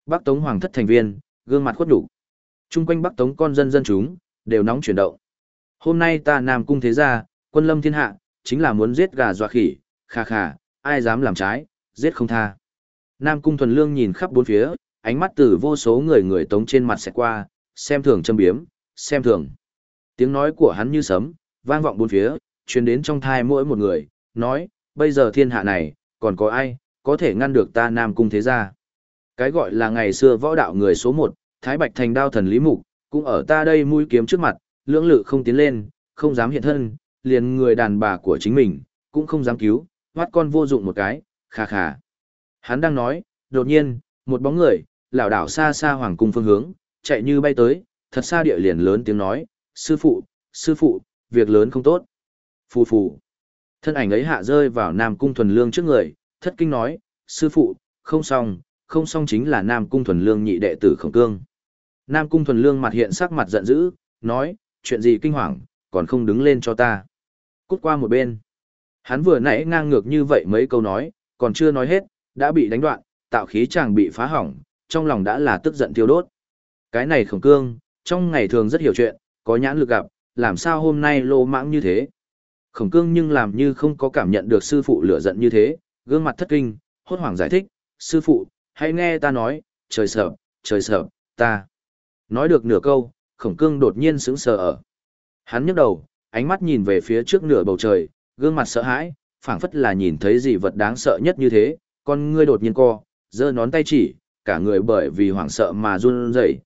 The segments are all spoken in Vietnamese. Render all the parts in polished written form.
Bắc Tống hoàng thất thành viên, gương mặt khuất nhục. Trung quanh Bắc Tống con dân dân chúng, đều nóng chuyển động. Hôm nay ta Nam Cung thế gia, quân lâm thiên hạ, chính là muốn giết gà dọa khỉ, khà khà, ai dám làm trái, giết không tha. Nam Cung Thuần Lương nhìn khắp bốn phía, ánh mắt từ vô số người Tống trên mặt xẹt qua, xem thường châm biếm, xem thường. Tiếng nói của hắn như sấm, vang vọng bốn phía, truyền đến trong thai mỗi một người, nói, bây giờ thiên hạ này, còn có ai, có thể ngăn được ta Nam Cung thế gia. Cái gọi là ngày xưa võ đạo người số một, Thái Bạch Thành đao thần Lý Mục, cũng ở ta đây mũi kiếm trước mặt, lưỡng lự không tiến lên, không dám hiện thân, liền người đàn bà của chính mình, cũng không dám cứu, hoát con vô dụng một cái, khà khà. Hắn đang nói, đột nhiên, một bóng người, lảo đảo xa xa hoàng cung phương hướng, chạy như bay tới, thật xa địa liền lớn tiếng nói, sư phụ, việc lớn không tốt. Phù phù. Thân ảnh ấy hạ rơi vào Nam Cung Thuần Lương trước người, thất kinh nói, sư phụ, không xong chính là Nam Cung Thuần Lương nhị đệ tử Khổng Cương. Nam Cung Thuần Lương mặt hiện sắc mặt giận dữ, nói, chuyện gì kinh hoàng, còn không đứng lên cho ta. Cút qua một bên. Hắn vừa nãy ngang ngược như vậy mấy câu nói, còn chưa nói hết, đã bị đánh đoạn, tạo khí chàng bị phá hỏng, trong lòng đã là tức giận thiêu đốt. Cái này Khổng Cương, trong ngày thường rất hiểu chuyện, có nhãn lực gặp, làm sao hôm nay lô mãng như thế. Khổng Cương nhưng làm như không có cảm nhận được sư phụ lửa giận như thế, gương mặt thất kinh, hốt hoảng giải thích, sư phụ, hãy nghe ta nói, trời sợ, ta. Nói được nửa câu, Khổng Cương đột nhiên sững sờ ở. Hắn nhấc đầu, ánh mắt nhìn về phía trước nửa bầu trời, gương mặt sợ hãi, phảng phất là nhìn thấy gì vật đáng sợ nhất như thế, con ngươi đột nhiên co, giơ ngón tay chỉ, cả người bởi vì hoảng sợ mà run rẩy,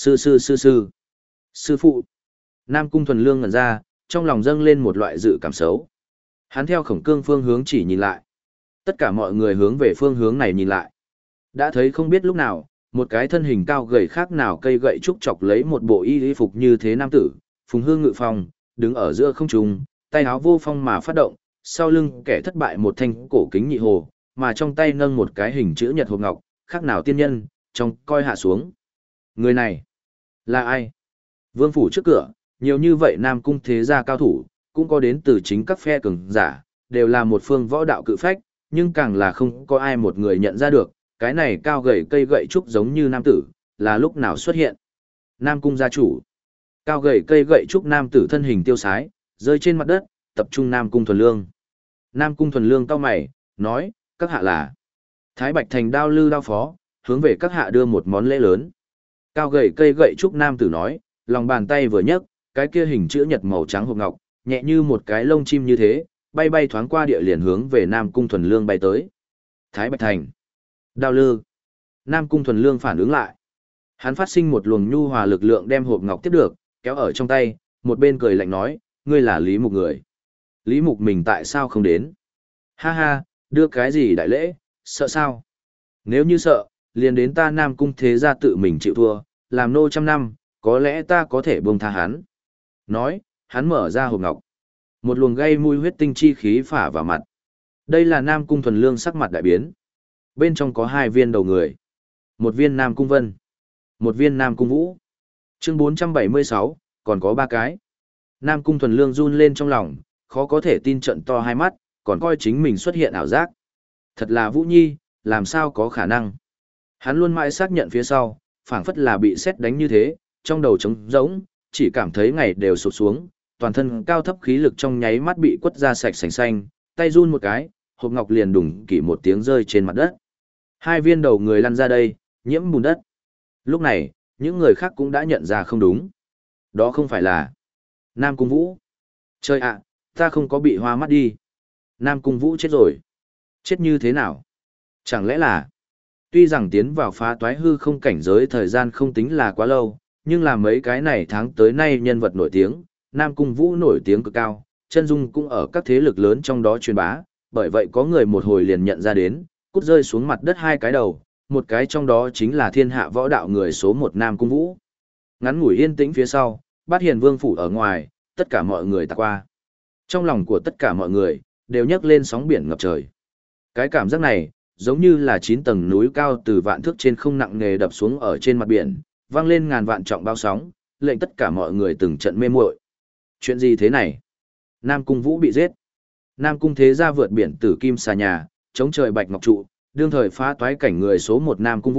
sư phụ. Nam Cung Thuần Lương ngẩn ra, trong lòng dâng lên một loại dự cảm xấu. Hắn theo Khổng Cương phương hướng chỉ nhìn lại. Tất cả mọi người hướng về phương hướng này nhìn lại. Đã thấy không biết lúc nào, một cái thân hình cao gầy khác nào cây gậy trúc chọc lấy một bộ y phục như thế nam tử, phùng hương ngự phong, đứng ở giữa không trung, tay áo vô phong mà phát động, sau lưng kẻ thất bại một thanh cổ kính nhị hồ, mà trong tay nâng một cái hình chữ nhật hộp ngọc, khác nào tiên nhân, trong coi hạ xuống. Người này là ai? Vương phủ trước cửa, nhiều như vậy Nam Cung thế gia cao thủ, cũng có đến từ chính các phe cường giả, đều là một phương võ đạo cự phách, nhưng càng là không có ai một người nhận ra được, cái này cao gầy cây gậy trúc giống như nam tử, là lúc nào xuất hiện. Nam Cung gia chủ. Cao gầy cây gậy trúc nam tử thân hình tiêu sái, rơi trên mặt đất, tập trung Nam Cung Thuần Lương. Nam Cung Thuần Lương cau mày, nói, các hạ là Thái Bạch Thành đao lư đao phó, hướng về các hạ đưa một món lễ lớn. Cao gầy cây gậy trúc nam tử nói, lòng bàn tay vừa nhấc, cái kia hình chữ nhật màu trắng hộp ngọc, nhẹ như một cái lông chim như thế, bay bay thoáng qua địa liền hướng về Nam Cung Thuần Lương bay tới. Thái Bạch Thành. Đao lư. Nam Cung Thuần Lương phản ứng lại. Hắn phát sinh một luồng nhu hòa lực lượng đem hộp ngọc tiếp được, kéo ở trong tay, một bên cười lạnh nói, ngươi là Lý Mục người. Lý Mục mình tại sao không đến? Ha ha, đưa cái gì đại lễ, sợ sao? Nếu như sợ, liền đến ta Nam Cung thế gia tự mình chịu thua, làm nô trăm năm, có lẽ ta có thể buông tha hắn. Nói, hắn mở ra hộp ngọc. Một luồng gây mùi huyết tinh chi khí phả vào mặt. Đây là Nam Cung Thuần Lương sắc mặt đại biến. Bên trong có 2 viên đầu người. Một viên Nam Cung Vân. Một viên Nam Cung Vũ. Chương 476, còn có 3 cái. Nam Cung Thuần Lương run lên trong lòng, khó có thể tin trận to hai mắt, còn coi chính mình xuất hiện ảo giác. Thật là Vũ Nhi, làm sao có khả năng. Hắn luôn mãi xác nhận phía sau, phảng phất là bị sét đánh như thế, trong đầu trống rỗng, chỉ cảm thấy ngày đều sụt xuống, toàn thân cao thấp khí lực trong nháy mắt bị quất ra sạch sành xanh, tay run một cái, hộp ngọc liền đùng kỷ một tiếng rơi trên mặt đất. 2 viên đầu người lăn ra đây, nhiễm bùn đất. Lúc này, những người khác cũng đã nhận ra không đúng. Đó không phải là Nam Cung Vũ. Trời ạ, ta không có bị hoa mắt đi. Nam Cung Vũ chết rồi. Chết như thế nào? Chẳng lẽ là... Tuy rằng tiến vào phá toái hư không cảnh giới thời gian không tính là quá lâu, nhưng là mấy cái này tháng tới nay nhân vật nổi tiếng, Nam Cung Vũ nổi tiếng cực cao, chân dung cũng ở các thế lực lớn trong đó truyền bá, bởi vậy có người một hồi liền nhận ra đến, cút rơi xuống mặt đất 2 cái đầu, một cái trong đó chính là thiên hạ võ đạo người số 1 Nam Cung Vũ. Ngắn ngủi yên tĩnh phía sau, Bát Hiền Vương phủ ở ngoài, tất cả mọi người tạc qua. Trong lòng của tất cả mọi người, đều nhấc lên sóng biển ngập trời. Cái cảm giác này, giống như là 9 tầng núi cao từ vạn thước trên không nặng nề đập xuống ở trên mặt biển, vang lên ngàn vạn trọng bao sóng, lệnh tất cả mọi người từng trận mê muội. Chuyện gì thế này? Nam Cung Vũ bị giết. Nam Cung thế gia vượt biển tử kim xà nhà, chống trời bạch ngọc trụ, đương thời phá toái cảnh người số 1 Nam Cung Vũ,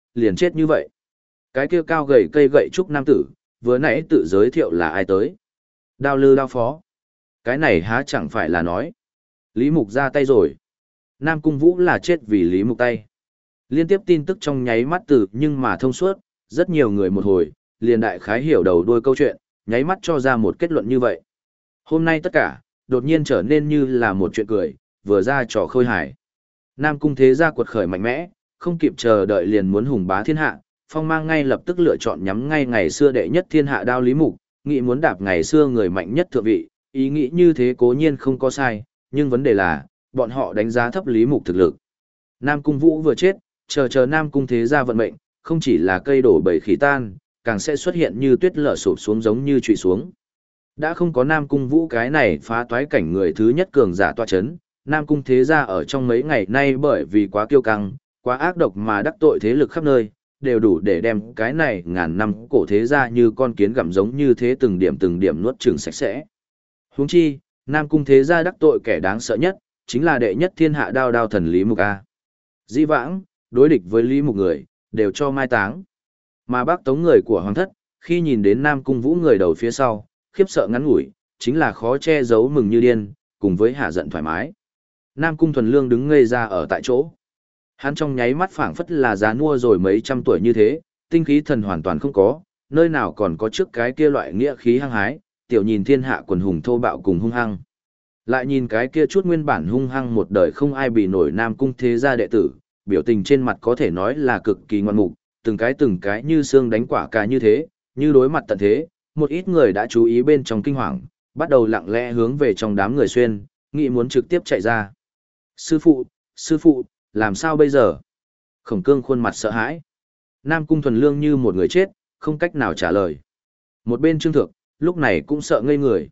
liền chết như vậy. Cái kia cao gầy cây gậy trúc nam tử, vừa nãy tự giới thiệu là ai tới. Đao lư đao phó. Cái này há chẳng phải là nói. Lý Mục ra tay rồi. Nam Cung Vũ là chết vì Lý Mục tay. Liên tiếp tin tức trong nháy mắt từ nhưng mà thông suốt, rất nhiều người một hồi, liền đại khái hiểu đầu đuôi câu chuyện, nháy mắt cho ra một kết luận như vậy. Hôm nay tất cả, đột nhiên trở nên như là một chuyện cười, vừa ra trò khôi hài. Nam Cung thế gia quật khởi mạnh mẽ, không kịp chờ đợi liền muốn hùng bá thiên hạ, Phong Mang ngay lập tức lựa chọn nhắm ngay ngày xưa đệ nhất thiên hạ đao Lý Mục, nghĩ muốn đạp ngày xưa người mạnh nhất thượng vị, ý nghĩ như thế cố nhiên không có sai, nhưng vấn đề là, bọn họ đánh giá thấp Lý Mục thực lực. Nam Cung Vũ vừa chết, chờ Nam Cung thế gia vận mệnh, không chỉ là cây đổ bầy khí tan, càng sẽ xuất hiện như tuyết lở sụp xuống giống như trụy xuống. Đã không có Nam Cung Vũ cái này phá toái cảnh người thứ nhất cường giả tọa chấn, Nam Cung thế gia ở trong mấy ngày nay bởi vì quá kiêu căng, quá ác độc mà đắc tội thế lực khắp nơi, đều đủ để đem cái này ngàn năm cổ thế gia như con kiến gặm giống như thế từng điểm nuốt chửng sạch sẽ. Huống chi, Nam Cung thế gia đắc tội kẻ đáng sợ nhất, chính là đệ nhất thiên hạ đao thần Lý Mục A. Dĩ vãng, đối địch với Lý Mục người, đều cho mai táng. Mà bác tống người của hoàng thất, khi nhìn đến Nam Cung Vũ người đầu phía sau, khiếp sợ ngắn ngủi, chính là khó che giấu mừng như điên, cùng với hạ giận thoải mái. Nam Cung Thuần Lương đứng ngây ra ở tại chỗ. Hắn trong nháy mắt phảng phất là già nua rồi mấy trăm tuổi như thế, tinh khí thần hoàn toàn không có, nơi nào còn có trước cái kia loại nghĩa khí hăng hái, tiểu nhìn thiên hạ quần hùng thô bạo cùng hung hăng. Lại nhìn cái kia chút nguyên bản hung hăng một đời không ai bị nổi Nam Cung thế gia đệ tử, biểu tình trên mặt có thể nói là cực kỳ ngoan mục, từng cái như xương đánh quả cà như thế, như đối mặt tận thế, một ít người đã chú ý bên trong kinh hoàng, bắt đầu lặng lẽ hướng về trong đám người xuyên, nghĩ muốn trực tiếp chạy ra. Sư phụ, làm sao bây giờ? Khổng Cương khuôn mặt sợ hãi. Nam Cung Thuần Lương như một người chết, không cách nào trả lời. Một bên Trương Thược, lúc này cũng sợ ngây người.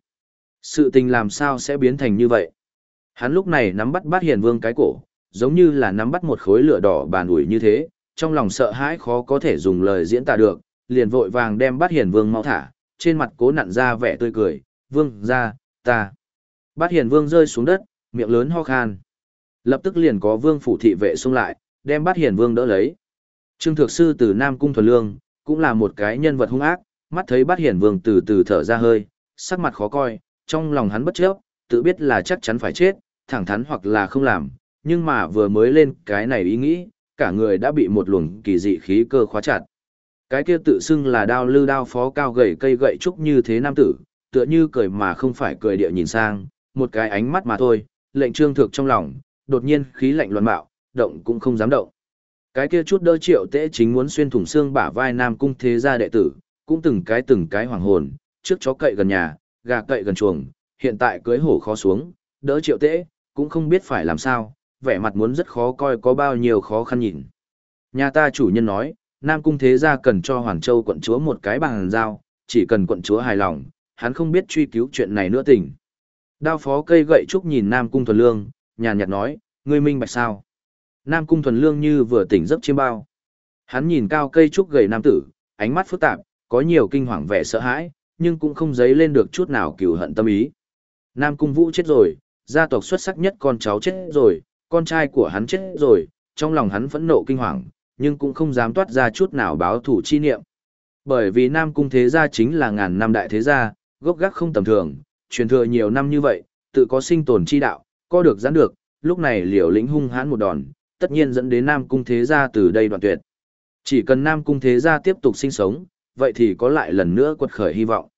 Sự tình làm sao sẽ biến thành như vậy? Hắn lúc này nắm bắt Bát Hiền Vương cái cổ, giống như là nắm bắt một khối lửa đỏ bàn ủi như thế, trong lòng sợ hãi khó có thể dùng lời diễn tả được, liền vội vàng đem Bát Hiền Vương mau thả, trên mặt cố nặn ra vẻ tươi cười, "Vương gia, ta." Bát Hiền Vương rơi xuống đất, miệng lớn ho khan. Lập tức liền có Vương phủ thị vệ xông lại, đem Bát Hiền Vương đỡ lấy. Trương Thược Sư từ Nam Cung Thuần Lương, cũng là một cái nhân vật hung ác, mắt thấy Bát Hiền Vương từ từ thở ra hơi, sắc mặt khó coi, trong lòng hắn bất chấp, tự biết là chắc chắn phải chết, thẳng thắn hoặc là không làm, nhưng mà vừa mới lên cái này ý nghĩ, cả người đã bị một luồng kỳ dị khí cơ khóa chặt. Cái kia tự xưng là đao lư đao phó cao gầy cây gậy trúc như thế nam tử, tựa như cười mà không phải cười địa nhìn sang, một cái ánh mắt mà thôi, lệnh Trương Thược trong lòng, đột nhiên khí lạnh loạn bạo, động cũng không dám động. Cái kia chút đỡ Triệu Tế chính muốn xuyên thủng xương bả vai Nam Cung thế gia đệ tử, cũng từng cái hoàng hồn, trước chó cậy gần nhà, gà cậy gần chuồng, hiện tại cưới hổ khó xuống, đỡ Triệu Tế, cũng không biết phải làm sao, vẻ mặt muốn rất khó coi có bao nhiêu khó khăn nhìn. Nhà ta chủ nhân nói, Nam Cung thế gia cần cho Hoàn Châu quận chúa một cái bàn giao, chỉ cần quận chúa hài lòng, hắn không biết truy cứu chuyện này nữa tỉnh. Đao phó cây gậy trúc nhìn Nam Cung Thuần Lương, nhàn nhạt nói, ngươi minh bạch sao? Nam Cung Thuần Lương như vừa tỉnh giấc chiêm bao. Hắn nhìn cao cây trúc gầy nam tử, ánh mắt phức tạp, có nhiều kinh hoàng vẻ sợ hãi, nhưng cũng không dấy lên được chút nào cừu hận tâm ý. Nam Cung Vũ chết rồi, gia tộc xuất sắc nhất con cháu chết rồi, con trai của hắn chết rồi, trong lòng hắn phẫn nộ kinh hoàng, nhưng cũng không dám toát ra chút nào báo thủ chi niệm. Bởi vì Nam Cung thế gia chính là ngàn năm đại thế gia, gốc gác không tầm thường, truyền thừa nhiều năm như vậy, tự có sinh tồn chi đạo, co được giãn được, lúc này liều lĩnh hung hãn một đòn, tất nhiên dẫn đến Nam Cung thế gia từ đây đoạn tuyệt. Chỉ cần Nam Cung thế gia tiếp tục sinh sống, vậy thì có lại lần nữa quật khởi hy vọng.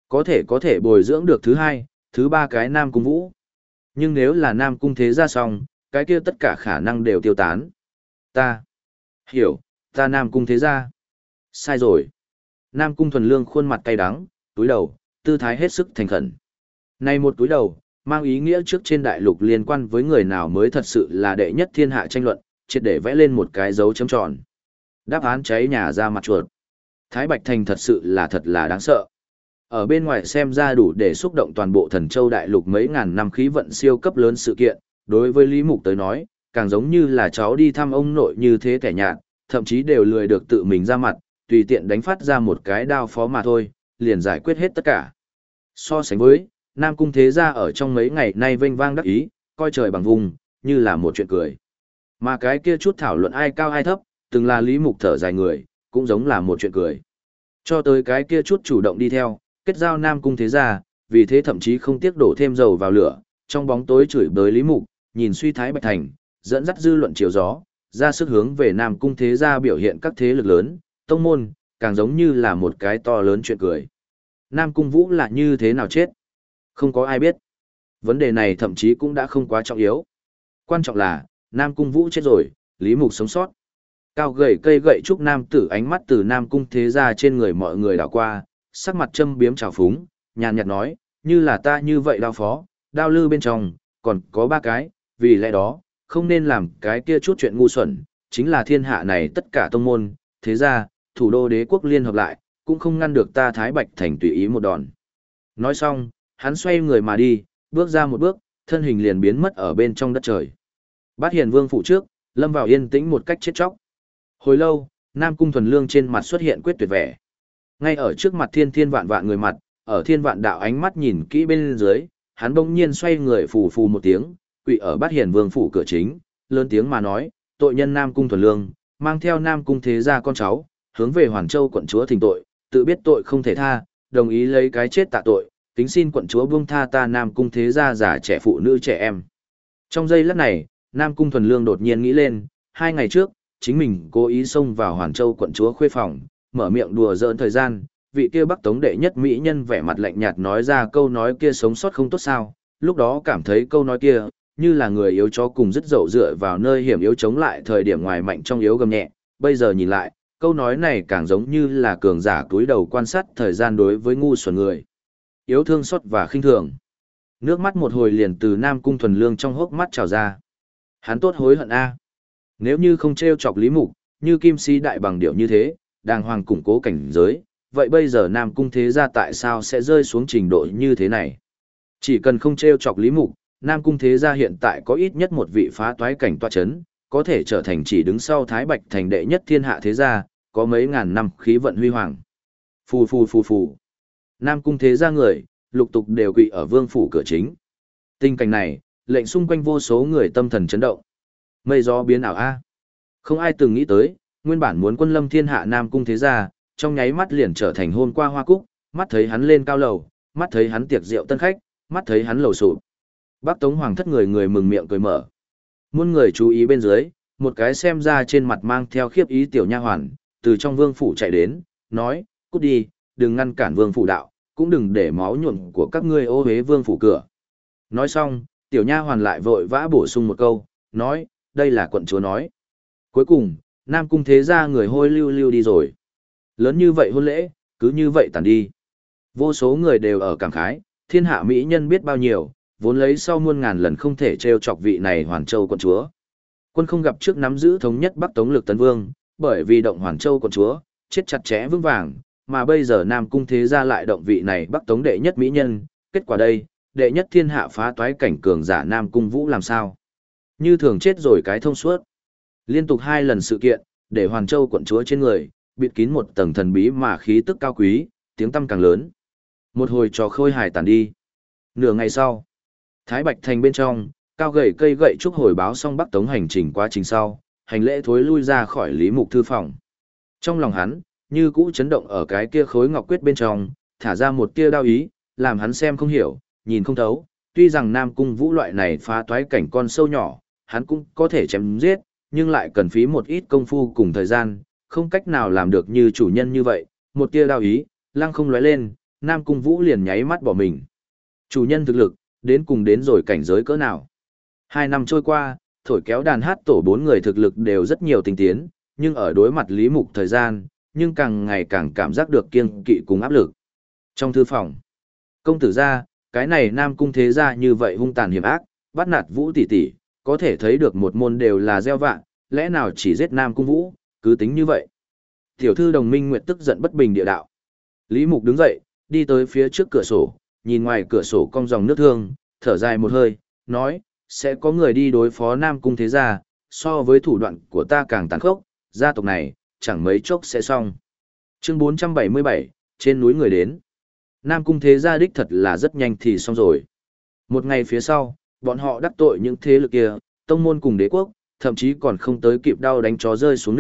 Có thể bồi dưỡng được thứ hai, thứ ba cái Nam Cung Vũ. Nhưng nếu là Nam Cung thế gia xong, cái kia tất cả khả năng đều tiêu tán. Ta hiểu, ta Nam Cung thế gia. Sai rồi. Nam Cung Thuần Lương khuôn mặt cay đắng, túi đầu, tư thái hết sức thành khẩn. Này một túi đầu, mang ý nghĩa trước trên đại lục liên quan với người nào mới thật sự là đệ nhất thiên hạ tranh luận, triệt để vẽ lên một cái dấu chấm tròn. Đáp án cháy nhà ra mặt chuột. Thái Bạch Thành thật sự là thật là đáng sợ. Ở bên ngoài xem ra đủ để xúc động toàn bộ Thần Châu đại lục mấy ngàn năm khí vận siêu cấp lớn sự kiện, đối với Lý Mục tới nói, càng giống như là cháu đi thăm ông nội như thế kẻ nhạt, thậm chí đều lười được tự mình ra mặt, tùy tiện đánh phát ra một cái đao phó mà thôi, liền giải quyết hết tất cả. So sánh với, Nam Cung thế gia ở trong mấy ngày nay vênh vang đắc ý, coi trời bằng vùng, như là một chuyện cười. Mà cái kia chút thảo luận ai cao ai thấp, từng là Lý Mục thở dài người, cũng giống là một chuyện cười. Cho tới cái kia chút chủ động đi theo, kết giao Nam Cung thế gia, vì thế thậm chí không tiếc đổ thêm dầu vào lửa, trong bóng tối chửi bới Lý Mục, nhìn suy thái Bạch Thành, dẫn dắt dư luận chiều gió, ra sức hướng về Nam Cung thế gia biểu hiện các thế lực lớn, tông môn, càng giống như là một cái to lớn chuyện cười. Nam Cung Vũ là như thế nào chết? Không có ai biết. Vấn đề này thậm chí cũng đã không quá trọng yếu. Quan trọng là, Nam Cung Vũ chết rồi, Lý Mục sống sót. Cao gầy cây gậy trúc nam tử ánh mắt từ Nam Cung thế gia trên người mọi người đảo qua, sắc mặt châm biếm trào phúng, nhàn nhạt nói, như là ta như vậy đao phó, đao lư bên trong, còn có 3 cái, vì lẽ đó, không nên làm cái kia chút chuyện ngu xuẩn, chính là thiên hạ này tất cả tông môn, thế gia, thủ đô đế quốc liên hợp lại, cũng không ngăn được ta Thái Bạch Thành tùy ý một đòn. Nói xong, hắn xoay người mà đi, bước ra một bước, thân hình liền biến mất ở bên trong đất trời. Bát Hiền Vương phủ trước, lâm vào yên tĩnh một cách chết chóc. Hồi lâu, Nam Cung Thuần Lương trên mặt xuất hiện quyết tuyệt vẻ. Ngay ở trước mặt thiên thiên vạn vạn người mặt, ở thiên vạn đạo ánh mắt nhìn kỹ bên dưới, hắn bỗng nhiên xoay người phù phù một tiếng, quỳ ở Bát Hiền Vương phủ cửa chính, lớn tiếng mà nói, tội nhân Nam Cung Thuần Lương, mang theo Nam Cung thế gia con cháu, hướng về Hoàn Châu quận chúa thỉnh tội, tự biết tội không thể tha, đồng ý lấy cái chết tạ tội, kính xin quận chúa buông tha ta Nam Cung thế gia già trẻ phụ nữ trẻ em. Trong giây lát này, Nam Cung Thuần Lương đột nhiên nghĩ lên, 2 ngày trước, chính mình cố ý xông vào Hoàn Châu quận chúa khuê phòng, mở miệng đùa giỡn thời gian, vị kia Bắc Tống đệ nhất mỹ nhân vẻ mặt lạnh nhạt nói ra câu nói kia sống sót không tốt sao, lúc đó cảm thấy câu nói kia, như là người yếu chó cùng dứt dậu dựa vào nơi hiểm yếu chống lại thời điểm ngoài mạnh trong yếu gầm nhẹ, bây giờ nhìn lại, câu nói này càng giống như là cường giả túi đầu quan sát thời gian đối với ngu xuẩn người. Yếu thương xót và khinh thường. Nước mắt một hồi liền từ Nam Cung Thuần Lương trong hốc mắt trào ra. Hắn tốt hối hận a. Nếu như không trêu chọc Lý Mục, như Kim Si đại bằng điệu như thế, đàng hoàng củng cố cảnh giới, vậy bây giờ Nam Cung thế gia tại sao sẽ rơi xuống trình độ như thế này? Chỉ cần không trêu chọc Lý Mục, Nam Cung thế gia hiện tại có ít nhất một vị phá toái cảnh tọa chấn, có thể trở thành chỉ đứng sau Thái Bạch Thành đệ nhất thiên hạ thế gia, có mấy ngàn năm khí vận huy hoàng. Phù phù phù phù. Nam Cung thế gia người, lục tục đều quỳ ở vương phủ cửa chính. Tình cảnh này, lệnh xung quanh vô số người tâm thần chấn động. Mây gió biến ảo a. Không ai từng nghĩ tới, nguyên bản muốn quân lâm thiên hạ Nam Cung thế gia, trong nháy mắt liền trở thành hôn qua hoa cúc, mắt thấy hắn lên cao lầu, mắt thấy hắn tiệc rượu tân khách, mắt thấy hắn lầu sụp. Bắc Tống Hoàng thất người người mừng miệng cười mở. Muôn người chú ý bên dưới, một cái xem ra trên mặt mang theo khiếp ý tiểu nha hoàn, từ trong vương phủ chạy đến, nói, cút đi, đừng ngăn cản vương phủ đạo, cũng đừng để máu nhuộm của các ngươi ô uế vương phủ cửa. Nói xong, tiểu nha hoàn lại vội vã bổ sung một câu, nói, đây là quận chúa nói. Cuối cùng, Nam Cung thế gia người hôi lưu lưu đi rồi. Lớn như vậy hôn lễ, cứ như vậy tàn đi. Vô số người đều ở cảm khái, thiên hạ mỹ nhân biết bao nhiêu, vốn lấy sau muôn ngàn lần không thể trêu chọc vị này Hoàn Châu quận chúa. Quân không gặp trước nắm giữ thống nhất Bắc Tống Lực Tấn Vương, bởi vì động Hoàn Châu quận chúa, chết chặt chẽ vững vàng, mà bây giờ Nam Cung thế gia lại động vị này Bắc Tống đệ nhất mỹ nhân, kết quả đây, đệ nhất thiên hạ phá toái cảnh cường giả Nam Cung Vũ làm sao? Như thường chết rồi cái thông suốt. Liên tục 2 lần sự kiện, để Hoàn Châu quận chúa trên người, bịt kín một tầng thần bí mà khí tức cao quý, tiếng tăm càng lớn. Một hồi trò khôi hài tàn đi. Nửa ngày sau, Thái Bạch Thành bên trong, cao gầy cây gậy trúc hồi báo xong Bắc Tống hành trình quá trình sau, hành lễ thối lui ra khỏi Lý Mục thư phòng. Trong lòng hắn, như cũ chấn động ở cái kia khối ngọc quyết bên trong, thả ra một tia đao ý, làm hắn xem không hiểu, nhìn không thấu. Tuy rằng Nam Cung Vũ loại này phá toái cảnh con sâu nhỏ, hắn cũng có thể chém giết, nhưng lại cần phí một ít công phu cùng thời gian, không cách nào làm được như chủ nhân như vậy. Một tia đao ý, lăng không lóe lên, Nam Cung Vũ liền nháy mắt bỏ mình. Chủ nhân thực lực, đến cùng đến rồi cảnh giới cỡ nào? 2 năm trôi qua, thổi kéo đàn hát tổ 4 người thực lực đều rất nhiều tinh tiến, nhưng ở đối mặt Lý Mục thời gian, nhưng càng ngày càng cảm giác được kiêng kỵ cùng áp lực. Trong thư phòng, công tử gia, cái này Nam Cung thế gia như vậy hung tàn hiểm ác, bắt nạt Vũ tỷ tỷ, có thể thấy được một môn đều là gieo vạ, lẽ nào chỉ giết Nam Cung Vũ, cứ tính như vậy. Tiểu thư Đồng Minh Nguyệt tức giận bất bình địa đạo. Lý Mục đứng dậy, đi tới phía trước cửa sổ, nhìn ngoài cửa sổ cong dòng nước thương, thở dài một hơi, nói, sẽ có người đi đối phó Nam Cung thế gia, so với thủ đoạn của ta càng tàn khốc, gia tộc này, chẳng mấy chốc sẽ xong. Chương 477, trên núi người đến. Nam Cung thế gia đích thật là rất nhanh thì xong rồi. Một ngày phía sau, bọn họ đắc tội những thế lực kia, tông môn cùng đế quốc, thậm chí còn không tới kịp đau đánh chó rơi xuống nước,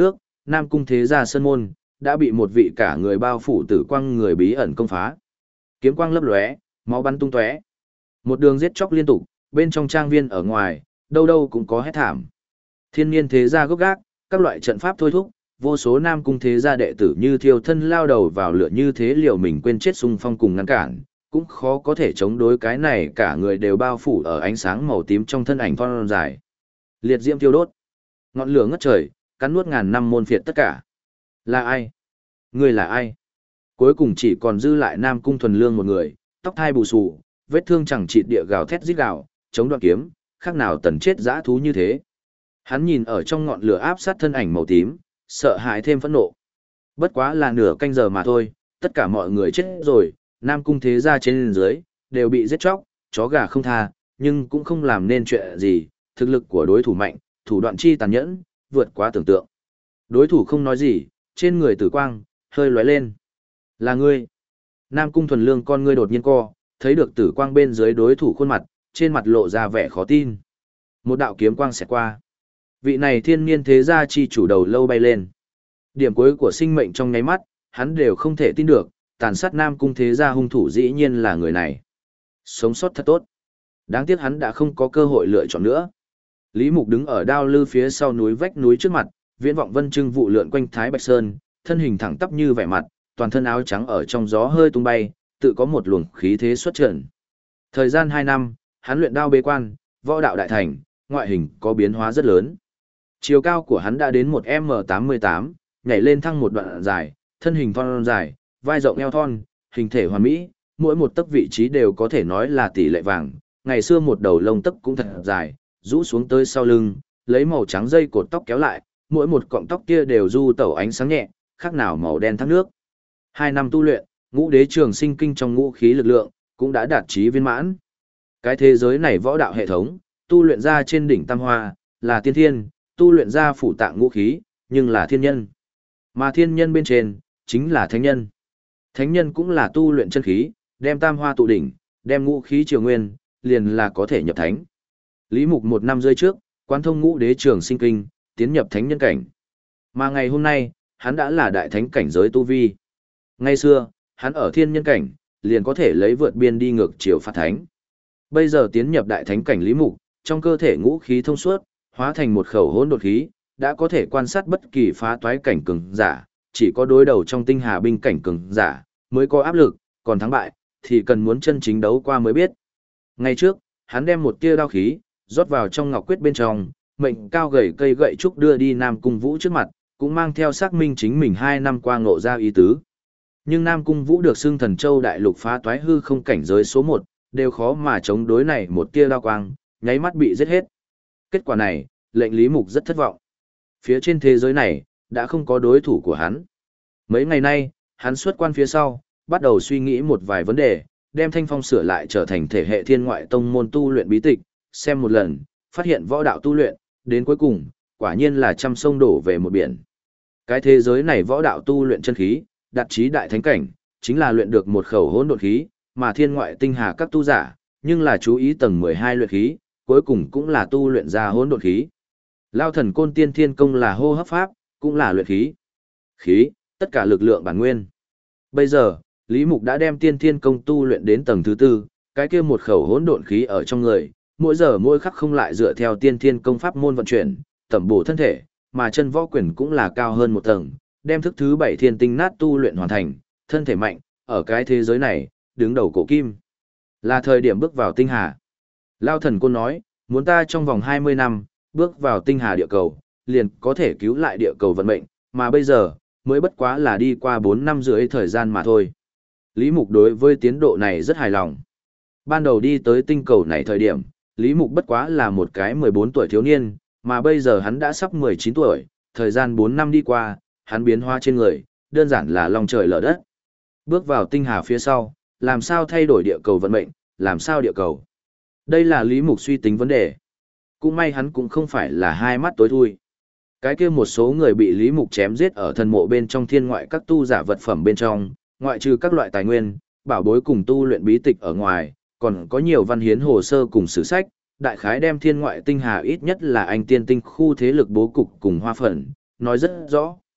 Nam Cung thế gia sơn môn, đã bị một vị cả người bao phủ tử quang người bí ẩn công phá. Kiếm quang lấp lóe, máu bắn tung tóe. Một đường giết chóc liên tục, bên trong trang viên ở ngoài, đâu đâu cũng có hét thảm. Thiên niên thế gia gốc gác, các loại trận pháp thôi thúc, vô số Nam Cung thế gia đệ tử như thiêu thân lao đầu vào lửa như thế liều mình quên chết xung phong cùng ngăn cản, cũng khó có thể chống đối cái này cả người đều bao phủ ở ánh sáng màu tím trong thân ảnh thon dài. Liệt diễm thiêu đốt, ngọn lửa ngất trời, cắn nuốt ngàn năm môn phiệt tất cả. Là ai? Người là ai? Cuối cùng chỉ còn dư lại Nam Cung Thuần Lương một người, tóc thai bù xù, vết thương chẳng chịt địa gào thét rít gào, chống đoạn kiếm, khác nào tần chết dã thú như thế. Hắn nhìn ở trong ngọn lửa áp sát thân ảnh màu tím, sợ hãi thêm phẫn nộ. Bất quá là nửa canh giờ mà thôi, tất cả mọi người chết rồi, Nam Cung thế gia trên dưới, đều bị giết chóc, chó gà không tha, nhưng cũng không làm nên chuyện gì, thực lực của đối thủ mạnh, thủ đoạn chi tàn nhẫn, vượt quá tưởng tượng. Đối thủ không nói gì, trên người tử quang, hơi lóe lên. Là ngươi. Nam Cung Thuần Lương con ngươi đột nhiên co, thấy được tử quang bên dưới đối thủ khuôn mặt, trên mặt lộ ra vẻ khó tin. Một đạo kiếm quang xẹt qua. Vị này thiên niên thế gia chi chủ đầu lâu bay lên. Điểm cuối của sinh mệnh trong nháy mắt, hắn đều không thể tin được, tàn sát Nam Cung thế gia hung thủ dĩ nhiên là người này. Sống sót thật tốt. Đáng tiếc hắn đã không có cơ hội lựa chọn nữa. Lý Mục đứng ở đao lư phía sau núi vách núi trước mặt, viễn vọng vân trưng vụ lượn quanh Thái Bạch Sơn, thân hình thẳng tắp như vẻ mặt, toàn thân áo trắng ở trong gió hơi tung bay, tự có một luồng khí thế xuất trận. Thời gian 2 năm, hắn luyện đao bế quan, võ đạo đại thành, ngoại hình có biến hóa rất lớn. Chiều cao của hắn đã đến 1m88, nhảy lên thăng một đoạn dài, thân hình thon dài, vai rộng eo thon, hình thể hoàn mỹ, mỗi một tấc vị trí đều có thể nói là tỷ lệ vàng. Ngày xưa một đầu lông tấc cũng thật dài, rũ xuống tới sau lưng, lấy màu trắng dây cột tóc kéo lại, mỗi một cọng tóc kia đều du tẩu ánh sáng nhẹ, khác nào màu đen thác nước. 2 năm tu luyện, Ngũ Đế Trường Sinh Kinh trong ngũ khí lực lượng cũng đã đạt chí viên mãn. Cái thế giới này võ đạo hệ thống, tu luyện ra trên đỉnh Tam Hoa, là tiên thiên, tu luyện ra phủ tạng ngũ khí, nhưng là thiên nhân. Mà thiên nhân bên trên, chính là thánh nhân. Thánh nhân cũng là tu luyện chân khí, đem Tam Hoa tụ đỉnh, đem ngũ khí triều nguyên, liền là có thể nhập thánh. Lý Mục 1 năm rơi trước, quán thông Ngũ Đế Trường Sinh Kinh, tiến nhập thánh nhân cảnh. Mà ngày hôm nay, hắn đã là đại thánh cảnh giới tu vi. Ngày xưa, hắn ở thiên nhân cảnh, liền có thể lấy vượt biên đi ngược chiều phạt thánh. Bây giờ tiến nhập đại thánh cảnh Lý Mục, trong cơ thể ngũ khí thông suốt, hóa thành một khẩu hỗn độn khí, đã có thể quan sát bất kỳ phá toái cảnh cường giả, chỉ có đối đầu trong tinh hà binh cảnh cường giả mới có áp lực, còn thắng bại thì cần muốn chân chính đấu qua mới biết. Ngày trước, hắn đem một tia đao khí rót vào trong ngọc quyết bên trong, mệnh cao gầy cây gậy trúc đưa đi Nam Cung Vũ trước mặt, cũng mang theo xác minh chính mình 2 năm qua ngộ ra ý tứ. Nhưng Nam Cung Vũ được xưng Thần Châu đại lục phá toái hư không cảnh giới số 1, đều khó mà chống đối này một tia đao quang, nháy mắt bị giết hết. Kết quả này, lệnh Lý Mục rất thất vọng. Phía trên thế giới này, đã không có đối thủ của hắn. Mấy ngày nay, hắn xuất quan phía sau, bắt đầu suy nghĩ một vài vấn đề, đem Thanh Phong sửa lại trở thành thể hệ thiên ngoại tông môn tu luyện bí tịch, xem một lần, phát hiện võ đạo tu luyện, đến cuối cùng, quả nhiên là trăm sông đổ về một biển. Cái thế giới này võ đạo tu luyện chân khí, đạt chí đại thánh cảnh, chính là luyện được một khẩu hỗn độn khí, mà thiên ngoại tinh hà các tu giả, nhưng là chú ý tầng 12 luyện khí, cuối cùng cũng là tu luyện ra hỗn độn khí. Lao Thần Côn Tiên Thiên Công là hô hấp pháp, cũng là luyện khí. Khí, tất cả lực lượng bản nguyên. Bây giờ, Lý Mục đã đem Tiên Thiên Công tu luyện đến tầng thứ 4, cái kia một khẩu hỗn độn khí ở trong người, mỗi giờ mỗi khắc không lại dựa theo Tiên Thiên Công pháp môn vận chuyển, tẩm bổ thân thể, mà chân võ quyền cũng là cao hơn một tầng, đem thức thứ 7 thiên tinh nát tu luyện hoàn thành, thân thể mạnh, ở cái thế giới này, đứng đầu cổ kim. Là thời điểm bước vào tinh hà. Lao Thần Côn nói, muốn ta trong vòng 20 năm, bước vào tinh hà địa cầu, liền có thể cứu lại địa cầu vận mệnh, mà bây giờ, mới bất quá là đi qua 4 năm rưỡi thời gian mà thôi. Lý Mục đối với tiến độ này rất hài lòng. Ban đầu đi tới tinh cầu này thời điểm, Lý Mục bất quá là một cái 14 tuổi thiếu niên, mà bây giờ hắn đã sắp 19 tuổi, thời gian 4 năm đi qua, hắn biến hóa trên người, đơn giản là lòng trời lở đất. Bước vào tinh hà phía sau, làm sao thay đổi địa cầu vận mệnh, làm sao địa cầu. Đây là Lý Mục suy tính vấn đề. Cũng may hắn cũng không phải là hai mắt tối thui. Cái kia một số người bị Lý Mục chém giết ở thần mộ bên trong thiên ngoại các tu giả vật phẩm bên trong, ngoại trừ các loại tài nguyên, bảo bối cùng tu luyện bí tịch ở ngoài, còn có nhiều văn hiến hồ sơ cùng sử sách, đại khái đem thiên ngoại tinh hà ít nhất là anh tiên tinh khu thế lực bố cục cùng hoa phần, nói rất rõ.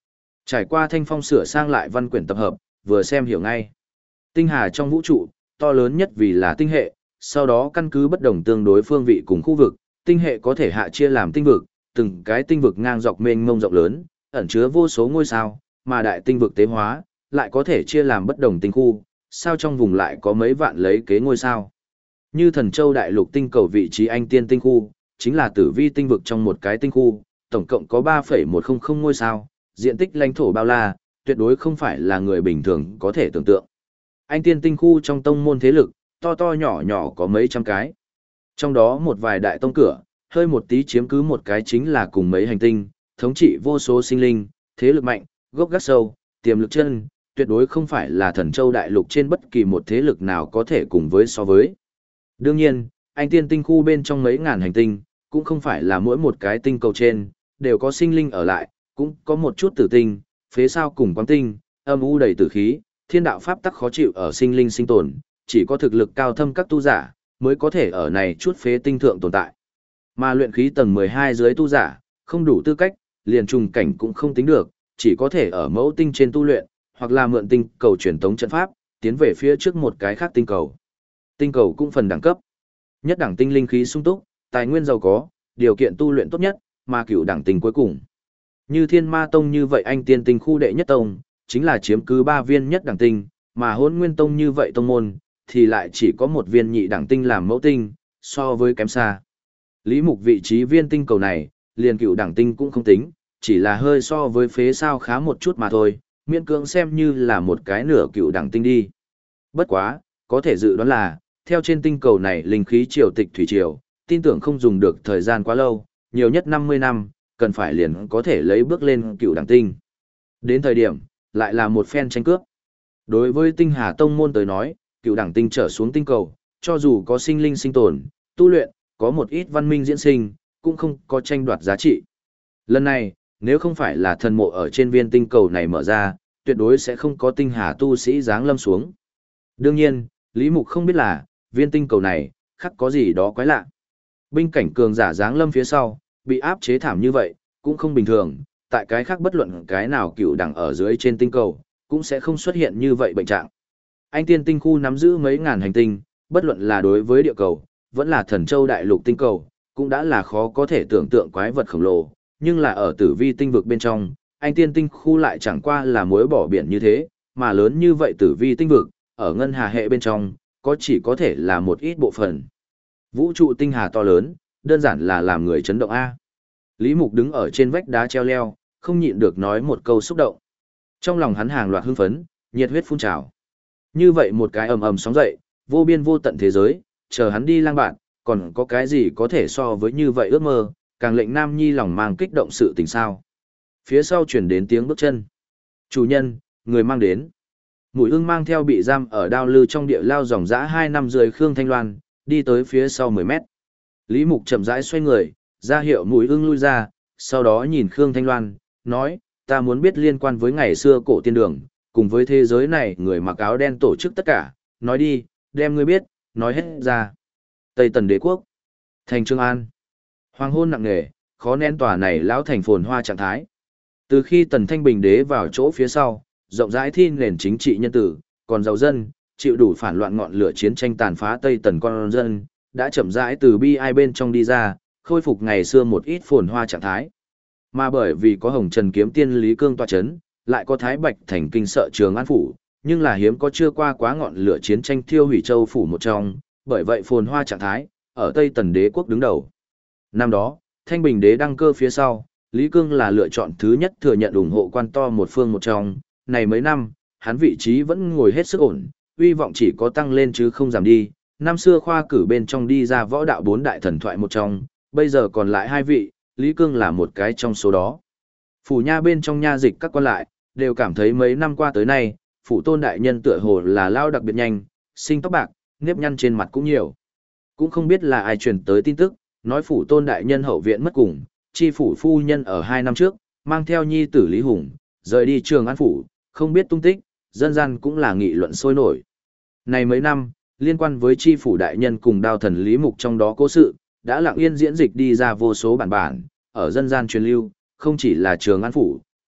Trải qua thanh phong sửa sang lại văn quyển tập hợp, vừa xem hiểu ngay. Tinh hà trong vũ trụ, to lớn nhất vì là tinh hệ, sau đó căn cứ bất đồng tương đối phương vị cùng khu vực, tinh hệ có thể hạ chia làm tinh vực, từng cái tinh vực ngang dọc mênh mông rộng lớn, ẩn chứa vô số ngôi sao, mà đại tinh vực tế hóa, lại có thể chia làm bất đồng tinh khu, sao trong vùng lại có mấy vạn lấy kế ngôi sao. Như Thần Châu đại lục tinh cầu vị trí Anh Tiên tinh khu, chính là tử vi tinh vực trong một cái tinh khu, tổng cộng có 3,100 ngôi sao, diện tích lãnh thổ bao la, tuyệt đối không phải là người bình thường có thể tưởng tượng. Anh Tiên tinh khu trong tông môn thế lực, to to nhỏ nhỏ có mấy trăm cái. Trong đó một vài đại tông cửa, hơi một tí chiếm cứ một cái chính là cùng mấy hành tinh, thống trị vô số sinh linh, thế lực mạnh, gốc gác sâu, tiềm lực chân, tuyệt đối không phải là Thần Châu đại lục trên bất kỳ một thế lực nào có thể cùng với so với. Đương nhiên, Anh Tiên tinh khu bên trong mấy ngàn hành tinh, cũng không phải là mỗi một cái tinh cầu trên, đều có sinh linh ở lại, cũng có một chút tử tinh, phế sao cùng quang tinh, âm u đầy tử khí, thiên đạo pháp tắc khó chịu ở sinh linh sinh tồn, chỉ có thực lực cao thâm các tu giả, mới có thể ở này chút phế tinh thượng tồn tại. Mà luyện khí tầng 12 dưới tu giả, không đủ tư cách, liền trùng cảnh cũng không tính được, chỉ có thể ở mẫu tinh trên tu luyện, hoặc là mượn tinh cầu truyền tống trận pháp, tiến về phía trước một cái khác tinh cầu. Tinh cầu cũng phần đẳng cấp. Nhất đẳng tinh linh khí sung túc, tài nguyên giàu có, điều kiện tu luyện tốt nhất, mà cửu đẳng tinh cuối cùng. Như Thiên Ma Tông như vậy Anh Tiên tinh khu đệ nhất tông, chính là chiếm cứ 3 viên nhất đẳng tinh, mà Hỗn Nguyên Tông như vậy tông môn, thì lại chỉ có một viên nhị đẳng tinh làm mẫu tinh, so với kém xa. Lý Mục vị trí viên tinh cầu này, liền cửu đẳng tinh cũng không tính, chỉ là hơi so với phế sao khá một chút mà thôi, miễn cưỡng xem như là một cái nửa cửu đẳng tinh đi. Bất quá, có thể dự đoán là, theo trên tinh cầu này linh khí triều tịch thủy triều, tin tưởng không dùng được thời gian quá lâu, nhiều nhất 50 năm, cần phải liền có thể lấy bước lên cửu đẳng tinh. Đến thời điểm, lại là một phen tranh cướp. Đối với tinh hà tông môn tới nói, cửu đẳng tinh trở xuống tinh cầu, cho dù có sinh linh sinh tồn, tu luyện, có một ít văn minh diễn sinh, cũng không có tranh đoạt giá trị. Lần này, nếu không phải là thần mộ ở trên viên tinh cầu này mở ra, tuyệt đối sẽ không có tinh hà tu sĩ giáng lâm xuống. Đương nhiên, Lý Mục không biết là, viên tinh cầu này, khắc có gì đó quái lạ. Binh cảnh cường giả giáng lâm phía sau, bị áp chế thảm như vậy, cũng không bình thường, tại cái khác bất luận cái nào cựu đẳng ở dưới trên tinh cầu, cũng sẽ không xuất hiện như vậy bệnh trạng. Anh Tiên tinh khu nắm giữ mấy ngàn hành tinh, bất luận là đối với địa cầu, vẫn là Thần Châu đại lục tinh cầu, cũng đã là khó có thể tưởng tượng quái vật khổng lồ, nhưng là ở tử vi tinh vực bên trong, Anh Tiên tinh khu lại chẳng qua là muối bỏ biển như thế, mà lớn như vậy tử vi tinh vực, ở ngân hà hệ bên trong, có chỉ có thể là một ít bộ phận. Vũ trụ tinh hà to lớn, đơn giản là làm người chấn động A. Lý Mục đứng ở trên vách đá treo leo, không nhịn được nói một câu xúc động. Trong lòng hắn hàng loạt hưng phấn, nhiệt huyết phun trào. Như vậy một cái ầm ầm sóng dậy, vô biên vô tận thế giới, chờ hắn đi lang bạn, còn có cái gì có thể so với như vậy ước mơ, càng lệnh Nam Nhi lòng mang kích động sự tình sao. Phía sau chuyển đến tiếng bước chân. Chủ nhân, người mang đến. Mũi ưng mang theo bị giam ở đao lư trong địa lao dòng dã 2 năm rưỡi Khương Thanh Loan, đi tới phía sau 10 mét. Lý Mục chậm rãi xoay người, ra hiệu mũi ưng lui ra, sau đó nhìn Khương Thanh Loan, nói, ta muốn biết liên quan với ngày xưa cổ tiên đường, cùng với thế giới này người mặc áo đen tổ chức tất cả, nói đi, đem ngươi biết, nói hết ra. Tây Tần Đế Quốc, thành Trường An, hoàng hôn nặng nề, khó nén tòa này lão thành phồn hoa trạng thái. Từ khi Tần Thanh Bình Đế vào chỗ phía sau, rộng rãi thi nền chính trị nhân tử, còn giàu dân, chịu đủ phản loạn ngọn lửa chiến tranh tàn phá Tây Tần con dân, đã chậm rãi từ bi ai bên trong đi ra, khôi phục ngày xưa một ít phồn hoa trạng thái. Mà bởi vì có Hồng Trần kiếm tiên Lý Cương tọa chấn, lại có Thái Bạch thành kinh sợ Trường An phủ, nhưng là hiếm có chưa qua quá ngọn lửa chiến tranh thiêu hủy châu phủ một trong, bởi vậy phồn hoa trạng thái, ở Tây Tần Đế quốc đứng đầu. Năm đó, Thanh Bình Đế đăng cơ phía sau, Lý Cương là lựa chọn thứ nhất thừa nhận ủng hộ quan to một phương một trong, này mấy năm, hắn vị trí vẫn ngồi hết sức ổn, uy vọng chỉ có tăng lên chứ không giảm đi. Năm xưa khoa cử bên trong đi ra võ đạo 4 đại thần thoại một trong, bây giờ còn lại 2 vị, Lý Cương là một cái trong số đó. Phủ nha bên trong nha dịch các quan lại, đều cảm thấy mấy năm qua tới nay, phủ tôn đại nhân tựa hồ là lao đặc biệt nhanh, sinh tóc bạc, nếp nhăn trên mặt cũng nhiều. Cũng không biết là ai truyền tới tin tức, nói phủ tôn đại nhân hậu viện mất cùng, chi phủ phu nhân ở 2 năm trước, mang theo nhi tử Lý Hùng, rời đi Trường An phủ, không biết tung tích, dân gian cũng là nghị luận sôi nổi. Này mấy năm, liên quan với chi phủ đại nhân cùng đao thần Lý Mục trong đó cố sự, đã lặng yên diễn dịch đi ra vô số bản, ở dân gian truyền lưu, không chỉ là Trường An phủ,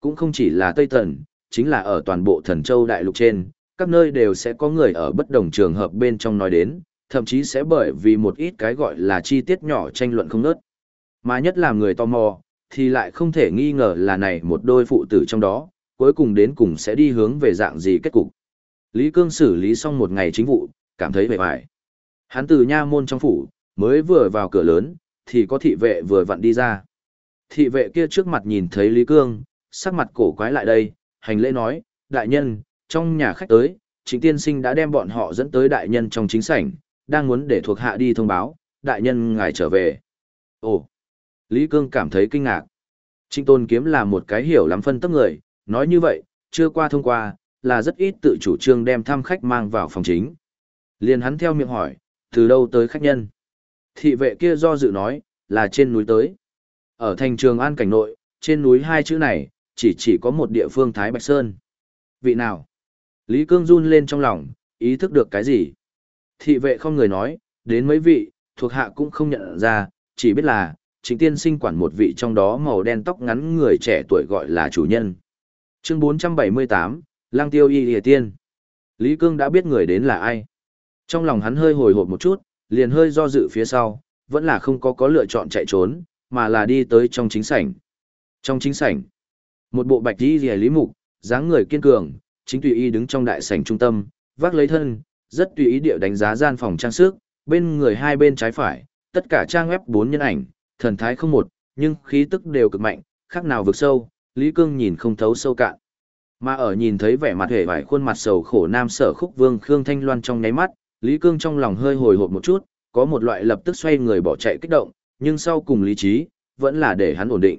Cũng không chỉ là Tây Tần, chính là ở toàn bộ Thần Châu đại lục trên, các nơi đều sẽ có người ở bất đồng trường hợp bên trong nói đến, thậm chí sẽ bởi vì một ít cái gọi là chi tiết nhỏ tranh luận không ngớt. Mà nhất là người tò mò, thì lại không thể nghi ngờ là này một đôi phụ tử trong đó, cuối cùng đến cùng sẽ đi hướng về dạng gì kết cục. Lý Cương xử lý xong một ngày chính vụ, cảm thấy vẻ vải. Hắn từ nha môn trong phủ, mới vừa vào cửa lớn, thì có thị vệ vừa vặn đi ra. Thị vệ kia trước mặt nhìn thấy Lý Cương, sắc mặt cổ quái lại đây, hành lễ nói, đại nhân, trong nhà khách tới, Trịnh tiên sinh đã đem bọn họ dẫn tới đại nhân trong chính sảnh, đang muốn để thuộc hạ đi thông báo, đại nhân ngài trở về. Ồ, Lý Cương cảm thấy kinh ngạc. Trịnh Tôn Kiếm là một cái hiểu lắm phân tấp người, nói như vậy, chưa qua thông qua, là rất ít tự chủ trương đem thăm khách mang vào phòng chính. Liền hắn theo miệng hỏi, từ đâu tới khách nhân? Thị vệ kia do dự nói, là trên núi tới. Ở thành Trường An cảnh nội, trên núi hai chữ này, chỉ có một địa phương Thái Bạch Sơn. Vị nào? Lý Cương run lên trong lòng, ý thức được cái gì? Thị vệ không người nói, đến mấy vị, thuộc hạ cũng không nhận ra, chỉ biết là, Trịnh tiên sinh quản một vị trong đó màu đen tóc ngắn người trẻ tuổi gọi là chủ nhân. Chương 478, Lăng Tiêu Y Lìa Tiên. Lý Cương đã biết người đến là ai. Trong lòng hắn hơi hồi hộp một chút, liền hơi do dự phía sau, vẫn là không có lựa chọn chạy trốn, mà là đi tới trong chính sảnh. Trong chính sảnh, một bộ bạch y lìa Lý Mục, dáng người kiên cường, chính tùy ý đứng trong đại sảnh trung tâm, vác lấy thân, rất tùy ý điệu đánh giá gian phòng trang sức, bên người hai bên trái phải, tất cả trang web 4 nhân ảnh, thần thái không một, nhưng khí tức đều cực mạnh, khác nào vực sâu, Lý Cương nhìn không thấu sâu cạn. Mà ở nhìn thấy vẻ mặt hề vải khuôn mặt sầu khổ nam Sở Khúc Vương Khương Thanh Loan trong nháy mắt, Lý Cương trong lòng hơi hồi hộp một chút, có một loại lập tức xoay người bỏ chạy kích động, nhưng sau cùng lý trí, vẫn là để hắn ổn định.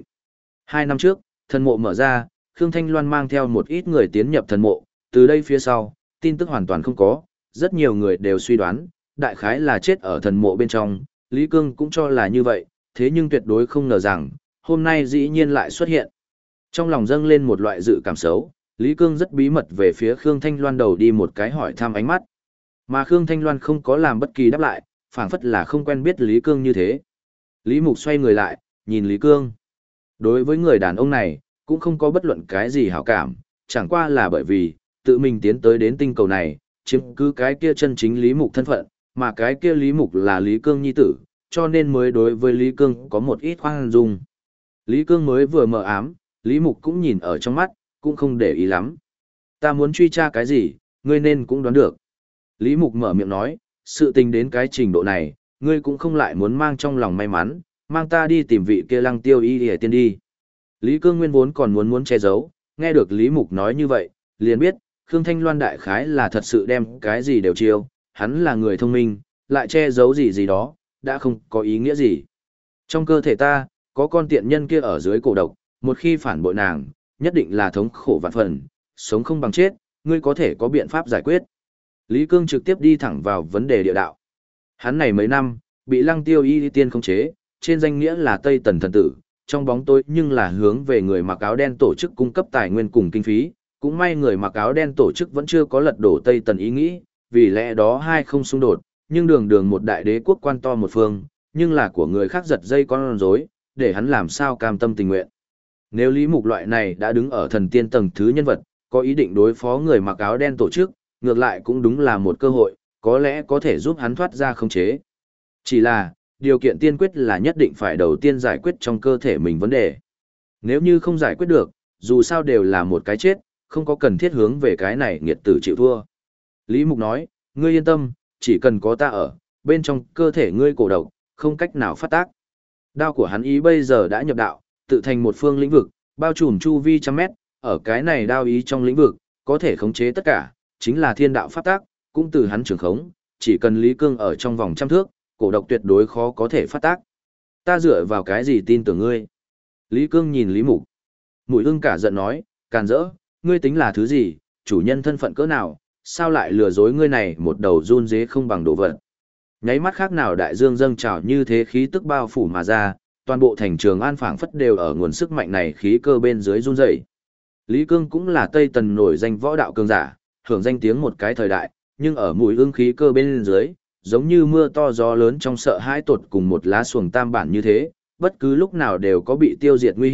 2 năm trước, thần mộ mở ra, Khương Thanh Loan mang theo một ít người tiến nhập thần mộ, từ đây phía sau, tin tức hoàn toàn không có, rất nhiều người đều suy đoán, đại khái là chết ở thần mộ bên trong, Lý Cương cũng cho là như vậy, thế nhưng tuyệt đối không ngờ rằng, hôm nay dĩ nhiên lại xuất hiện. Trong lòng dâng lên một loại dự cảm xấu, Lý Cương rất bí mật về phía Khương Thanh Loan đầu đi một cái hỏi thăm ánh mắt. Mà Khương Thanh Loan không có làm bất kỳ đáp lại, phảng phất là không quen biết Lý Cương như thế. Lý Mục xoay người lại, nhìn Lý Cương. Đối với người đàn ông này, cũng không có bất luận cái gì hảo cảm, chẳng qua là bởi vì, tự mình tiến tới đến tinh cầu này, chiếm cứ cái kia chân chính Lý Mục thân phận, mà cái kia Lý Mục là Lý Cương nhi tử, cho nên mới đối với Lý Cương có một ít khoan dung. Lý Cương mới vừa mờ ám, Lý Mục cũng nhìn ở trong mắt, cũng không để ý lắm. Ta muốn truy tra cái gì, ngươi nên cũng đoán được. Lý Mục mở miệng nói, sự tình đến cái trình độ này, ngươi cũng không lại muốn mang trong lòng may mắn, mang ta đi tìm vị kia Lăng Tiêu Y Lìa Tiên đi. Lý Cương nguyên vốn còn muốn che giấu, nghe được Lý Mục nói như vậy, liền biết, Khương Thanh Loan đại khái là thật sự đem cái gì đều chiêu, hắn là người thông minh, lại che giấu gì đó, đã không có ý nghĩa gì. Trong cơ thể ta, có con tiện nhân kia ở dưới cổ độc, một khi phản bội nàng, nhất định là thống khổ vạn phần, sống không bằng chết, ngươi có thể có biện pháp giải quyết. Lý Cương trực tiếp đi thẳng vào vấn đề địa đạo. Hắn này mấy năm, bị Lăng Tiêu Y Tiên khống chế, trên danh nghĩa là Tây Tần thần tử, trong bóng tối nhưng là hướng về người mặc áo đen tổ chức cung cấp tài nguyên cùng kinh phí, cũng may người mặc áo đen tổ chức vẫn chưa có lật đổ Tây Tần ý nghĩ, vì lẽ đó hai không xung đột, nhưng đường đường một đại đế quốc quan to một phương, nhưng là của người khác giật dây con rối, để hắn làm sao cam tâm tình nguyện. Nếu Lý Mục loại này đã đứng ở thần tiên tầng thứ nhân vật, có ý định đối phó người mặc áo đen tổ chức, ngược lại cũng đúng là một cơ hội, có lẽ có thể giúp hắn thoát ra khống chế. Chỉ là, điều kiện tiên quyết là nhất định phải đầu tiên giải quyết trong cơ thể mình vấn đề. Nếu như không giải quyết được, dù sao đều là một cái chết, không có cần thiết hướng về cái này nghiệt tử chịu thua. Lý Mục nói, ngươi yên tâm, chỉ cần có ta ở, bên trong cơ thể ngươi cổ độc, không cách nào phát tác. Đao của hắn ý bây giờ đã nhập đạo, tự thành một phương lĩnh vực, bao trùm chu vi trăm mét, ở cái này đao ý trong lĩnh vực, có thể khống chế tất cả, chính là thiên đạo phát tác, cũng từ hắn trưởng khống, chỉ cần Lý Cương ở trong vòng trăm thước, cổ độc tuyệt đối khó có thể phát tác. Ta dựa vào cái gì tin tưởng ngươi? Lý Cương nhìn Lý Mục. Mùi ưng cả giận nói, càn rỡ, ngươi tính là thứ gì, chủ nhân thân phận cỡ nào, sao lại lừa dối ngươi này một đầu run dế không bằng đồ vật. Nháy mắt khác nào đại dương dâng trào như thế khí tức bao phủ mà ra, toàn bộ thành Trường An phảng phất đều ở nguồn sức mạnh này khí cơ bên dưới run rẩy. Lý Cương cũng là Tây Tần nổi danh võ đạo cường giả, hưởng danh tiếng một cái thời đại, nhưng ở mùi ưng khí cơ bên dưới, giống như mưa to gió lớn trong sợ hãi tột cùng một lá xuồng tam bản như thế, bất cứ lúc nào đều có bị tiêu diệt nguy hiểm,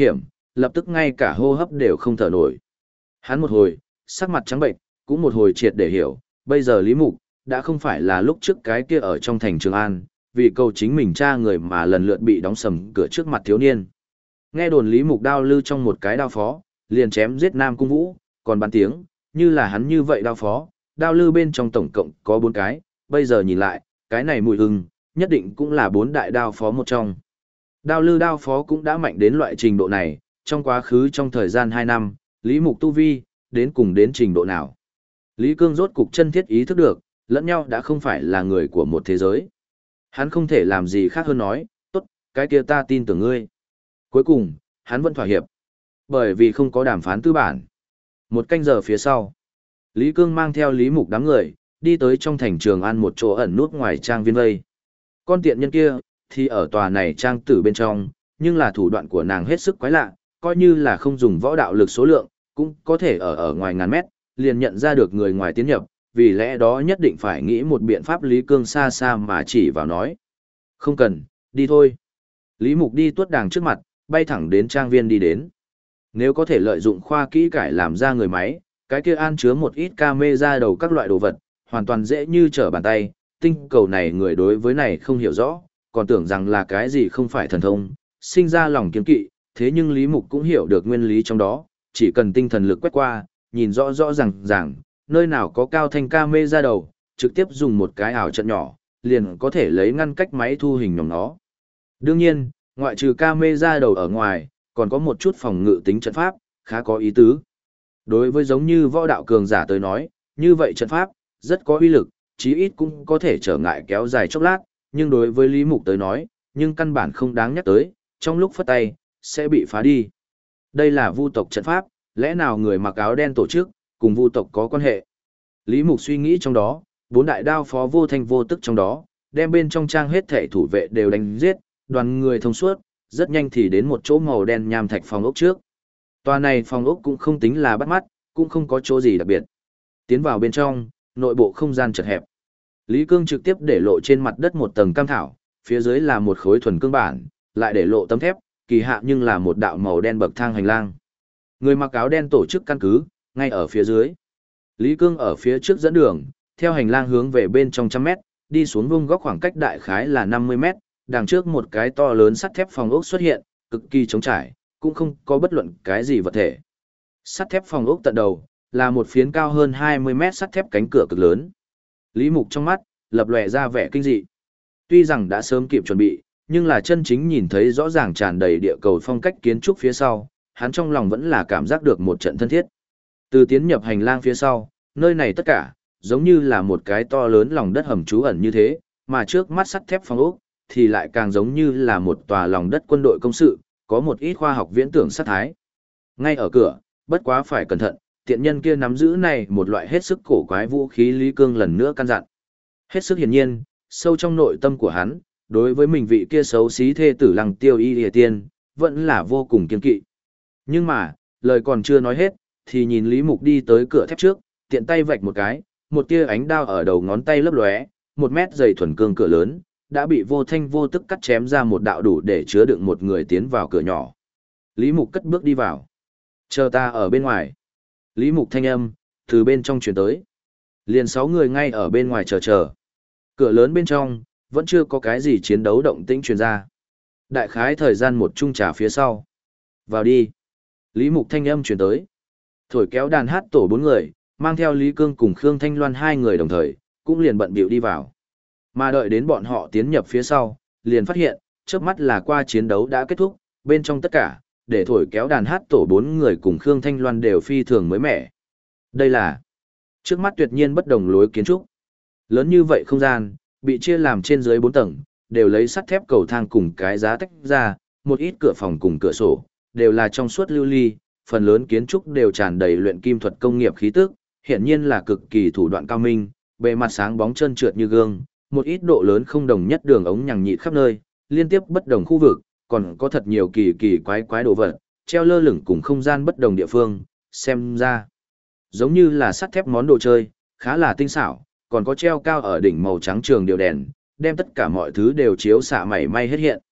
lập tức ngay cả hô hấp đều không thở nổi. Hắn một hồi, sắc mặt trắng bệnh, cũng một hồi triệt để hiểu, bây giờ Lý Mục, đã không phải là lúc trước cái kia ở trong thành Trường An, vì cầu chính mình cha người mà lần lượt bị đóng sầm cửa trước mặt thiếu niên. Nghe đồn Lý Mục đao lư trong một cái đao phó, liền chém giết Nam Cung Vũ, còn bắn tiếng, như là hắn như vậy đao phó, đao lư bên trong tổng cộng có 4 cái, bây giờ nhìn lại, cái này mùi hưng, nhất định cũng là 4 đại đao phó một trong. Đao lư đao phó cũng đã mạnh đến loại trình độ này, trong quá khứ trong thời gian 2 năm, Lý Mục tu vi, đến cùng đến trình độ nào. Lý Cương rốt cục chân thiết ý thức được, lẫn nhau đã không phải là người của một thế giới. Hắn không thể làm gì khác hơn nói, tốt, cái kia ta tin tưởng ngươi. Cuối cùng, hắn vẫn thỏa hiệp. Bởi vì không có đàm phán tư bản. Một canh giờ phía sau, Lý Cương mang theo Lý Mục đám người, đi tới trong thành Trường An một chỗ ẩn nút ngoài trang viên vây. Con tiện nhân kia, thì ở tòa này trang tử bên trong, nhưng là thủ đoạn của nàng hết sức quái lạ, coi như là không dùng võ đạo lực số lượng, cũng có thể ở ngoài ngàn mét, liền nhận ra được người ngoài tiến nhập, vì lẽ đó nhất định phải nghĩ một biện pháp. Lý Cương xa xa mà chỉ vào nói. Không cần, đi thôi. Lý Mục đi tuốt đàng trước mặt, bay thẳng đến trang viên đi đến. Nếu có thể lợi dụng khoa kỹ cải làm ra người máy, cái kia an chứa một ít camera đầu các loại đồ vật, hoàn toàn dễ như trở bàn tay. Tinh cầu này người đối với này không hiểu rõ, còn tưởng rằng là cái gì không phải thần thông, sinh ra lòng kiêng kỵ, thế nhưng Lý Mục cũng hiểu được nguyên lý trong đó, chỉ cần tinh thần lực quét qua, nhìn rõ rõ ràng, nơi nào có cao thanh camera đầu, trực tiếp dùng một cái ảo trận nhỏ, liền có thể lấy ngăn cách máy thu hình nhóm nó. Đương nhiên, ngoại trừ camera đầu ở ngoài, còn có một chút phòng ngự tính trận pháp, khá có ý tứ. Đối với giống như võ đạo cường giả tới nói, như vậy trận pháp, rất có uy lực, chí ít cũng có thể trở ngại kéo dài chốc lát, nhưng đối với Lý Mục tới nói, nhưng căn bản không đáng nhắc tới, trong lúc phất tay, sẽ bị phá đi. Đây là vu tộc trận pháp, lẽ nào người mặc áo đen tổ chức, cùng vu tộc có quan hệ? Lý Mục suy nghĩ trong đó, 4 đại đao phó vô thanh vô tức trong đó, đem bên trong trang hết thể thủ vệ đều đánh giết, đoàn người thông suốt, rất nhanh thì đến một chỗ màu đen nham thạch phòng ốc trước. Tòa này phòng ốc cũng không tính là bắt mắt, cũng không có chỗ gì đặc biệt. Tiến vào bên trong, nội bộ không gian chật hẹp. Lý Cương trực tiếp để lộ trên mặt đất một tầng cam thảo, phía dưới là một khối thuần cương bản, lại để lộ tấm thép, kỳ hạ nhưng là một đạo màu đen bậc thang hành lang. Người mặc áo đen tổ chức căn cứ, ngay ở phía dưới. Lý Cương ở phía trước dẫn đường, theo hành lang hướng về bên trong 100 mét, đi xuống vuông góc khoảng cách đại khái là 50 mét, đằng trước một cái to lớn sắt thép phòng ốc xuất hiện, cực kỳ trống trải, cũng không có bất luận cái gì vật thể. Sắt thép phòng ốc tận đầu, là một phiến cao hơn 20 mét sắt thép cánh cửa cực lớn. Lý Mục trong mắt, lập lòe ra vẻ kinh dị. Tuy rằng đã sớm kịp chuẩn bị, nhưng là chân chính nhìn thấy rõ ràng tràn đầy địa cầu phong cách kiến trúc phía sau, hắn trong lòng vẫn là cảm giác được một trận thân thiết. Từ tiến nhập hành lang phía sau, nơi này tất cả, giống như là một cái to lớn lòng đất hầm trú ẩn như thế, mà trước mắt sắt thép phong ốc, thì lại càng giống như là một tòa lòng đất quân đội công sự, có một ít khoa học viễn tưởng sát thái. Ngay ở cửa, bất quá phải cẩn thận, tiện nhân kia nắm giữ này một loại hết sức cổ quái vũ khí. Lý Cương lần nữa căn dặn. Hết sức hiển nhiên, sâu trong nội tâm của hắn, đối với mình vị kia xấu xí thê tử Lăng Tiêu Y Lìa Tiên, vẫn là vô cùng kiên kỵ. Nhưng mà, lời còn chưa nói hết, thì nhìn Lý Mục đi tới cửa thép trước, tiện tay vạch một cái, một tia ánh đao ở đầu ngón tay lấp lóe, 1 mét dày thuần cương cửa lớn, đã bị vô thanh vô tức cắt chém ra một đạo đủ để chứa đựng một người tiến vào cửa nhỏ. Lý Mục cất bước đi vào. Chờ ta ở bên ngoài. Lý Mục thanh âm, từ bên trong truyền tới. Liền 6 người ngay ở bên ngoài chờ. Cửa lớn bên trong, vẫn chưa có cái gì chiến đấu động tĩnh truyền ra. Đại khái thời gian một chung trà phía sau. Vào đi. Lý Mục thanh âm truyền tới. Thổi kéo đàn hát tổ 4 người, mang theo Lý Cương cùng Khương Thanh Loan 2 người đồng thời, cũng liền bận bịu đi vào. Mà đợi đến bọn họ tiến nhập phía sau, liền phát hiện, chớp mắt là qua chiến đấu đã kết thúc, bên trong tất cả, để thổi kéo đàn hát tổ 4 người cùng Khương Thanh Loan đều phi thường mới mẻ. Đây là trước mắt tuyệt nhiên bất đồng lối kiến trúc. Lớn như vậy không gian, bị chia làm trên dưới 4 tầng, đều lấy sắt thép cầu thang cùng cái giá tách ra, một ít cửa phòng cùng cửa sổ, đều là trong suốt lưu ly, phần lớn kiến trúc đều tràn đầy luyện kim thuật công nghiệp khí tức, hiện nhiên là cực kỳ thủ đoạn cao minh, bề mặt sáng bóng trơn trượt như gương, một ít độ lớn không đồng nhất đường ống nhằng nhịt khắp nơi, liên tiếp bất đồng khu vực, còn có thật nhiều kỳ kỳ quái quái đồ vật, treo lơ lửng cùng không gian bất đồng địa phương, xem ra giống như là sắt thép món đồ chơi, khá là tinh xảo, còn có treo cao ở đỉnh màu trắng trường điều đèn, đem tất cả mọi thứ đều chiếu xạ mảy may hết hiện.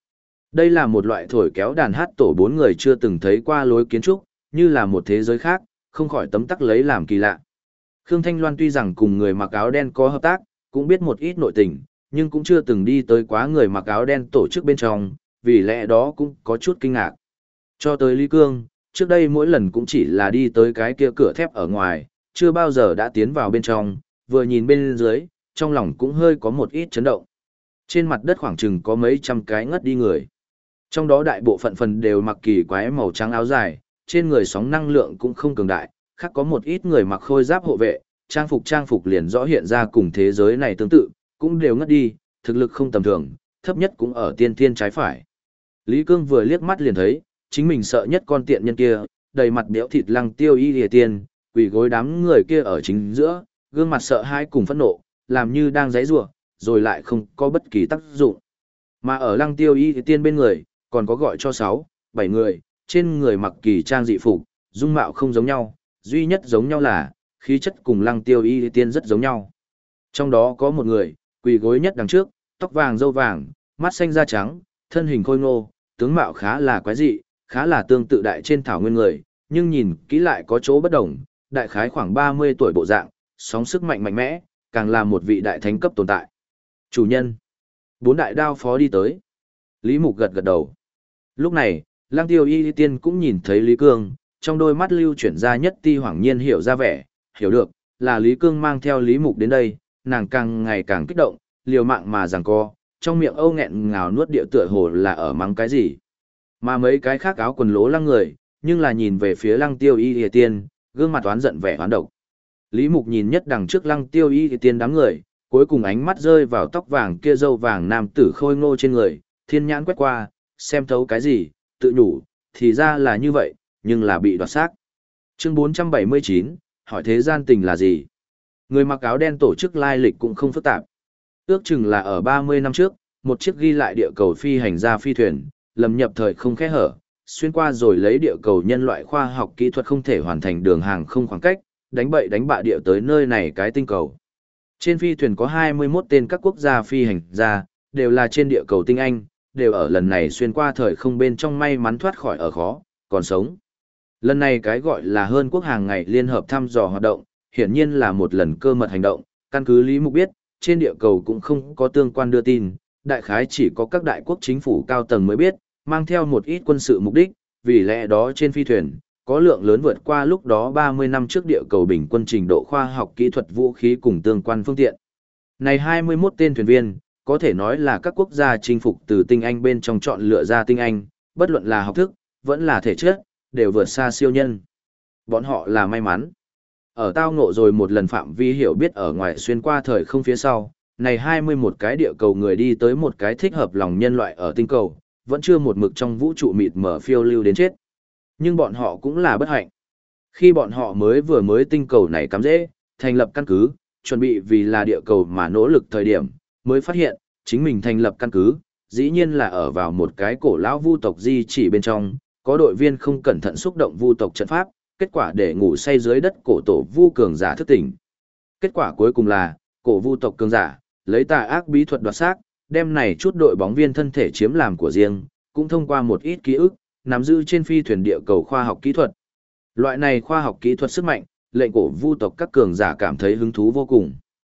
Đây là một loại thổi kéo đàn hát tổ bốn người chưa từng thấy qua lối kiến trúc, như là một thế giới khác, không khỏi tấm tắc lấy làm kỳ lạ. Khương Thanh Loan tuy rằng cùng người mặc áo đen có hợp tác, cũng biết một ít nội tình, nhưng cũng chưa từng đi tới quá người mặc áo đen tổ chức bên trong, vì lẽ đó cũng có chút kinh ngạc. Cho tới Lý Cương, trước đây mỗi lần cũng chỉ là đi tới cái kia cửa thép ở ngoài, chưa bao giờ đã tiến vào bên trong, vừa nhìn bên dưới, trong lòng cũng hơi có một ít chấn động. Trên mặt đất khoảng chừng có mấy trăm cái ngất đi người. Trong đó đại bộ phận phần đều mặc kỳ quái màu trắng áo dài, trên người sóng năng lượng cũng không cường đại, khác có một ít người mặc khôi giáp hộ vệ, trang phục liền rõ hiện ra cùng thế giới này tương tự, cũng đều ngất đi, thực lực không tầm thường, thấp nhất cũng ở tiên thiên trái phải. Lý Cương vừa liếc mắt liền thấy, chính mình sợ nhất con tiện nhân kia, đầy mặt béo thịt Lăng Tiêu Y Lìa Tiên, quỳ gối đám người kia ở chính giữa, gương mặt sợ hãi cùng phẫn nộ, làm như đang giãy giụa, rồi lại không có bất kỳ tác dụng. Mà ở Lăng Tiêu Y Lìa Tiên bên người, còn có gọi cho 6, 7 người, trên người mặc kỳ trang dị phục, dung mạo không giống nhau, duy nhất giống nhau là khí chất cùng Lăng Tiêu Y Lìa Tiên rất giống nhau. Trong đó có một người, quỳ gối nhất đằng trước, tóc vàng râu vàng, mắt xanh da trắng, thân hình khôi ngô, tướng mạo khá là quái dị, khá là tương tự đại trên thảo nguyên người, nhưng nhìn kỹ lại có chỗ bất đồng, đại khái khoảng 30 tuổi bộ dạng, sóng sức mạnh mạnh mẽ, càng là một vị đại thánh cấp tồn tại. Chủ nhân. 4 đại đao phó đi tới. Lý Mục gật gật đầu. Lúc này, Lăng Tiêu Y Tiên cũng nhìn thấy Lý Cương, trong đôi mắt lưu chuyển ra nhất ti hoảng nhiên hiểu ra vẻ, hiểu được, là Lý Cương mang theo Lý Mục đến đây, nàng càng ngày càng kích động, liều mạng mà giằng co, trong miệng âu nghẹn ngào nuốt địa tựa hồ là ở mắng cái gì. Mà mấy cái khác áo quần lố lăng người, nhưng là nhìn về phía Lăng Tiêu Y Lìa Tiên, gương mặt oán giận vẻ oán độc. Lý Mục nhìn nhất đằng trước Lăng Tiêu Y Lìa Tiên đám người, cuối cùng ánh mắt rơi vào tóc vàng kia râu vàng nam tử khôi ngô trên người, thiên nhãn quét qua, xem thấu cái gì, tự nhủ, thì ra là như vậy, nhưng là bị đoạt xác. Chương 479, hỏi thế gian tình là gì? Người mặc áo đen tổ chức lai lịch cũng không phức tạp. Ước chừng là ở 30 năm trước, một chiếc ghi lại địa cầu phi hành gia phi thuyền, lầm nhập thời không kẽ hở, xuyên qua rồi lấy địa cầu nhân loại khoa học kỹ thuật không thể hoàn thành đường hàng không khoảng cách, đánh bậy đánh bạ địa tới nơi này cái tinh cầu. Trên phi thuyền có 21 tên các quốc gia phi hành gia, đều là trên địa cầu tinh anh, đều ở lần này xuyên qua thời không bên trong may mắn thoát khỏi ở khó, còn sống. Lần này cái gọi là hơn quốc hàng ngày liên hợp thăm dò hoạt động, hiển nhiên là một lần cơ mật hành động, căn cứ Lý Mục biết, trên địa cầu cũng không có tương quan đưa tin, đại khái chỉ có các đại quốc chính phủ cao tầng mới biết, mang theo một ít quân sự mục đích, vì lẽ đó trên phi thuyền, có lượng lớn vượt qua lúc đó 30 năm trước địa cầu bình quân trình độ khoa học kỹ thuật vũ khí cùng tương quan phương tiện. Này 21 tên thuyền viên, có thể nói là các quốc gia chinh phục từ tinh anh bên trong chọn lựa ra tinh anh, bất luận là học thức, vẫn là thể chất, đều vượt xa siêu nhân. Bọn họ là may mắn. Ở tao ngộ rồi một lần phạm vi hiểu biết ở ngoài xuyên qua thời không phía sau, này 21 cái địa cầu người đi tới một cái thích hợp lòng nhân loại ở tinh cầu, vẫn chưa một mực trong vũ trụ mịt mở phiêu lưu đến chết. Nhưng bọn họ cũng là bất hạnh. Khi bọn họ mới tinh cầu này cắm rễ, thành lập căn cứ, chuẩn bị vì là địa cầu mà nỗ lực thời điểm, mới phát hiện, chính mình thành lập căn cứ, dĩ nhiên là ở vào một cái cổ lão vu tộc di chỉ bên trong, có đội viên không cẩn thận xúc động vu tộc trận pháp, kết quả để ngủ say dưới đất cổ tổ vu cường giả thức tỉnh. Kết quả cuối cùng là, cổ vu tộc cường giả, lấy tà ác bí thuật đoạt xác, đem này chút đội bóng viên thân thể chiếm làm của riêng, cũng thông qua một ít ký ức, nắm giữ trên phi thuyền địa cầu khoa học kỹ thuật. Loại này khoa học kỹ thuật sức mạnh, lệnh cổ vu tộc các cường giả cảm thấy hứng thú vô cùng.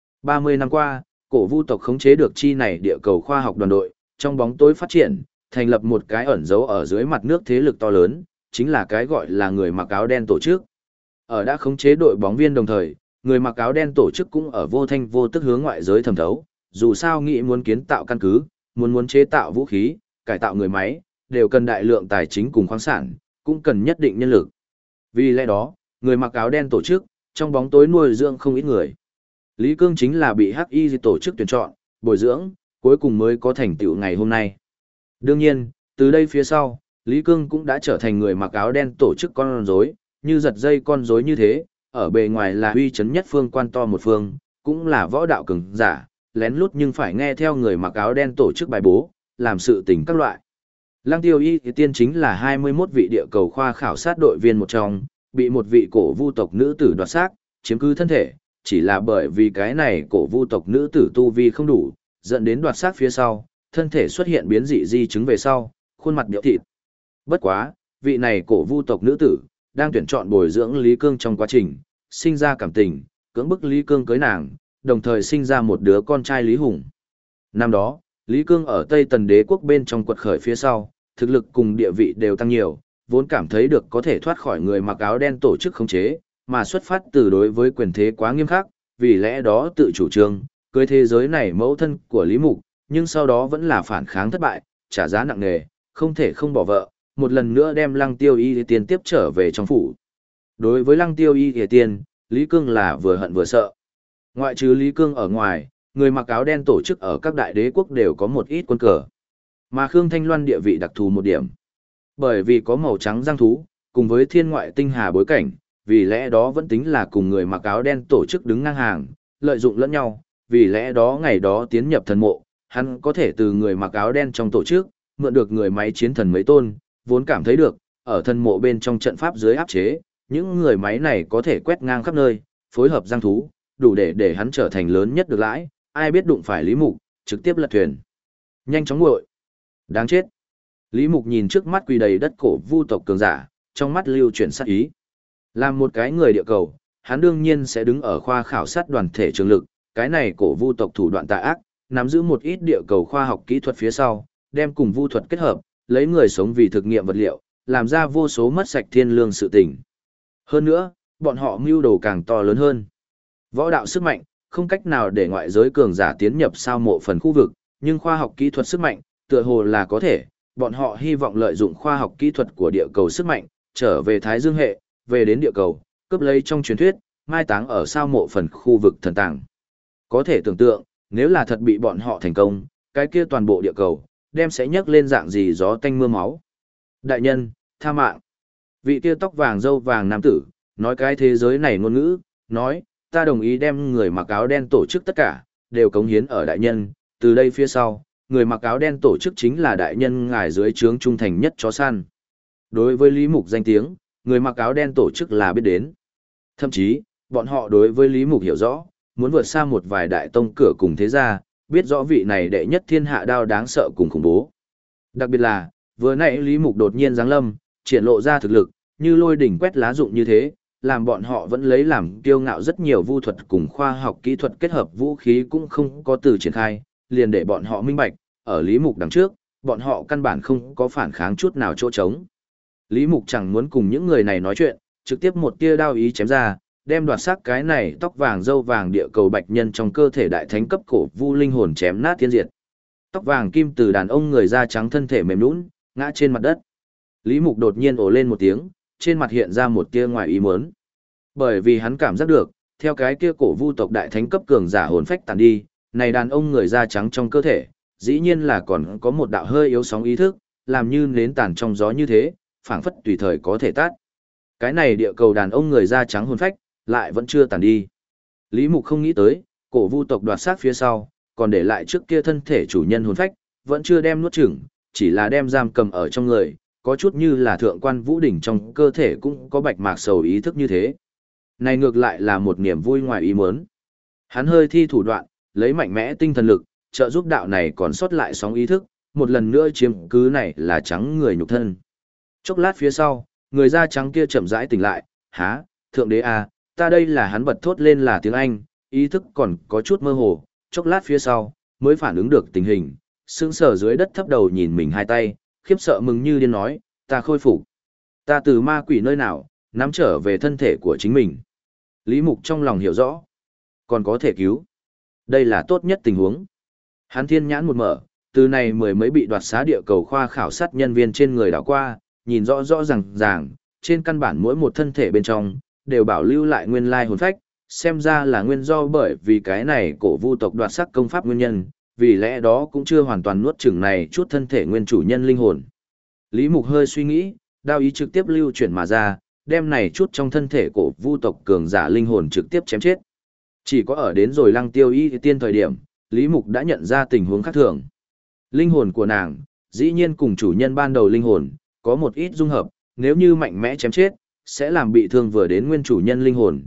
30 năm qua, cổ vu tộc khống chế được chi này địa cầu khoa học đoàn đội, trong bóng tối phát triển, thành lập một cái ẩn giấu ở dưới mặt nước thế lực to lớn, chính là cái gọi là người mặc áo đen tổ chức. Ở đã khống chế đội bóng viên đồng thời, người mặc áo đen tổ chức cũng ở vô thanh vô tức hướng ngoại giới thẩm thấu, dù sao nghĩ muốn kiến tạo căn cứ, muốn chế tạo vũ khí, cải tạo người máy, đều cần đại lượng tài chính cùng khoáng sản, cũng cần nhất định nhân lực. Vì lẽ đó, người mặc áo đen tổ chức, trong bóng tối nuôi dưỡng không ít người. Lý Cương chính là bị Hắc Y tổ chức tuyển chọn, bồi dưỡng, cuối cùng mới có thành tựu ngày hôm nay. Đương nhiên, từ đây phía sau, Lý Cương cũng đã trở thành người mặc áo đen tổ chức con rối, như giật dây con rối như thế, ở bề ngoài là uy chấn nhất phương quan to một phương, cũng là võ đạo cường giả, lén lút nhưng phải nghe theo người mặc áo đen tổ chức bài bố, làm sự tình các loại. Lăng Tiêu Y Tiên chính là 21 vị địa cầu khoa khảo sát đội viên một trong, bị một vị cổ vu tộc nữ tử đoạt xác, chiếm cứ thân thể, chỉ là bởi vì cái này cổ vu tộc nữ tử tu vi không đủ, dẫn đến đoạt xác phía sau, thân thể xuất hiện biến dị di chứng về sau, khuôn mặt biểu thịt. Bất quá, vị này cổ vu tộc nữ tử, đang tuyển chọn bồi dưỡng Lý Cương trong quá trình, sinh ra cảm tình, cưỡng bức Lý Cương cưới nàng, đồng thời sinh ra một đứa con trai Lý Hùng. Năm đó, Lý Cương ở Tây Tần đế quốc bên trong quật khởi phía sau, thực lực cùng địa vị đều tăng nhiều, vốn cảm thấy được có thể thoát khỏi người mặc áo đen tổ chức khống chế, mà xuất phát từ đối với quyền thế quá nghiêm khắc, vì lẽ đó tự chủ trương, cưới thế giới này mẫu thân của Lý Mục, nhưng sau đó vẫn là phản kháng thất bại, trả giá nặng nề, không thể không bỏ vợ, một lần nữa đem Lăng Tiêu Y Tiên tiếp trở về trong phủ. Đối với Lăng Tiêu Y Tiên, Lý Cương là vừa hận vừa sợ. Ngoại trừ Lý Cương ở ngoài, người mặc áo đen tổ chức ở các đại đế quốc đều có một ít quân cờ. Mà Khương Thanh Loan địa vị đặc thù một điểm. Bởi vì có màu trắng giang thú, cùng với thiên ngoại tinh hà bối cảnh, vì lẽ đó vẫn tính là cùng người mặc áo đen tổ chức đứng ngang hàng, lợi dụng lẫn nhau, vì lẽ đó ngày đó tiến nhập thần mộ, hắn có thể từ người mặc áo đen trong tổ chức, mượn được người máy chiến thần mấy tôn, vốn cảm thấy được, ở thần mộ bên trong trận pháp dưới áp chế, những người máy này có thể quét ngang khắp nơi, phối hợp giang thú, đủ để hắn trở thành lớn nhất được lãi, ai biết đụng phải Lý Mục, trực tiếp lật thuyền. Nhanh chóng nguội. Đáng chết. Lý Mục nhìn trước mắt quỳ đầy đất cổ vu tộc cường giả, trong mắt lưu chuyển sát ý. Làm một cái người địa cầu, hắn đương nhiên sẽ đứng ở khoa khảo sát đoàn thể trường lực, cái này cổ vu tộc thủ đoạn tà ác, nắm giữ một ít địa cầu khoa học kỹ thuật phía sau, đem cùng vu thuật kết hợp, lấy người sống vì thực nghiệm vật liệu, làm ra vô số mất sạch thiên lương sự tình. Hơn nữa, bọn họ mưu đồ càng to lớn hơn. Võ đạo sức mạnh, không cách nào để ngoại giới cường giả tiến nhập sao mộ phần khu vực, nhưng khoa học kỹ thuật sức mạnh, tựa hồ là có thể, bọn họ hy vọng lợi dụng khoa học kỹ thuật của địa cầu sức mạnh, trở về Thái Dương hệ, về đến địa cầu, cướp lấy trong truyền thuyết, mai táng ở sao mộ phần khu vực thần tàng. Có thể tưởng tượng, nếu là thật bị bọn họ thành công, cái kia toàn bộ địa cầu, đem sẽ nhấc lên dạng gì gió tanh mưa máu. Đại nhân, tha mạng. Vị kia tóc vàng râu vàng nam tử, nói cái thế giới này ngôn ngữ, nói, ta đồng ý đem người mặc áo đen tổ chức tất cả, đều cống hiến ở đại nhân, từ đây phía sau, người mặc áo đen tổ chức chính là đại nhân ngài dưới trướng trung thành nhất chó săn. Đối với Lý Mục danh tiếng, người mặc áo đen tổ chức là biết đến. Thậm chí, bọn họ đối với Lý Mục hiểu rõ, muốn vượt xa một vài đại tông cửa cùng thế gia, biết rõ vị này đệ nhất thiên hạ đao đáng sợ cùng khủng bố. Đặc biệt là, vừa nãy Lý Mục đột nhiên giáng lâm, triển lộ ra thực lực, như lôi đỉnh quét lá rụng như thế, làm bọn họ vẫn lấy làm kiêu ngạo rất nhiều vu thuật cùng khoa học kỹ thuật kết hợp vũ khí cũng không có từ triển khai, liền để bọn họ minh bạch, ở Lý Mục đằng trước, bọn họ căn bản không có phản kháng chút nào chỗ trống. Lý Mục chẳng muốn cùng những người này nói chuyện, trực tiếp một tia đao ý chém ra, đem đoạt xác cái này tóc vàng râu vàng địa cầu bạch nhân trong cơ thể đại thánh cấp cổ vu linh hồn chém nát thiên diệt. Tóc vàng kim từ đàn ông người da trắng thân thể mềm nhũn, ngã trên mặt đất. Lý Mục đột nhiên ồ lên một tiếng, trên mặt hiện ra một tia ngoài ý muốn. Bởi vì hắn cảm giác được, theo cái kia cổ vu tộc đại thánh cấp cường giả hồn phách tàn đi, này đàn ông người da trắng trong cơ thể, dĩ nhiên là còn có một đạo hơi yếu sóng ý thức, làm như nến tàn trong gió như thế, phảng phất tùy thời có thể tát. Cái này địa cầu đàn ông người da trắng hồn phách, lại vẫn chưa tàn đi. Lý Mục không nghĩ tới, cổ vu tộc đoạt xác phía sau, còn để lại trước kia thân thể chủ nhân hồn phách, vẫn chưa đem nuốt chửng, chỉ là đem giam cầm ở trong người, có chút như là thượng quan vũ đỉnh trong cơ thể cũng có bạch mạc sầu ý thức như thế. Này ngược lại là một niềm vui ngoài ý muốn. Hắn hơi thi thủ đoạn, lấy mạnh mẽ tinh thần lực, trợ giúp đạo này còn sót lại sóng ý thức, một lần nữa chiếm cứ này là trắng người nhục thân. Chốc lát phía sau, người da trắng kia chậm rãi tỉnh lại, há, thượng đế à, ta đây là hắn bật thốt lên là tiếng Anh, ý thức còn có chút mơ hồ, chốc lát phía sau, mới phản ứng được tình hình, sững sờ dưới đất thấp đầu nhìn mình hai tay, khiếp sợ mừng như điên nói, ta khôi phục, ta từ ma quỷ nơi nào, nắm trở về thân thể của chính mình. Lý Mục trong lòng hiểu rõ, còn có thể cứu. Đây là tốt nhất tình huống. Hắn thiên nhãn một mở, từ này mười mấy bị đoạt xá địa cầu khoa khảo sát nhân viên trên người đảo qua, nhìn rõ rõ ràng, trên căn bản mỗi một thân thể bên trong, đều bảo lưu lại nguyên lai hồn phách, xem ra là nguyên do bởi vì cái này cổ vu tộc đoạt sắc công pháp nguyên nhân, vì lẽ đó cũng chưa hoàn toàn nuốt chửng này chút thân thể nguyên chủ nhân linh hồn. Lý Mục hơi suy nghĩ, đao ý trực tiếp lưu chuyển mà ra, đem này chút trong thân thể cổ vu tộc cường giả linh hồn trực tiếp chém chết. Chỉ có ở đến rồi Lăng Tiêu Y tiên thời điểm, Lý Mục đã nhận ra tình huống khác thường. Linh hồn của nàng, dĩ nhiên cùng chủ nhân ban đầu linh hồn, có một ít dung hợp, nếu như mạnh mẽ chém chết, sẽ làm bị thương vừa đến nguyên chủ nhân linh hồn,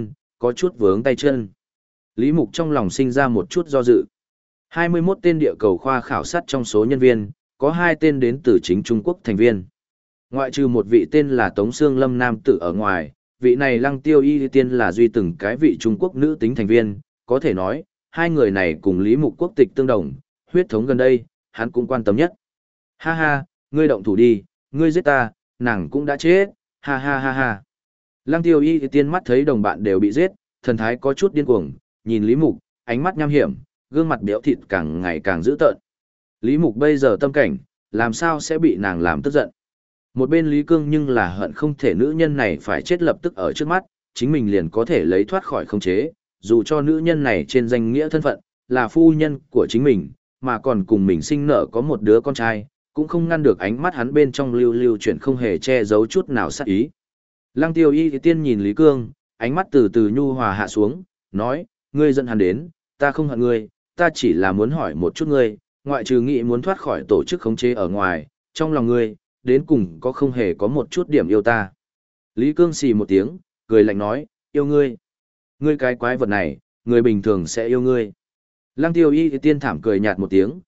có chút vướng tay chân. Lý Mục trong lòng sinh ra một chút do dự. 21 tên địa cầu khoa khảo sát trong số nhân viên, có 2 tên đến từ chính Trung Quốc thành viên. Ngoại trừ một vị tên là Tống Sương Lâm nam tử ở ngoài, vị này Lăng Tiêu Y Tiên là duy từng cái vị Trung Quốc nữ tính thành viên, có thể nói, hai người này cùng Lý Mục quốc tịch tương đồng, huyết thống gần đây, hắn cũng quan tâm nhất. Ha ha, ngươi động thủ đi, ngươi giết ta, nàng cũng đã chết, ha ha ha ha. Lăng Tiêu Y Tiên mắt thấy đồng bạn đều bị giết, thần thái có chút điên cuồng, nhìn Lý Mục, ánh mắt nham hiểm, gương mặt béo thịt càng ngày càng dữ tợn. Lý Mục bây giờ tâm cảnh, làm sao sẽ bị nàng làm tức giận. Một bên Lý Cương nhưng là hận không thể nữ nhân này phải chết lập tức ở trước mắt, chính mình liền có thể lấy thoát khỏi khống chế, dù cho nữ nhân này trên danh nghĩa thân phận, là phu nhân của chính mình, mà còn cùng mình sinh nở có một đứa con trai, cũng không ngăn được ánh mắt hắn bên trong lưu lưu chuyển không hề che giấu chút nào sát ý. Lăng Tiêu Y Tiên nhìn Lý Cương, ánh mắt từ từ nhu hòa hạ xuống, nói, ngươi giận hắn đến, ta không hận ngươi, ta chỉ là muốn hỏi một chút ngươi, ngoại trừ nghĩ muốn thoát khỏi tổ chức khống chế ở ngoài, trong lòng ngươi, đến cùng có không hề có một chút điểm yêu ta. Lý Cương xì một tiếng, cười lạnh nói, yêu ngươi. Ngươi cái quái vật này, người bình thường sẽ yêu ngươi. Lăng Tiêu Y Tiên thảm cười nhạt một tiếng,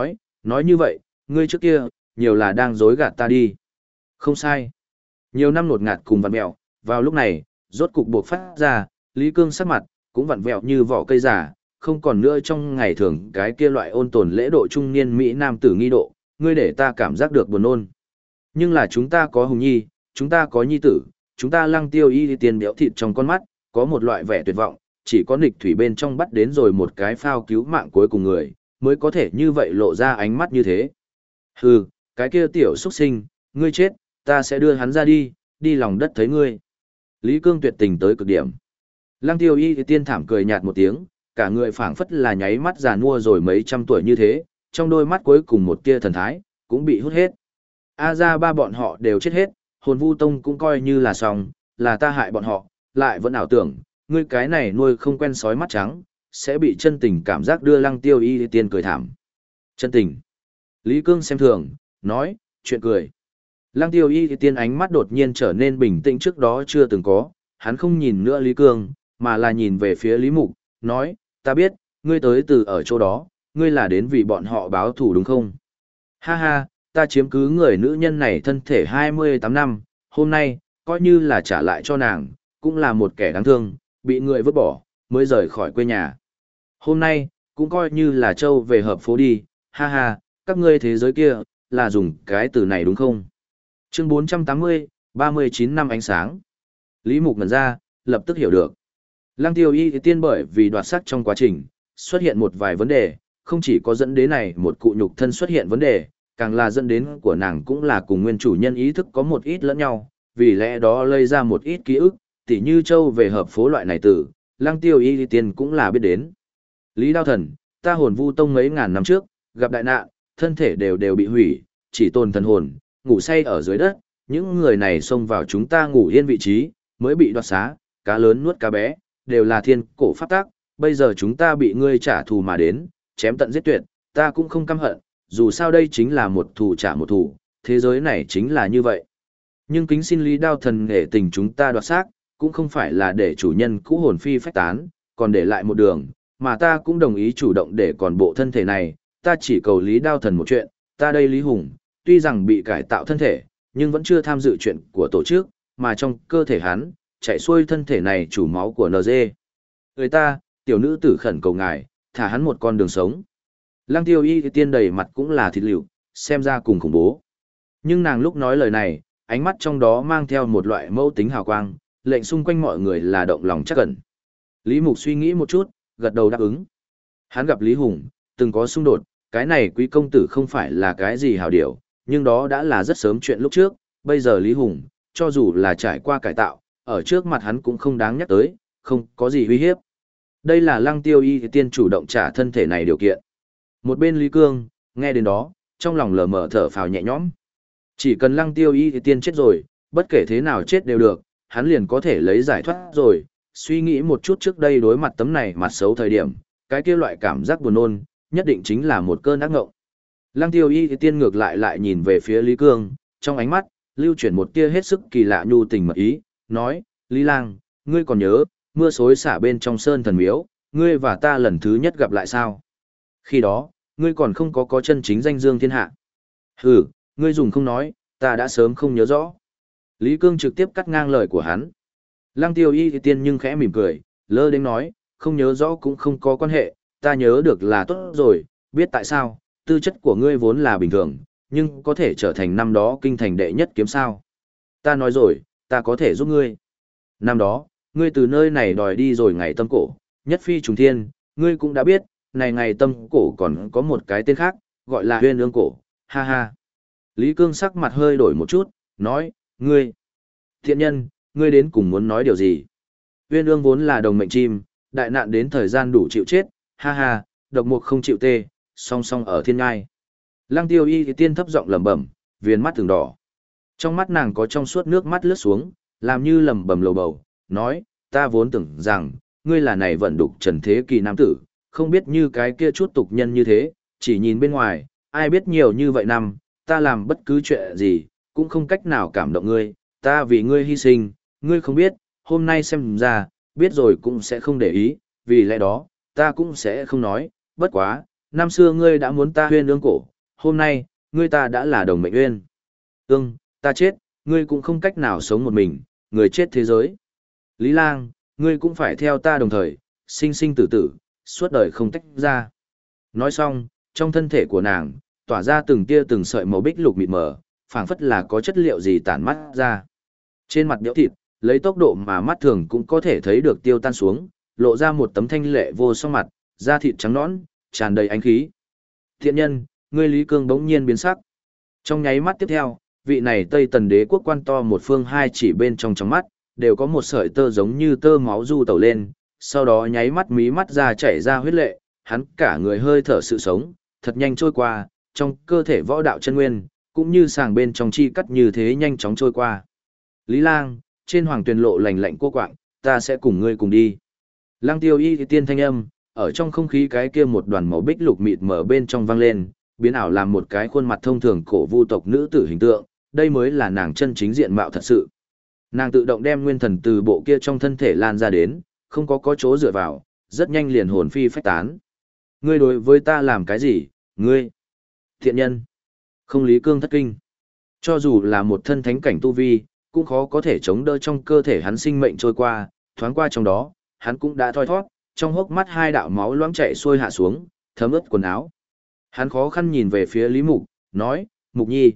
nói như vậy, ngươi trước kia, nhiều là đang dối gạt ta đi. Không sai. Nhiều năm nột ngạt cùng vặn mẹo, vào lúc này, rốt cục buộc phát ra, Lý Cương sắc mặt, cũng vặn vẹo như vỏ cây giả, không còn nữa trong ngày thường cái kia loại ôn tồn lễ độ trung niên Mỹ Nam tử nghi độ, ngươi để ta cảm giác được buồn nôn. Nhưng là chúng ta có Hùng Nhi, chúng ta có Nhi tử, chúng ta Lăng Tiêu Y Tiên béo thịt trong con mắt, có một loại vẻ tuyệt vọng, chỉ có nghịch thủy bên trong bắt đến rồi một cái phao cứu mạng cuối cùng người, mới có thể như vậy lộ ra ánh mắt như thế. Hừ, cái kia tiểu xuất sinh, ngươi chết, ta sẽ đưa hắn ra đi lòng đất thấy ngươi. Lý Cương tuyệt tình tới cực điểm. Lăng Tiêu Y Tiên thảm cười nhạt một tiếng, cả người phảng phất là nháy mắt già nua rồi mấy trăm tuổi như thế, trong đôi mắt cuối cùng một tia thần thái, cũng bị hút hết. A ra ba bọn họ đều chết hết, hồn vu tông cũng coi như là xong, là ta hại bọn họ, lại vẫn ảo tưởng, ngươi cái này nuôi không quen sói mắt trắng, sẽ bị chân tình cảm giác đưa Lăng Tiêu Y Tiên cười thảm. Chân tình. Lý Cương xem thường, nói, chuyện cười. Lăng Tiêu Y Tiên ánh mắt đột nhiên trở nên bình tĩnh trước đó chưa từng có, hắn không nhìn nữa Lý Cương, mà là nhìn về phía Lý Mục, nói, ta biết, ngươi tới từ ở chỗ đó, ngươi là đến vì bọn họ báo thù đúng không? Ha ha, ta chiếm cứ người nữ nhân này thân thể 28 năm, hôm nay, coi như là trả lại cho nàng, cũng là một kẻ đáng thương, bị người vứt bỏ, mới rời khỏi quê nhà. Hôm nay, cũng coi như là châu về hợp phố đi, ha ha, các ngươi thế giới kia, là dùng cái từ này đúng không? Chương 480, 39 năm ánh sáng. Lý Mục ngẩn ra, lập tức hiểu được. Lăng Tiêu Y Tiên bởi vì đoạt sắc trong quá trình, xuất hiện một vài vấn đề, không chỉ có dẫn đến này một cụ nhục thân xuất hiện vấn đề, càng là dẫn đến của nàng cũng là cùng nguyên chủ nhân ý thức có một ít lẫn nhau, vì lẽ đó lây ra một ít ký ức, tỉ như châu về hợp phố loại này tử, Lăng Tiêu Y Tiên cũng là biết đến. Lý Đao Thần, ta hồn vu tông mấy ngàn năm trước, gặp đại nạn, thân thể đều bị hủy, chỉ tồn thần hồn, ngủ say ở dưới đất, những người này xông vào chúng ta ngủ yên vị trí, mới bị đoạt xá, cá lớn nuốt cá bé, đều là thiên cổ pháp tắc, bây giờ chúng ta bị ngươi trả thù mà đến, chém tận giết tuyệt, ta cũng không căm hận, dù sao đây chính là một thù trả một thù, thế giới này chính là như vậy. Nhưng kính xin Lý Đao Thần nghệ tình chúng ta đoạt xác, cũng không phải là để chủ nhân cũ hồn phi phách tán, còn để lại một đường, mà ta cũng đồng ý chủ động để còn bộ thân thể này, ta chỉ cầu Lý Đao Thần một chuyện, ta đây Lý Hùng, tuy rằng bị cải tạo thân thể, nhưng vẫn chưa tham dự chuyện của tổ chức, mà trong cơ thể hắn, chạy xuôi thân thể này chủ máu của NG. Người ta, tiểu nữ tử khẩn cầu ngài, thả hắn một con đường sống. Lăng Tiêu Y Tiên đầy mặt cũng là thịt liệu, xem ra cùng khủng bố. Nhưng nàng lúc nói lời này, ánh mắt trong đó mang theo một loại mẫu tính hào quang, lệnh xung quanh mọi người là động lòng chắc cẩn. Lý Mục suy nghĩ một chút, gật đầu đáp ứng. Hắn gặp Lý Hùng, từng có xung đột, cái này quý công tử không phải là cái gì hào điểu, nhưng đó đã là rất sớm chuyện lúc trước, bây giờ Lý Hùng, cho dù là trải qua cải tạo, ở trước mặt hắn cũng không đáng nhắc tới, không có gì uy hiếp. Đây là Lăng Tiêu Y Tiên chủ động trả thân thể này điều kiện. Một bên Lý Cương, nghe đến đó, trong lòng lờ mờ thở phào nhẹ nhõm. Chỉ cần Lăng Tiêu Y Tiên chết rồi, bất kể thế nào chết đều được, hắn liền có thể lấy giải thoát rồi. Suy nghĩ một chút trước đây đối mặt tấm này mặt xấu thời điểm, cái kia loại cảm giác buồn nôn, nhất định chính là một cơn ác ngộng. Lăng Tiêu Y Tiên ngược lại nhìn về phía Lý Cương, trong ánh mắt, lưu chuyển một tia hết sức kỳ lạ nhu tình mật ý, nói, Lý Lang, ngươi còn nhớ, mưa xối xả bên trong sơn thần miếu, ngươi và ta lần thứ nhất gặp lại sao? Khi đó, ngươi còn không có chân chính danh dương thiên hạ. Hừ, ngươi dùng không nói, ta đã sớm không nhớ rõ. Lý Cương trực tiếp cắt ngang lời của hắn. Lăng Tiêu Y tiên nhưng khẽ mỉm cười, lơ đến nói, không nhớ rõ cũng không có quan hệ, ta nhớ được là tốt rồi, biết tại sao, tư chất của ngươi vốn là bình thường, nhưng có thể trở thành năm đó kinh thành đệ nhất kiếm sao. Ta nói rồi, ta có thể giúp ngươi. Năm đó, ngươi từ nơi này đòi đi rồi ngày tâm cổ, nhất phi trùng thiên, ngươi cũng đã biết, này ngày tâm cổ còn có một cái tên khác, gọi là huyên ương cổ, ha ha. Lý Cương sắc mặt hơi đổi một chút, nói, ngươi, thiện nhân, ngươi đến cùng muốn nói điều gì? Huyên ương vốn là đồng mệnh chim, đại nạn đến thời gian đủ chịu chết, ha ha, độc mục không chịu tê, song song ở thiên ngai. Lăng Tiêu Y thì tiên thấp giọng lẩm bẩm, viền mắt thường đỏ. Trong mắt nàng có trong suốt nước mắt lướt xuống, làm như lẩm bẩm lầu bầu, nói, ta vốn tưởng rằng, ngươi là này vận đục trần thế kỳ nam tử, không biết như cái kia chút tục nhân như thế, chỉ nhìn bên ngoài, ai biết nhiều như vậy năm, ta làm bất cứ chuyện gì, cũng không cách nào cảm động ngươi, ta vì ngươi hy sinh, ngươi không biết, hôm nay xem ra, biết rồi cũng sẽ không để ý, vì lẽ đó, ta cũng sẽ không nói, bất quá, năm xưa ngươi đã muốn ta huyên ương cổ, hôm nay, ngươi ta đã là đồng mệnh uyên. Ta chết, ngươi cũng không cách nào sống một mình, người chết thế giới. Lý Lang, ngươi cũng phải theo ta đồng thời, sinh sinh tử tử, suốt đời không tách ra. Nói xong, trong thân thể của nàng, tỏa ra từng tia từng sợi màu bích lục mịt mờ, phảng phất là có chất liệu gì tản mắt ra. Trên mặt béo thịt, lấy tốc độ mà mắt thường cũng có thể thấy được tiêu tan xuống, lộ ra một tấm thanh lệ vô song mặt, da thịt trắng nõn, tràn đầy ánh khí. Thiện nhân, ngươi Lý Cương bỗng nhiên biến sắc. Trong nháy mắt tiếp theo, vị này Tây Tần đế quốc quan to một phương hai chỉ bên trong mắt, đều có một sợi tơ giống như tơ máu du tẩu lên, sau đó nháy mắt mí mắt ra chảy ra huyết lệ, hắn cả người hơi thở sự sống, thật nhanh trôi qua, trong cơ thể võ đạo chân nguyên, cũng như sàng bên trong chi cắt như thế nhanh chóng trôi qua. Lý Lang, trên hoàng tuyền lộ lành lạnh cô quạng, ta sẽ cùng ngươi cùng đi. Lăng Tiêu Y tiên thanh âm, ở trong không khí cái kia một đoàn màu bích lục mịt mở bên trong vang lên, biến ảo làm một cái khuôn mặt thông thường cổ vu tộc nữ tử hình tượng, đây mới là nàng chân chính diện mạo thật sự. Nàng tự động đem nguyên thần từ bộ kia trong thân thể lan ra đến, không có chỗ dựa vào, rất nhanh liền hồn phi phách tán. Ngươi đối với ta làm cái gì, ngươi? Thiện nhân. Không Lý Cương thất kinh. Cho dù là một thân thánh cảnh tu vi, cũng khó có thể chống đỡ trong cơ thể hắn sinh mệnh trôi qua, thoáng qua trong đó, hắn cũng đã thoi thoát, trong hốc mắt hai đạo máu loãng chảy xuôi hạ xuống, thấm ướt quần áo. Hắn khó khăn nhìn về phía Lý Mục, nói, Mục Nhi,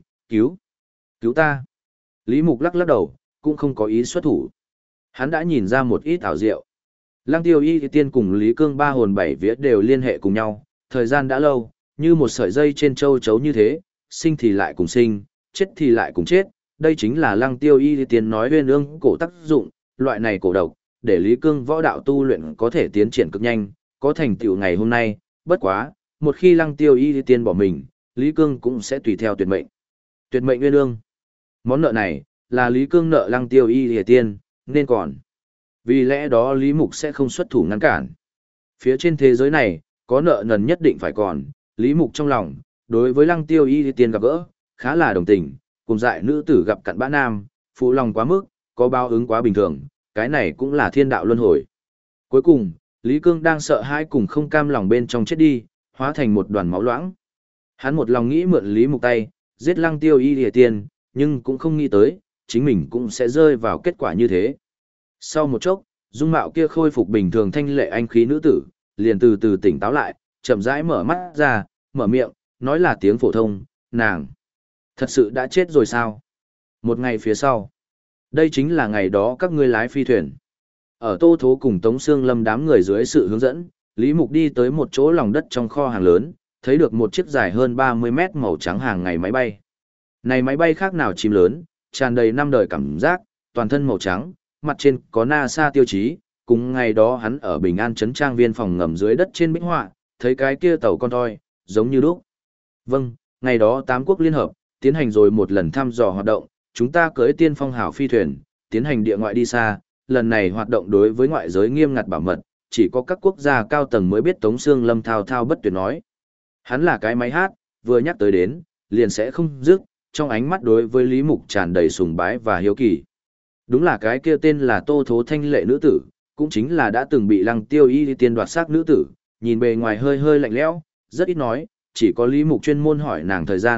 cứu ta. Lý Mục lắc lắc đầu, cũng không có ý xuất thủ. Hắn đã nhìn ra một ít ảo diệu. Lăng Tiêu Y tiên cùng Lý Cương ba hồn bảy vía đều liên hệ cùng nhau, thời gian đã lâu, như một sợi dây trên châu chấu như thế, sinh thì lại cùng sinh, chết thì lại cùng chết. Đây chính là Lăng Tiêu Y tiên nói huyên ương cổ tác dụng, loại này cổ độc, để Lý Cương võ đạo tu luyện có thể tiến triển cực nhanh, có thành tựu ngày hôm nay, bất quá, một khi Lăng Tiêu Y tiên bỏ mình, Lý Cương cũng sẽ tùy theo tuyệt mệnh. Tuyệt mệnh huyên ương. Món nợ này, là Lý Cương nợ Lăng Tiêu Y tiên, nên còn. Vì lẽ đó Lý Mục sẽ không xuất thủ ngăn cản. Phía trên thế giới này, có nợ nần nhất định phải còn, Lý Mục trong lòng, đối với Lăng Tiêu Y tiên gặp gỡ, khá là đồng tình, cùng dại nữ tử gặp cặn bã nam, phụ lòng quá mức, có báo ứng quá bình thường, cái này cũng là thiên đạo luân hồi. Cuối cùng, Lý Cương đang sợ hãi cùng không cam lòng bên trong chết đi, hóa thành một đoàn máu loãng. Hắn một lòng nghĩ mượn Lý Mục tay, giết Lăng Tiêu Y tiên, nhưng cũng không nghĩ tới, chính mình cũng sẽ rơi vào kết quả như thế. Sau một chốc, dung mạo kia khôi phục bình thường thanh lệ anh khí nữ tử, liền từ từ tỉnh táo lại, chậm rãi mở mắt ra, mở miệng, nói là tiếng phổ thông, nàng. Thật sự đã chết rồi sao? Một ngày phía sau. Đây chính là ngày đó các ngươi lái phi thuyền. Ở Tô Thố cùng Tống Sương Lâm đám người dưới sự hướng dẫn, Lý Mục đi tới một chỗ lòng đất trong kho hàng lớn, thấy được một chiếc dài hơn 30 mét màu trắng hàng ngày máy bay. Này máy bay khác nào chim lớn, tràn đầy năm đời cảm giác, toàn thân màu trắng, mặt trên có NASA tiêu chí, cùng ngày đó hắn ở Bình An trấn trang viên phòng ngầm dưới đất trên bích họa, thấy cái kia tàu con thoi, giống như đúc. Vâng, ngày đó tám quốc liên hợp, tiến hành rồi một lần thăm dò hoạt động, chúng ta cưỡi tiên phong hào phi thuyền, tiến hành địa ngoại đi xa, lần này hoạt động đối với ngoại giới nghiêm ngặt bảo mật, chỉ có các quốc gia cao tầng mới biết. Tống Sương Lâm thao thao bất tuyệt nói. Hắn là cái máy hát, vừa nhắc tới đến, liền sẽ không dứt, trong ánh mắt đối với Lý Mục tràn đầy sùng bái và hiếu kỳ. Đúng là cái kia tên là Tô Thố thanh lệ nữ tử, cũng chính là đã từng bị Lăng Tiêu Y tiên đoạt xác nữ tử, nhìn bề ngoài hơi hơi lạnh lẽo, rất ít nói, chỉ có Lý Mục chuyên môn hỏi nàng thời gian,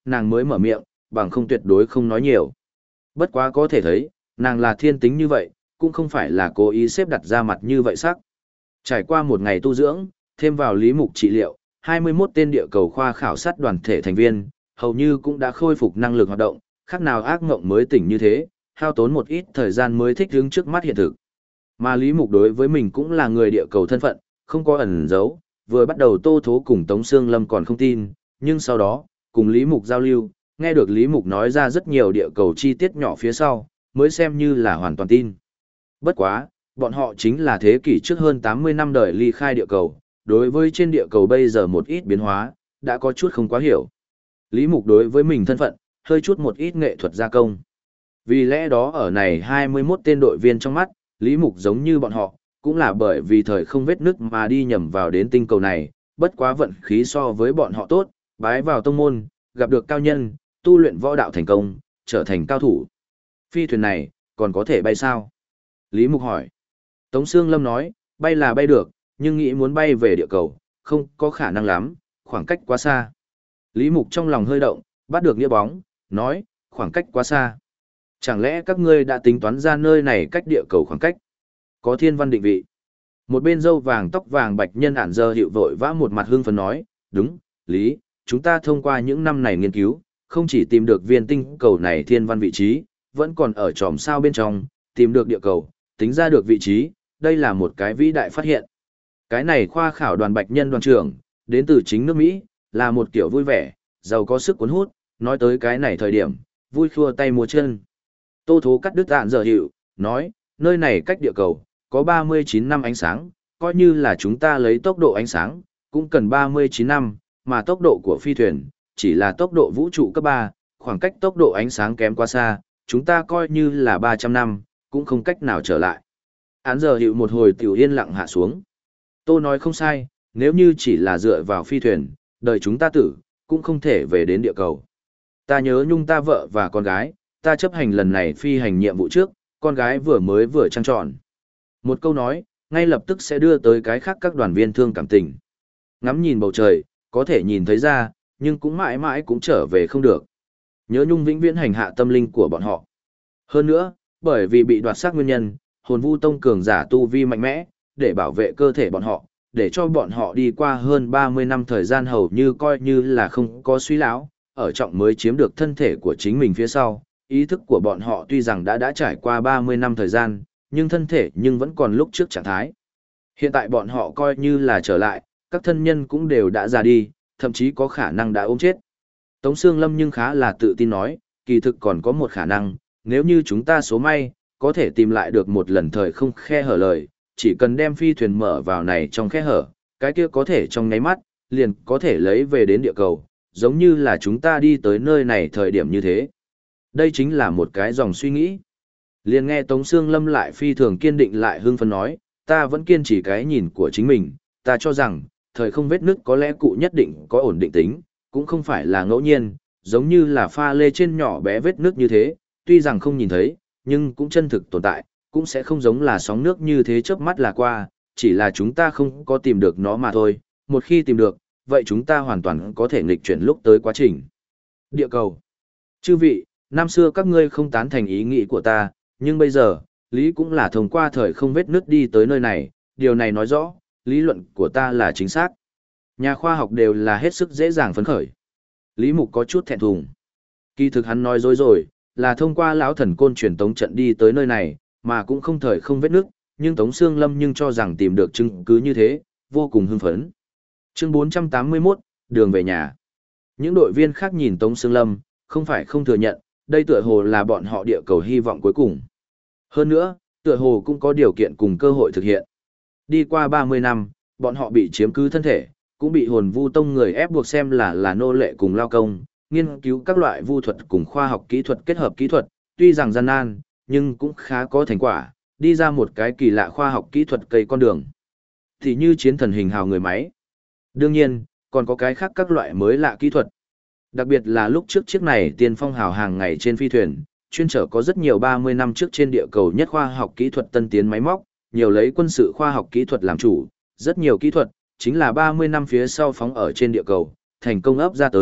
nàng mới mở miệng, bằng không tuyệt đối không nói nhiều. Bất quá có thể thấy, nàng là thiên tính như vậy, cũng không phải là cố ý xếp đặt ra mặt như vậy sắc. Trải qua một ngày tu dưỡng, thêm vào lý mục trị liệu, 21 tên địa cầu khoa khảo sát đoàn thể thành viên, hầu như cũng đã khôi phục năng lực hoạt động, khác nào ác mộng mới tỉnh như thế, hao tốn một ít thời gian mới thích ứng trước mắt hiện thực. Mà Lý Mục đối với mình cũng là người địa cầu thân phận, không có ẩn giấu, vừa bắt đầu Tô Thố cùng Tống Sương Lâm còn không tin, nhưng sau đó, cùng Lý Mục giao lưu, nghe được Lý Mục nói ra rất nhiều địa cầu chi tiết nhỏ phía sau, mới xem như là hoàn toàn tin. Bất quá, bọn họ chính là thế kỷ trước hơn 80 năm đời ly khai địa cầu, đối với trên địa cầu bây giờ một ít biến hóa, đã có chút không quá hiểu. Lý Mục đối với mình thân phận, hơi chút một ít nghệ thuật gia công. Vì lẽ đó ở này 21 tên đội viên trong mắt, Lý Mục giống như bọn họ, cũng là bởi vì thời không vết nứt mà đi nhầm vào đến tinh cầu này, bất quá vận khí so với bọn họ tốt, bái vào tông môn, gặp được cao nhân, tu luyện võ đạo thành công, trở thành cao thủ. Phi thuyền này, còn có thể bay sao? Lý Mục hỏi. Tống Sương Lâm nói, bay là bay được, nhưng nghĩ muốn bay về địa cầu, không có khả năng lắm, khoảng cách quá xa. Lý Mục trong lòng hơi động, bắt được nghĩa bóng, nói, khoảng cách quá xa. Chẳng lẽ các ngươi đã tính toán ra nơi này cách địa cầu khoảng cách? Có thiên văn định vị. Một bên râu vàng tóc vàng bạch nhân ản giờ hiệu vội vã một mặt hưng phấn nói, đúng, Lý, chúng ta thông qua những năm này nghiên cứu, không chỉ tìm được viên tinh cầu này thiên văn vị trí, vẫn còn ở chòm sao bên trong, tìm được địa cầu, tính ra được vị trí, đây là một cái vĩ đại phát hiện. Cái này khoa khảo đoàn bạch nhân đoàn trưởng, đến từ chính nước Mỹ, là một kiểu vui vẻ, giàu có sức cuốn hút, nói tới cái này thời điểm, vui khua tay múa chân. Tô Thố cắt đứt ạn giờ hiệu, nói, nơi này cách địa cầu, có 39 năm ánh sáng, coi như là chúng ta lấy tốc độ ánh sáng, cũng cần 39 năm, mà tốc độ của phi thuyền, chỉ là tốc độ vũ trụ cấp 3, khoảng cách tốc độ ánh sáng kém quá xa, chúng ta coi như là 300 năm, cũng không cách nào trở lại. Án giờ hiệu một hồi tiểu yên lặng hạ xuống. Tô nói không sai, nếu như chỉ là dựa vào phi thuyền, đời chúng ta tử, cũng không thể về đến địa cầu. Ta nhớ nhung ta vợ và con gái, ta chấp hành lần này phi hành nhiệm vụ trước, con gái vừa trăng tròn. Một câu nói, ngay lập tức sẽ đưa tới cái khác các đoàn viên thương cảm tình. Ngắm nhìn bầu trời, có thể nhìn thấy ra, nhưng cũng mãi mãi cũng trở về không được. Nhớ nhung vĩnh viễn hành hạ tâm linh của bọn họ. Hơn nữa, bởi vì bị đoạt xác nguyên nhân, hồn vu tông cường giả tu vi mạnh mẽ, để bảo vệ cơ thể bọn họ, để cho bọn họ đi qua hơn 30 năm thời gian hầu như coi như là không có suy lão, ở trọng mới chiếm được thân thể của chính mình phía sau. Ý thức của bọn họ tuy rằng đã trải qua 30 năm thời gian, nhưng thân thể nhưng vẫn còn lúc trước trạng thái. Hiện tại bọn họ coi như là trở lại, các thân nhân cũng đều đã già đi, thậm chí có khả năng đã ốm chết. Tống Sương Lâm nhưng khá là tự tin nói, kỳ thực còn có một khả năng, nếu như chúng ta số may, có thể tìm lại được một lần thời không khe hở lời, chỉ cần đem phi thuyền mở vào này trong khe hở, cái kia có thể trong nháy mắt, liền có thể lấy về đến địa cầu, giống như là chúng ta đi tới nơi này thời điểm như thế. Đây chính là một cái dòng suy nghĩ. Liền nghe Tống Sương Lâm lại phi thường kiên định lại hưng phấn nói, ta vẫn kiên trì cái nhìn của chính mình, ta cho rằng, thời không vết nứt có lẽ cụ nhất định có ổn định tính, cũng không phải là ngẫu nhiên, giống như là pha lê trên nhỏ bé vết nứt như thế, tuy rằng không nhìn thấy, nhưng cũng chân thực tồn tại, cũng sẽ không giống là sóng nước như thế chớp mắt là qua, chỉ là chúng ta không có tìm được nó mà thôi, một khi tìm được, vậy chúng ta hoàn toàn có thể nghịch chuyển lúc tới quá trình. Địa cầu. Chư vị, năm xưa các ngươi không tán thành ý nghĩ của ta, nhưng bây giờ, lý cũng là thông qua thời không vết nứt đi tới nơi này, điều này nói rõ, lý luận của ta là chính xác. Nhà khoa học đều là hết sức dễ dàng phấn khởi. Lý Mục có chút thẹn thùng. Kỳ thực hắn nói dối rồi, là thông qua lão thần côn truyền tống trận đi tới nơi này, mà cũng không thời không vết nứt, nhưng Tống Sương Lâm nhưng cho rằng tìm được chứng cứ như thế, vô cùng hưng phấn. Chương 481, đường về nhà. Những đội viên khác nhìn Tống Sương Lâm, không phải không thừa nhận, đây tựa hồ là bọn họ địa cầu hy vọng cuối cùng. Hơn nữa, tựa hồ cũng có điều kiện cùng cơ hội thực hiện. Đi qua 30 năm, bọn họ bị chiếm cứ thân thể, cũng bị hồn vu tông người ép buộc xem là nô lệ cùng lao công, nghiên cứu các loại vu thuật cùng khoa học kỹ thuật kết hợp kỹ thuật, tuy rằng gian nan, nhưng cũng khá có thành quả, đi ra một cái kỳ lạ khoa học kỹ thuật cây con đường. Thì như chiến thần hình hào người máy. Đương nhiên, còn có cái khác các loại mới lạ kỹ thuật. Đặc biệt là lúc trước chiếc này tiên phong hào hàng ngày trên phi thuyền, chuyên trở có rất nhiều 30 năm trước trên địa cầu nhất khoa học kỹ thuật tân tiến máy móc, nhiều lấy quân sự khoa học kỹ thuật làm chủ, rất nhiều kỹ thuật, chính là 30 năm phía sau phóng ở trên địa cầu, thành công ấp ra tới,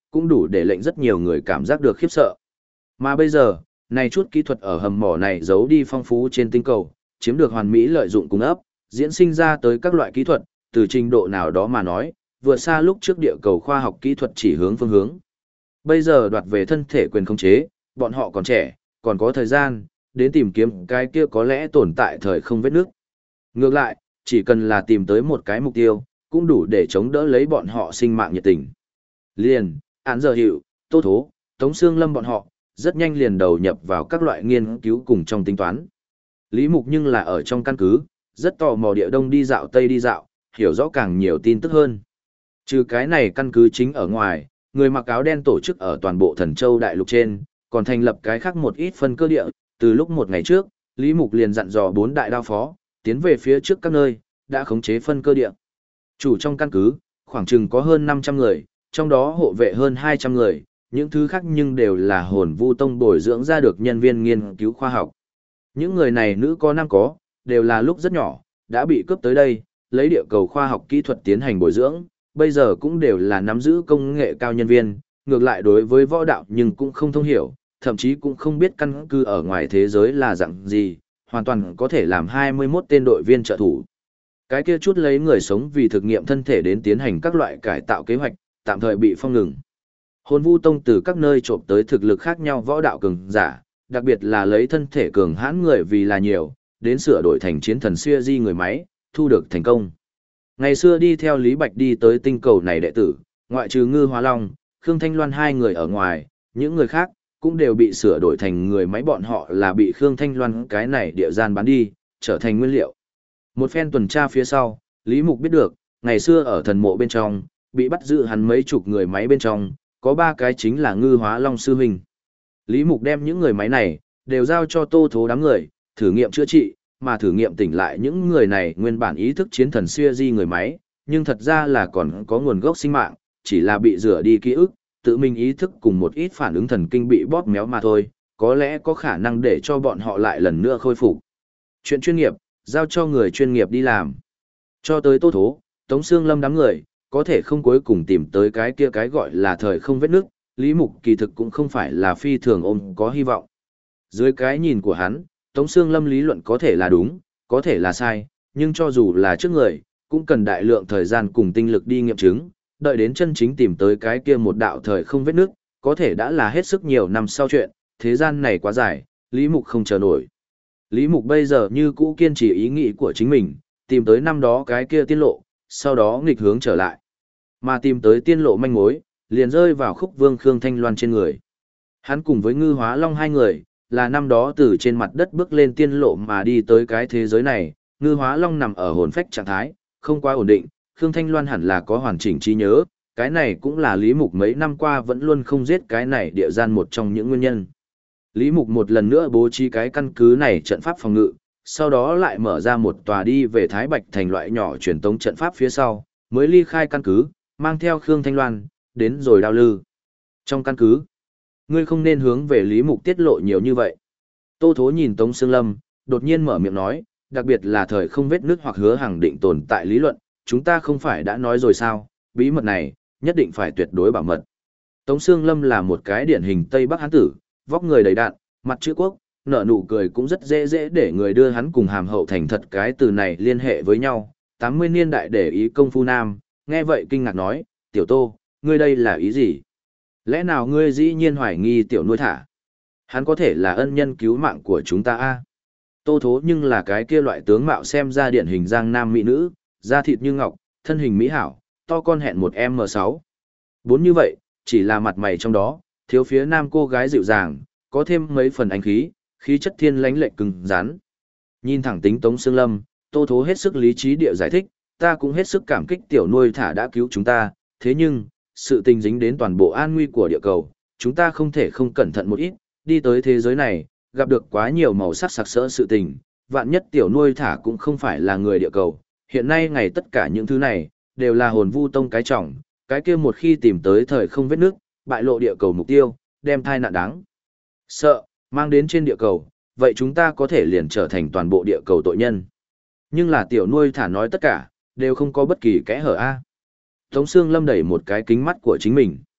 cũng đủ để lệnh rất nhiều người cảm giác được khiếp sợ. Mà bây giờ, này chút kỹ thuật ở hầm mỏ này giấu đi phong phú trên tinh cầu, chiếm được hoàn mỹ lợi dụng cung ấp, diễn sinh ra tới các loại kỹ thuật, từ trình độ nào đó mà nói, vượt xa lúc trước địa cầu khoa học kỹ thuật chỉ hướng phương hướng. Bây giờ đoạt về thân thể quyền khống chế, bọn họ còn trẻ, còn có thời gian, đến tìm kiếm cái kia có lẽ tồn tại thời không vết nước. Ngược lại, chỉ cần là tìm tới một cái mục tiêu, cũng đủ để chống đỡ lấy bọn họ sinh mạng nhiệt tình. Liền, án giờ hiệu, Tô Thố, Tống Sương Lâm bọn họ, rất nhanh liền đầu nhập vào các loại nghiên cứu cùng trong tính toán. Lý Mục nhưng là ở trong căn cứ, rất tò mò địa đông đi dạo tây đi dạo, hiểu rõ càng nhiều tin tức hơn. Trừ cái này căn cứ chính ở ngoài, người mặc áo đen tổ chức ở toàn bộ Thần Châu đại lục trên, còn thành lập cái khác một ít phân cơ địa, từ lúc một ngày trước, Lý Mục liền dặn dò 4 đại đao phó, tiến về phía trước các nơi, đã khống chế phân cơ địa. Chủ trong căn cứ, khoảng chừng có hơn 500 người, trong đó hộ vệ hơn 200 người, những thứ khác nhưng đều là hồn vu tông bồi dưỡng ra được nhân viên nghiên cứu khoa học. Những người này nữ có nam có, đều là lúc rất nhỏ, đã bị cướp tới đây, lấy địa cầu khoa học kỹ thuật tiến hành bồi dưỡng, bây giờ cũng đều là nắm giữ công nghệ cao nhân viên, ngược lại đối với võ đạo nhưng cũng không thông hiểu, thậm chí cũng không biết căn cứ ở ngoài thế giới là dạng gì, hoàn toàn có thể làm 21 tên đội viên trợ thủ. Cái kia chút lấy người sống vì thực nghiệm thân thể đến tiến hành các loại cải tạo kế hoạch, tạm thời bị phong ngừng. Hồn Vu Tông từ các nơi trộm tới thực lực khác nhau võ đạo cường giả, đặc biệt là lấy thân thể cường hãn người vì là nhiều, đến sửa đổi thành chiến thần xưa di người máy, thu được thành công. Ngày xưa đi theo Lý Bạch đi tới tinh cầu này đệ tử, ngoại trừ Ngư Hóa Long, Khương Thanh Loan hai người ở ngoài, những người khác cũng đều bị sửa đổi thành người máy, bọn họ là bị Khương Thanh Loan cái này địa gian bán đi, trở thành nguyên liệu. Một phen tuần tra phía sau, Lý Mục biết được, ngày xưa ở thần mộ bên trong, bị bắt giữ hắn mấy chục người máy bên trong, có 3 cái chính là Ngư Hóa Long sư huynh. Lý Mục đem những người máy này, đều giao cho Tô Thố đám người, thử nghiệm chữa trị, mà thử nghiệm tỉnh lại những người này nguyên bản ý thức chiến thần xưa di người máy, nhưng thật ra là còn có nguồn gốc sinh mạng, chỉ là bị rửa đi ký ức, tự mình ý thức cùng một ít phản ứng thần kinh bị bóp méo mà thôi, có lẽ có khả năng để cho bọn họ lại lần nữa khôi phục. Chuyện chuyên nghiệp, giao cho người chuyên nghiệp đi làm. Cho tới Tô Thố, Tống Sương Lâm đám người, có thể không cuối cùng tìm tới cái kia cái gọi là thời không vết nước, Lý Mục kỳ thực cũng không phải là phi thường ôm có hy vọng. Dưới cái nhìn của hắn, Tống Sương Lâm lý luận có thể là đúng, có thể là sai, nhưng cho dù là trước người, cũng cần đại lượng thời gian cùng tinh lực đi nghiệm chứng, đợi đến chân chính tìm tới cái kia một đạo thời không vết nước, có thể đã là hết sức nhiều năm sau chuyện, thế gian này quá dài, Lý Mục không chờ nổi. Lý Mục bây giờ như cũ kiên trì ý nghĩ của chính mình, tìm tới năm đó cái kia tiên lộ, sau đó nghịch hướng trở lại. Mà tìm tới tiên lộ manh mối, liền rơi vào Khúc Vương Khương Thanh Loan trên người. Hắn cùng với Ngư Hóa Long hai người, là năm đó từ trên mặt đất bước lên tiên lộ mà đi tới cái thế giới này, Ngư Hóa Long nằm ở hồn phách trạng thái, không quá ổn định, Khương Thanh Loan hẳn là có hoàn chỉnh trí nhớ, cái này cũng là Lý Mục mấy năm qua vẫn luôn không giết cái này địa gian một trong những nguyên nhân. Lý Mục một lần nữa bố trí cái căn cứ này trận pháp phòng ngự, sau đó lại mở ra một tòa đi về Thái Bạch thành loại nhỏ truyền tống trận pháp phía sau, mới ly khai căn cứ, mang theo Khương Thanh Loan, đến rồi đao lư. Trong căn cứ, ngươi không nên hướng về Lý Mục tiết lộ nhiều như vậy. Tô Thố nhìn Tống Sương Lâm, đột nhiên mở miệng nói, đặc biệt là thời không vết nước hoặc hứa hàng định tồn tại lý luận, chúng ta không phải đã nói rồi sao, bí mật này, nhất định phải tuyệt đối bảo mật. Tống Sương Lâm là một cái điển hình Tây Bắc Hán tử, vóc người đầy đặn, mặt chữ quốc, nở nụ cười cũng rất dễ để người đưa hắn cùng hàm hậu thành thật cái từ này liên hệ với nhau. 80 niên đại để ý công phu nam, nghe vậy kinh ngạc nói, tiểu Tô, ngươi đây là ý gì? Lẽ nào ngươi dĩ nhiên hoài nghi tiểu nuôi thả? Hắn có thể là ân nhân cứu mạng của chúng ta a? Tô Thố nhưng là cái kia loại tướng mạo xem ra điển hình giang nam mỹ nữ, da thịt như ngọc, thân hình mỹ hảo, to con hẹn một M6. Bốn như vậy, chỉ là mặt mày trong đó, thiếu phía nam cô gái dịu dàng, có thêm mấy phần ánh khí, khí chất thiên lãnh lệ cứng rắn. Nhìn thẳng tính Tống Sương Lâm, Tô Thố hết sức lý trí địa giải thích, ta cũng hết sức cảm kích tiểu nuôi thả đã cứu chúng ta, thế nhưng, sự tình dính đến toàn bộ an nguy của địa cầu, chúng ta không thể không cẩn thận một ít, đi tới thế giới này, gặp được quá nhiều màu sắc sặc sỡ sự tình, vạn nhất tiểu nuôi thả cũng không phải là người địa cầu, hiện nay ngày tất cả những thứ này, đều là hồn vu tông cái trọng, cái kia một khi tìm tới thời không vết nước, bại lộ địa cầu mục tiêu, đem thai nạn đáng sợ, mang đến trên địa cầu, vậy chúng ta có thể liền trở thành toàn bộ địa cầu tội nhân. Nhưng là tiểu nuôi thả nói tất cả, đều không có bất kỳ kẽ hở a. Tống Sương Lâm đẩy một cái kính mắt của chính mình.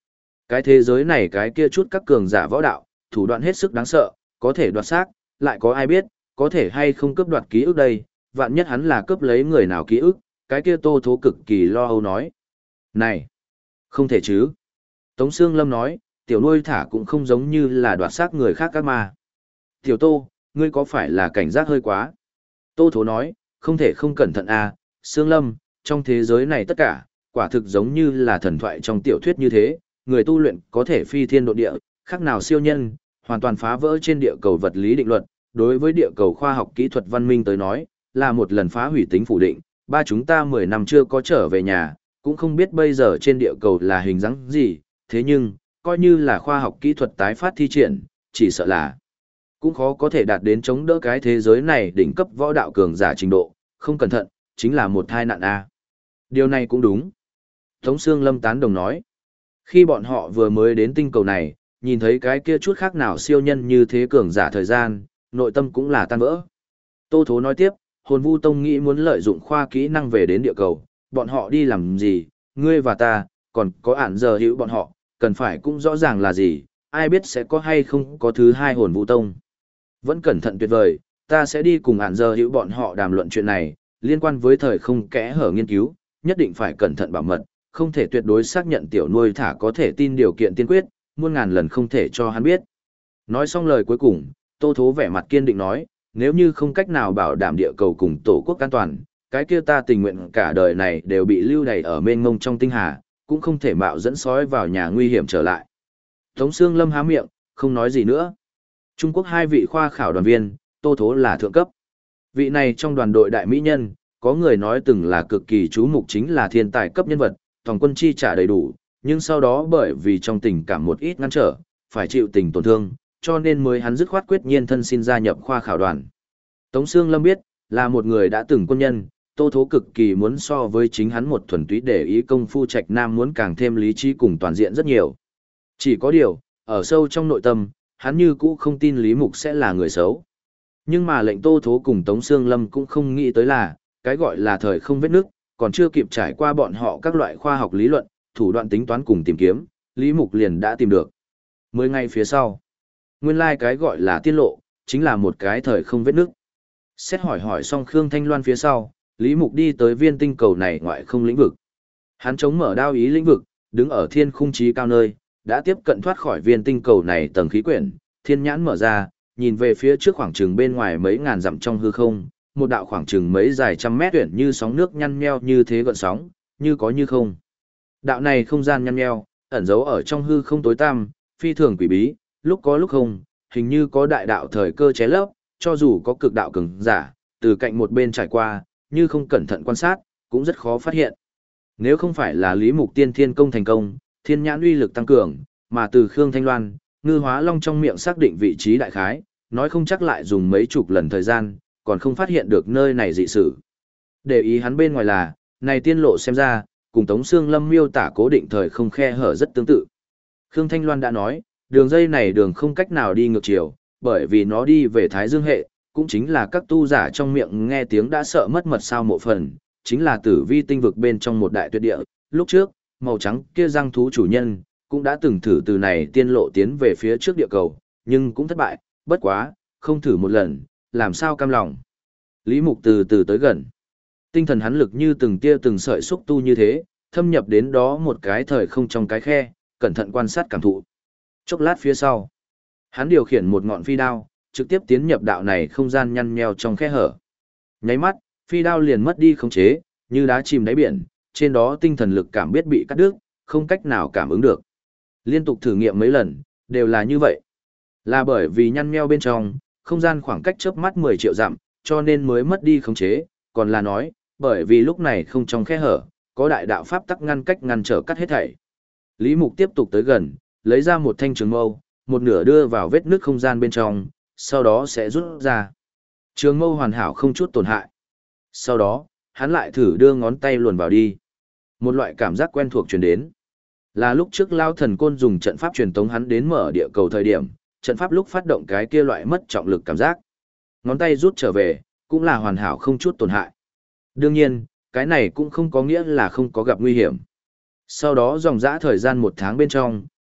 Cái thế giới này cái kia chút các cường giả võ đạo, thủ đoạn hết sức đáng sợ, có thể đoạt xác, lại có ai biết, có thể hay không cướp đoạt ký ức đây, vạn nhất hắn là cướp lấy người nào ký ức, cái kia Tô Thố cực kỳ lo âu nói. Này, không thể chứ. Tống Sương Lâm nói, tiểu nuôi thả cũng không giống như là đoạt xác người khác các mà. Tiểu Tô, ngươi có phải là cảnh giác hơi quá? Tô Thố nói, không thể không cẩn thận à, Sương Lâm, trong thế giới này tất cả, quả thực giống như là thần thoại trong tiểu thuyết như thế, người tu luyện có thể phi thiên độ địa, khác nào siêu nhân, hoàn toàn phá vỡ trên địa cầu vật lý định luật, đối với địa cầu khoa học kỹ thuật văn minh tới nói, là một lần phá hủy tính phủ định, ba chúng ta 10 năm chưa có trở về nhà, cũng không biết bây giờ trên địa cầu là hình dáng gì, thế nhưng, coi như là khoa học kỹ thuật tái phát thi triển, chỉ sợ là cũng khó có thể đạt đến chống đỡ cái thế giới này đỉnh cấp võ đạo cường giả trình độ, không cẩn thận, chính là một tai nạn a. Điều này cũng đúng. Tống Sương Lâm tán đồng nói, khi bọn họ vừa mới đến tinh cầu này, nhìn thấy cái kia chút khác nào siêu nhân như thế cường giả thời gian, nội tâm cũng là tan vỡ. Tô Thố nói tiếp, Hồn Vu Tông nghĩ muốn lợi dụng khoa kỹ năng về đến địa cầu, bọn họ đi làm gì, ngươi và ta, còn có ản giờ hữu bọn họ, cần phải cũng rõ ràng là gì, ai biết sẽ có hay không có thứ hai Hồn Vu Tông. Vẫn cẩn thận tuyệt vời, ta sẽ đi cùng ản giờ hữu bọn họ đàm luận chuyện này, liên quan với thời không kẽ hở nghiên cứu, nhất định phải cẩn thận bảo mật, không thể tuyệt đối xác nhận tiểu nuôi thả có thể tin điều kiện tiên quyết, muôn ngàn lần không thể cho hắn biết. Nói xong lời cuối cùng, Tô Thố vẻ mặt kiên định nói, nếu như không cách nào bảo đảm địa cầu cùng tổ quốc an toàn, cái kia ta tình nguyện cả đời này đều bị lưu đày ở mênh mông trong tinh hà, cũng không thể mạo dẫn sói vào nhà nguy hiểm trở lại. Tống Sương Lâm há miệng, không nói gì nữa. Trung Quốc 2 vị khoa khảo đoàn viên, Tô Thố là thượng cấp. Vị này trong đoàn đội đại mỹ nhân, có người nói từng là cực kỳ chú mục chính là thiên tài cấp nhân vật, toàn quân chi trả đầy đủ, nhưng sau đó bởi vì trong tình cảm một ít ngăn trở, phải chịu tình tổn thương, cho nên mới hắn dứt khoát quyết nhiên thân xin gia nhập khoa khảo đoàn. Tống Sương Lâm biết, là một người đã từng quân nhân, Tô Thố cực kỳ muốn so với chính hắn một thuần túy để ý công phu trạch nam muốn càng thêm lý trí cùng toàn diện rất nhiều. Chỉ có điều, ở sâu trong nội tâm, hắn như cũ không tin Lý Mục sẽ là người xấu. Nhưng mà lệnh Tô Thố cùng Tống Sương Lâm cũng không nghĩ tới là, cái gọi là thời không vết nước, còn chưa kịp trải qua bọn họ các loại khoa học lý luận, thủ đoạn tính toán cùng tìm kiếm, Lý Mục liền đã tìm được. 10 ngày phía sau, nguyên lai cái gọi là tiên lộ, chính là một cái thời không vết nước. Xét hỏi xong Khương Thanh Loan phía sau, Lý Mục đi tới viên tinh cầu này ngoại không lĩnh vực. Hắn chống mở đao ý lĩnh vực, đứng ở thiên khung trí cao nơi, đã tiếp cận thoát khỏi viên tinh cầu này tầng khí quyển, thiên nhãn mở ra, nhìn về phía trước khoảng chừng bên ngoài mấy ngàn dặm trong hư không, một đạo khoảng chừng mấy dài trăm mét tuyển như sóng nước nhăn nheo như thế gợn sóng, như có như không. Đạo này không gian nhăn nheo, ẩn giấu ở trong hư không tối tăm, phi thường quỷ bí, lúc có lúc không, hình như có đại đạo thời cơ ché lấp, cho dù có cực đạo cường giả, từ cạnh một bên trải qua, như không cẩn thận quan sát, cũng rất khó phát hiện. Nếu không phải là Lý Mục tiên thiên công thành công, thiên nhãn uy lực tăng cường, mà từ Khương Thanh Loan, Ngư Hóa Long trong miệng xác định vị trí đại khái, nói không chắc lại dùng mấy chục lần thời gian, còn không phát hiện được nơi này dị sự. Để ý hắn bên ngoài là, này tiên lộ xem ra, cùng Tống Sương Lâm miêu tả cố định thời không khe hở rất tương tự. Khương Thanh Loan đã nói, đường dây này đường không cách nào đi ngược chiều, bởi vì nó đi về Thái Dương hệ, cũng chính là các tu giả trong miệng nghe tiếng đã sợ mất mật sao mộ phần, chính là tử vi tinh vực bên trong một đại tuyệt địa. Lúc trước, màu trắng kia răng thú chủ nhân, cũng đã từng thử từ này tiên lộ tiến về phía trước địa cầu, nhưng cũng thất bại, bất quá, không thử một lần, làm sao cam lòng. Lý Mục từ từ tới gần. Tinh thần hắn lực như từng tia từng sợi xúc tu như thế, thâm nhập đến đó một cái thời không trong cái khe, cẩn thận quan sát cảm thụ. Chốc lát phía sau, hắn điều khiển một ngọn phi đao, trực tiếp tiến nhập đạo này không gian nhăn nheo trong khe hở. Nháy mắt, phi đao liền mất đi khống chế, như đá chìm đáy biển, trên đó tinh thần lực cảm biết bị cắt đứt, không cách nào cảm ứng được. Liên tục thử nghiệm mấy lần, đều là như vậy. Là bởi vì nhăn nheo bên trong, không gian khoảng cách chớp mắt 10 triệu dặm, cho nên mới mất đi khống chế, còn là nói, bởi vì lúc này không trong khe hở, có đại đạo pháp tắc ngăn cách ngăn trở cắt hết thảy. Lý Mục tiếp tục tới gần, lấy ra một thanh trường mâu, một nửa đưa vào vết nứt không gian bên trong, sau đó sẽ rút ra. Trường mâu hoàn hảo không chút tổn hại. Sau đó, hắn lại thử đưa ngón tay luồn vào đi. Một loại cảm giác quen thuộc truyền đến. Là lúc trước Lao Thần Côn dùng trận pháp truyền tống hắn đến mở địa cầu thời điểm, trận pháp lúc phát động cái kia loại mất trọng lực cảm giác. Ngón tay rút trở về, cũng là hoàn hảo không chút tổn hại. Đương nhiên, cái này cũng không có nghĩa là không có gặp nguy hiểm. Sau đó dòng dã thời gian 1 tháng bên trong,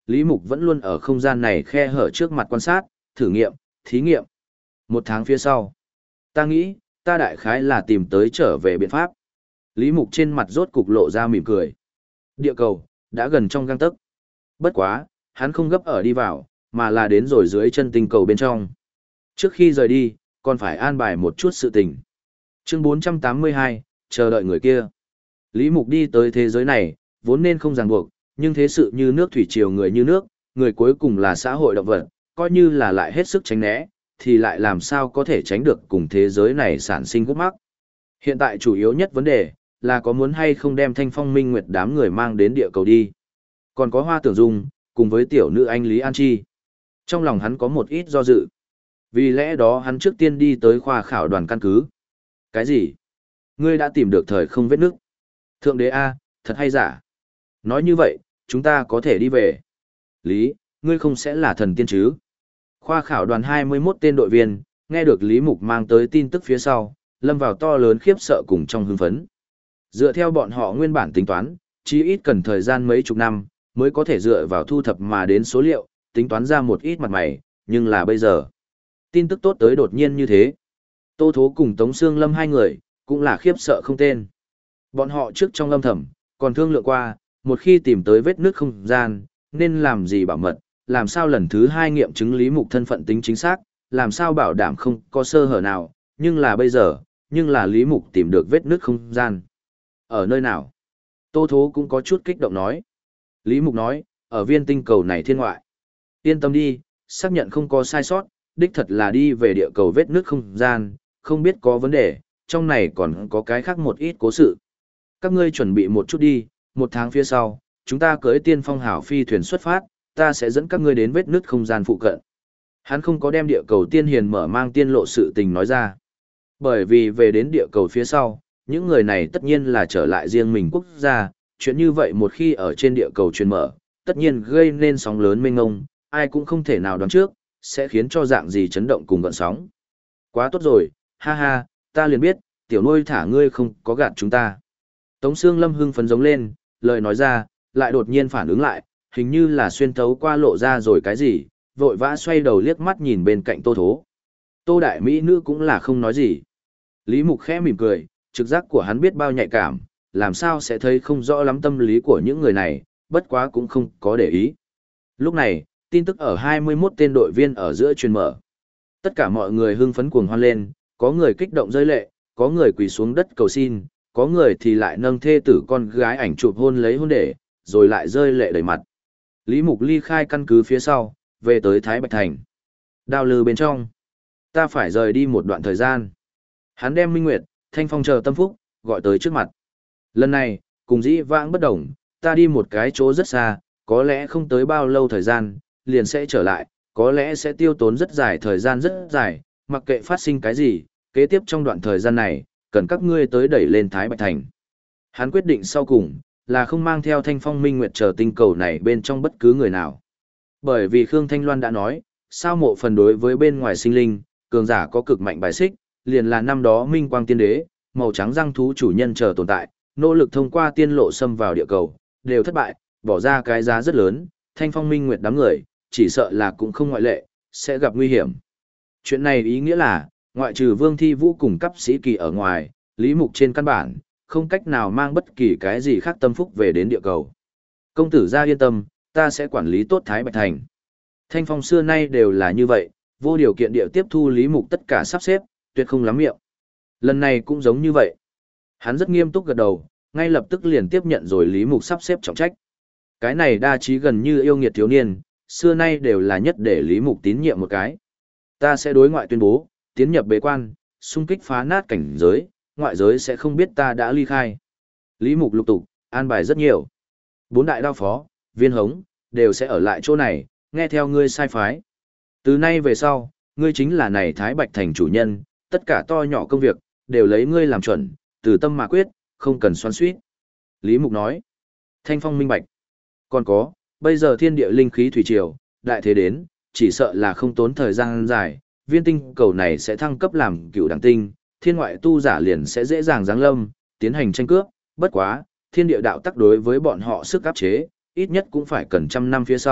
Lý Mục vẫn luôn ở không gian này khe hở trước mặt quan sát, thử nghiệm, thí nghiệm. 1 tháng phía sau, ta nghĩ, ta đại khái là tìm tới trở về biện pháp. Lý Mục trên mặt rốt cục lộ ra mỉm cười. Địa cầu, đã gần trong gang tấc. Bất quá, hắn không gấp ở đi vào, mà là đến rồi dưới chân tinh cầu bên trong. Trước khi rời đi, còn phải an bài một chút sự tình. Chương 482, chờ đợi người kia. Lý Mục đi tới thế giới này, vốn nên không ràng buộc, nhưng thế sự như nước thủy triều người như nước, người cuối cùng là xã hội động vật, coi như là lại hết sức tránh né, thì lại làm sao có thể tránh được cùng thế giới này sản sinh khúc mắc. Hiện tại chủ yếu nhất vấn đề, là có muốn hay không đem Thanh Phong Minh Nguyệt đám người mang đến địa cầu đi. Còn có Hoa Tưởng Dung, cùng với tiểu nữ anh Lý An Chi. Trong lòng hắn có một ít do dự. Vì lẽ đó hắn trước tiên đi tới khoa khảo đoàn căn cứ. Cái gì? Ngươi đã tìm được thời không vết nước. Thượng đế A, thật hay giả? Nói như vậy, chúng ta có thể đi về. Lý, ngươi không sẽ là thần tiên chứ? Khoa khảo đoàn 21 tên đội viên, nghe được Lý Mục mang tới tin tức phía sau, lâm vào to lớn khiếp sợ cùng trong hưng phấn. Dựa theo bọn họ nguyên bản tính toán, chí ít cần thời gian mấy chục năm, mới có thể dựa vào thu thập mà đến số liệu, tính toán ra một ít mặt mày, nhưng là bây giờ. Tin tức tốt tới đột nhiên như thế. Tô Thố cùng Tống Sương Lâm hai người, cũng là khiếp sợ không tên. Bọn họ trước trong âm thầm, còn thương lượng qua, một khi tìm tới vết nước không gian, nên làm gì bảo mật, làm sao lần thứ 2 nghiệm chứng Lý Mục thân phận tính chính xác, làm sao bảo đảm không có sơ hở nào, nhưng là bây giờ, nhưng là Lý Mục tìm được vết nước không gian. Ở nơi nào? Tô Thố cũng có chút kích động nói. Lý Mục nói, ở viên tinh cầu này thiên ngoại. Yên tâm đi, xác nhận không có sai sót, đích thật là đi về địa cầu vết nước không gian, không biết có vấn đề, trong này còn có cái khác một ít cố sự. Các ngươi chuẩn bị một chút đi, 1 tháng phía sau, chúng ta cưỡi tiên phong hảo phi thuyền xuất phát, ta sẽ dẫn các ngươi đến vết nước không gian phụ cận. Hắn không có đem địa cầu tiên hiền mở mang tiên lộ sự tình nói ra. Bởi vì về đến địa cầu phía sau, những người này tất nhiên là trở lại riêng mình quốc gia, chuyện như vậy một khi ở trên địa cầu truyền mở, tất nhiên gây nên sóng lớn mênh mông, ai cũng không thể nào đoán trước, sẽ khiến cho dạng gì chấn động cùng gợn sóng. Quá tốt rồi, ha ha, ta liền biết, tiểu nuôi thả ngươi không có gạt chúng ta. Tống Sương Lâm hưng phấn giống lên, lời nói ra, lại đột nhiên phản ứng lại, hình như là xuyên thấu qua lộ ra rồi cái gì, vội vã xoay đầu liếc mắt nhìn bên cạnh Tô Thố. Tô Đại Mỹ Nữ cũng là không nói gì. Lý Mục khẽ mỉm cười, trực giác của hắn biết bao nhạy cảm, làm sao sẽ thấy không rõ lắm tâm lý của những người này, bất quá cũng không có để ý. Lúc này, tin tức ở 21 tên đội viên ở giữa truyền mở. Tất cả mọi người hưng phấn cuồng hoan lên, có người kích động rơi lệ, có người quỳ xuống đất cầu xin, có người thì lại nâng thê tử con gái ảnh chụp hôn lấy hôn để, rồi lại rơi lệ đầy mặt. Lý Mục ly khai căn cứ phía sau, về tới Thái Bạch Thành. Đào lư bên trong. Ta phải rời đi một đoạn thời gian. Hắn đem Minh Nguyệt, Thanh Phong chờ tâm phúc, gọi tới trước mặt. Lần này, cùng dĩ vãng bất đồng, ta đi một cái chỗ rất xa, có lẽ không tới bao lâu thời gian, liền sẽ trở lại, có lẽ sẽ tiêu tốn rất dài thời gian rất dài, mặc kệ phát sinh cái gì, kế tiếp trong đoạn thời gian này, cần các ngươi tới đẩy lên Thái Bạch Thành. Hắn quyết định sau cùng, là không mang theo Thanh Phong Minh Nguyệt chờ tinh cầu này bên trong bất cứ người nào. Bởi vì Khương Thanh Loan đã nói, sao mộ phần đối với bên ngoài sinh linh, cường giả có cực mạnh bài xích, liền là năm đó Minh Quang Tiên Đế, màu trắng răng thú chủ nhân chờ tồn tại, nỗ lực thông qua tiên lộ xâm vào địa cầu, đều thất bại, bỏ ra cái giá rất lớn, Thanh Phong Minh Nguyệt đám người, chỉ sợ là cũng không ngoại lệ, sẽ gặp nguy hiểm. Chuyện này ý nghĩa là, ngoại trừ Vương Thi Vũ cùng cấp sĩ kỳ ở ngoài, Lý Mục trên căn bản, không cách nào mang bất kỳ cái gì khác tâm phúc về đến địa cầu. Công tử gia yên tâm, ta sẽ quản lý tốt Thái Bạch Thành. Thanh Phong xưa nay đều là như vậy, vô điều kiện địa tiếp thu Lý Mục tất cả sắp xếp, tuyệt không lắm miệng. Lần này cũng giống như vậy. Hắn rất nghiêm túc gật đầu, ngay lập tức liền tiếp nhận rồi Lý Mục sắp xếp trọng trách. Cái này đa trí gần như yêu nghiệt thiếu niên, xưa nay đều là nhất để Lý Mục tín nhiệm một cái. Ta sẽ đối ngoại tuyên bố, tiến nhập bế quan, xung kích phá nát cảnh giới, ngoại giới sẽ không biết ta đã ly khai. Lý Mục lục tục, an bài rất nhiều. 4 đại đao phó, viên hống, đều sẽ ở lại chỗ này, nghe theo ngươi sai phái. Từ nay về sau, ngươi chính là này Thái Bạch Thành chủ nhân, tất cả to nhỏ công việc, đều lấy ngươi làm chuẩn, từ tâm mà quyết, không cần xoắn xuýt. Lý Mục nói. Thanh Phong minh bạch. Còn có, bây giờ thiên địa linh khí thủy triều, đại thế đến, chỉ sợ là không tốn thời gian dài, viên tinh cầu này sẽ thăng cấp làm cựu đẳng tinh, thiên ngoại tu giả liền sẽ dễ dàng giáng lâm, tiến hành tranh cướp, bất quá, thiên địa đạo tắc đối với bọn họ sức áp chế, ít nhất cũng phải cần trăm năm phía sau,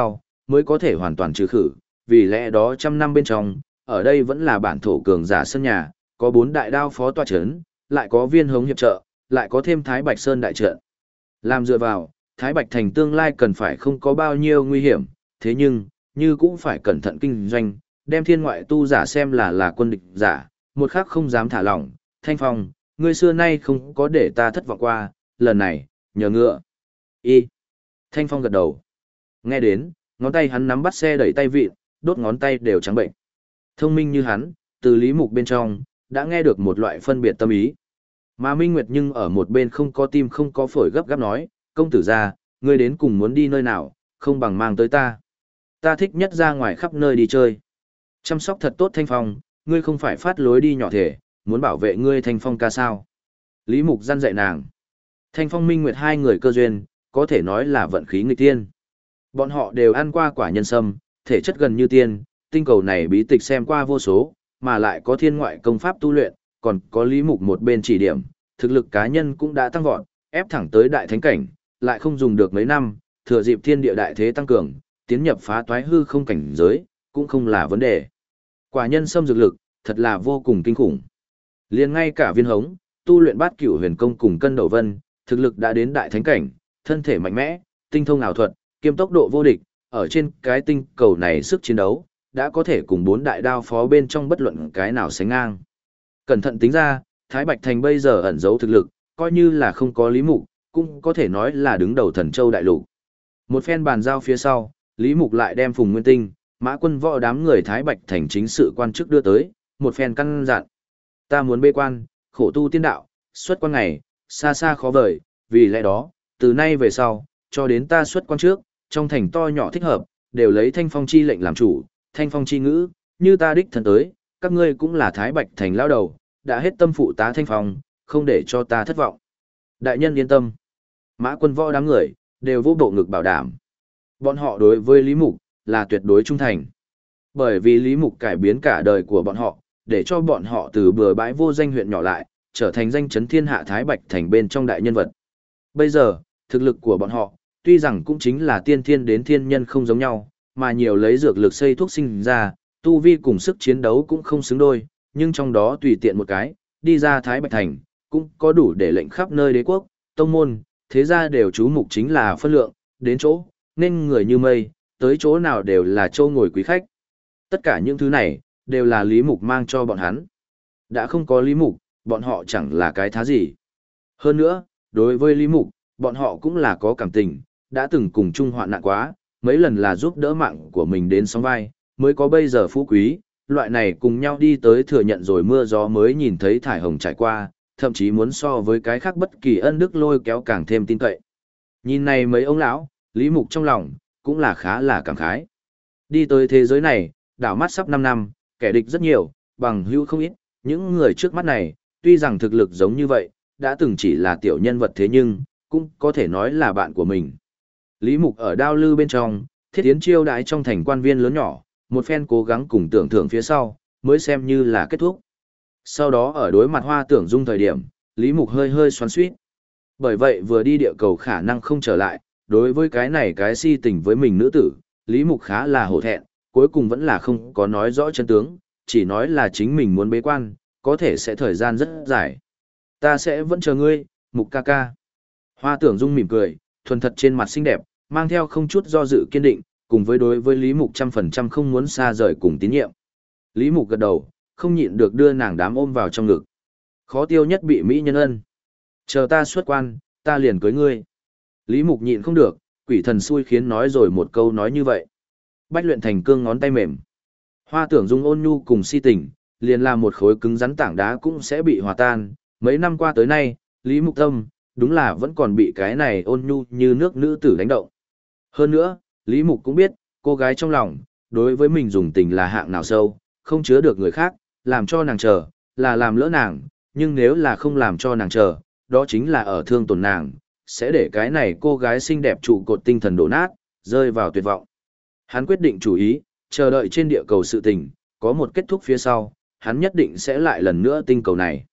mới có thể hoàn toàn trừ khử, vì lẽ đó trăm năm bên trong, ở đây vẫn là bản thổ cường giả sân nhà, có 4 đại đao phó tọa chấn, lại có viên hống hiệp trợ, lại có thêm Thái Bạch Sơn đại trận. Làm dựa vào, Thái Bạch Thành tương lai cần phải không có bao nhiêu nguy hiểm, thế nhưng, như cũng phải cẩn thận kinh doanh, đem thiên ngoại tu giả xem là quân địch giả, một khắc không dám thả lỏng. Thanh Phong, ngươi xưa nay không có để ta thất vọng qua, lần này, nhờ ngựa. Y. Thanh Phong gật đầu. Nghe đến, ngón tay hắn nắm bắt xe đẩy tay vịn, đốt ngón tay đều trắng bệnh. Thông minh như hắn, từ Lý Mục bên trong, đã nghe được một loại phân biệt tâm ý. Mà Minh Nguyệt nhưng ở một bên không có tim không có phổi gấp gáp nói, công tử ra, ngươi đến cùng muốn đi nơi nào, không bằng mang tới ta. Ta thích nhất ra ngoài khắp nơi đi chơi. Chăm sóc thật tốt Thanh Phong, ngươi không phải phát lối đi nhỏ thể, muốn bảo vệ ngươi Thanh Phong ca sao. Lý Mục răn dạy nàng. Thanh Phong Minh Nguyệt hai người cơ duyên, có thể nói là vận khí nghịch tiên. Bọn họ đều ăn qua quả nhân sâm, thể chất gần như tiên, tinh cầu này bí tịch xem qua vô số, mà lại có thiên ngoại công pháp tu luyện, còn có Lý Mục một bên chỉ điểm, thực lực cá nhân cũng đã tăng vọt, ép thẳng tới đại thánh cảnh, lại không dùng được mấy năm, thừa dịp thiên địa đại thế tăng cường, tiến nhập phá toái hư không cảnh giới, cũng không là vấn đề. Quả nhân sâm dược lực, thật là vô cùng kinh khủng. Liền ngay cả viên hống, tu luyện bát cửu huyền công cùng cân đầu vân, thực lực đã đến đại thánh cảnh, thân thể mạnh mẽ, tinh thông ảo thuật, kiêm tốc độ vô địch, ở trên cái tinh cầu này sức chiến đấu, đã có thể cùng 4 đại đao phó bên trong bất luận cái nào sánh ngang. Cẩn thận tính ra, Thái Bạch Thành bây giờ ẩn giấu thực lực, coi như là không có Lý Mục, cũng có thể nói là đứng đầu Thần Châu đại lục. Một phen bàn giao phía sau, Lý Mục lại đem Phùng Nguyên Tinh, Mã Quân Võ đám người Thái Bạch Thành chính sự quan chức đưa tới, một phen căn dặn. Ta muốn bế quan, khổ tu tiên đạo, xuất quan ngày, xa xa khó vời, vì lẽ đó, từ nay về sau, cho đến ta xuất quan trước, trong thành to nhỏ thích hợp, đều lấy Thanh Phong chi lệnh làm chủ, Thanh Phong chi ngữ, như ta đích thân tới, các ngươi cũng là Thái Bạch Thành lão đầu, đã hết tâm phụ tá Thanh Phong, không để cho ta thất vọng. Đại nhân yên tâm. Mã Quân Võ đám người, đều vô bộ ngực bảo đảm. Bọn họ đối với Lý Mục, là tuyệt đối trung thành. Bởi vì Lý Mục cải biến cả đời của bọn họ, để cho bọn họ từ bừa bãi vô danh huyện nhỏ lại, trở thành danh chấn thiên hạ Thái Bạch Thành bên trong đại nhân vật. Bây giờ, thực lực của bọn họ, tuy rằng cũng chính là tiên thiên đến thiên nhân không giống nhau, mà nhiều lấy dược lực xây thuốc sinh ra, tu vi cùng sức chiến đấu cũng không xứng đôi, nhưng trong đó tùy tiện một cái, đi ra Thái Bạch Thành, cũng có đủ để lệnh khắp nơi đế quốc, tông môn, thế ra đều chú mục chính là phân lượng, đến chỗ, nên người như mây, tới chỗ nào đều là châu ngồi quý khách. Tất cả những thứ này, đều là Lý Mục mang cho bọn hắn. Đã không có Lý Mục, bọn họ chẳng là cái thá gì. Hơn nữa, đối với Lý Mục, bọn họ cũng là có cảm tình, đã từng cùng chung hoạn nạn quá, mấy lần là giúp đỡ mạng của mình đến sóng vai, mới có bây giờ phú quý, loại này cùng nhau đi tới thừa nhận rồi mưa gió mới nhìn thấy thải hồng trải qua, thậm chí muốn so với cái khác bất kỳ ân đức lôi kéo càng thêm tin cậy. Nhìn này mấy ông lão, Lý Mục trong lòng, cũng là khá là cảm khái. Đi tới thế giới này, đảo mắt sắp 5 năm, kẻ địch rất nhiều, bằng hữu không ít, những người trước mắt này, tuy rằng thực lực giống như vậy, đã từng chỉ là tiểu nhân vật thế nhưng, cũng có thể nói là bạn của mình. Lý Mục ở đao lư bên trong, thiết tiến chiêu đãi trong thành quan viên lớn nhỏ, một phen cố gắng cùng tưởng thưởng phía sau, mới xem như là kết thúc. Sau đó ở đối mặt Hoa Tưởng Dung thời điểm, Lý Mục hơi hơi xoắn xuýt. Bởi vậy vừa đi địa cầu khả năng không trở lại, đối với cái này cái si tình với mình nữ tử, Lý Mục khá là hổ thẹn, cuối cùng vẫn là không có nói rõ chân tướng, chỉ nói là chính mình muốn bế quan, có thể sẽ thời gian rất dài. Ta sẽ vẫn chờ ngươi, Mục ca ca. Hoa Tưởng Dung mỉm cười, thuần thật trên mặt xinh đẹp, mang theo không chút do dự kiên định, cùng với đối với Lý Mục 100% không muốn xa rời cùng tín nhiệm. Lý Mục gật đầu, không nhịn được đưa nàng đám ôm vào trong ngực. Khó tiêu nhất bị mỹ nhân ân. Chờ ta xuất quan, ta liền cưới ngươi. Lý Mục nhịn không được, quỷ thần xui khiến nói rồi một câu nói như vậy. Bách luyện thành cương ngón tay mềm. Hoa Tưởng Dung ôn nhu cùng si tình, liền làm một khối cứng rắn tảng đá cũng sẽ bị hòa tan. Mấy năm qua tới nay, Lý Mục tâm, đúng là vẫn còn bị cái này ôn nhu như nước nữ tử đánh động. Hơn nữa, Lý Mục cũng biết, cô gái trong lòng, đối với mình dùng tình là hạng nào sâu, không chứa được người khác, làm cho nàng chờ, là làm lỡ nàng, nhưng nếu là không làm cho nàng chờ, đó chính là ở thương tổn nàng, sẽ để cái này cô gái xinh đẹp trụ cột tinh thần đổ nát, rơi vào tuyệt vọng. Hắn quyết định chủ ý, chờ đợi trên địa cầu sự tình, có một kết thúc phía sau, hắn nhất định sẽ lại lần nữa tinh cầu này.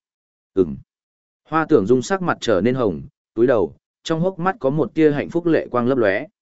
Hoa Tưởng Dung sắc mặt trở nên hồng, túi đầu, trong hốc mắt có một tia hạnh phúc lệ quang lấp lóe.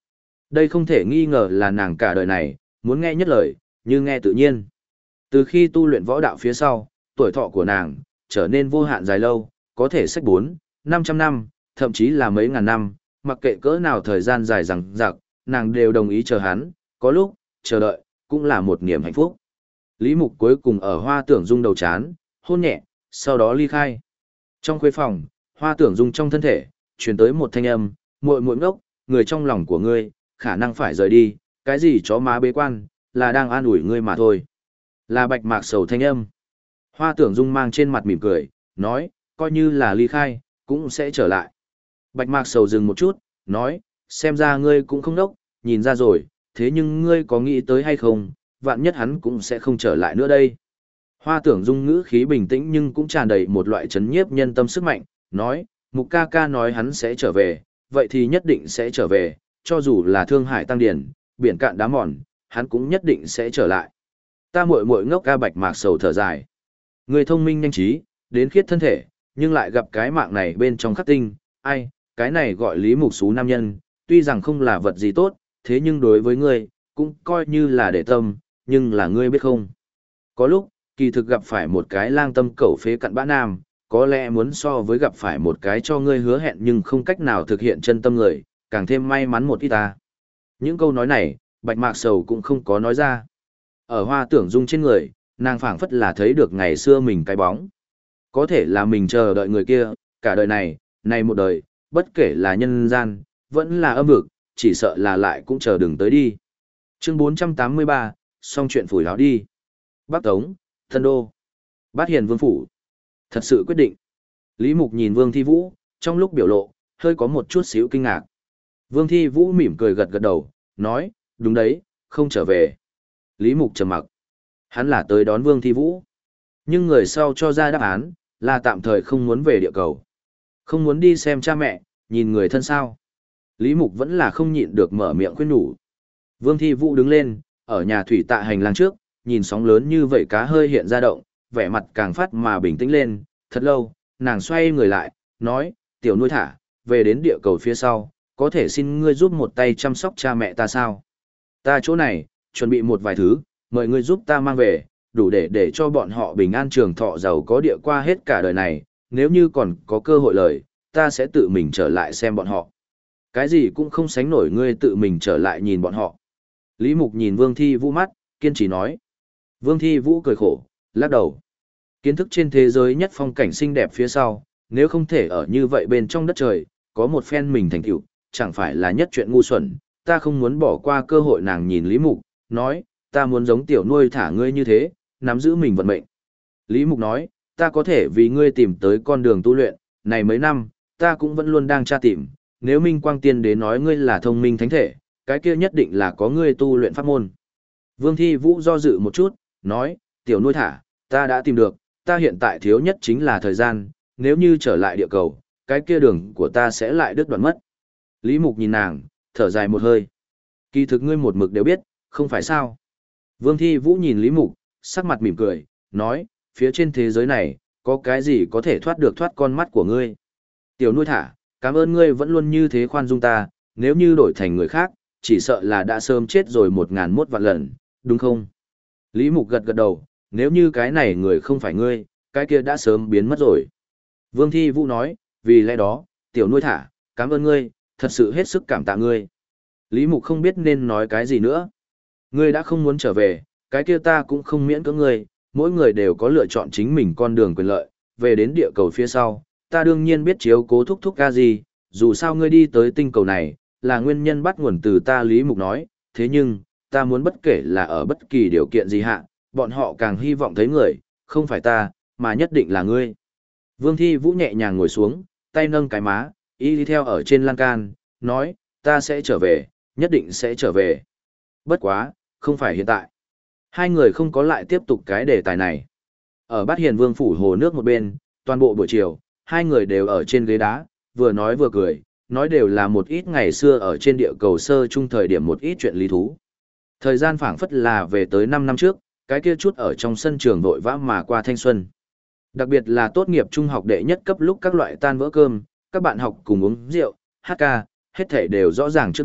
Đây không thể nghi ngờ là nàng cả đời này, muốn nghe nhất lời, như nghe tự nhiên. Từ khi tu luyện võ đạo phía sau, tuổi thọ của nàng, trở nên vô hạn dài lâu, có thể sách 400-500 năm, thậm chí là mấy ngàn năm, mặc kệ cỡ nào thời gian dài rằng rặc, nàng đều đồng ý chờ hắn, có lúc, chờ đợi, cũng là một niềm hạnh phúc. Lý Mục cuối cùng ở Hoa Tưởng Dung đầu chán, hôn nhẹ, sau đó ly khai. Trong khuê phòng, Hoa Tưởng Dung trong thân thể, truyền tới một thanh âm, muội muội ngốc, người trong lòng của ngươi, khả năng phải rời đi, cái gì chó má bế quan, là đang an ủi ngươi mà thôi. Là Bạch Mạc Sầu thanh âm. Hoa Tưởng Dung mang trên mặt mỉm cười, nói, coi như là ly khai, cũng sẽ trở lại. Bạch Mạc Sầu dừng một chút, nói, xem ra ngươi cũng không đốc, nhìn ra rồi, thế nhưng ngươi có nghĩ tới hay không, vạn nhất hắn cũng sẽ không trở lại nữa đây. Hoa Tưởng Dung ngữ khí bình tĩnh nhưng cũng tràn đầy một loại chấn nhiếp nhân tâm sức mạnh, nói, Mục ca ca nói hắn sẽ trở về, vậy thì nhất định sẽ trở về, cho dù là Thương Hải tăng điển, biển cạn đá mòn, hắn cũng nhất định sẽ trở lại. Ta muội muội ngốc ca. Bạch Mạc Sầu thở dài. Người thông minh nhanh trí, đến khiết thân thể, nhưng lại gặp cái mạng này bên trong khắc tinh, ai, cái này gọi Lý Mục Xú nam nhân, tuy rằng không là vật gì tốt, thế nhưng đối với ngươi, cũng coi như là để tâm, nhưng là ngươi biết không. Có lúc, kỳ thực gặp phải một cái lang tâm cẩu phế cặn bã nam, có lẽ muốn so với gặp phải một cái cho ngươi hứa hẹn nhưng không cách nào thực hiện chân tâm người, càng thêm may mắn một ít ta. Những câu nói này, Bạch Mạc Sầu cũng không có nói ra. Ở Hoa Tưởng Dung trên người, nàng phảng phất là thấy được ngày xưa mình cái bóng. Có thể là mình chờ đợi người kia, cả đời này, này một đời, bất kể là nhân gian, vẫn là âm vực, chỉ sợ là lại cũng chờ đừng tới đi. Chương 483, xong chuyện phủi láo đi. Bắc Tống, Thân Đô, Bát Hiền Vương Phủ. Thật sự quyết định. Lý Mục nhìn Vương Thi Vũ, trong lúc biểu lộ, hơi có một chút xíu kinh ngạc. Vương Thi Vũ mỉm cười gật gật đầu, nói, đúng đấy, không trở về. Lý Mục trầm mặc. Hắn là tới đón Vương Thi Vũ. Nhưng người sau cho ra đáp án, là tạm thời không muốn về địa cầu. Không muốn đi xem cha mẹ, nhìn người thân sao. Lý Mục vẫn là không nhịn được mở miệng khuyên nhủ. Vương Thi Vũ đứng lên, ở nhà thủy tạ hành lang trước, nhìn sóng lớn như vậy cá hơi hiện ra động, vẻ mặt càng phát mà bình tĩnh lên, thật lâu, nàng xoay người lại, nói, tiểu nuôi thả, về đến địa cầu phía sau, có thể xin ngươi giúp một tay chăm sóc cha mẹ ta sao? Ta chỗ này, chuẩn bị một vài thứ, mời ngươi giúp ta mang về, đủ để cho bọn họ bình an trường thọ giàu có địa qua hết cả đời này, nếu như còn có cơ hội lời, ta sẽ tự mình trở lại xem bọn họ. Cái gì cũng không sánh nổi ngươi tự mình trở lại nhìn bọn họ. Lý Mục nhìn Vương Thi Vũ mắt, kiên trì nói. Vương Thi Vũ cười khổ, lắc đầu. Kiến thức trên thế giới nhất phong cảnh xinh đẹp phía sau, nếu không thể ở như vậy bên trong đất trời, có một phen mình thành tựu, chẳng phải là nhất chuyện ngu xuẩn, ta không muốn bỏ qua cơ hội. Nàng nhìn Lý Mục, nói, ta muốn giống tiểu nuôi thả ngươi như thế, nắm giữ mình vận mệnh. Lý Mục nói, ta có thể vì ngươi tìm tới con đường tu luyện, này mấy năm, ta cũng vẫn luôn đang tra tìm, nếu Minh Quang Tiên Đế nói ngươi là thông minh thánh thể, cái kia nhất định là có ngươi tu luyện pháp môn. Vương Thi Vũ do dự một chút, nói, tiểu nuôi thả, ta đã tìm được, ta hiện tại thiếu nhất chính là thời gian, nếu như trở lại địa cầu, cái kia đường của ta sẽ lại đứt đoạn mất. Lý Mục nhìn nàng, thở dài một hơi. Kỳ thực ngươi một mực đều biết, không phải sao? Vương Thi Vũ nhìn Lý Mục, sắc mặt mỉm cười, nói, phía trên thế giới này, có cái gì có thể thoát con mắt của ngươi? Tiểu nuôi thả, cảm ơn ngươi vẫn luôn như thế khoan dung ta, nếu như đổi thành người khác, chỉ sợ là đã sớm chết rồi 1001 vạn lần, đúng không? Lý Mục gật gật đầu, nếu như cái này người không phải ngươi, cái kia đã sớm biến mất rồi. Vương Thi Vũ nói, vì lẽ đó, tiểu nuôi thả, cảm ơn ngươi, thật sự hết sức cảm tạ ngươi. Lý Mục không biết nên nói cái gì nữa. Ngươi đã không muốn trở về, cái kia ta cũng không miễn cưỡng ngươi, mỗi người đều có lựa chọn chính mình con đường quyền lợi, về đến địa cầu phía sau, ta đương nhiên biết chiếu cố thúc thúc ca gì, dù sao ngươi đi tới tinh cầu này, là nguyên nhân bắt nguồn từ ta. Lý Mục nói, thế nhưng, ta muốn bất kể là ở bất kỳ điều kiện gì hạ, bọn họ càng hy vọng thấy người, không phải ta, mà nhất định là ngươi. Vương Thi Vũ nhẹ nhàng ngồi xuống, tay nâng cái má, y đi theo ở trên lan can, nói, ta sẽ trở về, nhất định sẽ trở về. Bất quá, không phải hiện tại. Hai người không có lại tiếp tục cái đề tài này. Ở Bát Hiền Vương phủ hồ nước một bên, toàn bộ buổi chiều, hai người đều ở trên ghế đá, vừa nói vừa cười, nói đều là một ít ngày xưa ở trên địa cầu sơ chung thời điểm một ít chuyện lý thú. Thời gian phảng phất là về tới 5 năm trước, cái kia chút ở trong sân trường vội vã mà qua thanh xuân. Đặc biệt là tốt nghiệp trung học đệ nhất cấp lúc các loại tan vỡ cơm, các bạn học cùng uống rượu, hát ca, hết thảy đều rõ ràng trước mắt,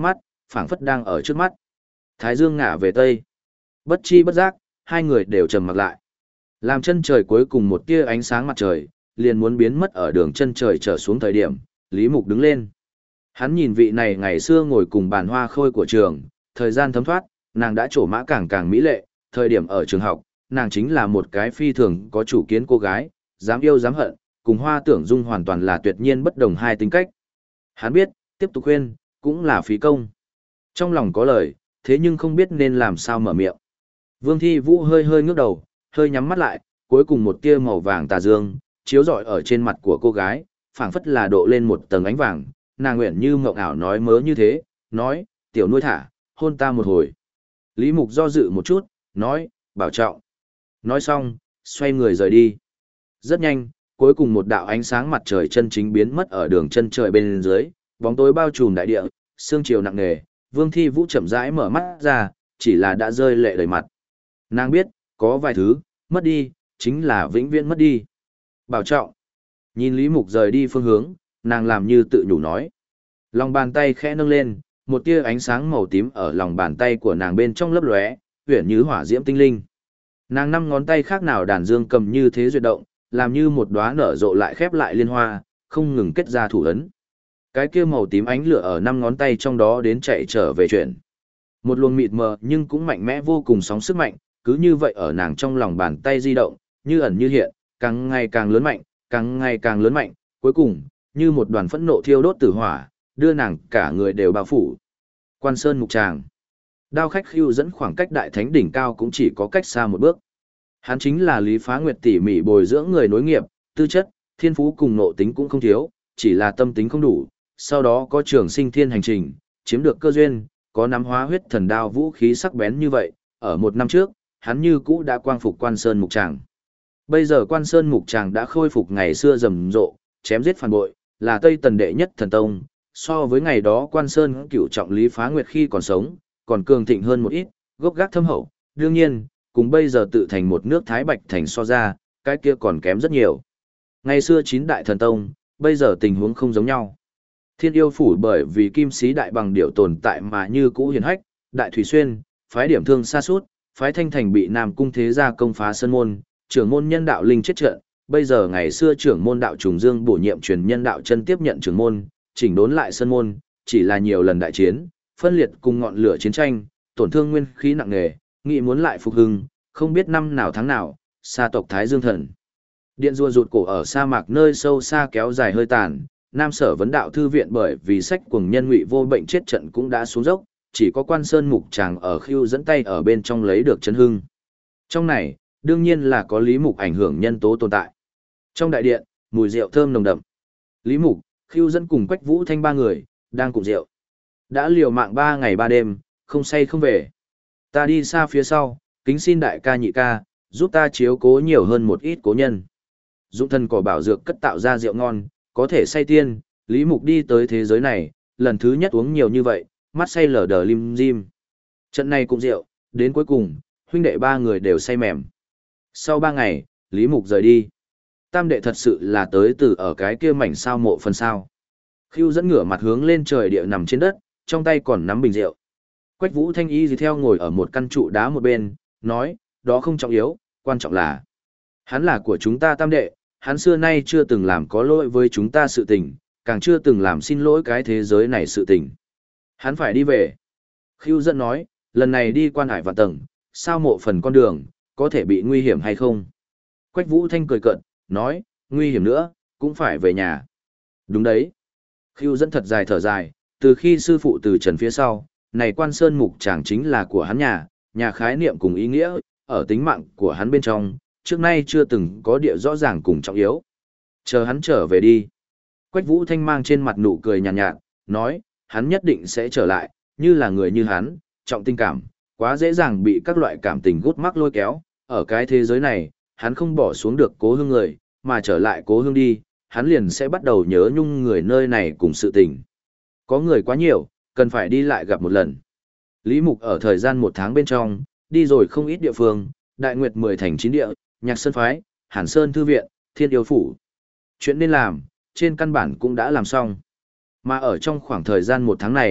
phảng phất đang ở trước mắt. Thái dương ngả về tây. Bất chi bất giác, hai người đều trầm mặc lại. Làm chân trời cuối cùng một tia ánh sáng mặt trời, liền muốn biến mất ở đường chân trời trở xuống thời điểm, Lý Mục đứng lên. Hắn nhìn vị này ngày xưa ngồi cùng bàn hoa khôi của trường, thời gian thấm thoát, nàng đã trổ mã càng càng mỹ lệ, thời điểm ở trường học, nàng chính là một cái phi thường có chủ kiến cô gái, dám yêu dám hận, cùng Hoa Tưởng Dung hoàn toàn là tuyệt nhiên bất đồng hai tính cách. Hắn biết, tiếp tục khuyên, cũng là phí công. Trong lòng có lời, thế nhưng không biết nên làm sao mở miệng. Vương Thi Vũ hơi hơi ngước đầu, hơi nhắm mắt lại, cuối cùng một tia màu vàng tà dương, chiếu rọi ở trên mặt của cô gái, phảng phất là độ lên một tầng ánh vàng, nàng nguyện như mộng ảo nói mớ như thế, nói, tiểu nuôi thả, hôn ta một hồi. Lý Mục do dự một chút, nói, bảo trọng. Nói xong, xoay người rời đi. Rất nhanh, cuối cùng một đạo ánh sáng mặt trời chân chính biến mất ở đường chân trời bên dưới, bóng tối bao trùm đại địa, sương chiều nặng nề, Vương Thi Vũ chậm rãi mở mắt ra, chỉ là đã rơi lệ đầy mặt. Nàng biết, có vài thứ, mất đi, chính là vĩnh viễn mất đi. Bảo trọng. Nhìn Lý Mục rời đi phương hướng, nàng làm như tự nhủ nói. Lòng bàn tay khẽ nâng lên, một tia ánh sáng màu tím ở lòng bàn tay của nàng bên trong lấp lóe, uyển như hỏa diễm tinh linh. Nàng năm ngón tay khác nào đàn dương cầm như thế duyệt động, làm như một đóa nở rộ lại khép lại liên hoa, không ngừng kết ra thủ ấn. Cái kia màu tím ánh lửa ở năm ngón tay trong đó đến chạy trở về chuyển. Một luồng mịt mờ nhưng cũng mạnh mẽ vô cùng sóng sức mạnh, cứ như vậy ở nàng trong lòng bàn tay di động, như ẩn như hiện, càng ngày càng lớn mạnh, càng ngày càng lớn mạnh, cuối cùng, như một đoàn phẫn nộ thiêu đốt tử hỏa, đưa nàng cả người đều bao phủ. Quan Sơn Mục Tràng. Đao khách Khưu dẫn khoảng cách đại thánh đỉnh cao cũng chỉ có cách xa một bước. Hắn chính là Lý Phá Nguyệt tỉ mỉ bồi dưỡng người nối nghiệp, tư chất, thiên phú cùng nộ tính cũng không thiếu, chỉ là tâm tính không đủ, sau đó có trường sinh thiên hành trình, chiếm được cơ duyên, có nắm hóa huyết thần đao vũ khí sắc bén như vậy, ở một năm trước, hắn như cũ đã quang phục Quan Sơn Mục Tràng. Bây giờ Quan Sơn Mục Tràng đã khôi phục ngày xưa rầm rộ, chém giết phản bội, là Tây Tần đệ nhất thần tông, so với ngày đó Quan Sơn cửu trọng Lý Phá Nguyệt khi còn sống, còn cường thịnh hơn một ít, gốc gác thâm hậu, đương nhiên, cùng bây giờ tự thành một nước Thái Bạch thành so ra, cái kia còn kém rất nhiều. Ngày xưa chín đại thần tông, bây giờ tình huống không giống nhau. Thiên Yêu phủ bởi vì Kim Sĩ Đại Bằng Điểu tồn tại mà như cũ hiển hách, Đại Thủy Xuyên, phái Điểm Thương sa sút, phái Thanh Thành bị Nam Cung Thế gia công phá sơn môn, trưởng môn Nhân Đạo Linh chết trận, bây giờ ngày xưa trưởng môn Đạo Trùng Dương bổ nhiệm truyền Nhân Đạo Chân tiếp nhận trưởng môn, chỉnh đốn lại sơn môn, chỉ là nhiều lần đại chiến, phân liệt cùng ngọn lửa chiến tranh, tổn thương nguyên khí nặng nề, nghị muốn lại phục hưng, không biết năm nào tháng nào, sa tộc Thái Dương Thần. Điện rùa rụt cổ ở sa mạc nơi sâu xa kéo dài hơi tàn, Nam Sở Vấn Đạo Thư Viện bởi vì sách cuồng nhân Ngụy Vô Bệnh chết trận cũng đã xuống dốc, chỉ có Quan Sơn Mục Tràng ở Khưu dẫn tay ở bên trong lấy được chấn hưng. Trong này, đương nhiên là có Lý Mục ảnh hưởng nhân tố tồn tại. Trong đại điện, mùi rượu thơm nồng đậm. Lý Mục, Khưu dẫn cùng Quách Vũ Thanh ba người, đang cùng rượu. Đã liều mạng 3 ngày 3 đêm, không say không về. Ta đi xa phía sau, kính xin đại ca nhị ca, giúp ta chiếu cố nhiều hơn một ít cố nhân. Dụng thần cỏ bảo dược cất tạo ra rượu ngon, có thể say tiên, Lý Mục đi tới thế giới này, lần thứ nhất uống nhiều như vậy, mắt say lờ đờ lim dim. Trận này cũng rượu, đến cuối cùng, huynh đệ ba người đều say mềm. Sau 3 ngày, Lý Mục rời đi. Tam đệ thật sự là tới từ ở cái kia mảnh sao mộ phần sao. Khưu dẫn ngửa mặt hướng lên trời địa nằm trên đất, trong tay còn nắm bình rượu. Quách Vũ Thanh y gì theo ngồi ở một căn trụ đá một bên, nói, đó không trọng yếu, quan trọng là hắn là của chúng ta tam đệ, hắn xưa nay chưa từng làm có lỗi với chúng ta sự tình, càng chưa từng làm xin lỗi cái thế giới này sự tình. Hắn phải đi về. Khưu dẫn nói, lần này đi quan hải vạn tầng, sao mộ phần con đường, có thể bị nguy hiểm hay không? Quách Vũ Thanh cười cợt, nói, nguy hiểm nữa, cũng phải về nhà. Đúng đấy. Khưu dẫn thật dài thở dài, từ khi sư phụ từ trần phía sau, này Quan Sơn Mục Tràng chính là của hắn nhà khái niệm cùng ý nghĩa, ở tính mạng của hắn bên trong, trước nay chưa từng có địa rõ ràng cùng trọng yếu. Chờ hắn trở về đi. Quách Vũ Thanh mang trên mặt nụ cười nhàn nhạt, nói, hắn nhất định sẽ trở lại, như là người như hắn, trọng tình cảm, quá dễ dàng bị các loại cảm tình gút mắc lôi kéo, ở cái thế giới này, hắn không bỏ xuống được cố hương người, mà trở lại cố hương đi, hắn liền sẽ bắt đầu nhớ nhung người nơi này cùng sự tình. Có người quá nhiều, cần phải đi lại gặp một lần. Lý Mục ở thời gian 1 tháng bên trong, đi rồi không ít địa phương, Đại Nguyệt 10 thành 9 địa, Nhạc Sơn Phái, Hàn Sơn Thư Viện, Thiên Yêu Phủ. Chuyện nên làm, trên căn bản cũng đã làm xong. Mà ở trong khoảng thời gian 1 tháng này,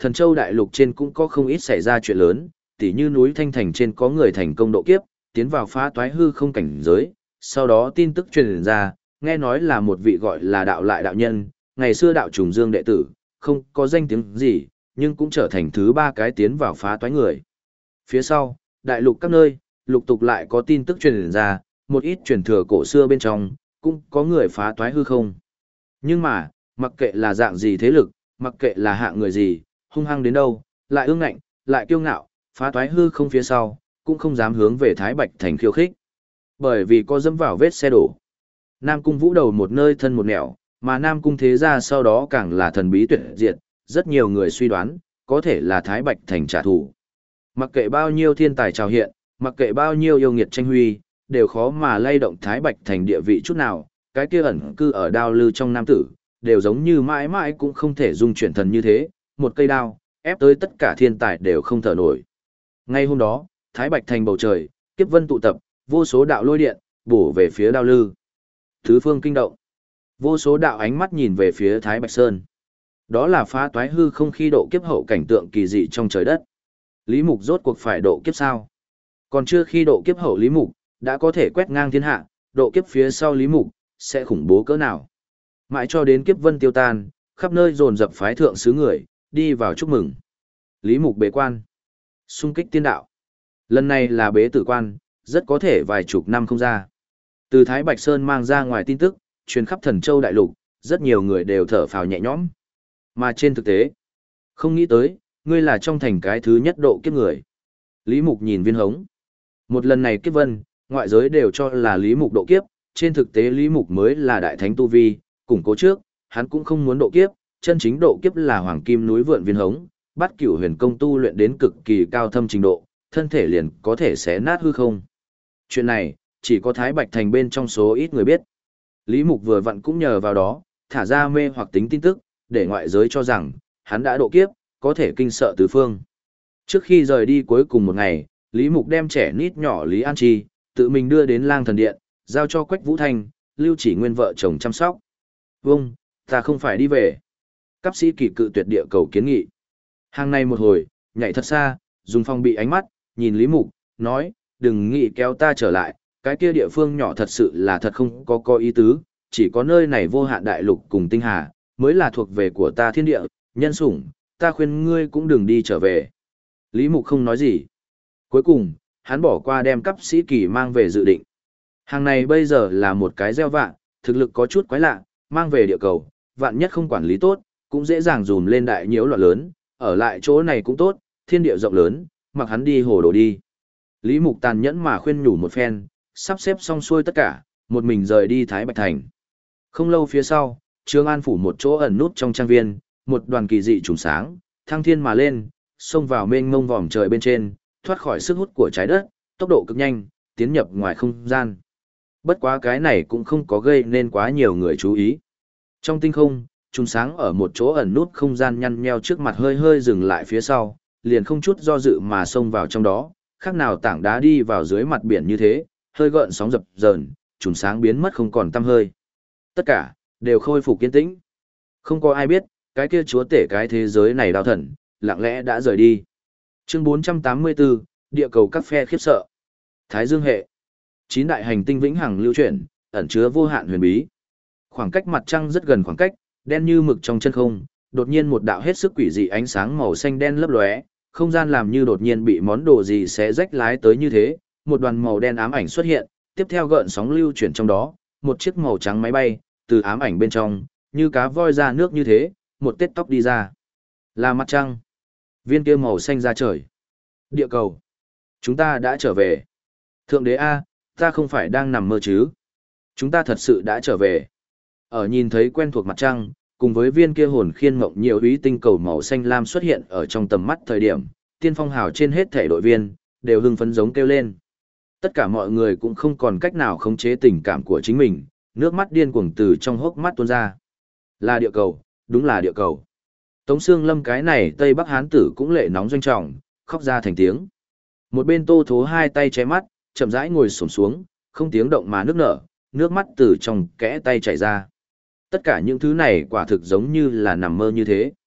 Thần Châu đại lục trên cũng có không ít xảy ra chuyện lớn, tỉ như núi Thanh Thành trên có người thành công độ kiếp, tiến vào phá toái hư không cảnh giới, sau đó tin tức truyền ra, nghe nói là một vị gọi là đạo lại đạo nhân, ngày xưa đạo trùng dương đệ tử, không có danh tiếng gì, nhưng cũng trở thành thứ ba cái tiến vào phá toái người. Phía sau, đại lục các nơi, lục tục lại có tin tức truyền ra, một ít truyền thừa cổ xưa bên trong, cũng có người phá toái hư không. Nhưng mà, mặc kệ là dạng gì thế lực, mặc kệ là hạng người gì, hung hăng đến đâu, lại ương ngạnh, lại kiêu ngạo, phá toái hư không phía sau, cũng không dám hướng về Thái Bạch Thành khiêu khích. Bởi vì có dẫm vào vết xe đổ. Nam Cung Vũ đầu một nơi thân một nẻo, mà Nam Cung Thế Gia sau đó càng là thần bí tuyệt diệt, rất nhiều người suy đoán, có thể là Thái Bạch Thành trả thù. Mặc kệ bao nhiêu thiên tài trào hiện, mặc kệ bao nhiêu yêu nghiệt tranh huy, đều khó mà lay động Thái Bạch Thành địa vị chút nào, cái kia ẩn cư ở đao lư trong nam tử, đều giống như mãi mãi cũng không thể dung chuyển thần như thế, một cây đao, ép tới tất cả thiên tài đều không thở nổi. Ngay hôm đó, Thái Bạch Thành bầu trời, kiếp vân tụ tập, vô số đạo lôi điện, bổ về phía đao lư. Thứ phương kinh động. Vô số đạo ánh mắt nhìn về phía Thái Bạch Sơn. Đó là phá toái hư không khi độ kiếp hậu cảnh tượng kỳ dị trong trời đất. Lý Mục rốt cuộc phải độ kiếp sao? Còn chưa khi độ kiếp hậu Lý Mục, đã có thể quét ngang thiên hạ, độ kiếp phía sau Lý Mục, sẽ khủng bố cỡ nào? Mãi cho đến kiếp vân tiêu tan, khắp nơi dồn dập phái thượng sứ người, đi vào chúc mừng. Lý Mục bế quan. Xung kích tiên đạo. Lần này là bế tử quan, rất có thể vài chục năm không ra. Từ Thái Bạch Sơn mang ra ngoài tin tức, truyền khắp Thần Châu đại lục, rất nhiều người đều thở phào nhẹ nhõm. Mà trên thực tế, không nghĩ tới, ngươi là trong thành cái thứ nhất độ kiếp người. Lý Mục nhìn Viên Hống. Một lần này kiếp vân, ngoại giới đều cho là Lý Mục độ kiếp, trên thực tế Lý Mục mới là đại thánh tu vi, củng cố trước, hắn cũng không muốn độ kiếp, chân chính độ kiếp là Hoàng Kim núi vượn Viên Hống, bắt Cửu Huyền công tu luyện đến cực kỳ cao thâm trình độ, thân thể liền có thể xé nát hư không. Chuyện này, chỉ có Thái Bạch Thành bên trong số ít người biết. Lý Mục vừa vặn cũng nhờ vào đó, thả ra mê hoặc tính tin tức, để ngoại giới cho rằng, hắn đã độ kiếp, có thể kinh sợ tứ phương. Trước khi rời đi cuối cùng một ngày, Lý Mục đem trẻ nít nhỏ Lý An Chi, tự mình đưa đến Lang Thần Điện, giao cho Quách Vũ Thanh, Lưu Chỉ Nguyên vợ chồng chăm sóc. Vâng, ta không phải đi về. Cấp sĩ kỳ cự tuyệt địa cầu kiến nghị. Hàng này một hồi, nhảy thật xa, dùng phong bị ánh mắt, nhìn Lý Mục, nói, đừng nghĩ kéo ta trở lại, cái kia địa phương nhỏ thật sự là thật không có ý tứ, chỉ có nơi này vô hạn đại lục cùng tinh hà, mới là thuộc về của ta thiên địa, nhân sủng, ta khuyên ngươi cũng đừng đi trở về. Lý Mục không nói gì. Cuối cùng, hắn bỏ qua đem cấp sĩ kỳ mang về dự định. Hàng này bây giờ là một cái gieo vạ, thực lực có chút quái lạ, mang về địa cầu, vạn nhất không quản lý tốt, cũng dễ dàng dùm lên đại nhiễu loạn lớn, ở lại chỗ này cũng tốt, thiên địa rộng lớn, mặc hắn đi hồ đồ đi. Lý Mục tàn nhẫn mà khuyên nhủ một phen, sắp xếp xong xuôi tất cả, một mình rời đi Thái Bạch Thành. Không lâu phía sau, Trương An phủ một chỗ ẩn nút trong trang viên, một đoàn kỳ dị trùng sáng, thăng thiên mà lên, xông vào mênh mông vòm trời bên trên, thoát khỏi sức hút của trái đất, tốc độ cực nhanh, tiến nhập ngoài không gian. Bất quá cái này cũng không có gây nên quá nhiều người chú ý. Trong tinh không, trùng sáng ở một chỗ ẩn nút không gian nhăn nheo trước mặt hơi hơi dừng lại phía sau, liền không chút do dự mà xông vào trong đó, khác nào tảng đá đi vào dưới mặt biển như thế, hơi gợn sóng dập dờn, trùng sáng biến mất không còn tăm hơi. Tất cả đều khôi phục kiên tĩnh. Không có ai biết, cái kia chúa tể cái thế giới này đao thần, lặng lẽ đã rời đi. Chương 484, địa cầu các phe khiếp sợ. Thái Dương hệ. 9 đại hành tinh vĩnh hằng lưu chuyển, ẩn chứa vô hạn huyền bí. Khoảng cách mặt trăng rất gần khoảng cách, đen như mực trong chân không, đột nhiên một đạo hết sức quỷ dị ánh sáng màu xanh đen lấp lóe, không gian làm như đột nhiên bị món đồ gì xé rách lái tới như thế, một đoàn màu đen ám ảnh xuất hiện, tiếp theo gợn sóng lưu chuyển trong đó, một chiếc màu trắng máy bay, từ ám ảnh bên trong, như cá voi ra nước như thế, một tết tóc đi ra. Là mặt trăng. Viên kia màu xanh ra trời. Địa cầu. Chúng ta đã trở về. Thượng đế A, ta không phải đang nằm mơ chứ. Chúng ta thật sự đã trở về. Ở nhìn thấy quen thuộc mặt trăng, cùng với viên kia hồn khiên mộng nhiều úy tinh cầu màu xanh lam xuất hiện ở trong tầm mắt thời điểm, tiên phong hào trên hết thể đội viên, đều hưng phấn giống kêu lên. Tất cả mọi người cũng không còn cách nào khống chế tình cảm của chính mình, nước mắt điên cuồng từ trong hốc mắt tuôn ra. Là địa cầu, đúng là địa cầu. Tống Sương Lâm cái này Tây Bắc Hán tử cũng lệ nóng doanh trọng, khóc ra thành tiếng. Một bên Tô Thố hai tay che mắt, chậm rãi ngồi xổm xuống, không tiếng động mà nước nở, nước mắt từ trong kẽ tay chảy ra. Tất cả những thứ này quả thực giống như là nằm mơ như thế.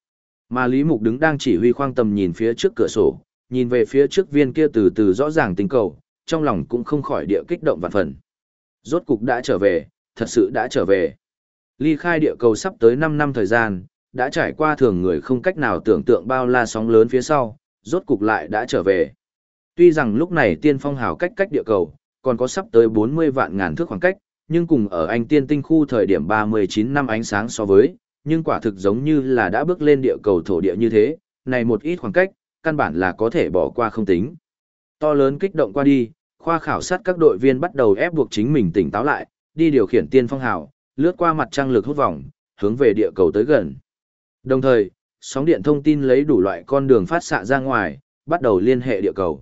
Mà Lý Mục đứng đang chỉ huy khoang tầm nhìn phía trước cửa sổ, nhìn về phía trước viên kia từ từ rõ ràng tinh cầu, trong lòng cũng không khỏi địa kích động vạn phần. Rốt cục đã trở về, thật sự đã trở về. Ly khai địa cầu sắp tới 5 năm thời gian, đã trải qua thường người không cách nào tưởng tượng bao la sóng lớn phía sau, rốt cục lại đã trở về. Tuy rằng lúc này tiên phong hào cách địa cầu, còn có sắp tới 40 vạn ngàn thước khoảng cách, nhưng cùng ở anh tiên tinh khu thời điểm 39 năm ánh sáng so với, nhưng quả thực giống như là đã bước lên địa cầu thổ địa như thế, này một ít khoảng cách, căn bản là có thể bỏ qua không tính. To lớn kích động qua đi, khoa khảo sát các đội viên bắt đầu ép buộc chính mình tỉnh táo lại, đi điều khiển tiên phong hào, lướt qua mặt trăng lực hút vòng, hướng về địa cầu tới gần. Đồng thời, sóng điện thông tin lấy đủ loại con đường phát xạ ra ngoài, bắt đầu liên hệ địa cầu.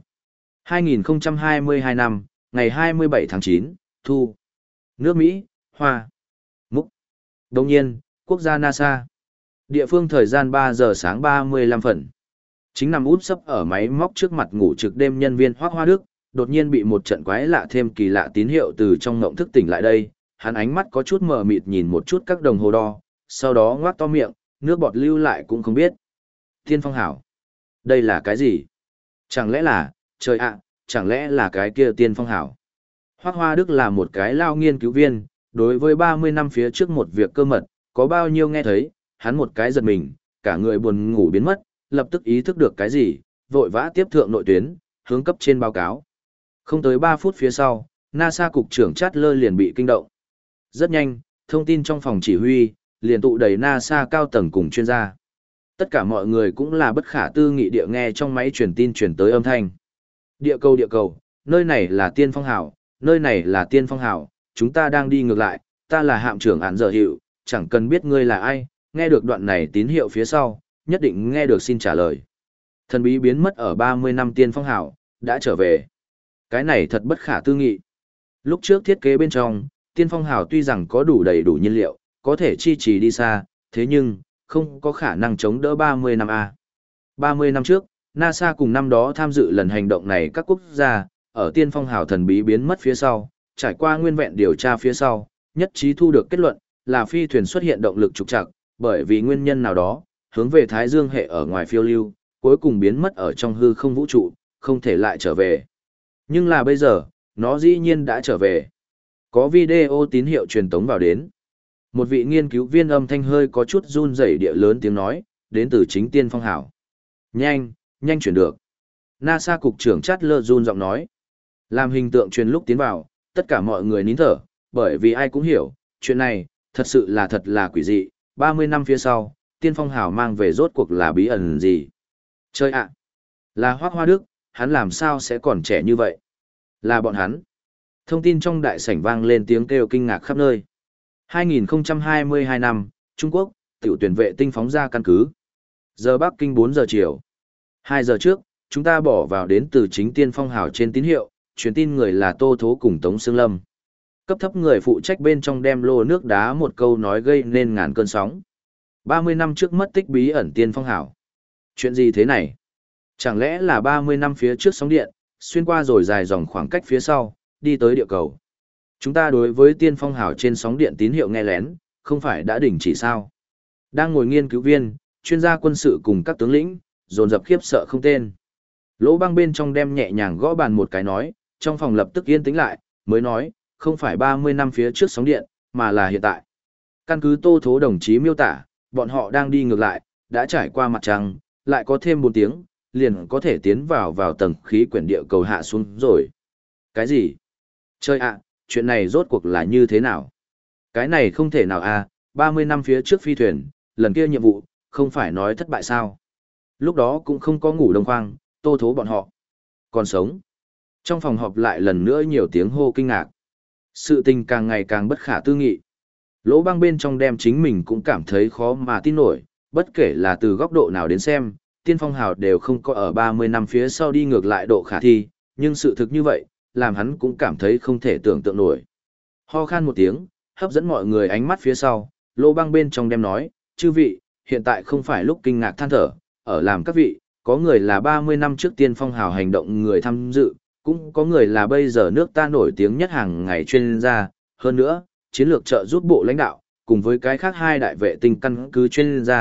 2022 năm, ngày 27 tháng 9, thu. Nước Mỹ, Hoa, Múc. Đồng nhiên, quốc gia NASA. Địa phương thời gian 3 giờ sáng 35 phần. Chính nằm úp sấp ở máy móc trước mặt ngủ trực đêm nhân viên Hoác Hoa Đức, đột nhiên bị một trận quái lạ thêm kỳ lạ tín hiệu từ trong ngộng thức tỉnh lại đây. Hắn ánh mắt có chút mờ mịt nhìn một chút các đồng hồ đo, sau đó ngoác to miệng, nước bọt lưu lại cũng không biết. Tiên phong hảo. Đây là cái gì? Chẳng lẽ là, trời ạ, chẳng lẽ là cái kia tiên phong hảo? Hoác Hoa Đức là một cái lao nghiên cứu viên, đối với 30 năm phía trước một việc cơ mật, có bao nhiêu nghe thấy, hắn một cái giật mình, cả người buồn ngủ biến mất, lập tức ý thức được cái gì, vội vã tiếp thượng nội tuyến, hướng cấp trên báo cáo. Không tới 3 phút phía sau, NASA cục trưởng Chandler liền bị kinh động. Rất nhanh, thông tin trong phòng chỉ huy, liền tụ đầy NASA cao tầng cùng chuyên gia. Tất cả mọi người cũng là bất khả tư nghị địa nghe trong máy truyền tin truyền tới âm thanh. Địa cầu, nơi này là tiên phong hảo, nơi này là tiên phong hảo, chúng ta đang đi ngược lại, ta là hạm trưởng án giờ hiệu, chẳng cần biết ngươi là ai, nghe được đoạn này tín hiệu phía sau, nhất định nghe được xin trả lời. Thần bí biến mất ở 30 năm tiên phong hảo, đã trở về. Cái này thật bất khả tư nghị. Lúc trước thiết kế bên trong, tiên phong hảo tuy rằng có đủ đầy đủ nhiên liệu, có thể chi trì đi xa, thế nhưng, không có khả năng chống đỡ 30 năm A. 30 năm trước, NASA cùng năm đó tham dự lần hành động này các quốc gia, ở tiên phong hào thần bí biến mất phía sau, trải qua nguyên vẹn điều tra phía sau, nhất trí thu được kết luận, là phi thuyền xuất hiện động lực trục trặc, bởi vì nguyên nhân nào đó, hướng về Thái Dương hệ ở ngoài phiêu lưu, cuối cùng biến mất ở trong hư không vũ trụ, không thể lại trở về. Nhưng là bây giờ, nó dĩ nhiên đã trở về. Có video tín hiệu truyền tống vào đến. Một vị nghiên cứu viên âm thanh hơi có chút run rẩy địa lớn tiếng nói, đến từ chính tiên phong hảo. Nhanh chuyển được. NASA cục trưởng Chandler run giọng nói. Làm hình tượng truyền lúc tiến vào, tất cả mọi người nín thở, bởi vì ai cũng hiểu, chuyện này, thật là quỷ dị, 30 năm phía sau, tiên phong hảo mang về rốt cuộc là bí ẩn gì. Chơi ạ, là Hoác Hoa Đức, hắn làm sao sẽ còn trẻ như vậy? Là bọn hắn. Thông tin trong đại sảnh vang lên tiếng kêu kinh ngạc khắp nơi. 2022 năm, Trung Quốc, tiểu tuyển vệ tinh phóng ra căn cứ. Giờ Bắc Kinh 4 giờ chiều. 2 giờ trước, chúng ta bỏ vào đến từ chính tiên phong hào trên tín hiệu, truyền tin người là Tô Thố cùng Tống Sương Lâm. Cấp thấp người phụ trách bên trong đem lô nước đá một câu nói gây nên ngàn cơn sóng. 30 năm trước mất tích bí ẩn tiên phong hào. Chuyện gì thế này? Chẳng lẽ là 30 năm phía trước sóng điện, xuyên qua rồi dài dòng khoảng cách phía sau, đi tới địa cầu. Chúng ta đối với tiên phong hào trên sóng điện tín hiệu nghe lén, không phải đã đình chỉ sao? Đang ngồi nghiên cứu viên, chuyên gia quân sự cùng các tướng lĩnh, dồn dập khiếp sợ không tên. Lỗ Băng bên trong đem nhẹ nhàng gõ bàn một cái nói, trong phòng lập tức yên tĩnh lại, mới nói, không phải 30 năm phía trước sóng điện, mà là hiện tại. Căn cứ Tô Thố đồng chí miêu tả, bọn họ đang đi ngược lại, đã trải qua mặt trăng, lại có thêm 4 tiếng, liền có thể tiến vào tầng khí quyển địa cầu hạ xuống rồi. Cái gì? Chơi ạ, chuyện này rốt cuộc là như thế nào? Cái này không thể nào à, 30 năm phía trước phi thuyền, lần kia nhiệm vụ, không phải nói thất bại sao? Lúc đó cũng không có ngủ đông khoang, Tô Thố bọn họ còn sống. Trong phòng họp lại lần nữa nhiều tiếng hô kinh ngạc. Sự tình càng ngày càng bất khả tư nghị. Lỗ Băng bên trong đem chính mình cũng cảm thấy khó mà tin nổi, bất kể là từ góc độ nào đến xem, tiên phong hào đều không có ở 30 năm phía sau đi ngược lại độ khả thi, nhưng sự thực như vậy, làm hắn cũng cảm thấy không thể tưởng tượng nổi. Ho khan một tiếng, hấp dẫn mọi người ánh mắt phía sau, Lỗ Băng bên trong đem nói, chư vị, hiện tại không phải lúc kinh ngạc than thở, ở làm các vị, có người là 30 năm trước tiên phong hào hành động người tham dự, cũng có người là bây giờ nước ta nổi tiếng nhất hàng ngày chuyên gia, hơn nữa, chiến lược trợ giúp bộ lãnh đạo, cùng với cái khác hai đại vệ tinh căn cứ chuyên gia,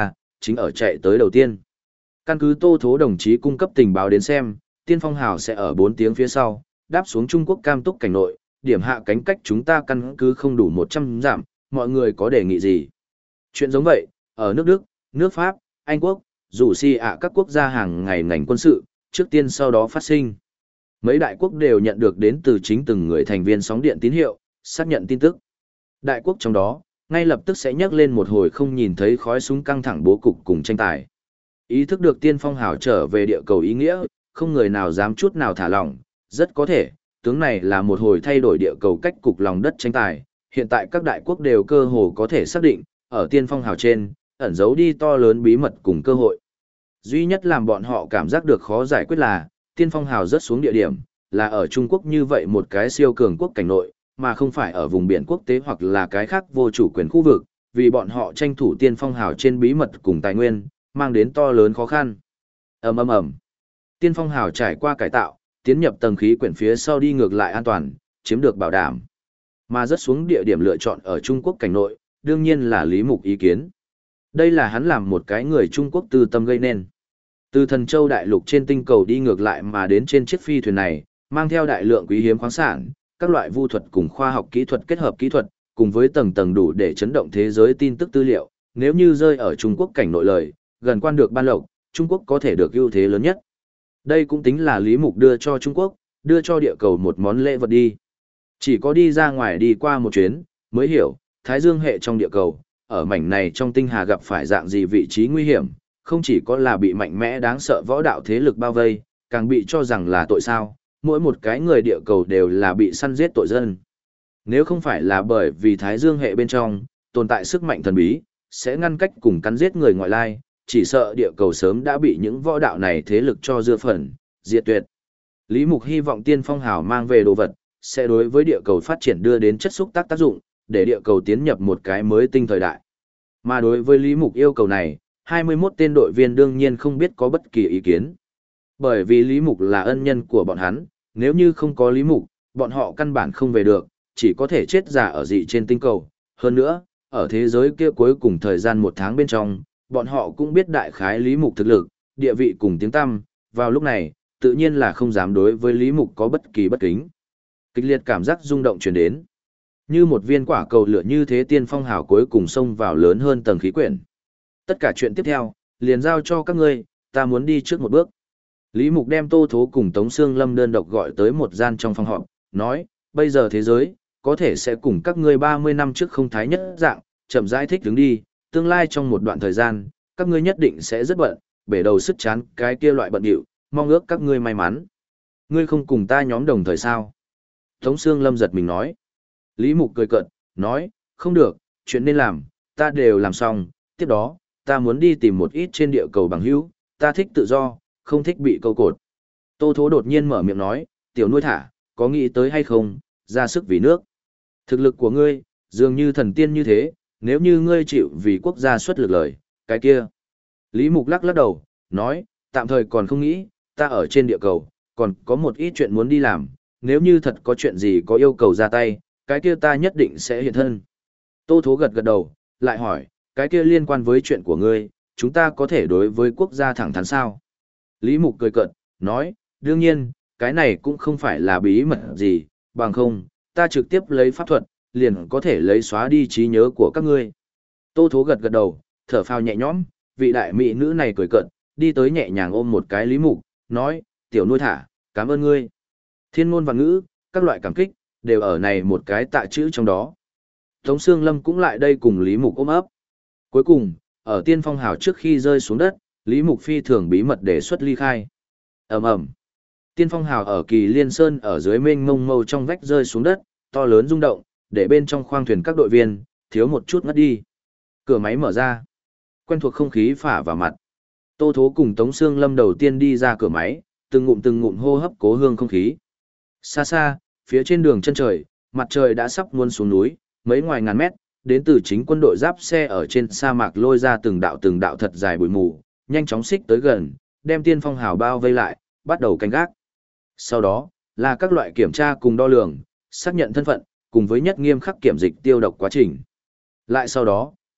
chính ở chạy tới đầu tiên. Căn cứ Tô Thố đồng chí cung cấp tình báo đến xem, Tiên Phong Hào sẽ ở 4 tiếng phía sau, đáp xuống Trung Quốc Cam Túc cảnh nội, điểm hạ cánh cách chúng ta căn cứ không đủ 100 dặm, mọi người có đề nghị gì? Chuyện giống vậy, ở nước Đức, nước Pháp, Anh Quốc, dù các quốc gia hàng ngày ngành quân sự, trước tiên sau đó phát sinh. Mấy đại quốc đều nhận được đến từ chính từng người thành viên sóng điện tín hiệu, xác nhận tin tức. Đại quốc trong đó, ngay lập tức sẽ nhắc lên một hồi không nhìn thấy khói súng căng thẳng bố cục cùng tranh tài. Ý thức được Tiên Phong Hào trở về địa cầu ý nghĩa, không người nào dám chút nào thả lỏng, rất có thể, tướng này là một hồi thay đổi địa cầu cách cục lòng đất tranh tài. Hiện tại các đại quốc đều cơ hồ có thể xác định, ở Tiên Phong Hào trên, ẩn giấu đi to lớn bí mật cùng cơ hội. Duy nhất làm bọn họ cảm giác được khó giải quyết là, Tiên Phong Hào rớt xuống địa điểm, là ở Trung Quốc như vậy một cái siêu cường quốc cảnh nội, mà không phải ở vùng biển quốc tế hoặc là cái khác vô chủ quyền khu vực, vì bọn họ tranh thủ Tiên Phong Hào trên bí mật cùng tài nguyên, mang đến to lớn khó khăn. Ầm ầm ầm. Tiên Phong Hào trải qua cải tạo, tiến nhập tầng khí quyển phía sau đi ngược lại an toàn, chiếm được bảo đảm. Mà rớt xuống địa điểm lựa chọn ở Trung Quốc cảnh nội, đương nhiên là Lý Mục ý kiến. Đây là hắn làm một cái người Trung Quốc tư tâm gây nên. Từ Thần Châu đại lục trên tinh cầu đi ngược lại mà đến trên chiếc phi thuyền này, mang theo đại lượng quý hiếm khoáng sản, các loại vu thuật cùng khoa học kỹ thuật kết hợp kỹ thuật, cùng với tầng tầng đủ để chấn động thế giới tin tức tư liệu, nếu như rơi ở Trung Quốc cảnh nội lời, gần quan được ban lộc, Trung Quốc có thể được ưu thế lớn nhất. Đây cũng tính là Lý Mục đưa cho Trung Quốc, đưa cho địa cầu một món lễ vật đi. Chỉ có đi ra ngoài đi qua một chuyến, mới hiểu, Thái Dương hệ trong địa cầu, ở mảnh này trong tinh hà gặp phải dạng gì vị trí nguy hiểm, không chỉ có là bị mạnh mẽ đáng sợ võ đạo thế lực bao vây, càng bị cho rằng là tội sao, mỗi một cái người địa cầu đều là bị săn giết tội dân. Nếu không phải là bởi vì Thái Dương hệ bên trong, tồn tại sức mạnh thần bí, sẽ ngăn cách cùng cắn giết người ngoại lai, chỉ sợ địa cầu sớm đã bị những võ đạo này thế lực cho dưa phần, diệt tuyệt. Lý Mục hy vọng Tiên Phong Hào mang về đồ vật, sẽ đối với địa cầu phát triển đưa đến chất xúc tác tác dụng, để địa cầu tiến nhập một cái mới tinh thời đại. Mà đối với Lý Mục yêu cầu này, 21 tên đội viên đương nhiên không biết có bất kỳ ý kiến. Bởi vì Lý Mục là ân nhân của bọn hắn, nếu như không có Lý Mục, bọn họ căn bản không về được, chỉ có thể chết già ở dị trên tinh cầu. Hơn nữa, ở thế giới kia cuối cùng thời gian 1 tháng bên trong, bọn họ cũng biết đại khái Lý Mục thực lực, địa vị cùng tiếng tăm, vào lúc này, tự nhiên là không dám đối với Lý Mục có bất kỳ bất kính. Kịch liệt cảm giác rung động truyền đến. Như một viên quả cầu lửa như thế Tiên Phong Hào cuối cùng xông vào lớn hơn tầng khí quyển. Tất cả chuyện tiếp theo, liền giao cho các ngươi, ta muốn đi trước một bước. Lý Mục đem Tô Thố cùng Tống Sương Lâm đơn độc gọi tới một gian trong phòng họp, nói, bây giờ thế giới, có thể sẽ cùng các ngươi 30 năm trước không thái nhất dạng, chậm rãi thích đứng đi, tương lai trong một đoạn thời gian, các ngươi nhất định sẽ rất bận, bể đầu sức chán cái kia loại bận điệu, mong ước các ngươi may mắn. Ngươi không cùng ta nhóm đồng thời sao? Tống Sương Lâm giật mình nói. Lý Mục cười cợt, nói, không được, chuyện nên làm, ta đều làm xong, tiếp đó, ta muốn đi tìm một ít trên địa cầu bằng hữu, ta thích tự do, không thích bị câu cột. Tô Thố đột nhiên mở miệng nói, tiểu nuôi thả, có nghĩ tới hay không, ra sức vì nước. Thực lực của ngươi, dường như thần tiên như thế, nếu như ngươi chịu vì quốc gia xuất lực lời, cái kia. Lý Mục lắc lắc đầu, nói, tạm thời còn không nghĩ, ta ở trên địa cầu, còn có một ít chuyện muốn đi làm, nếu như thật có chuyện gì có yêu cầu ra tay, cái kia ta nhất định sẽ hiện thân. Tô Thố gật gật đầu, lại hỏi, cái kia liên quan với chuyện của ngươi, chúng ta có thể đối với quốc gia thẳng thắn sao? Lý Mục cười cợt, nói, đương nhiên, cái này cũng không phải là bí mật gì, bằng không, ta trực tiếp lấy pháp thuật, liền có thể lấy xóa đi trí nhớ của các ngươi. Tô Thố gật gật đầu, thở phào nhẹ nhõm, vị đại mỹ nữ này cười cợt, đi tới nhẹ nhàng ôm một cái Lý Mục, nói, tiểu nuôi thả, cảm ơn ngươi. Thiên ngôn và ngữ, các loại cảm kích, đều ở này một cái tạ chữ trong đó. Tống Sương Lâm cũng lại đây cùng Lý Mục ôm ấp. Cuối cùng, ở Tiên Phong Hào trước khi rơi xuống đất, Lý Mục phi thường bí mật đề xuất ly khai. Ầm ầm. Tiên Phong Hào ở Kỳ Liên Sơn ở dưới mênh mông mâu trong vách rơi xuống đất, to lớn rung động, để bên trong khoang thuyền các đội viên thiếu một chút ngất đi. Cửa máy mở ra, quen thuộc không khí phả vào mặt. Tô Thố cùng Tống Sương Lâm đầu tiên đi ra cửa máy, từng ngụm hô hấp cố hương không khí. Xa xa, phía trên đường chân trời, mặt trời đã sắp muốn xuống núi, mấy ngoài ngàn mét, đến từ chính quân đội giáp xe ở trên sa mạc lôi ra từng đạo thật dài bụi mù, nhanh chóng xích tới gần, đem Tiên Phong Hào bao vây lại, bắt đầu canh gác. Sau đó, là các loại kiểm tra cùng đo lường, xác nhận thân phận, cùng với nhất nghiêm khắc kiểm dịch tiêu độc quá trình. Lại sau đó,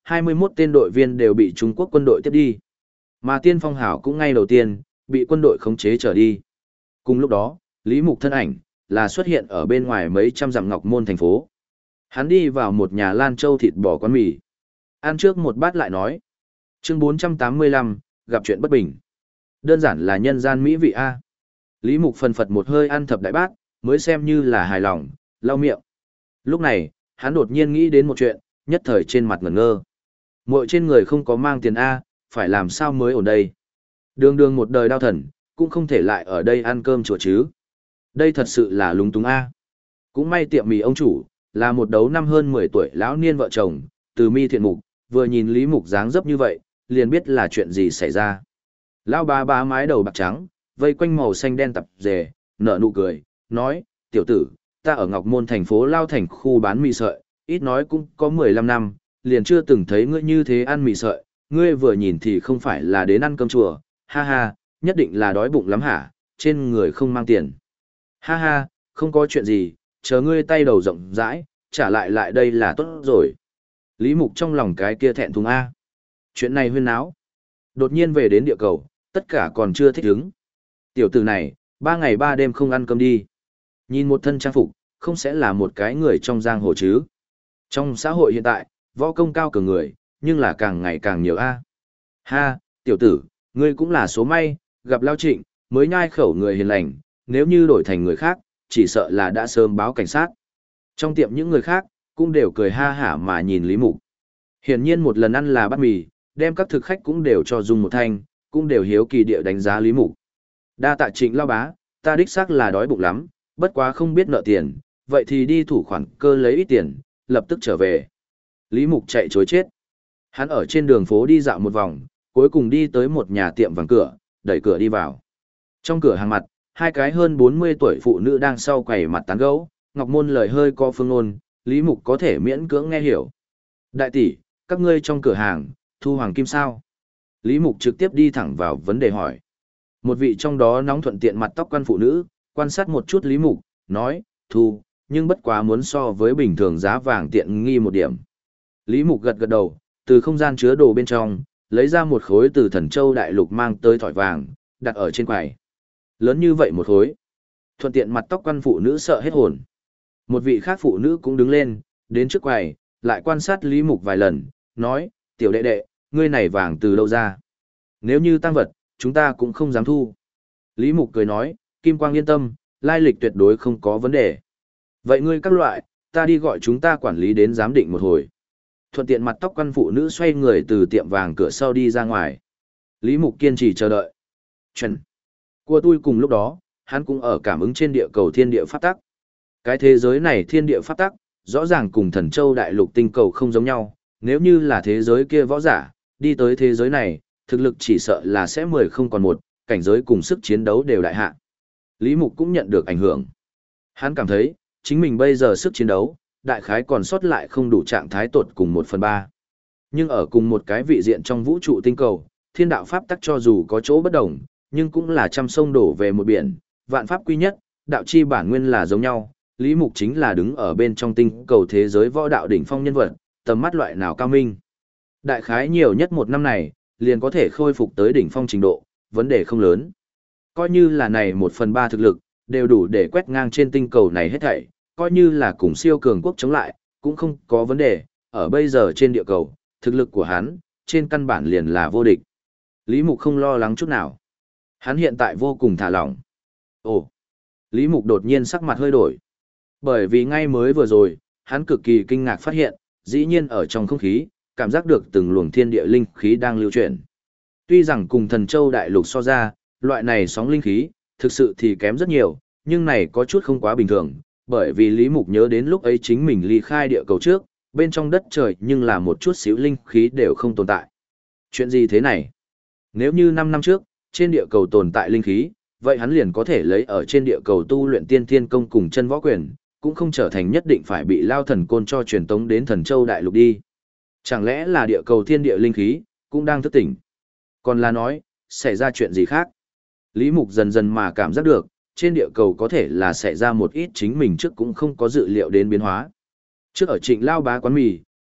21 tên đội viên đều bị Trung Quốc quân đội tiếp đi. Mà Tiên Phong Hảo cũng ngay đầu tiên, bị quân đội khống chế trở đi. Cùng lúc đó, Lý Mục thân ảnh, là xuất hiện ở bên ngoài mấy trăm dặm Ngọc Môn thành phố. Hắn đi vào một nhà Lan Châu thịt bò quán mì. Ăn trước một bát lại nói. Chương 485, gặp chuyện bất bình. Đơn giản là nhân gian mỹ vị A. Lý Mục phần phật một hơi ăn thập đại bát, mới xem như là hài lòng, lau miệng. Lúc này, hắn đột nhiên nghĩ đến một chuyện, nhất thời trên mặt ngẩn ngơ. Muội trên người không có mang tiền A, phải làm sao mới ổn đây? Đường đường một đời đao thần, cũng không thể lại ở đây ăn cơm chùa chứ. Đây thật sự là lúng túng A. Cũng may tiệm mì ông chủ, là một đấu năm hơn 10 tuổi lão niên vợ chồng, từ mi thiện mục, vừa nhìn Lý Mục dáng dấp như vậy, liền biết là chuyện gì xảy ra. Lão bá mái đầu bạc trắng, vây quanh màu xanh đen tập dề, nở nụ cười, nói, tiểu tử, ta ở Ngọc Môn thành phố Lao Thành khu bán mì sợi, ít nói cũng có 15 năm, liền chưa từng thấy ngươi như thế ăn mì sợi, ngươi vừa nhìn thì không phải là đến ăn cơm chùa, ha ha, nhất định là đói bụng lắm hả, trên người không mang tiền. Ha ha, không có chuyện gì, chờ ngươi tay đầu rộng rãi, trả lại đây là tốt rồi. Lý Mục trong lòng cái kia thẹn thùng A. Chuyện này huyên náo. Đột nhiên về đến địa cầu, tất cả còn chưa thích ứng. Tiểu tử này, 3 ngày 3 đêm không ăn cơm đi. Nhìn một thân trang phục, không sẽ là một cái người trong giang hồ chứ. Trong xã hội hiện tại, võ công cao cường người, nhưng là càng ngày càng nhiều A. Ha, tiểu tử, ngươi cũng là số may, gặp Lao Trịnh, mới nhai khẩu người hiền lành, nếu như đổi thành người khác, chỉ sợ là đã sớm báo cảnh sát. Trong tiệm những người khác, cũng đều cười ha hả mà nhìn Lý Mục. Hiển nhiên một lần ăn là bát mì, đem các thực khách cũng đều cho dùng một thanh, cũng đều hiếu kỳ địa đánh giá Lý Mục. Đa tạ Trịnh lao bá, ta đích xác là đói bụng lắm, bất quá không biết nợ tiền, vậy thì đi thủ khoản cơ lấy ít tiền, lập tức trở về. Lý Mục chạy chối chết. Hắn ở trên đường phố đi dạo một vòng, cuối cùng đi tới một nhà tiệm vàng cửa, đẩy cửa đi vào. Trong cửa hàng mặt, hai cái hơn 40 tuổi phụ nữ đang sau quầy mặt tán gẫu, Ngọc Môn lời hơi có phương ngôn, Lý Mục có thể miễn cưỡng nghe hiểu. Đại tỷ, các ngươi trong cửa hàng, thu hoàng kim sao? Lý Mục trực tiếp đi thẳng vào vấn đề hỏi. Một vị trong đó nóng thuận tiện mặt tóc quan phụ nữ, quan sát một chút Lý Mục, nói, thu, nhưng bất quá muốn so với bình thường giá vàng tiện nghi một điểm. Lý Mục gật gật đầu, từ không gian chứa đồ bên trong, lấy ra một khối từ Thần Châu Đại Lục mang tới thỏi vàng, đặt ở trên quầy. Lớn như vậy một khối. Thuận tiện mặt tóc quan phụ nữ sợ hết hồn. Một vị khác phụ nữ cũng đứng lên, đến trước quầy, lại quan sát Lý Mục vài lần, nói, tiểu đệ đệ, ngươi này vàng từ đâu ra? Nếu như tăng vật, chúng ta cũng không dám thu. Lý Mục cười nói, Kim Quang yên tâm, lai lịch tuyệt đối không có vấn đề. Vậy ngươi các loại, ta đi gọi chúng ta quản lý đến giám định một hồi. Thuận tiện mặt tóc quan phụ nữ xoay người từ tiệm vàng cửa sau đi ra ngoài. Lý Mục kiên trì chờ đợi. Chuẩn. Của tôi cùng lúc đó, hắn cũng ở cảm ứng trên địa cầu thiên địa pháp tắc. Cái thế giới này thiên địa pháp tắc, rõ ràng cùng Thần Châu Đại Lục tinh cầu không giống nhau, nếu như là thế giới kia võ giả, đi tới thế giới này, thực lực chỉ sợ là sẽ 10 không còn một, cảnh giới cùng sức chiến đấu đều đại hạ. Lý Mục cũng nhận được ảnh hưởng. Hắn cảm thấy, chính mình bây giờ sức chiến đấu, đại khái còn sót lại không đủ trạng thái tột cùng 1/3. Nhưng ở cùng một cái vị diện trong vũ trụ tinh cầu, thiên đạo pháp tắc cho dù có chỗ bất đồng, nhưng cũng là trăm sông đổ về một biển, vạn pháp quy nhất, đạo chi bản nguyên là giống nhau. Lý Mục chính là đứng ở bên trong tinh cầu thế giới võ đạo đỉnh phong nhân vật, tầm mắt loại nào cao minh. Đại khái nhiều nhất một năm này, liền có thể khôi phục tới đỉnh phong trình độ, vấn đề không lớn. Coi như là này 1/3 thực lực, đều đủ để quét ngang trên tinh cầu này hết thảy, coi như là cùng siêu cường quốc chống lại, cũng không có vấn đề, ở bây giờ trên địa cầu, thực lực của hắn, trên căn bản liền là vô địch. Lý Mục không lo lắng chút nào. Hắn hiện tại vô cùng thả lỏng. Ồ! Lý Mục đột nhiên sắc mặt hơi đổi. Bởi vì ngay mới vừa rồi, hắn cực kỳ kinh ngạc phát hiện, dĩ nhiên ở trong không khí, cảm giác được từng luồng thiên địa linh khí đang lưu chuyển. Tuy rằng cùng Thần Châu Đại Lục so ra, loại này sóng linh khí, thực sự thì kém rất nhiều, nhưng này có chút không quá bình thường, bởi vì Lý Mục nhớ đến lúc ấy chính mình ly khai địa cầu trước, bên trong đất trời nhưng là một chút xíu linh khí đều không tồn tại. Chuyện gì thế này? Nếu như 5 năm trước, trên địa cầu tồn tại linh khí, vậy hắn liền có thể lấy ở trên địa cầu tu luyện tiên thiên công cùng chân võ quyền, cũng không trở thành nhất định phải bị lao thần côn cho truyền tống đến Thần Châu Đại Lục đi. Chẳng lẽ là địa cầu thiên địa linh khí, cũng đang thức tỉnh? Còn là nói, xảy ra chuyện gì khác? Lý Mục dần dần mà cảm giác được, trên địa cầu có thể là xảy ra một ít chính mình trước cũng không có dự liệu đến biến hóa. Trước ở Trịnh Lao bá quán mì,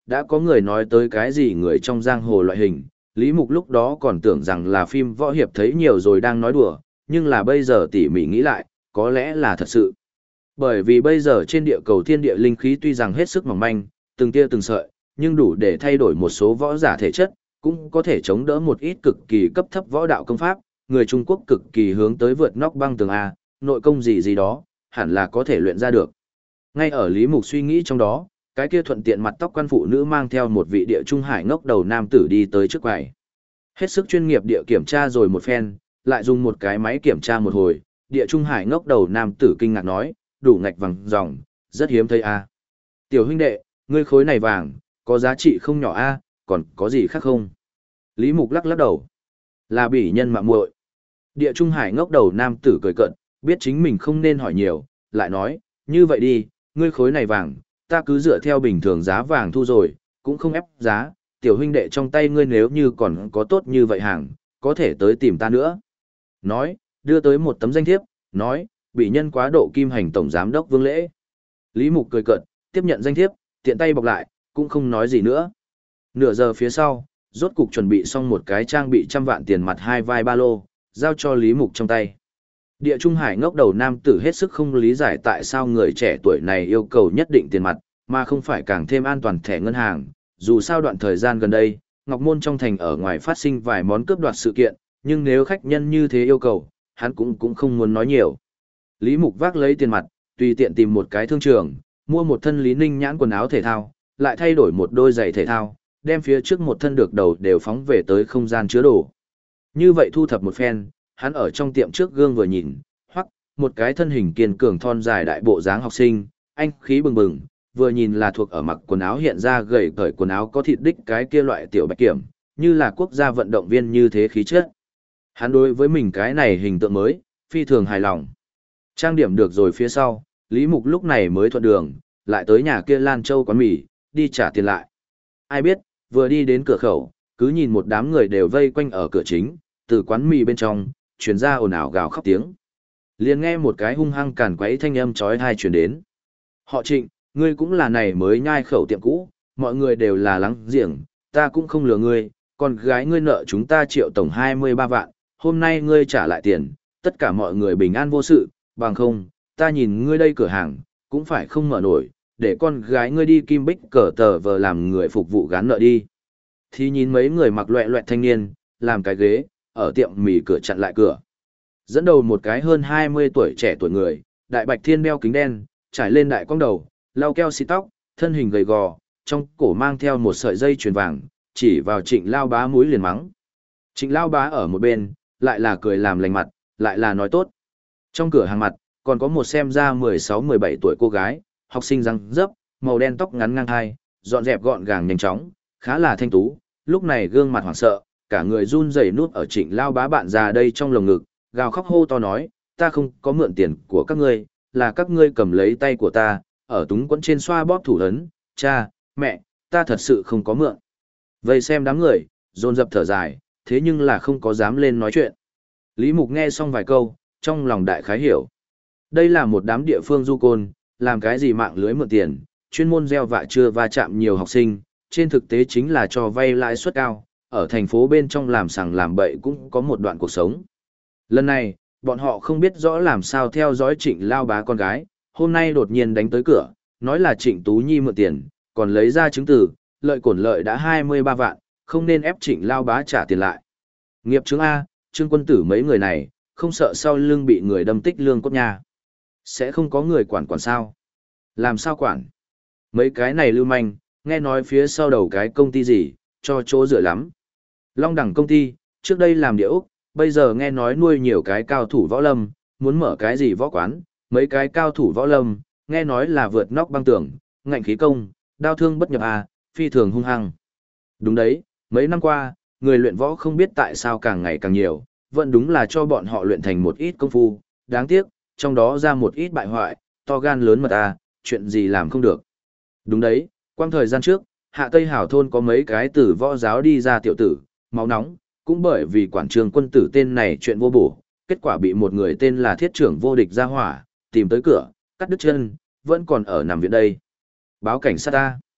đã có người nói tới cái gì người trong giang hồ loại hình, Lý Mục lúc đó còn tưởng rằng là phim võ hiệp thấy nhiều rồi đang nói đùa, nhưng là bây giờ tỉ mỉ nghĩ lại, có lẽ là thật sự. Bởi vì bây giờ trên địa cầu thiên địa linh khí tuy rằng hết sức mỏng manh, từng tia từng sợi, nhưng đủ để thay đổi một số võ giả thể chất, cũng có thể chống đỡ một ít cực kỳ cấp thấp võ đạo công pháp, người Trung Quốc cực kỳ hướng tới vượt nóc băng tường A, nội công gì gì đó, hẳn là có thể luyện ra được. Ngay ở Lý Mục suy nghĩ trong đó, cái kia thuận tiện mặt tóc quan phụ nữ mang theo một vị địa trung hải ngốc đầu nam tử đi tới trước quầy. Hết sức chuyên nghiệp địa kiểm tra rồi một phen, lại dùng một cái máy kiểm tra một hồi, địa trung hải ngốc đầu nam tử kinh ngạc nói, đủ ngạch vàng ròng, rất hiếm thấy a. Tiểu huynh đệ, ngươi khối này vàng, có giá trị không nhỏ a, còn có gì khác không? Lý Mục lắc lắc đầu. Là bỉ nhân mạng muội. Địa trung hải ngốc đầu nam tử cười cợt, biết chính mình không nên hỏi nhiều, lại nói, như vậy đi, ngươi khối này vàng, ta cứ dựa theo bình thường giá vàng thu rồi, cũng không ép giá, tiểu huynh đệ trong tay ngươi nếu như còn có tốt như vậy hàng, có thể tới tìm ta nữa. Nói, đưa tới một tấm danh thiếp, nói, bị nhân quá độ kim hành tổng giám đốc Vương Lễ. Lý Mục cười cợt, tiếp nhận danh thiếp, tiện tay bọc lại, cũng không nói gì nữa. Nửa giờ phía sau, rốt cục chuẩn bị xong một cái trang bị 100 vạn tiền mặt 2 vai ba lô, giao cho Lý Mục trong tay. Địa Trung Hải ngốc đầu nam tử hết sức không lý giải tại sao người trẻ tuổi này yêu cầu nhất định tiền mặt, mà không phải càng thêm an toàn thẻ ngân hàng. Dù sao đoạn thời gian gần đây, Ngọc Môn trong thành ở ngoài phát sinh vài món cướp đoạt sự kiện, nhưng nếu khách nhân như thế yêu cầu, hắn cũng không muốn nói nhiều. Lý Mục vác lấy tiền mặt, tùy tiện tìm một cái thương trường, mua một thân Lý Ninh nhãn quần áo thể thao, lại thay đổi một đôi giày thể thao, đem phía trước một thân được đầu đều phóng về tới không gian chứa đồ. Như vậy thu thập một phen, hắn ở trong tiệm trước gương vừa nhìn, hoặc một cái thân hình kiên cường thon dài đại bộ dáng học sinh, anh khí bừng bừng, vừa nhìn là thuộc ở mặc quần áo hiện ra gầy cởi quần áo có thịt đích cái kia loại tiểu bạch kiểm, như là quốc gia vận động viên như thế khí chất. Hắn đối với mình cái này hình tượng mới, phi thường hài lòng. Trang điểm được rồi phía sau, Lý Mục lúc này mới thuận đường, lại tới nhà kia Lan Châu quán mì, đi trả tiền lại. Ai biết, vừa đi đến cửa khẩu, cứ nhìn một đám người đều vây quanh ở cửa chính, từ quán mì bên trong, truyền ra ồn ào gào khóc tiếng. Liền nghe một cái hung hăng càn quấy thanh âm chói tai truyền đến. Họ Trịnh, ngươi cũng là này mới nhai khẩu tiệm cũ, mọi người đều là láng giềng, ta cũng không lừa ngươi, con gái ngươi nợ chúng ta triệu tổng 23 vạn, hôm nay ngươi trả lại tiền, tất cả mọi người bình an vô sự, bằng không, ta nhìn ngươi đây cửa hàng, cũng phải không mở nổi, để con gái ngươi đi Kim Bích cờ tờ vờ làm người phục vụ gán nợ đi. Thì nhìn mấy người mặc loẹ loẹt thanh niên, làm cái ghế, ở tiệm mì cửa chặn lại cửa. Dẫn đầu một cái hơn 20 tuổi trẻ tuổi người, đại bạch thiên đeo kính đen, trải lên đại cong đầu, lau keo xịt tóc, thân hình gầy gò, trong cổ mang theo một sợi dây chuyền vàng, chỉ vào Trịnh Lao Bá mũi liền mắng. Trịnh Lao Bá ở một bên, lại là cười làm lành mặt, lại là nói tốt. Trong cửa hàng mặt, còn có một xem ra 16-17 tuổi cô gái, học sinh răng dấp, màu đen tóc ngắn ngang hai, dọn dẹp gọn gàng nhanh chóng, khá là thanh tú, lúc này gương mặt hoảng sợ, cả người run rẩy nút ở Trịnh Lao Bá bạn già đây trong lồng ngực, gào khóc hô to nói, ta không có mượn tiền của các ngươi, là các ngươi cầm lấy tay của ta, ở túng quẫn trên xoa bóp thủ ấn, cha, mẹ, ta thật sự không có mượn. Vậy xem đám người, dồn dập thở dài, thế nhưng là không có dám lên nói chuyện. Lý Mục nghe xong vài câu, trong lòng đại khái hiểu. Đây là một đám địa phương du côn, làm cái gì mạng lưới mượn tiền, chuyên môn gieo vạ chưa va chạm nhiều học sinh, trên thực tế chính là cho vay lãi suất cao, ở thành phố bên trong làm sằng làm bậy cũng có một đoạn cuộc sống. Lần này, bọn họ không biết rõ làm sao theo dõi Trịnh Lao Bá con gái, hôm nay đột nhiên đánh tới cửa, nói là Trịnh Tú Nhi mượn tiền, còn lấy ra chứng từ, lợi cổn lợi đã 23 vạn, không nên ép Trịnh Lao Bá trả tiền lại. Nghiệp chứng A, Trương Quân Tử mấy người này, không sợ sau lưng bị người đâm tích lương cốt nha. Sẽ không có người quản sao? Làm sao quản? Mấy cái này lưu manh, nghe nói phía sau đầu cái công ty gì, cho chỗ dựa lắm. Long Đẳng công ty, trước đây làm địa ốc, bây giờ nghe nói nuôi nhiều cái cao thủ võ lâm, muốn mở cái gì võ quán, mấy cái cao thủ võ lâm, nghe nói là vượt nóc băng tường, ngạnh khí công, đao thương bất nhập à, phi thường hung hăng. Đúng đấy, mấy năm qua, người luyện võ không biết tại sao càng ngày càng nhiều, vẫn đúng là cho bọn họ luyện thành một ít công phu, đáng tiếc, trong đó ra một ít bại hoại, to gan lớn mật à, chuyện gì làm không được. Đúng đấy, quang thời gian trước, Hạ Tây Hảo thôn có mấy cái tử võ giáo đi ra tiểu tử, máu nóng, cũng bởi vì quản trường Quân Tử tên này chuyện vô bổ, kết quả bị một người tên là thiết trưởng vô địch ra hỏa, tìm tới cửa, cắt đứt chân, vẫn còn ở nằm viện đây. Báo cảnh sát ta.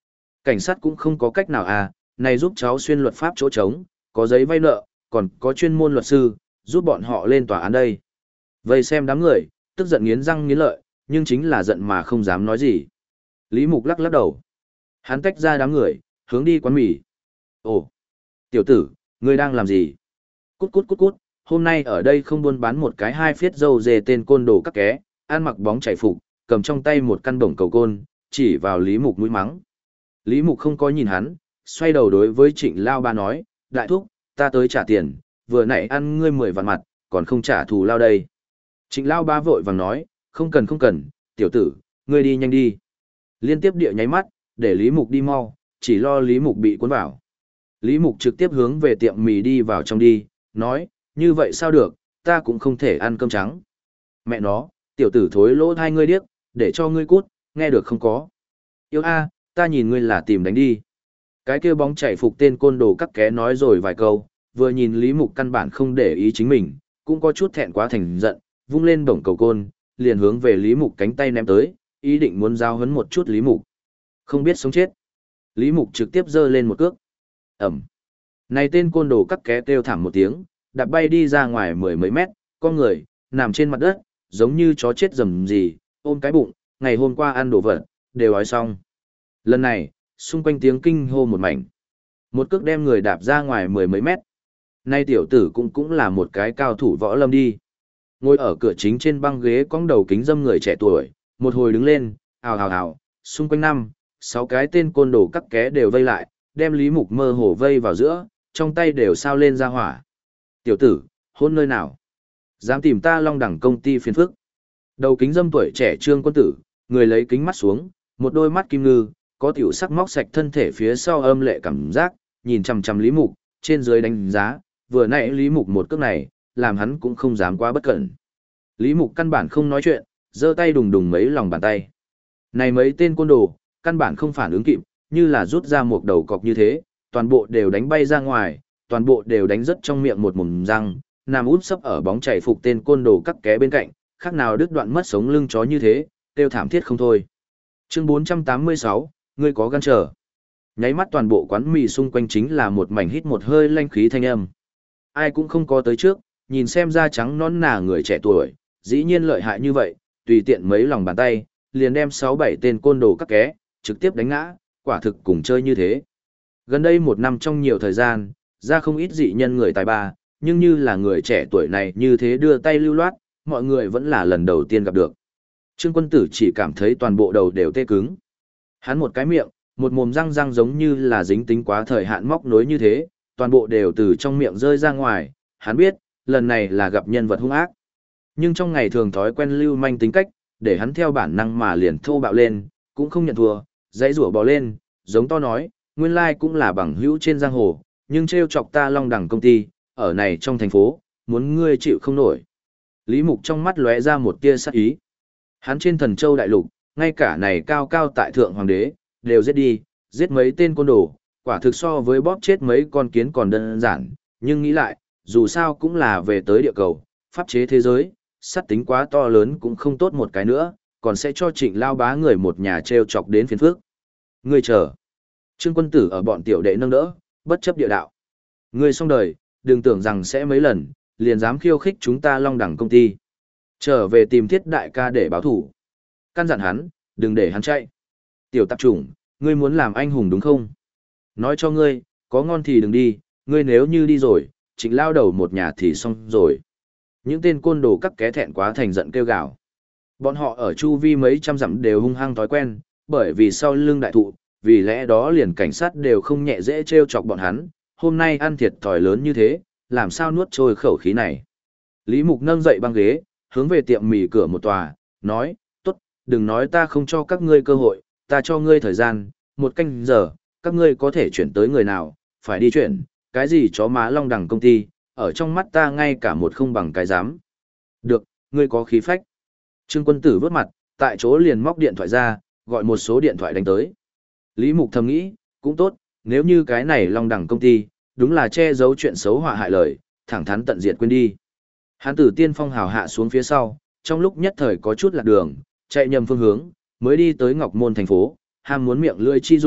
Cảnh sát cũng không có cách nào à, này giúp cháu xuyên luật pháp chỗ trống, có giấy vay nợ, còn có chuyên môn luật sư, giúp bọn họ lên tòa án đây. Vây xem đám người, tức giận nghiến răng nghiến lợi, nhưng chính là giận mà không dám nói gì. Lý Mục lắc lắc đầu. Hắn tách ra đám người, hướng đi quán mì. Ồ, tiểu tử, ngươi đang làm gì? Cút cút cút cút, hôm nay ở đây không buôn bán một cái hai phiết dâu dê tên côn đồ các ké, ăn mặc bóng chảy phục, cầm trong tay một căn bổng cầu côn, chỉ vào Lý Mục mũi mắng. Lý Mục không có nhìn hắn, xoay đầu đối với Trịnh Lao Ba nói, đại thúc, ta tới trả tiền, vừa nãy ăn ngươi 10 vạn mặt, còn không trả thù lao đây. Trịnh Lao Ba vội vàng nói, không cần, tiểu tử, ngươi đi nhanh đi. Liên tiếp địa nháy mắt, để Lý Mục đi mau, chỉ lo Lý Mục bị cuốn vào. Lý Mục trực tiếp hướng về tiệm mì đi vào trong đi, nói, như vậy sao được, ta cũng không thể ăn cơm trắng. Mẹ nó, tiểu tử thối lỗ thai ngươi điếc, để cho ngươi cút, nghe được không có. Yêu a, ta nhìn ngươi là tìm đánh đi. Cái kia bóng chảy phục tên côn đồ các ké nói rồi vài câu, vừa nhìn Lý Mục căn bản không để ý chính mình, cũng có chút thẹn quá thành giận, vung lên bổng cầu côn, liền hướng về Lý Mục cánh tay ném tới, ý định muốn giao hấn một chút Lý Mục. Không biết sống chết. Lý Mục trực tiếp giơ lên một cước. Ẩm. Này tên côn đồ các ké kêu thảm một tiếng, đạp bay đi ra ngoài 10 mấy mét, con người, nằm trên mặt đất, giống như chó chết rầm gì, ôm cái bụng, ngày hôm qua ăn đồ vật, đều ói xong. Lần này, xung quanh tiếng kinh hô một mảnh. Một cước đem người đạp ra ngoài 10 mấy mét. Nay tiểu tử cũng là một cái cao thủ võ lâm đi. Ngồi ở cửa chính trên băng ghế cong đầu kính dâm người trẻ tuổi, một hồi đứng lên, ào, xung quanh 5, 6 cái tên côn đồ các ké đều vây lại, đem Lý Mục mơ hồ vây vào giữa, trong tay đều sao lên ra hỏa. Tiểu tử, hôn nơi nào? Dám tìm ta Long Đẳng công ty phiền phức. Đầu kính dâm tuổi trẻ Trương Quân Tử, người lấy kính mắt xuống, một đôi mắt kim ngư, có tiểu sắc móc sạch thân thể phía sau âm lệ cảm giác, nhìn chằm chằm Lý Mục, trên dưới đánh giá, vừa nãy Lý Mục một cước này, làm hắn cũng không dám quá bất cẩn. Lý Mục căn bản không nói chuyện, giơ tay đùng đùng mấy lòng bàn tay. Này mấy tên côn đồ, căn bản không phản ứng kịp, như là rút ra một đầu cọc như thế, toàn bộ đều đánh bay ra ngoài, toàn bộ đều đánh rất trong miệng một mồm răng, nằm úp sấp ở bóng chảy phục tên côn đồ các ké bên cạnh, khác nào đứt đoạn mất sống lưng chó như thế, kêu thảm thiết không thôi. Chương 486, ngươi có gan trở. Nháy mắt toàn bộ quán mì xung quanh chính là một mảnh hít một hơi lanh khí thanh âm. Ai cũng không có tới trước, nhìn xem da trắng nõn nà người trẻ tuổi, dĩ nhiên lợi hại như vậy, tùy tiện mấy lòng bàn tay, liền đem 6-7 tên côn đồ các ké, trực tiếp đánh ngã, quả thực cùng chơi như thế. Gần đây một năm trong nhiều thời gian, ra không ít dị nhân người tài ba, nhưng như là người trẻ tuổi này như thế đưa tay lưu loát, mọi người vẫn là lần đầu tiên gặp được. Trương Quân Tử chỉ cảm thấy toàn bộ đầu đều tê cứng. Hắn một cái miệng, một mồm răng răng giống như là dính tính quá thời hạn móc nối như thế, toàn bộ đều từ trong miệng rơi ra ngoài, hắn biết, lần này là gặp nhân vật hung ác. Nhưng trong ngày thường thói quen lưu manh tính cách, để hắn theo bản năng mà liền thô bạo lên, cũng không nhận thua, dãy rủa bò lên, giống to nói, nguyên lai cũng là bằng hữu trên giang hồ, nhưng trêu chọc ta Long Đẳng công ty, ở này trong thành phố, muốn ngươi chịu không nổi. Lý Mục trong mắt lóe ra một tia sát ý. Hắn trên Thần Châu đại lục, ngay cả này cao cao tại thượng hoàng đế, đều giết đi, giết mấy tên côn đồ, quả thực so với bóp chết mấy con kiến còn đơn giản, nhưng nghĩ lại, dù sao cũng là về tới địa cầu, pháp chế thế giới, sát tính quá to lớn cũng không tốt một cái nữa, còn sẽ cho Trịnh Lao Bá người một nhà treo chọc đến phiền phức. Ngươi chờ. Trương Quân Tử ở bọn tiểu đệ nâng đỡ, bất chấp địa đạo. Ngươi xong đời, đừng tưởng rằng sẽ mấy lần, liền dám khiêu khích chúng ta Long Đẳng công ty. Trở về tìm Thiết đại ca để báo thủ. Căn dặn hắn, đừng để hắn chạy. Tiểu tạp chủng, ngươi muốn làm anh hùng đúng không? Nói cho ngươi, có ngon thì đừng đi, ngươi nếu như đi rồi, Trịnh lao đầu một nhà thì xong rồi. Những tên côn đồ các ké thẹn quá thành giận kêu gào. Bọn họ ở chu vi mấy trăm dặm đều hung hăng thói quen, bởi vì sau lưng đại thụ, vì lẽ đó liền cảnh sát đều không nhẹ dễ trêu chọc bọn hắn, hôm nay ăn thiệt thòi lớn như thế, làm sao nuốt trôi khẩu khí này. Lý Mục nâng dậy băng ghế, hướng về tiệm mì cửa một tòa, nói, tốt, đừng nói ta không cho các ngươi cơ hội, ta cho ngươi thời gian, 1 canh giờ, các ngươi có thể chuyển tới người nào, phải đi chuyển, cái gì chó má Long Đẳng công ty, ở trong mắt ta ngay cả một không bằng cái dám. Được, ngươi có khí phách. Trương Quân Tử vớt mặt, tại chỗ liền móc điện thoại ra, gọi một số điện thoại đánh tới. Lý Mục thầm nghĩ, cũng tốt, nếu như cái này Long Đẳng công ty, đúng là che giấu chuyện xấu họa hại lời, thẳng thắn tận diệt quên đi. Hắn từ tiên phong hào hạ xuống phía sau, trong lúc nhất thời có chút lạc đường, chạy nhầm phương hướng, mới đi tới Ngọc Môn thành phố, ham muốn miệng lưỡi chi dục,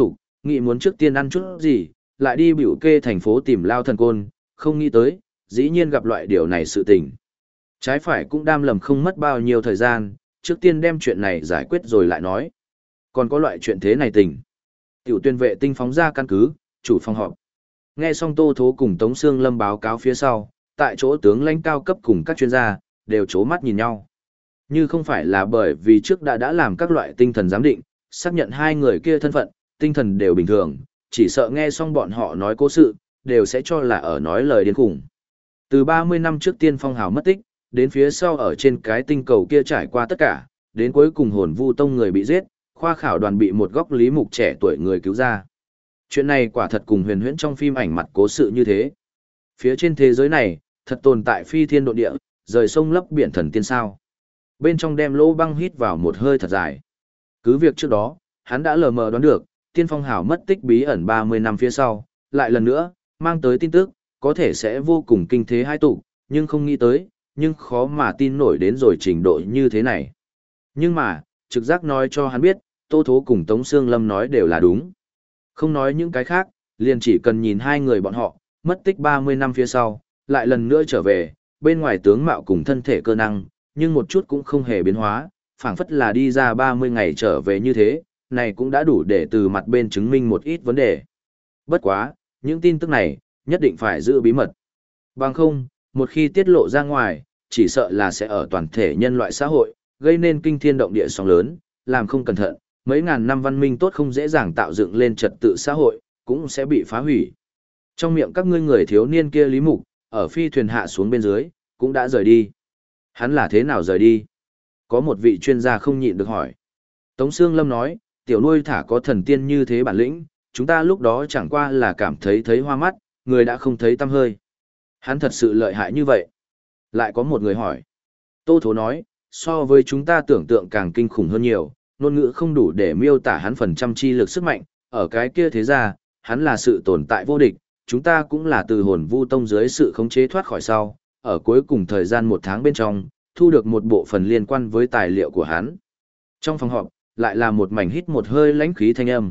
nghĩ muốn trước tiên ăn chút gì, lại đi biểu kê thành phố tìm Lao Thần Côn, không nghĩ tới, dĩ nhiên gặp loại điều này sự tình. Trái phải cũng đam lầm không mất bao nhiêu thời gian, trước tiên đem chuyện này giải quyết rồi lại nói. Còn có loại chuyện thế này tình. Tiểu tuyên vệ tinh phóng ra căn cứ, chủ phòng họp. Nghe xong Tô Thố cùng Tống Sương Lâm báo cáo phía sau, tại chỗ tướng lãnh cao cấp cùng các chuyên gia, đều chố mắt nhìn nhau. Như không phải là bởi vì trước đã làm các loại tinh thần giám định, xác nhận hai người kia thân phận, tinh thần đều bình thường, chỉ sợ nghe xong bọn họ nói cố sự, đều sẽ cho là ở nói lời điên khủng. Từ 30 năm trước Tiên Phong Hào mất tích, đến phía sau ở trên cái tinh cầu kia trải qua tất cả, đến cuối cùng Hồn Vu Tông người bị giết, khoa khảo đoàn bị một góc Lý Mục trẻ tuổi người cứu ra. Chuyện này quả thật cùng huyền huyễn trong phim ảnh mặt cố sự như thế. Phía trên thế giới này, thật tồn tại phi thiên độ địa, rời sông lấp biển thần tiên sao. Bên trong đem Lỗ Băng hít vào một hơi thật dài. Cứ việc trước đó, hắn đã lờ mờ đoán được, Tiên Phong Hào mất tích bí ẩn 30 năm phía sau, lại lần nữa, mang tới tin tức, có thể sẽ vô cùng kinh thế hai tụ, nhưng không nghĩ tới, nhưng khó mà tin nổi đến rồi trình độ như thế này. Nhưng mà, trực giác nói cho hắn biết, Tô Thố cùng Tống Sương Lâm nói đều là đúng. Không nói những cái khác, liền chỉ cần nhìn hai người bọn họ, mất tích 30 năm phía sau, lại lần nữa trở về, bên ngoài tướng mạo cùng thân thể cơ năng, nhưng một chút cũng không hề biến hóa, phảng phất là đi ra 30 ngày trở về như thế, này cũng đã đủ để từ mặt bên chứng minh một ít vấn đề. Bất quá, những tin tức này, nhất định phải giữ bí mật. Bằng không, một khi tiết lộ ra ngoài, chỉ sợ là sẽ ở toàn thể nhân loại xã hội, gây nên kinh thiên động địa sóng lớn, làm không cẩn thận, mấy ngàn năm văn minh tốt không dễ dàng tạo dựng lên trật tự xã hội, cũng sẽ bị phá hủy. Trong miệng các ngươi người thiếu niên kia Lý Mục, ở phi thuyền hạ xuống bên dưới, cũng đã rời đi. Hắn là thế nào rời đi? Có một vị chuyên gia không nhịn được hỏi. Tống Sương Lâm nói, tiểu nuôi thả có thần tiên như thế bản lĩnh, chúng ta lúc đó chẳng qua là cảm thấy hoa mắt, người đã không thấy tăm hơi. Hắn thật sự lợi hại như vậy. Lại có một người hỏi. Tô Thố nói, so với chúng ta tưởng tượng càng kinh khủng hơn nhiều, ngôn ngữ không đủ để miêu tả hắn phần trăm chi lực sức mạnh, ở cái kia thế ra, hắn là sự tồn tại vô địch, chúng ta cũng là từ Hồn Vu Tông dưới sự khống chế thoát khỏi sau, ở cuối cùng thời gian 1 tháng bên trong, thu được một bộ phần liên quan với tài liệu của hắn. Trong phòng họp, lại là một mảnh hít một hơi lãnh khí thanh âm.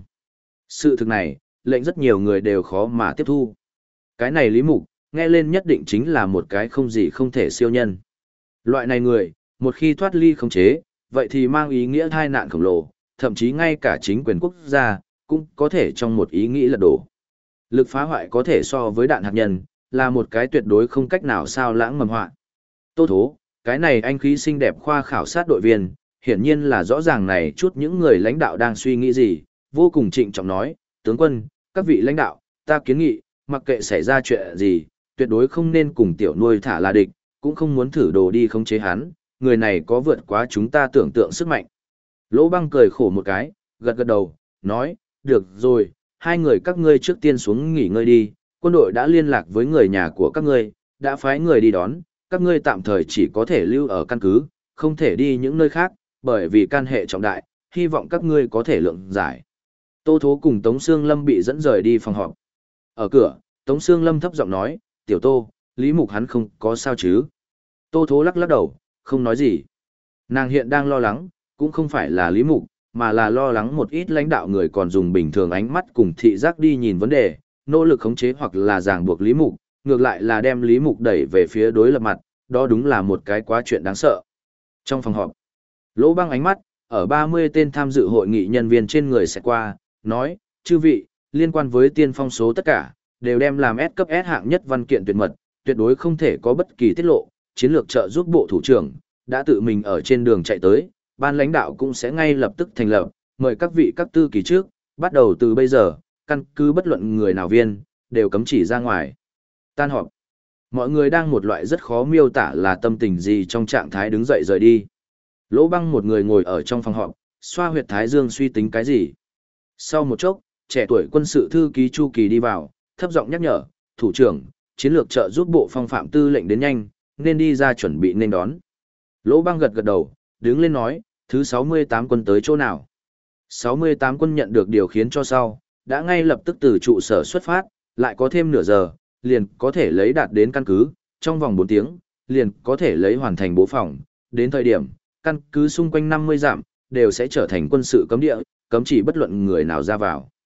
Sự thực này, lệnh rất nhiều người đều khó mà tiếp thu. Cái này Lý Mục, nghe lên nhất định chính là một cái không gì không thể siêu nhân. Loại này người, một khi thoát ly khống chế, vậy thì mang ý nghĩa tai nạn khổng lồ, thậm chí ngay cả chính quyền quốc gia, cũng có thể trong một ý nghĩ lật đổ. Lực phá hoại có thể so với đạn hạt nhân, là một cái tuyệt đối không cách nào sao lãng mầm họa. Tô Thố, cái này anh khí xinh đẹp khoa khảo sát đội viên, hiển nhiên là rõ ràng này chút những người lãnh đạo đang suy nghĩ gì, vô cùng trịnh trọng nói, tướng quân, các vị lãnh đạo, ta kiến nghị, mặc kệ xảy ra chuyện gì, tuyệt đối không nên cùng tiểu nuôi thả là địch, cũng không muốn thử đồ đi khống chế hắn, người này có vượt quá chúng ta tưởng tượng sức mạnh. Lỗ Băng cười khổ một cái, gật gật đầu, nói, được rồi, hai người các ngươi trước tiên xuống nghỉ ngơi đi, quân đội đã liên lạc với người nhà của các ngươi, đã phái người đi đón, các ngươi tạm thời chỉ có thể lưu ở căn cứ, không thể đi những nơi khác, bởi vì can hệ trọng đại, hy vọng các ngươi có thể lượng giải. Tô Thố cùng Tống Sương Lâm bị dẫn rời đi phòng họp. Ở cửa, Tống Sương Lâm thấp giọng nói, tiểu Tô, Lý Mục hắn không có sao chứ. Tô Thố lắc lắc đầu, không nói gì. Nàng hiện đang lo lắng, cũng không phải là Lý Mục, mà là lo lắng một ít lãnh đạo người còn dùng bình thường ánh mắt cùng thị giác đi nhìn vấn đề, nỗ lực khống chế hoặc là ràng buộc Lý Mục, ngược lại là đem Lý Mục đẩy về phía đối lập mặt, đó đúng là một cái quá chuyện đáng sợ. Trong phòng họp, Lỗ Băng ánh mắt, ở 30 tên tham dự hội nghị nhân viên trên người sẽ qua, nói, chư vị, liên quan với tiên phong số tất cả, đều đem làm S cấp S hạng nhất văn kiện tuyệt mật, tuyệt đối không thể có bất kỳ tiết lộ, chiến lược trợ giúp bộ thủ trưởng, đã tự mình ở trên đường chạy tới, ban lãnh đạo cũng sẽ ngay lập tức thành lập, mời các vị các tư kỳ trước, bắt đầu từ bây giờ, căn cứ bất luận người nào viên, đều cấm chỉ ra ngoài. Tan họp. Mọi người đang một loại rất khó miêu tả là tâm tình gì trong trạng thái đứng dậy rời đi. Lỗ Băng một người ngồi ở trong phòng họp, xoa huyệt thái dương suy tính cái gì. Sau một chốc, trẻ tuổi quân sự thư ký Chu Kỳ đi vào, thấp giọng nhắc nhở, thủ trưởng, chiến lược trợ giúp bộ phong phạm tư lệnh đến nhanh, nên đi ra chuẩn bị nên đón. Lỗ Băng gật gật đầu, đứng lên nói, thứ 68 quân tới chỗ nào. 68 quân nhận được điều khiến cho sau, đã ngay lập tức từ trụ sở xuất phát, lại có thêm nửa giờ, liền có thể lấy đạt đến căn cứ, trong vòng 4 tiếng, liền có thể lấy hoàn thành bố phòng, đến thời điểm, căn cứ xung quanh 50 dặm, đều sẽ trở thành quân sự cấm địa, cấm chỉ bất luận người nào ra vào.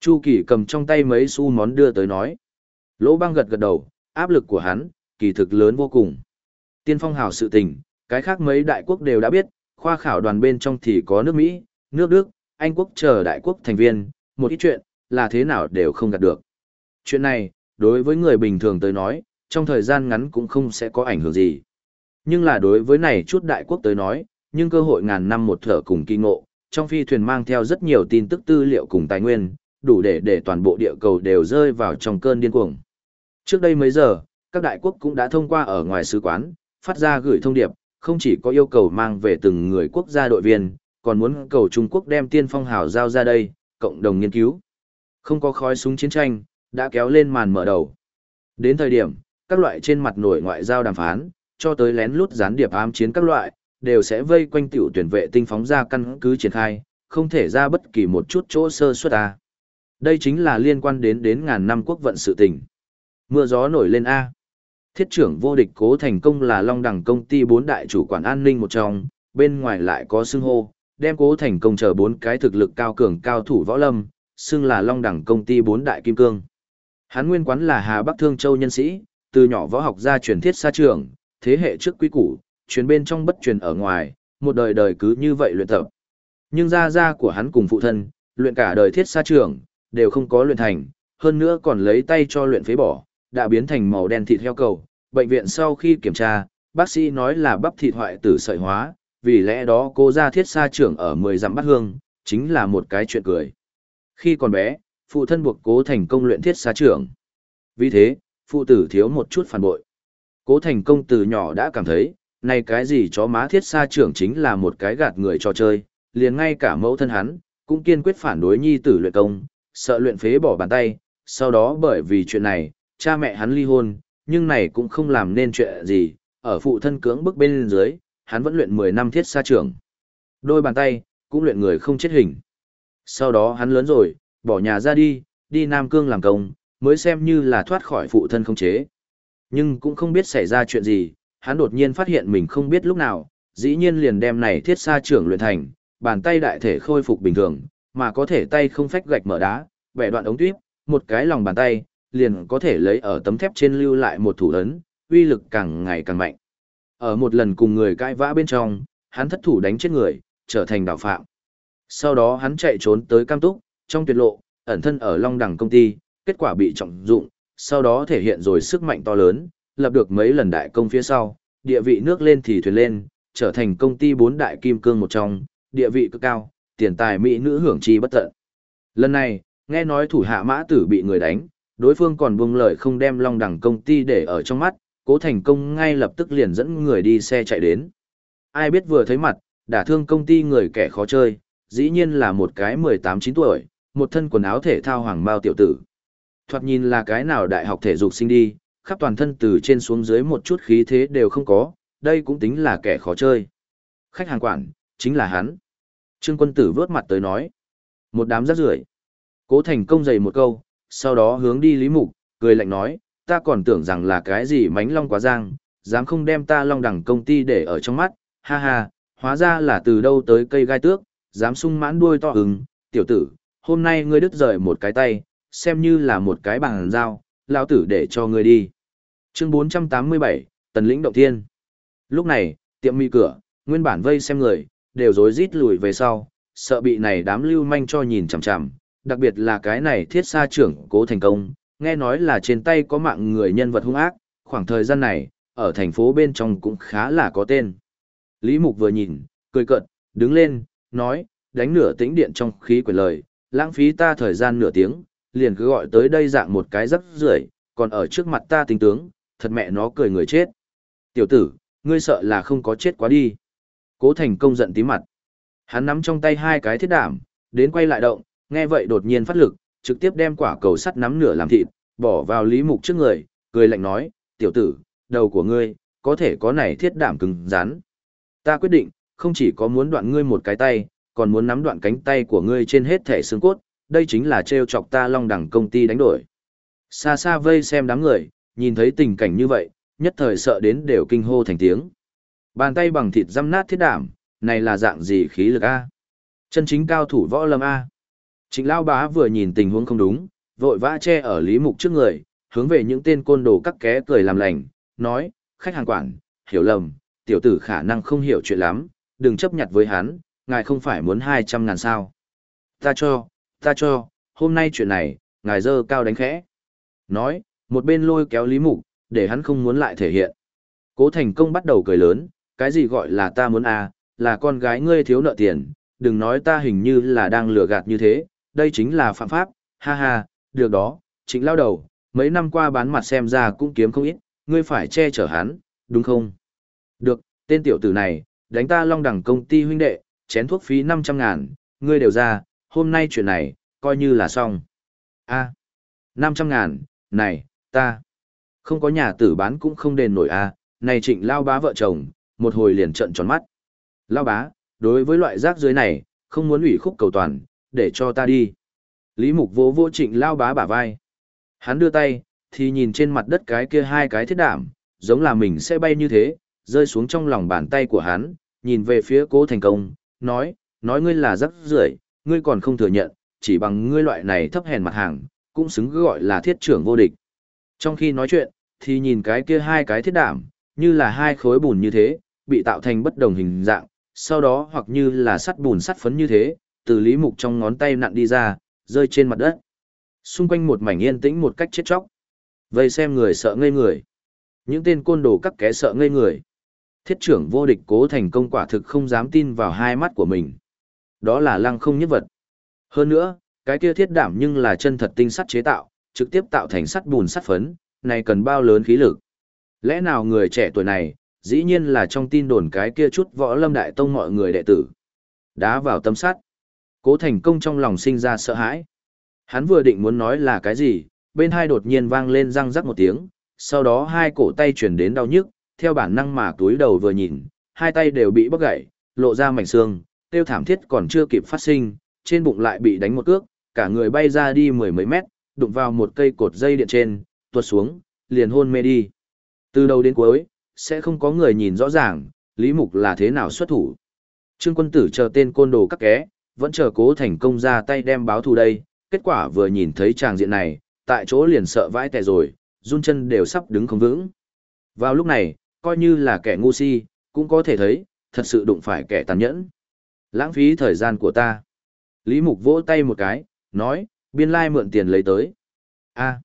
Chu Kỳ cầm trong tay mấy xu món đưa tới nói. Lỗ Băng gật gật đầu, áp lực của hắn, kỳ thực lớn vô cùng. Tiên phong hào sự tình, cái khác mấy đại quốc đều đã biết, khoa khảo đoàn bên trong thì có nước Mỹ, nước Đức, Anh quốc chờ đại quốc thành viên, một ít chuyện, là thế nào đều không gạt được. Chuyện này, đối với người bình thường tới nói, trong thời gian ngắn cũng không sẽ có ảnh hưởng gì. Nhưng là đối với này chút đại quốc tới nói, nhưng cơ hội ngàn năm một thở cùng kỳ ngộ, trong phi thuyền mang theo rất nhiều tin tức tư liệu cùng tài nguyên, đủ để toàn bộ địa cầu đều rơi vào trong cơn điên cuồng. Trước đây mấy giờ, các đại quốc cũng đã thông qua ở ngoài sứ quán, phát ra gửi thông điệp, không chỉ có yêu cầu mang về từng người quốc gia đội viên, còn muốn cầu Trung Quốc đem tiên phong hào giao ra đây, cộng đồng nghiên cứu. Không có khói súng chiến tranh, đã kéo lên màn mở đầu. Đến thời điểm, các loại trên mặt nổi ngoại giao đàm phán, cho tới lén lút gián điệp ám chiến các loại, đều sẽ vây quanh tiểu tuyển vệ tinh phóng ra căn cứ triển khai, không thể ra bất kỳ một chút chỗ sơ suất à. Đây chính là liên quan đến ngàn năm quốc vận sự tình. Mưa gió nổi lên A. Thiết trưởng vô địch Cố Thành Công là Long Đẳng công ty 4 đại chủ quản an ninh một trong, bên ngoài lại có xưng hô, đem Cố Thành Công chờ 4 cái thực lực cao cường cao thủ võ lâm, xưng là Long Đẳng công ty 4 đại kim cương. Hắn nguyên quán là Hà Bắc Thương Châu nhân sĩ, từ nhỏ võ học gia truyền thiết xa trường, thế hệ trước quý củ, truyền bên trong bất truyền ở ngoài, một đời đời cứ như vậy luyện tập. Nhưng gia của hắn cùng phụ thân, luyện cả đời thiết xa trường, đều không có luyện thành, hơn nữa còn lấy tay cho luyện phế bỏ, đã biến thành màu đen thịt heo cầu. Bệnh viện sau khi kiểm tra, bác sĩ nói là bắp thịt hoại tử sợi hóa, vì lẽ đó cô ra thiết xa trưởng ở 10 dặm bắt hương, chính là một cái chuyện cười. Khi còn bé, phụ thân buộc Cố Thành Công luyện thiết xa trưởng. Vì thế, phụ tử thiếu một chút phản bội. Cố Thành Công từ nhỏ đã cảm thấy, này cái gì chó má thiết xa trưởng chính là một cái gạt người cho chơi, liền ngay cả mẫu thân hắn, cũng kiên quyết phản đối nhi tử luyện công, sợ luyện phế bỏ bàn tay, sau đó bởi vì chuyện này, cha mẹ hắn ly hôn, nhưng này cũng không làm nên chuyện gì, ở phụ thân cưỡng bức bên dưới, hắn vẫn luyện 10 năm thiết xa trưởng. Đôi bàn tay, cũng luyện người không chết hình. Sau đó hắn lớn rồi, bỏ nhà ra đi Nam Cương làm công, mới xem như là thoát khỏi phụ thân không chế. Nhưng cũng không biết xảy ra chuyện gì, hắn đột nhiên phát hiện mình không biết lúc nào, dĩ nhiên liền đem này thiết xa trưởng luyện thành, bàn tay đại thể khôi phục bình thường, mà có thể tay không phách gạch mở đá, bẻ đoạn ống tuyếp, một cái lòng bàn tay, liền có thể lấy ở tấm thép trên lưu lại một thủ ấn, uy lực càng ngày càng mạnh. Ở một lần cùng người cãi vã bên trong, hắn thất thủ đánh chết người, trở thành đạo phạm. Sau đó hắn chạy trốn tới Cam Túc, trong tuyệt lộ, ẩn thân ở Long Đẳng công ty, kết quả bị trọng dụng, sau đó thể hiện rồi sức mạnh to lớn, lập được mấy lần đại công phía sau, địa vị nước lên thì thuyền lên, trở thành công ty 4 đại kim cương một trong, địa vị cực cao, tiền tài mỹ nữ hưởng chi bất tận. Lần này, nghe nói thủ hạ Mã Tử bị người đánh, đối phương còn buông lời không đem Long Đẳng công ty để ở trong mắt, Cố Thành Công ngay lập tức liền dẫn người đi xe chạy đến. Ai biết vừa thấy mặt, đả thương công ty người kẻ khó chơi, dĩ nhiên là một cái 18-9 tuổi, một thân quần áo thể thao hoàng bao tiểu tử. Thoạt nhìn là cái nào đại học thể dục sinh đi, khắp toàn thân từ trên xuống dưới một chút khí thế đều không có, đây cũng tính là kẻ khó chơi. Khách hàng quản, chính là hắn. Trương Quân Tử vớt mặt tới nói. Một đám rác rưởi. Cố Thành Công dày một câu, sau đó hướng đi Lý Mục, cười lạnh nói, ta còn tưởng rằng là cái gì mánh long quá giang, dám không đem ta Long Đẳng công ty để ở trong mắt, ha ha, hóa ra là từ đâu tới cây gai tước, dám sung mãn đuôi to hứng, tiểu tử, hôm nay ngươi đứt rời một cái tay, xem như là một cái bằng dao, lão tử để cho ngươi đi. Chương 487, Tần Lĩnh Động Thiên. Lúc này, tiệm mì cửa, nguyên bản vây xem người, đều rối rít lùi về sau, sợ bị này đám lưu manh cho nhìn chằm chằm, đặc biệt là cái này thiết xa trưởng Cố Thành Công, nghe nói là trên tay có mạng người nhân vật hung ác, khoảng thời gian này, ở thành phố bên trong cũng khá là có tên. Lý Mục vừa nhìn, cười cợt, đứng lên, nói, đánh nửa tĩnh điện trong khí quyển lời, lãng phí ta thời gian nửa tiếng, liền cứ gọi tới đây dạng một cái rắc rưởi, còn ở trước mặt ta tính tướng, thật mẹ nó cười người chết. Tiểu tử, ngươi sợ là không có chết quá đi. Cố Thành Công giận tí mặt. Hắn nắm trong tay 2 cái thiết đảm, đến quay lại động, nghe vậy đột nhiên phát lực, trực tiếp đem quả cầu sắt nắm nửa làm thịt, bỏ vào Lý Mục trước người, cười lạnh nói, tiểu tử, đầu của ngươi, có thể có này thiết đảm cứng rắn. Ta quyết định, không chỉ có muốn đoạn ngươi một cái tay, còn muốn nắm đoạn cánh tay của ngươi trên hết thể xương cốt, đây chính là trêu chọc ta Long Đẳng công ty đánh đổi. Xa xa vây xem đám người, nhìn thấy tình cảnh như vậy, nhất thời sợ đến đều kinh hô thành tiếng. Bàn tay bằng thịt răm nát thiết đảm, này là dạng gì khí lực A? Chân chính cao thủ võ lâm A. Trịnh Lao Bá vừa nhìn tình huống không đúng, vội vã che ở Lý Mục trước người, hướng về những tên côn đồ cắt ké cười làm lành, nói, khách hàng quản, hiểu lầm, tiểu tử khả năng không hiểu chuyện lắm, đừng chấp nhặt với hắn, ngài không phải muốn 200.000 sao. Ta cho, hôm nay chuyện này, ngài dơ cao đánh khẽ. Nói, một bên lôi kéo Lý Mục, để hắn không muốn lại thể hiện. Cố Thành Công bắt đầu cười lớn, cái gì gọi là ta muốn à, là con gái ngươi thiếu nợ tiền, đừng nói ta hình như là đang lừa gạt như thế, đây chính là phạm pháp, ha ha, được đó, Trịnh lao đầu, mấy năm qua bán mặt xem ra cũng kiếm không ít, ngươi phải che chở hắn, đúng không? Được, tên tiểu tử này, đánh ta Long Đẳng công ty huynh đệ, chén thuốc phí 500.000, ngươi đều ra, hôm nay chuyện này, coi như là xong. A, 500.000, này, ta, không có nhà tử bán cũng không đền nổi a. Này Trịnh Lao Bá vợ chồng, một hồi liền trợn tròn mắt. Lao Bá, đối với loại rác dưới này, không muốn ủy khúc cầu toàn, để cho ta đi. Lý Mục vỗ vỗ Trịnh Lao Bá bả vai. Hắn đưa tay, thì nhìn trên mặt đất cái kia hai cái thiết đảm, giống là mình sẽ bay như thế, rơi xuống trong lòng bàn tay của hắn, nhìn về phía Cố Thành Công, nói ngươi là rác rưởi, ngươi còn không thừa nhận, chỉ bằng ngươi loại này thấp hèn mặt hàng, cũng xứng gọi là thiết trưởng vô địch. Trong khi nói chuyện, thì nhìn cái kia hai cái thiết đảm, như là hai khối bùn như thế, bị tạo thành bất đồng hình dạng, sau đó hoặc như là sắt bùn sắt phấn như thế, từ Lý Mục trong ngón tay nặn đi ra, rơi trên mặt đất. Xung quanh một mảnh yên tĩnh một cách chết chóc. Vây xem người sợ ngây người. Những tên côn đồ cắt ké sợ ngây người. Thiết trưởng vô địch Cố Thành Công quả thực không dám tin vào hai mắt của mình. Đó là lăng không nhất vật. Hơn nữa, cái kia thiết đảm nhưng là chân thật tinh sắt chế tạo, trực tiếp tạo thành sắt bùn sắt phấn, này cần bao lớn khí lực. Lẽ nào người trẻ tuổi này, dĩ nhiên là trong tin đồn cái kia chút võ lâm đại tông mọi người đệ tử. Đá vào tấm sắt. Cố Thành Công trong lòng sinh ra sợ hãi. Hắn vừa định muốn nói là cái gì, bên hai đột nhiên vang lên răng rắc một tiếng, sau đó hai cổ tay chuyển đến đau nhức, theo bản năng mà túi đầu vừa nhìn, hai tay đều bị bóc gãy, lộ ra mảnh xương, tiêu thảm thiết còn chưa kịp phát sinh, trên bụng lại bị đánh một cước, cả người bay ra đi mười mấy mét, đụng vào một cây cột dây điện trên, tuột xuống, liền hôn mê đi. Từ đầu đến cuối, sẽ không có người nhìn rõ ràng, Lý Mục là thế nào xuất thủ. Trương Quân Tử chờ tên côn đồ các ké, vẫn chờ Cố Thành Công ra tay đem báo thù đây, kết quả vừa nhìn thấy tràng diện này, tại chỗ liền sợ vãi tè rồi, run chân đều sắp đứng không vững. Vào lúc này, coi như là kẻ ngu si, cũng có thể thấy, thật sự đụng phải kẻ tàn nhẫn. Lãng phí thời gian của ta. Lý Mục vỗ tay một cái, nói, biên lai mượn tiền lấy tới. A.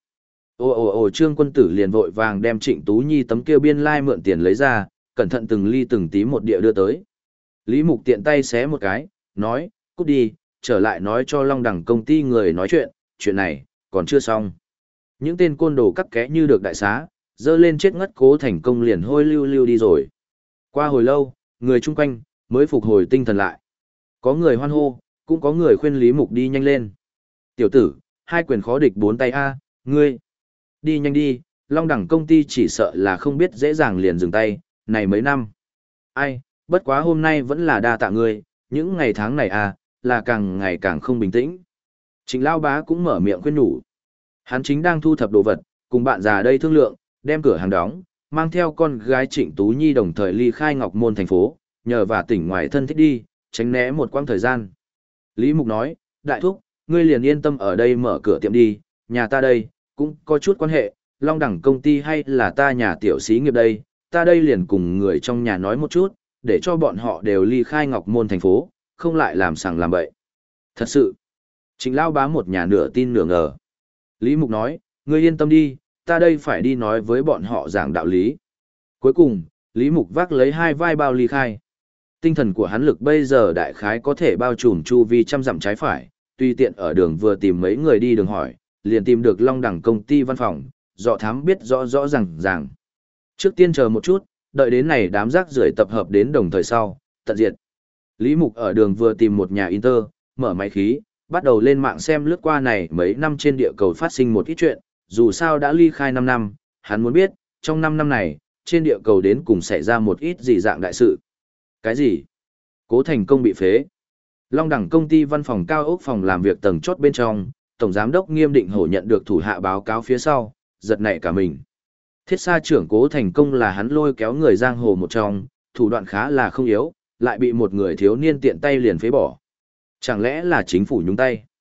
Trương Quân Tử liền vội vàng đem Trịnh Tú Nhi tấm kia biên lai mượn tiền lấy ra, cẩn thận từng ly từng tí một địa đưa tới. Lý Mục tiện tay xé một cái, nói, cút đi, trở lại nói cho Long Đẳng công ty người nói chuyện này, còn chưa xong. Những tên côn đồ cắt ké như được đại xá, dơ lên chết ngất Cố Thành Công liền hôi lưu lưu đi rồi. Qua hồi lâu, người chung quanh, mới phục hồi tinh thần lại. Có người hoan hô, cũng có người khuyên Lý Mục đi nhanh lên. Tiểu tử, hai quyền khó địch bốn tay a, ngươi. Đi nhanh đi, Long Đẳng công ty chỉ sợ là không biết dễ dàng liền dừng tay, này mấy năm. Ai, bất quá hôm nay vẫn là đa tạ ngươi, những ngày tháng này là càng ngày càng không bình tĩnh. Trịnh Lao Bá cũng mở miệng khuyên nhủ. Hắn chính đang thu thập đồ vật, cùng bạn già đây thương lượng, đem cửa hàng đóng, mang theo con gái Trịnh Tú Nhi đồng thời ly khai Ngọc Môn thành phố, nhờ và tỉnh ngoài thân thích đi, tránh né một quãng thời gian. Lý Mục nói, đại thúc, ngươi liền yên tâm ở đây mở cửa tiệm đi, nhà ta đây, cũng có chút quan hệ, Long Đẳng công ty hay là ta nhà tiểu xí nghiệp đây, ta đây liền cùng người trong nhà nói một chút, để cho bọn họ đều ly khai Ngọc Môn thành phố, không lại làm sằng làm bậy. Thật sự, Trịnh Lao Bá một nhà nửa tin nửa ngờ. Lý Mục nói, ngươi yên tâm đi, ta đây phải đi nói với bọn họ giảng đạo lý. Cuối cùng, Lý Mục vác lấy hai vai bao ly khai. Tinh thần của hắn lực bây giờ đại khái có thể bao trùm chu vi trăm dặm trái phải, tùy tiện ở đường vừa tìm mấy người đi đường hỏi, liền tìm được Long Đẳng công ty văn phòng, dọ thám biết rõ rõ ràng. Trước tiên chờ một chút, đợi đến này đám rác rưởi tập hợp đến đồng thời sau, tận diệt. Lý Mục ở đường vừa tìm một nhà Inter, mở máy khí, bắt đầu lên mạng xem lướt qua này mấy năm trên địa cầu phát sinh một ít chuyện, dù sao đã ly khai 5 năm, hắn muốn biết, trong 5 năm này, trên địa cầu đến cùng xảy ra một ít gì dạng đại sự. Cái gì? Cố Thành Công bị phế. Long Đẳng công ty văn phòng cao ốc phòng làm việc tầng chốt bên trong, Tổng Giám đốc Nghiêm Định Hổ nhận được thủ hạ báo cáo phía sau, giật nảy cả mình. Thiết sa trưởng Cố Thành Công là hắn lôi kéo người giang hồ một trong, thủ đoạn khá là không yếu, lại bị một người thiếu niên tiện tay liền phế bỏ. Chẳng lẽ là chính phủ nhúng tay?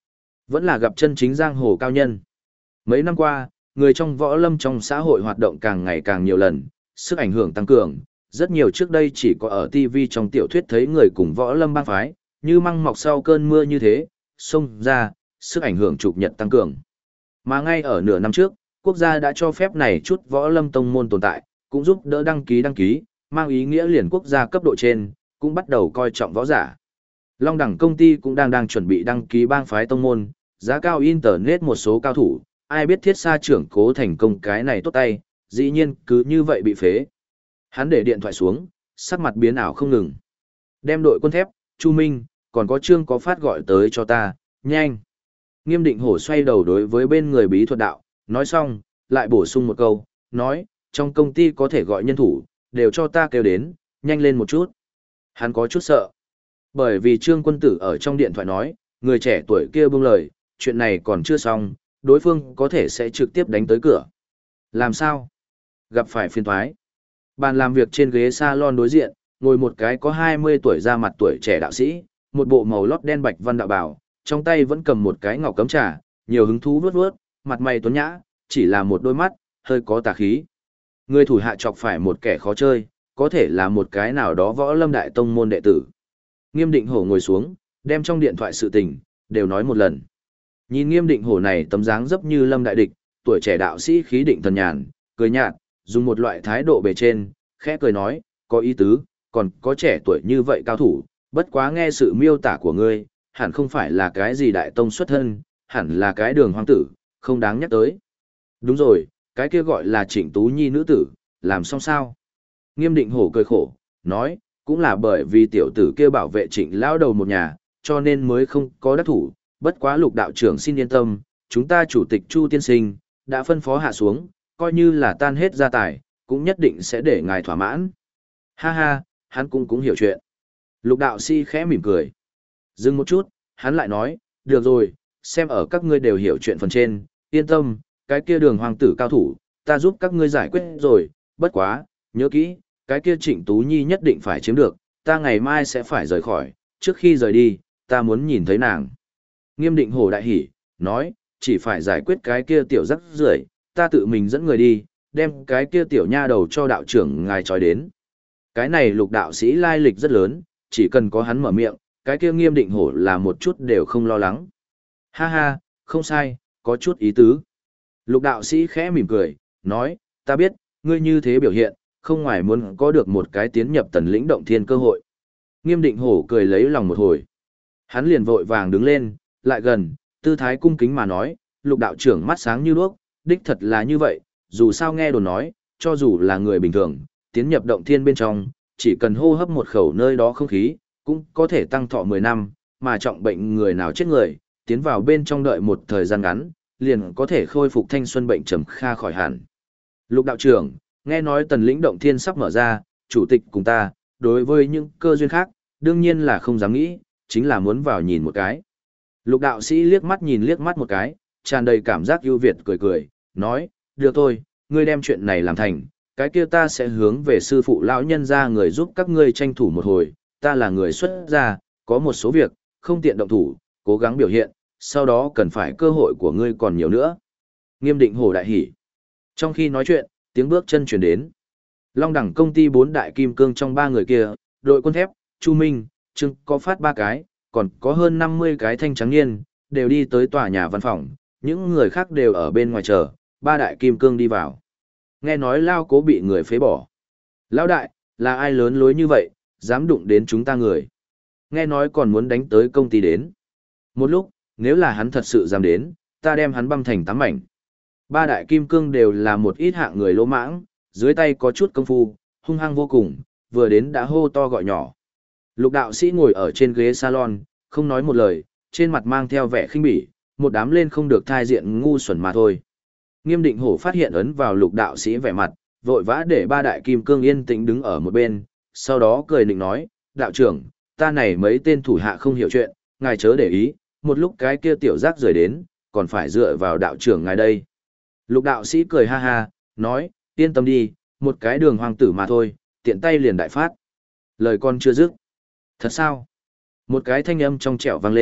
Vẫn là gặp chân chính giang hồ cao nhân. Mấy năm qua, người trong võ lâm trong xã hội hoạt động càng ngày càng nhiều lần, sức ảnh hưởng tăng cường. Rất nhiều trước đây chỉ có ở TV trong tiểu thuyết thấy người cùng võ lâm bang phái, như măng mọc sau cơn mưa như thế, xông ra, sức ảnh hưởng chụp nhật tăng cường. Mà ngay ở nửa năm trước, quốc gia đã cho phép này chút võ lâm tông môn tồn tại, cũng giúp đỡ đăng ký, mang ý nghĩa liền quốc gia cấp độ trên, cũng bắt đầu coi trọng võ giả. Long đẳng công ty cũng đang chuẩn bị đăng ký bang phái tông môn, giá cao internet một số cao thủ, ai biết thiết sa trưởng cố thành công cái này tốt tay, dĩ nhiên cứ như vậy bị phế. Hắn để điện thoại xuống, sắc mặt biến ảo không ngừng. Đem đội quân thép, Chu Minh, còn có Trương có phát gọi tới cho ta, nhanh. Nghiêm Định Hổ xoay đầu đối với bên người bí thuật đạo, nói xong, lại bổ sung một câu, nói, trong công ty có thể gọi nhân thủ, đều cho ta kêu đến, nhanh lên một chút. Hắn có chút sợ. Bởi vì Trương Quân Tử ở trong điện thoại nói, người trẻ tuổi kia buông lời, chuyện này còn chưa xong, đối phương có thể sẽ trực tiếp đánh tới cửa. Làm sao? Gặp phải phiền toái. Bàn làm việc trên ghế salon đối diện, ngồi một cái có 20 tuổi ra mặt tuổi trẻ đạo sĩ, một bộ màu lót đen bạch văn đạo bào, trong tay vẫn cầm một cái ngọc cấm trà, nhiều hứng thú vớt vớt, mặt mày tuấn nhã, chỉ là một đôi mắt, hơi có tà khí. Người thủ hạ chọc phải một kẻ khó chơi, có thể là một cái nào đó võ lâm đại tông môn đệ tử. Nghiêm Định Hổ ngồi xuống, đem trong điện thoại sự tình, đều nói một lần. Nhìn Nghiêm Định Hổ này tấm dáng dấp như lâm đại địch, tuổi trẻ đạo sĩ khí định thần nhàn, cười nhạt, dùng một loại thái độ bề trên, khẽ cười nói, có ý tứ, còn có trẻ tuổi như vậy cao thủ, bất quá nghe sự miêu tả của ngươi, hẳn không phải là cái gì đại tông xuất thân, hẳn là cái đường hoang tử, không đáng nhắc tới. Đúng rồi, cái kia gọi là Trịnh Tú Nhi nữ tử, làm xong sao? Nghiêm Định Hổ cười khổ, nói, cũng là bởi vì tiểu tử kia bảo vệ Trịnh lão đầu một nhà, cho nên mới không có đắc thủ, bất quá Lục đạo trưởng xin yên tâm, chúng ta chủ tịch Chu tiên sinh, đã phân phó hạ xuống, coi như là tan hết gia tài, cũng nhất định sẽ để ngài thỏa mãn. Ha ha, hắn cũng hiểu chuyện. Lục đạo sĩ khẽ mỉm cười. Dừng một chút, hắn lại nói, được rồi, xem ở các ngươi đều hiểu chuyện phần trên, yên tâm, cái kia đường hoàng tử cao thủ, ta giúp các ngươi giải quyết rồi, bất quá, nhớ kỹ, cái kia Trịnh Tú Nhi nhất định phải chiếm được, ta ngày mai sẽ phải rời khỏi, trước khi rời đi, ta muốn nhìn thấy nàng. Nghiêm Định Hổ đại hỉ, nói, chỉ phải giải quyết cái kia tiểu rắc rưởi, ta tự mình dẫn người đi, đem cái kia tiểu nha đầu cho đạo trưởng ngài trói đến. Cái này Lục đạo sĩ lai lịch rất lớn, chỉ cần có hắn mở miệng, cái kia Nghiêm Định Hổ là một chút đều không lo lắng. Ha ha, không sai, có chút ý tứ. Lục đạo sĩ khẽ mỉm cười, nói, ta biết, ngươi như thế biểu hiện, không ngoài muốn có được một cái tiến nhập tần lĩnh động thiên cơ hội. Nghiêm Định Hổ cười lấy lòng một hồi. Hắn liền vội vàng đứng lên, lại gần, tư thái cung kính mà nói, Lục đạo trưởng mắt sáng như đuốc, đích thật là như vậy, dù sao nghe đồn nói, cho dù là người bình thường, tiến nhập động thiên bên trong, chỉ cần hô hấp một khẩu nơi đó không khí, cũng có thể tăng thọ 10 năm, mà trọng bệnh người nào chết người, tiến vào bên trong đợi một thời gian ngắn, liền có thể khôi phục thanh xuân bệnh trầm kha khỏi hẳn. Lục đạo trưởng, nghe nói tần lĩnh động thiên sắp mở ra, chủ tịch cùng ta, đối với những cơ duyên khác, đương nhiên là không dám nghĩ, chính là muốn vào nhìn một cái. Lục đạo sĩ liếc mắt nhìn liếc mắt một cái, tràn đầy cảm giác ưu việt cười cười, nói, được thôi, ngươi đem chuyện này làm thành, cái kia ta sẽ hướng về sư phụ lão nhân ra người giúp các ngươi tranh thủ một hồi, ta là người xuất gia, có một số việc, không tiện động thủ, cố gắng biểu hiện, sau đó cần phải cơ hội của ngươi còn nhiều nữa. Nghiêm Định Hổ đại hỉ. Trong khi nói chuyện, tiếng bước chân chuyển đến. Long đẳng công ty 4 đại kim cương trong 3 người kia, đội quân thép, Chu Minh, Trương có phát 3 cái, còn có hơn 50 cái thanh trắng niên, đều đi tới tòa nhà văn phòng, những người khác đều ở bên ngoài chờ, 3 đại kim cương đi vào. Nghe nói Lao Cố bị người phế bỏ. Lão đại, là ai lớn lối như vậy, dám đụng đến chúng ta người. Nghe nói còn muốn đánh tới công ty đến. Một lúc, nếu là hắn thật sự dám đến, ta đem hắn băm thành 8 mảnh. 3 đại kim cương đều là một ít hạng người lỗ mãng, dưới tay có chút công phu, hung hăng vô cùng, vừa đến đã hô to gọi nhỏ. Lục đạo sĩ ngồi ở trên ghế salon, không nói một lời, trên mặt mang theo vẻ khinh bỉ, một đám lên không được thai diện ngu xuẩn mà thôi. Nghiêm Định Hổ phát hiện ấn vào lục đạo sĩ vẻ mặt, vội vã để 3 đại kim cương yên tĩnh đứng ở một bên, sau đó cười định nói, đạo trưởng, ta này mấy tên thủ hạ không hiểu chuyện, ngài chớ để ý, một lúc cái kia tiểu giác rời đến, còn phải dựa vào đạo trưởng ngài đây. Lục đạo sĩ cười ha ha, nói, yên tâm đi, một cái đường hoàng tử mà thôi, tiện tay liền đại phát. Lời con chưa dứt. Thật sao? Một cái thanh âm trong trẻo vang lên,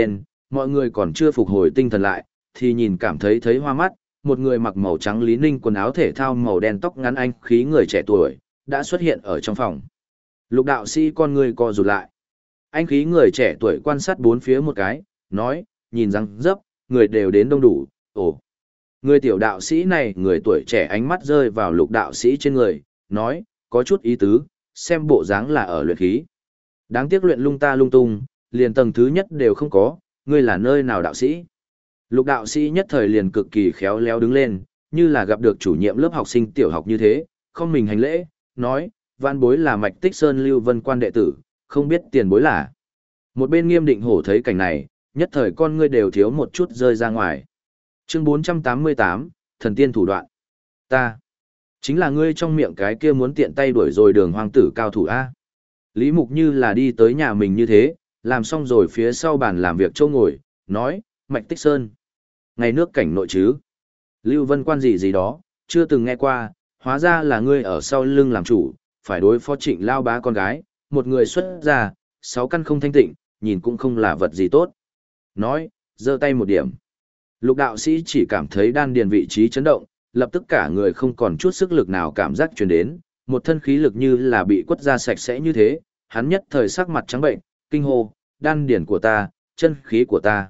mọi người còn chưa phục hồi tinh thần lại, thì nhìn cảm thấy hoa mắt, một người mặc màu trắng Lý Ninh quần áo thể thao màu đen tóc ngắn anh khí người trẻ tuổi, đã xuất hiện ở trong phòng. Lục đạo sĩ con người co rụt lại. Anh khí người trẻ tuổi quan sát bốn phía một cái, nói, nhìn răng dấp, người đều đến đông đủ, ồ. Người tiểu đạo sĩ này, người tuổi trẻ ánh mắt rơi vào lục đạo sĩ trên người, nói, có chút ý tứ, xem bộ dáng là ở luyện khí. Đáng tiếc luyện lung ta lung tung, liền tầng thứ nhất đều không có, ngươi là nơi nào đạo sĩ? Lục đạo sĩ nhất thời liền cực kỳ khéo léo đứng lên, như là gặp được chủ nhiệm lớp học sinh tiểu học như thế, không mình hành lễ, nói, vạn bối là Mạch Tích Sơn Lưu Vân Quan đệ tử, không biết tiền bối là. Một bên Nghiêm Định Hổ thấy cảnh này, nhất thời con ngươi đều thiếu một chút rơi ra ngoài. Chương 488, Thần Tiên Thủ Đoạn. Ta, chính là ngươi trong miệng cái kia muốn tiện tay đuổi rồi Đường Hoang tử cao thủ A. Lý Mục như là đi tới nhà mình như thế, làm xong rồi phía sau bàn làm việc châu ngồi, nói, Mạch Tích Sơn. Ngày nước cảnh nội chứ. Lưu Vân Quan gì gì đó, chưa từng nghe qua, hóa ra là ngươi ở sau lưng làm chủ, phải đối phó Trịnh Lao Bá con gái, một người xuất gia, 6 căn không thanh tịnh, nhìn cũng không là vật gì tốt. Nói, giơ tay một điểm. Lục đạo sĩ chỉ cảm thấy đan điền vị trí chấn động, lập tức cả người không còn chút sức lực nào cảm giác truyền đến, một thân khí lực như là bị quất ra sạch sẽ như thế, hắn nhất thời sắc mặt trắng bệnh, kinh hô, đan điền của ta, chân khí của ta.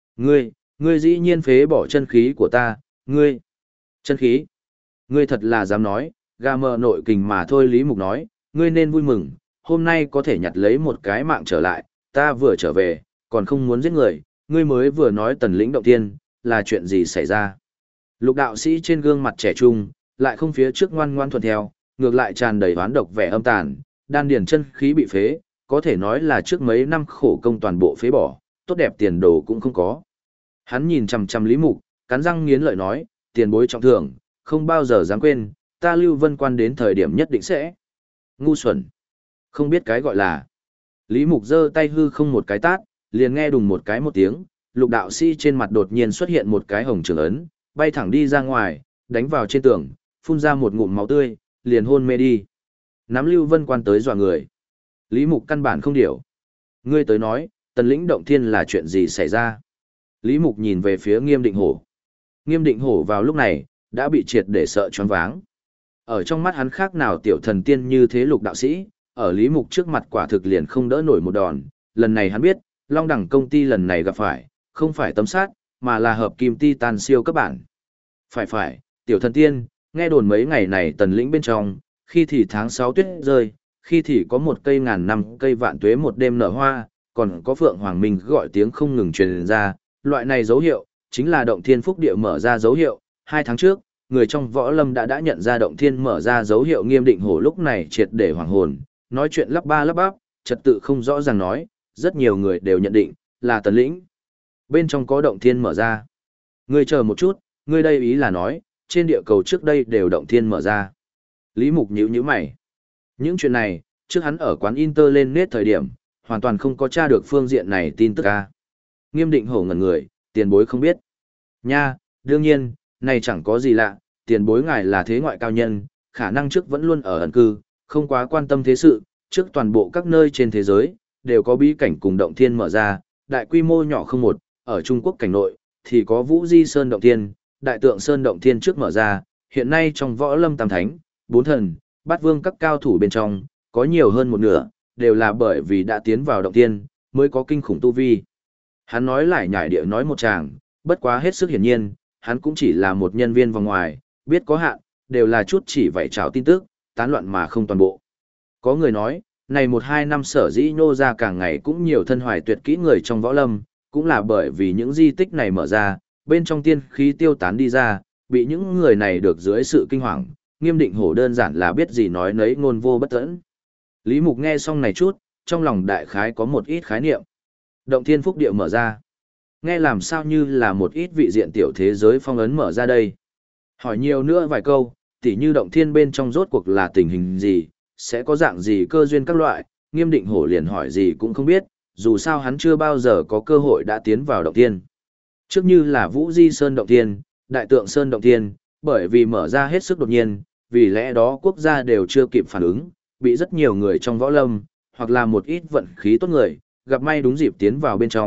Ngươi dĩ nhiên phế bỏ chân khí của ta, ngươi. Chân khí. Ngươi thật là dám nói, gà mờ nội kình mà thôi. Lý Mục nói, ngươi nên vui mừng, hôm nay có thể nhặt lấy một cái mạng trở lại, ta vừa trở về, còn không muốn giết người, ngươi mới vừa nói tần lĩnh động tiên, là chuyện gì xảy ra. Lục đạo sĩ trên gương mặt trẻ trung, lại không phía trước ngoan ngoan thuận theo, ngược lại tràn đầy oán độc vẻ âm tàn, đan điền chân khí bị phế, có thể nói là trước mấy năm khổ công toàn bộ phế bỏ, tốt đẹp tiền đồ cũng không có. Hắn nhìn chằm chằm Lý Mục, cắn răng nghiến lợi nói, tiền bối trọng thưởng, không bao giờ dám quên, ta Lưu Vân Quan đến thời điểm nhất định sẽ. Ngu xuẩn. Không biết cái gọi là. Lý Mục giơ tay hư không một cái tát, liền nghe đùng một cái một tiếng, lục đạo sĩ trên mặt đột nhiên xuất hiện một cái hồng trường ấn, bay thẳng đi ra ngoài, đánh vào trên tường, phun ra một ngụm máu tươi, liền hôn mê đi. Nắm Lưu Vân Quan tới dọa người. Lý Mục căn bản không điểu. Ngươi tới nói, tần lĩnh động thiên là chuyện gì xảy ra? Lý Mục nhìn về phía Nghiêm Định Hổ. Nghiêm Định Hổ vào lúc này, đã bị triệt để sợ choáng váng. Ở trong mắt hắn khác nào tiểu thần tiên như thế lục đạo sĩ, ở Lý Mục trước mặt quả thực liền không đỡ nổi một đòn. Lần này hắn biết, Long Đẳng công ty lần này gặp phải, không phải tấm sát, mà là hợp kim titan siêu cấp bản. Phải, tiểu thần tiên, nghe đồn mấy ngày này tần lĩnh bên trong, khi thì tháng 6 tuyết rơi, khi thì có một cây ngàn năm cây vạn tuế một đêm nở hoa, còn có Phượng Hoàng Minh gọi tiếng không ngừng truyền ra, loại này dấu hiệu, chính là động thiên phúc địa mở ra dấu hiệu. 2 tháng trước, người trong võ lâm đã nhận ra động thiên mở ra dấu hiệu. Nghiêm Định Hổ lúc này triệt để hoàng hồn, nói chuyện lắp ba lắp bắp, trật tự không rõ ràng nói, rất nhiều người đều nhận định, là tần lĩnh. Bên trong có động thiên mở ra. Ngươi chờ một chút, ngươi đây ý là nói, trên địa cầu trước đây đều động thiên mở ra. Lý Mục nhíu mày. Những chuyện này, trước hắn ở quán Inter lên nét thời điểm, hoàn toàn không có tra được phương diện này tin tức ca. Nghiêm Định Hổ ngẩn người, tiền bối không biết. Nha, đương nhiên, này chẳng có gì lạ, tiền bối ngài là thế ngoại cao nhân, khả năng trước vẫn luôn ở ẩn cư, không quá quan tâm thế sự, trước toàn bộ các nơi trên thế giới, đều có bí cảnh cùng động thiên mở ra, đại quy mô nhỏ không một, ở Trung Quốc cảnh nội, thì có Vũ Di Sơn động thiên, Đại Tượng Sơn động thiên trước mở ra, hiện nay trong võ lâm tam thánh, 4 thần, bát vương các cao thủ bên trong, có nhiều hơn một nửa, đều là bởi vì đã tiến vào động thiên, mới có kinh khủng tu vi. Hắn nói lại nhải địa nói một tràng, bất quá hết sức hiển nhiên, hắn cũng chỉ là một nhân viên vòng ngoài, biết có hạn, đều là chút chỉ vậy trào tin tức, tán loạn mà không toàn bộ. Có người nói, này 1-2 năm sở dĩ nhô ra càng ngày cũng nhiều thân hoài tuyệt kỹ người trong võ lâm, cũng là bởi vì những di tích này mở ra, bên trong tiên khí tiêu tán đi ra, bị những người này được dưới sự kinh hoàng, Nghiêm Định Hổ đơn giản là biết gì nói nấy ngôn vô bất tẫn. Lý Mục nghe xong này chút, trong lòng đại khái có một ít khái niệm. Động thiên phúc địa mở ra. Nghe làm sao như là một ít vị diện tiểu thế giới phong ấn mở ra đây. Hỏi nhiều nữa vài câu, tỉ như động thiên bên trong rốt cuộc là tình hình gì, sẽ có dạng gì cơ duyên các loại, Nghiêm Định Hổ liền hỏi gì cũng không biết, dù sao hắn chưa bao giờ có cơ hội đã tiến vào động thiên. Trước như là Vũ Di Sơn động thiên, Đại Tượng Sơn động thiên, bởi vì mở ra hết sức đột nhiên, vì lẽ đó quốc gia đều chưa kịp phản ứng, bị rất nhiều người trong võ lâm, hoặc là một ít vận khí tốt người, gặp may đúng dịp tiến vào bên trong,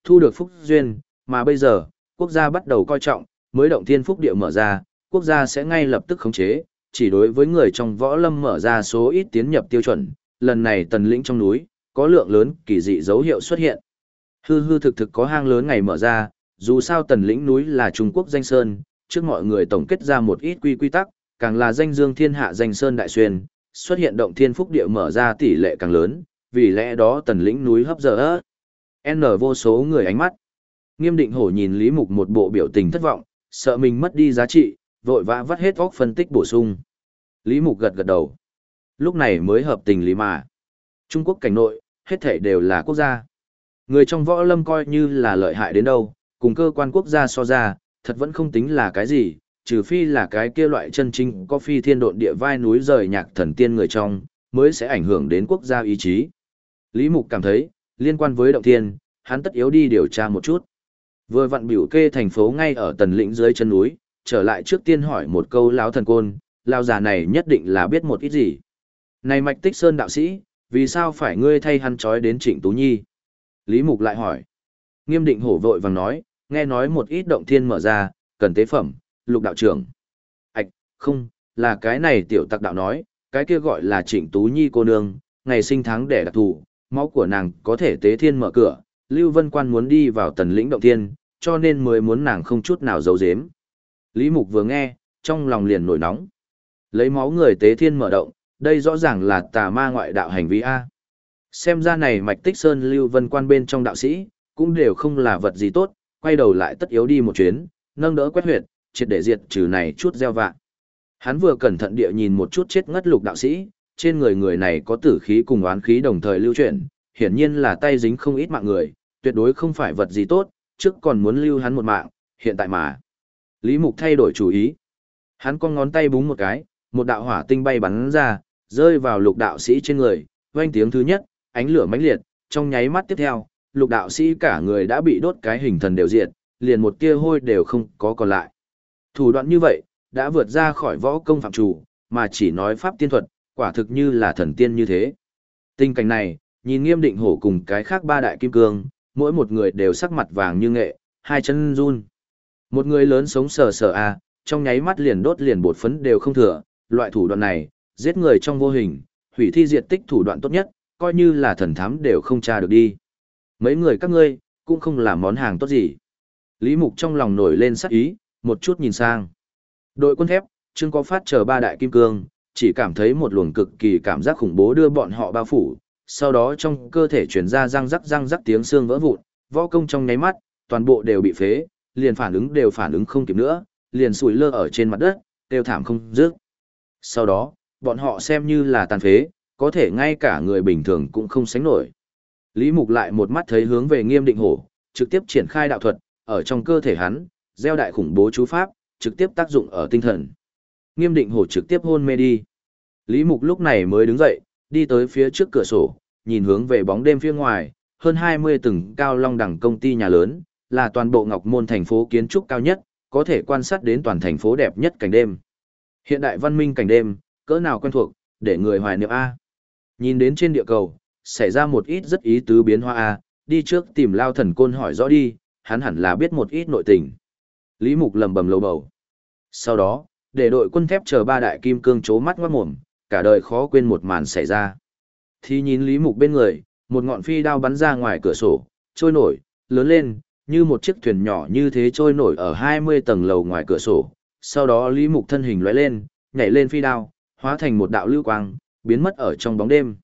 thu được phúc duyên, mà bây giờ, quốc gia bắt đầu coi trọng, mới động thiên phúc địa mở ra, quốc gia sẽ ngay lập tức khống chế, chỉ đối với người trong võ lâm mở ra số ít tiến nhập tiêu chuẩn, lần này tần lĩnh trong núi, có lượng lớn kỳ dị dấu hiệu xuất hiện. Hư hư thực thực có hang lớn ngày mở ra, dù sao tần lĩnh núi là Trung Quốc danh sơn, trước mọi người tổng kết ra một ít quy tắc, càng là danh dương thiên hạ danh sơn đại xuyên, xuất hiện động thiên phúc địa mở ra tỷ lệ càng lớn, vì lẽ đó tần lĩnh núi hấp dẫn N vô số người ánh mắt. Nghiêm Định Hổ nhìn Lý Mục một bộ biểu tình thất vọng, sợ mình mất đi giá trị, vội vã vắt hết óc phân tích bổ sung. Lý Mục gật gật đầu. Lúc này mới hợp tình lý mà. Trung Quốc cảnh nội, hết thảy đều là quốc gia. Người trong võ lâm coi như là lợi hại đến đâu, cùng cơ quan quốc gia so ra, thật vẫn không tính là cái gì, trừ phi là cái kia loại chân chính có phi thiên độn địa vai núi rời nhạc thần tiên người trong, mới sẽ ảnh hưởng đến quốc gia ý chí. Lý Mục cảm thấy, liên quan với động thiên, hắn tất yếu đi điều tra một chút. Vừa vặn biểu kê thành phố ngay ở tần lĩnh dưới chân núi, trở lại trước tiên hỏi một câu lão thần côn, lão già này nhất định là biết một ít gì. Này Mạch Tích Sơn đạo sĩ, vì sao phải ngươi thay hắn trói đến Trịnh Tú Nhi? Lý Mục lại hỏi. Nghiêm Định Hổ vội vàng nói, nghe nói một ít động thiên mở ra, cần tế phẩm, Lục đạo trưởng. Ảch, không, là cái này tiểu tặc đạo nói, cái kia gọi là Trịnh Tú Nhi cô nương, ngày sinh tháng đẻ đặc thù, máu của nàng có thể tế thiên mở cửa, Lưu Vân Quan muốn đi vào tần lĩnh động thiên, cho nên mới muốn nàng không chút nào giấu giếm. Lý Mục vừa nghe, trong lòng liền nổi nóng. Lấy máu người tế thiên mở động, đây rõ ràng là tà ma ngoại đạo hành vi A. Xem ra này Mạch Tích Sơn Lưu Vân Quan bên trong đạo sĩ, cũng đều không là vật gì tốt, quay đầu lại tất yếu đi một chuyến, nâng đỡ quét huyệt, triệt để diệt trừ này chút gieo vạ. Hắn vừa cẩn thận địa nhìn một chút chết ngất Lục đạo sĩ, trên người người này có tử khí cùng oán khí đồng thời lưu chuyển, hiển nhiên là tay dính không ít mạng người, tuyệt đối không phải vật gì tốt, trước còn muốn lưu hắn một mạng, hiện tại mà. Lý Mục thay đổi chủ ý. Hắn con ngón tay búng một cái, một đạo hỏa tinh bay bắn ra, rơi vào Lục đạo sĩ trên người, vang tiếng thứ nhất, ánh lửa mãnh liệt, trong nháy mắt tiếp theo, Lục đạo sĩ cả người đã bị đốt cái hình thần đều diệt, liền một tia hôi đều không có còn lại. Thủ đoạn như vậy, đã vượt ra khỏi võ công phạm chủ, mà chỉ nói pháp tiên thuật, quả thực như là thần tiên như thế. Tình cảnh này, nhìn Nghiêm Định Hổ cùng cái khác ba đại kim cương, mỗi một người đều sắc mặt vàng như nghệ, hai chân run. Một người lớn sống sờ sờ trong nháy mắt liền đốt liền bột phấn đều không thừa, loại thủ đoạn này, giết người trong vô hình, hủy thi diệt tích thủ đoạn tốt nhất, coi như là thần thám đều không tra được đi. Mấy người các ngươi, cũng không làm món hàng tốt gì. Lý Mục trong lòng nổi lên sắc ý, một chút nhìn sang. Đội quân thép, Trương Có Phát chờ ba đại kim cương, chỉ cảm thấy một luồng cực kỳ cảm giác khủng bố đưa bọn họ bao phủ, sau đó trong cơ thể truyền ra răng rắc tiếng xương vỡ vụn, võ công trong nháy mắt, toàn bộ đều bị phế, liền phản ứng đều phản ứng không kịp nữa, liền sủi lơ ở trên mặt đất, kêu thảm không dứt. Sau đó, bọn họ xem như là tàn phế, có thể ngay cả người bình thường cũng không sánh nổi. Lý Mục lại một mắt thấy hướng về Nghiêm Định Hổ, trực tiếp triển khai đạo thuật, ở trong cơ thể hắn, gieo đại khủng bố chú pháp, trực tiếp tác dụng ở tinh thần. Nghiêm Định Hổ trực tiếp hôn mê đi. Lý Mục lúc này mới đứng dậy, đi tới phía trước cửa sổ, nhìn hướng về bóng đêm phía ngoài, hơn 20 tầng cao long đẳng công ty nhà lớn, là toàn bộ Ngọc Môn thành phố kiến trúc cao nhất, có thể quan sát đến toàn thành phố đẹp nhất cảnh đêm. Hiện đại văn minh cảnh đêm, cỡ nào quen thuộc, để người hoài niệm A. Nhìn đến trên địa cầu, xảy ra một ít rất ý tứ biến hóa A, đi trước tìm Lao Thần Côn hỏi rõ đi, hắn hẳn là biết một ít nội tình. Lý Mục lầm bầm lầu bầu. Sau đó, để đội quân thép chờ ba đại kim cương chố mắt ngoát mồm, cả đời khó quên một màn xảy ra. Thì nhìn Lý Mục bên người, một ngọn phi đao bắn ra ngoài cửa sổ, trôi nổi, lớn lên, như một chiếc thuyền nhỏ như thế trôi nổi ở 20 tầng lầu ngoài cửa sổ. Sau đó Lý Mục thân hình lóe lên, nhảy lên phi đao, hóa thành một đạo lưu quang, biến mất ở trong bóng đêm.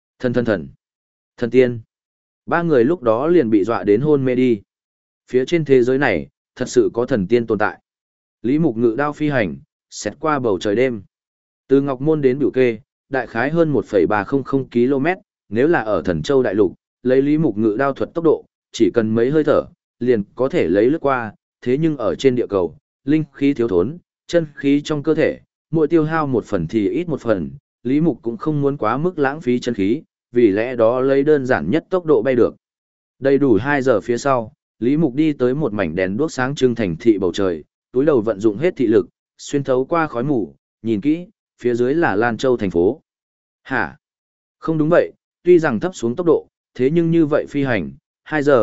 Thần tiên. Ba người lúc đó liền bị dọa đến hôn mê đi. Phía trên thế giới này, thật sự có thần tiên tồn tại. Lý Mục ngự đao phi hành, xẹt qua bầu trời đêm. Từ Ngọc Môn đến Bửu Kê, đại khái hơn 1,300 km, nếu là ở Thần Châu đại lục, lấy Lý Mục ngự đao thuật tốc độ, chỉ cần mấy hơi thở, liền có thể lấy lướt qua, thế nhưng ở trên địa cầu, linh khí thiếu thốn, chân khí trong cơ thể, mỗi tiêu hao một phần thì ít một phần, Lý Mục cũng không muốn quá mức lãng phí chân khí, vì lẽ đó lấy đơn giản nhất tốc độ bay được. Đầy đủ 2 giờ phía sau, Lý Mục đi tới một mảnh đèn đuốc sáng trưng thành thị bầu trời, túi đầu vận dụng hết thị lực, xuyên thấu qua khói mù, nhìn kỹ, phía dưới là Lan Châu thành phố. Hả? Không đúng vậy, tuy rằng thấp xuống tốc độ, thế nhưng như vậy phi hành, 2 giờ,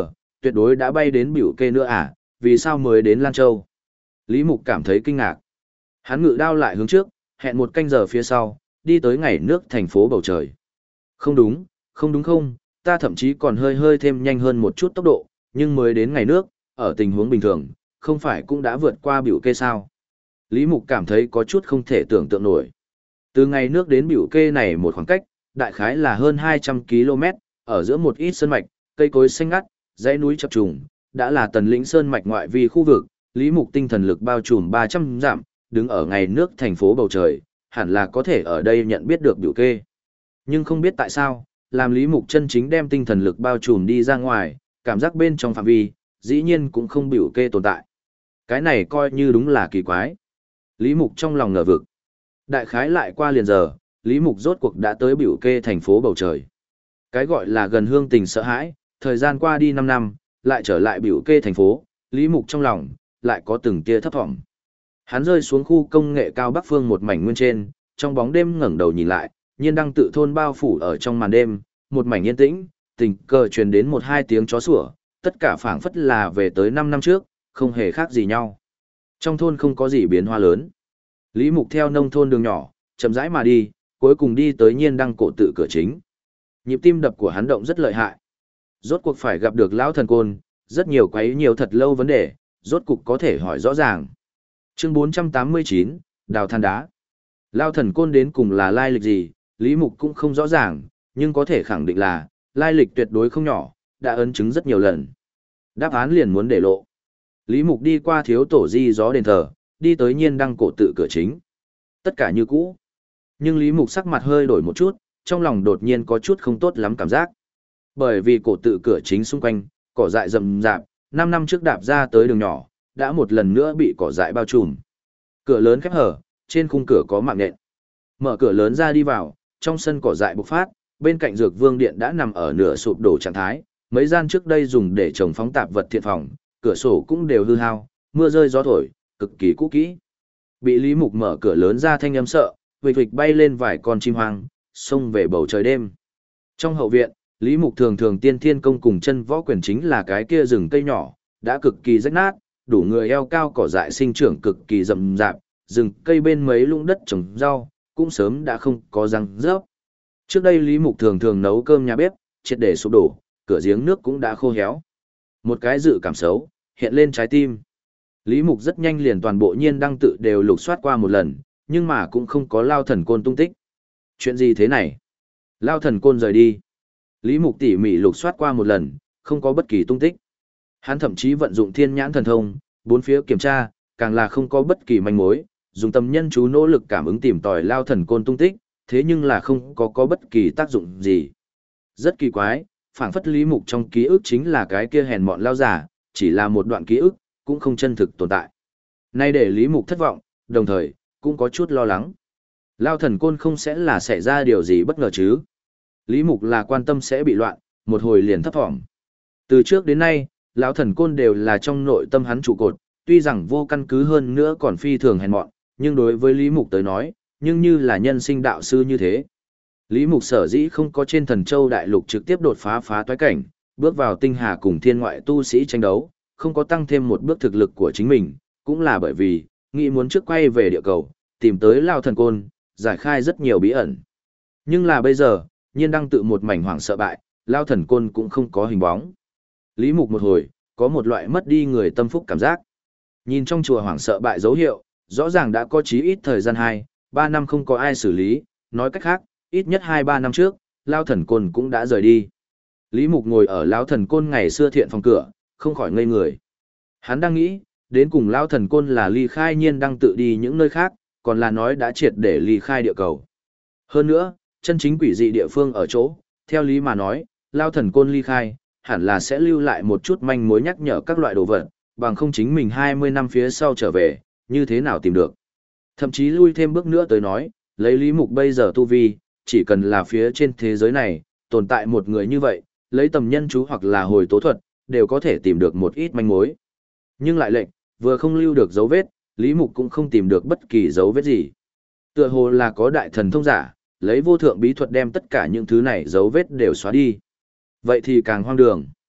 tuyệt đối đã bay đến biểu kê nữa à, vì sao mới đến Lan Châu? Lý Mục cảm thấy kinh ngạc. Hắn ngự đao lại hướng trước, hẹn một canh giờ phía sau, đi tới ngày nước thành phố bầu trời. Không đúng, không, ta thậm chí còn hơi thêm nhanh hơn một chút tốc độ, nhưng mới đến ngày nước, ở tình huống bình thường, không phải cũng đã vượt qua biểu kê sao? Lý Mục cảm thấy có chút không thể tưởng tượng nổi. Từ ngày nước đến biểu kê này một khoảng cách, đại khái là hơn 200 km, ở giữa một ít sơn mạch, cây cối xanh ngắt, dãy núi chập trùng, đã là Tần Lĩnh sơn mạch ngoại vi khu vực, Lý Mục tinh thần lực bao trùm 300 dặm, đứng ở ngày nước thành phố bầu trời, hẳn là có thể ở đây nhận biết được biểu kê. Nhưng không biết tại sao, làm Lý Mục chân chính đem tinh thần lực bao trùm đi ra ngoài, cảm giác bên trong phạm vi, dĩ nhiên cũng không biểu kê tồn tại. Cái này coi như đúng là kỳ quái. Lý Mục trong lòng ngờ vực. Đại khái lại qua liền giờ, Lý Mục rốt cuộc đã tới biểu kê thành phố bầu trời. Cái gọi là gần hương tình sợ hãi, thời gian qua đi 5 năm, lại trở lại biểu kê thành phố, Lý Mục trong lòng, lại có từng tia thấp thỏm. Hắn rơi xuống khu công nghệ cao Bắc Phương một mảnh nguyên trên, trong bóng đêm ngẩng đầu nhìn lại, nhiên đăng tự thôn bao phủ ở trong màn đêm, một mảnh yên tĩnh, tình cờ truyền đến một hai tiếng chó sủa, tất cả phảng phất là về tới 5 năm trước, không hề khác gì nhau. Trong thôn không có gì biến hóa lớn. Lý Mục theo nông thôn đường nhỏ, chậm rãi mà đi, cuối cùng đi tới nhiên đăng cổ tự cửa chính. Nhịp tim đập của hắn động rất lợi hại. Rốt cuộc phải gặp được lão thần côn, rất nhiều quấy nhiều thật lâu vấn đề, rốt cuộc có thể hỏi rõ ràng. Chương 489, Đào than đá. Lão thần côn đến cùng là lai lịch gì, Lý Mục cũng không rõ ràng, nhưng có thể khẳng định là, lai lịch tuyệt đối không nhỏ, đã ấn chứng rất nhiều lần. Đáp án liền muốn để lộ. Lý Mục đi qua thiếu tổ di gió đền thờ, đi tới nhiên đăng cổ tự cửa chính. Tất cả như cũ. Nhưng Lý Mục sắc mặt hơi đổi một chút, trong lòng đột nhiên có chút không tốt lắm cảm giác. Bởi vì cổ tự cửa chính xung quanh, cỏ dại rậm rạp, 5 năm trước đạp ra tới đường nhỏ, đã một lần nữa bị cỏ dại bao trùm. Cửa lớn khép hở, trên khung cửa có mạng nện. Mở cửa lớn ra đi vào, trong sân cỏ dại bộc phát, bên cạnh dược vương điện đã nằm ở nửa sụp đổ trạng thái, mấy gian trước đây dùng để trồng phóng tạp vật thiện phòng, cửa sổ cũng đều hư hao, mưa rơi gió thổi, cực kỳ cũ kỹ. Bị Lý Mục mở cửa lớn ra thanh âm sợ, huỵch huỵch bay lên vài con chim hoang, xông về bầu trời đêm. Trong hậu viện, Lý Mục thường thường tiên thiên công cùng chân võ quyền chính là cái kia rừng cây nhỏ, đã cực kỳ rách nát, đủ người eo cao cỏ dại sinh trưởng cực kỳ rậm rạp, rừng cây bên mấy lũng đất trồng rau, cũng sớm đã không có răng rớp. Trước đây Lý Mục thường thường nấu cơm nhà bếp, triệt để sụp đổ, cửa giếng nước cũng đã khô héo. Một cái dự cảm xấu, hiện lên trái tim. Lý Mục rất nhanh liền toàn bộ nhiên đăng tự đều lục soát qua một lần, nhưng mà cũng không có Lao Thần Côn tung tích. Chuyện gì thế này? Lao Thần Côn rời đi. Lý Mục tỉ mỉ lục soát qua một lần, không có bất kỳ tung tích. Hắn thậm chí vận dụng thiên nhãn thần thông, bốn phía kiểm tra, càng là không có bất kỳ manh mối, dùng tâm nhân chú nỗ lực cảm ứng tìm tòi Lao Thần Côn tung tích, thế nhưng là không có bất kỳ tác dụng gì. Rất kỳ quái, phảng phất Lý Mục trong ký ức chính là cái kia hèn mọn lao giả, chỉ là một đoạn ký ức, cũng không chân thực tồn tại. Nay để Lý Mục thất vọng, đồng thời, cũng có chút lo lắng. Lao Thần Côn không sẽ là xảy ra điều gì bất ngờ chứ? Lý Mục là quan tâm sẽ bị loạn, một hồi liền thấp thỏm. Từ trước đến nay, lão Thần Côn đều là trong nội tâm hắn trụ cột, tuy rằng vô căn cứ hơn nữa còn phi thường hèn mọn, nhưng đối với Lý Mục tới nói, nhưng như là nhân sinh đạo sư như thế. Lý Mục sở dĩ không có trên Thần Châu đại lục trực tiếp đột phá toái cảnh, bước vào tinh hà cùng thiên ngoại tu sĩ tranh đấu, không có tăng thêm một bước thực lực của chính mình, cũng là bởi vì, nghĩ muốn trước quay về địa cầu, tìm tới Lao Thần Côn, giải khai rất nhiều bí ẩn. Nhưng là bây giờ, nhiên đăng tự một mảnh hoảng sợ bại, Lao Thần Côn cũng không có hình bóng. Lý Mục một hồi, có một loại mất đi người tâm phúc cảm giác. Nhìn trong chùa hoảng sợ bại dấu hiệu, rõ ràng đã có chí ít thời gian 2-3 năm không có ai xử lý, nói cách khác, ít nhất 2-3 năm trước, Lao Thần Côn cũng đã rời đi. Lý Mục ngồi ở Lao Thần Côn ngày xưa thiện phòng cửa, không khỏi ngây người. Hắn đang nghĩ, đến cùng Lao Thần Côn là ly khai nhiên đang tự đi những nơi khác, còn là nói đã triệt để ly khai địa cầu. Hơn nữa, chân chính quỷ dị địa phương ở chỗ, theo lý mà nói, Lao Thần Côn ly khai, hẳn là sẽ lưu lại một chút manh mối nhắc nhở các loại đồ vật, bằng không chính mình 20 năm phía sau trở về, như thế nào tìm được. Thậm chí lui thêm bước nữa tới nói, lấy Lý Mục bây giờ tu vi, chỉ cần là phía trên thế giới này, tồn tại một người như vậy, lấy tầm nhân chú hoặc là hồi tố thuật, đều có thể tìm được một ít manh mối. Nhưng lại lệnh, vừa không lưu được dấu vết, Lý Mục cũng không tìm được bất kỳ dấu vết gì. Tựa hồ là có đại thần thông giả, lấy vô thượng bí thuật đem tất cả những thứ này dấu vết đều xóa đi. Vậy thì càng hoang đường.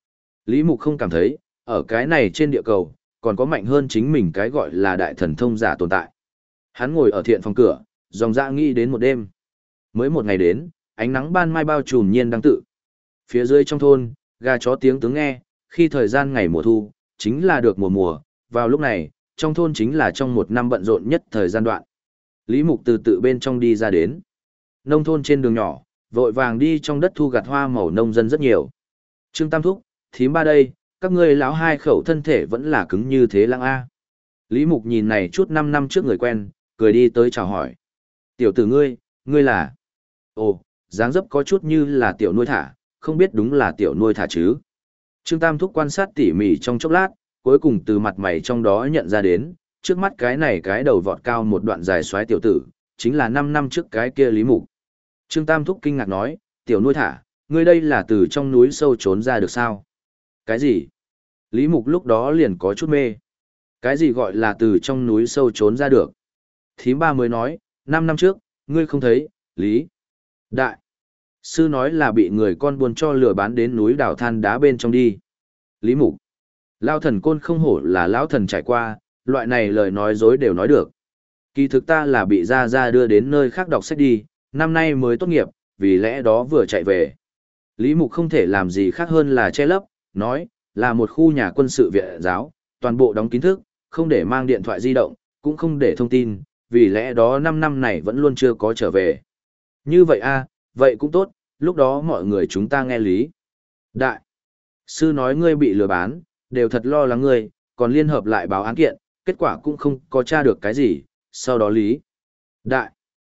Lý Mục không cảm thấy, ở cái này trên địa cầu, còn có mạnh hơn chính mình cái gọi là đại thần thông giả tồn tại. Hắn ngồi ở thiện phòng cửa, dòng dã nghĩ đến một đêm. Mới một ngày đến, ánh nắng ban mai bao trùm nhiên đang tự. Phía dưới trong thôn, gà chó tiếng tướng nghe, khi thời gian ngày mùa thu, chính là được mùa mùa, vào lúc này, trong thôn chính là trong một năm bận rộn nhất thời gian đoạn. Lý Mục từ tự bên trong đi ra đến. Nông thôn trên đường nhỏ, vội vàng đi trong đất thu gặt hoa màu nông dân rất nhiều. Trương Tam Thúc, thím ba đây, các ngươi lão hai khẩu thân thể vẫn là cứng như thế lăng a. Lý Mục nhìn này chút 5 năm trước người quen, cười đi tới chào hỏi. Tiểu tử ngươi là... Ồ, dáng dấp có chút như là tiểu nuôi thả, không biết đúng là tiểu nuôi thả chứ. Trương Tam Thúc quan sát tỉ mỉ trong chốc lát, cuối cùng từ mặt mày trong đó nhận ra đến, trước mắt cái này cái đầu vọt cao một đoạn dài xoái tiểu tử, chính là 5 năm trước cái kia Lý Mục. Trương Tam Thúc kinh ngạc nói, tiểu nuôi thả, ngươi đây là từ trong núi sâu trốn ra được sao? Cái gì? Lý Mục lúc đó liền có chút mê. Cái gì gọi là từ trong núi sâu trốn ra được? Thím ba mới nói, 5 năm trước, ngươi không thấy, Lý. Đại. Sư nói là bị người con buôn cho lừa bán đến núi đảo than đá bên trong đi. Lý Mục. Lao thần côn không hổ là lão thần trải qua, loại này lời nói dối đều nói được. Kỳ thực ta là bị ra đưa đến nơi khác đọc sách đi, năm nay mới tốt nghiệp, vì lẽ đó vừa chạy về. Lý Mục không thể làm gì khác hơn là che lấp, nói, là một khu nhà quân sự viện giáo, toàn bộ đóng kín thức, không để mang điện thoại di động, cũng không để thông tin, vì lẽ đó 5 năm này vẫn luôn chưa có trở về. Như vậy a, vậy cũng tốt, lúc đó mọi người chúng ta nghe Lý. Đại. Sư nói ngươi bị lừa bán, đều thật lo lắng ngươi, còn liên hợp lại báo án kiện, kết quả cũng không có tra được cái gì, sau đó Lý. Đại.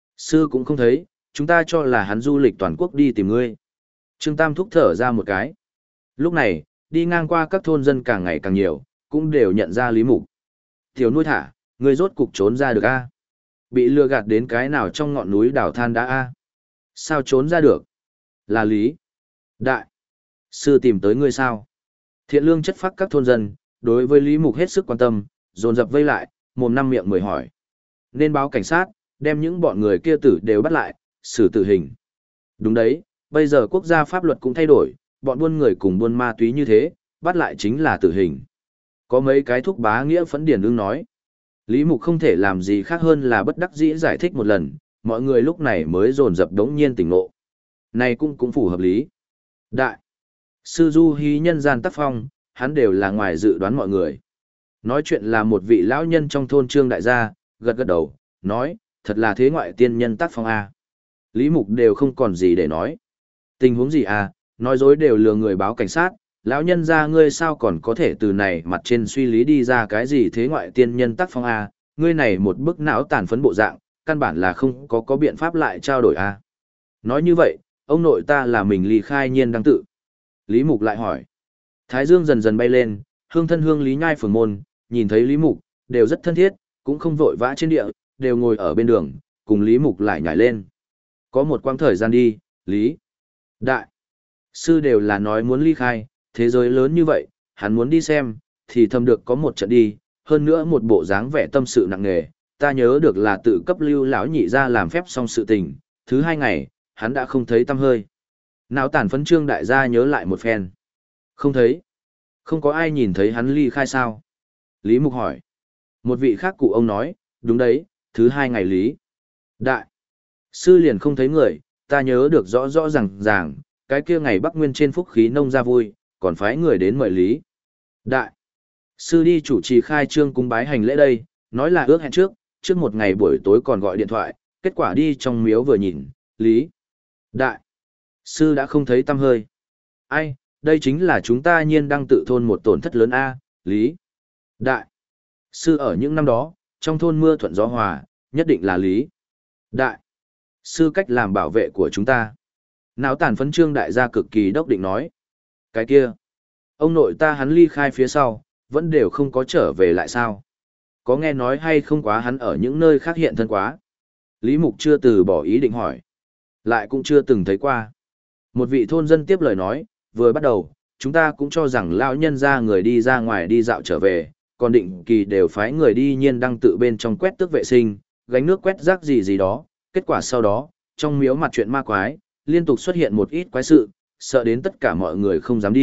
Sư cũng không thấy, chúng ta cho là hắn du lịch toàn quốc đi tìm ngươi. Trương Tam Thúc thở ra một cái. Lúc này, đi ngang qua các thôn dân càng ngày càng nhiều, cũng đều nhận ra Lý Mục. Tiểu nuôi thả, ngươi rốt cục trốn ra được a? Bị lừa gạt đến cái nào trong ngọn núi đảo than đá a? Sao trốn ra được? Là Lý. Đại. Sư tìm tới ngươi sao? Thiện lương chất phác các thôn dân, đối với Lý Mục hết sức quan tâm, dồn dập vây lại, mồm năm miệng mười hỏi. Nên báo cảnh sát, đem những bọn người kia tử đều bắt lại, xử tử hình. Đúng đấy, bây giờ quốc gia pháp luật cũng thay đổi, bọn buôn người cùng buôn ma túy như thế, bắt lại chính là tử hình. Có mấy cái thúc bá nghĩa phẫn điển ương nói. Lý Mục không thể làm gì khác hơn là bất đắc dĩ giải thích một lần, mọi người lúc này mới dồn dập đống nhiên tỉnh ngộ. Này cũng phù hợp lý. Đại. Sư du hí nhân gian tác phong, hắn đều là ngoài dự đoán mọi người. Nói chuyện là một vị lão nhân trong thôn Trương đại gia, gật gật đầu, nói, thật là thế ngoại tiên nhân tác phong a. Lý Mục đều không còn gì để nói. Tình huống gì à, nói dối đều lừa người báo cảnh sát, lão nhân gia ngươi sao còn có thể từ này mặt trên suy lý đi ra cái gì thế ngoại tiên nhân tác phong a, ngươi này một bức não tàn phấn bộ dạng, căn bản là không có biện pháp lại trao đổi a. Nói như vậy, ông nội ta là mình ly khai nhiên đăng tự. Lý Mục lại hỏi. Thái dương dần dần bay lên, hương thân hương Lý Nhai phường môn, nhìn thấy Lý Mục, đều rất thân thiết, cũng không vội vã trên địa, đều ngồi ở bên đường, cùng Lý Mục lại nhảy lên. Có một quãng thời gian đi, Lý. Đại. Sư đều là nói muốn ly khai, thế giới lớn như vậy, hắn muốn đi xem, thì thầm được có một trận đi, hơn nữa một bộ dáng vẻ tâm sự nặng nề, ta nhớ được là tự cấp lưu lão nhị ra làm phép xong sự tình, thứ 2 ngày, hắn đã không thấy tăm hơi. Não tàn phấn Trương đại gia nhớ lại một phen. Không thấy. Không có ai nhìn thấy hắn ly khai sao? Lý Mục hỏi. Một vị khác cụ ông nói, đúng đấy, thứ 2 ngày Lý. Đại. Sư liền không thấy người, ta nhớ được rõ rõ ràng, cái kia ngày Bắc Nguyên trên phúc khí nông ra vui, còn phái người đến mời Lý. Đại. Sư đi chủ trì khai trương cúng bái hành lễ đây, nói là ước hẹn trước một ngày buổi tối còn gọi điện thoại, kết quả đi trong miếu vừa nhìn, Lý. Đại. Sư đã không thấy tăm hơi. Ai, đây chính là chúng ta nhiên đang tự thôn một tổn thất lớn A, Lý. Đại. Sư ở những năm đó, trong thôn mưa thuận gió hòa, nhất định là Lý. Đại. Sư cách làm bảo vệ của chúng ta. Não tàn phấn Trương đại gia cực kỳ đốc định nói. Cái kia. Ông nội ta hắn ly khai phía sau, vẫn đều không có trở về lại sao. Có nghe nói hay không quá hắn ở những nơi khác hiện thân quá. Lý Mục chưa từ bỏ ý định hỏi. Lại cũng chưa từng thấy qua. Một vị thôn dân tiếp lời nói, vừa bắt đầu, chúng ta cũng cho rằng lão nhân ra người đi ra ngoài đi dạo trở về, còn định kỳ đều phái người đi nhiên đăng tự bên trong quét tước vệ sinh, gánh nước quét rác gì đó, kết quả sau đó, trong miếu mặt chuyện ma quái, liên tục xuất hiện một ít quái sự, sợ đến tất cả mọi người không dám đi,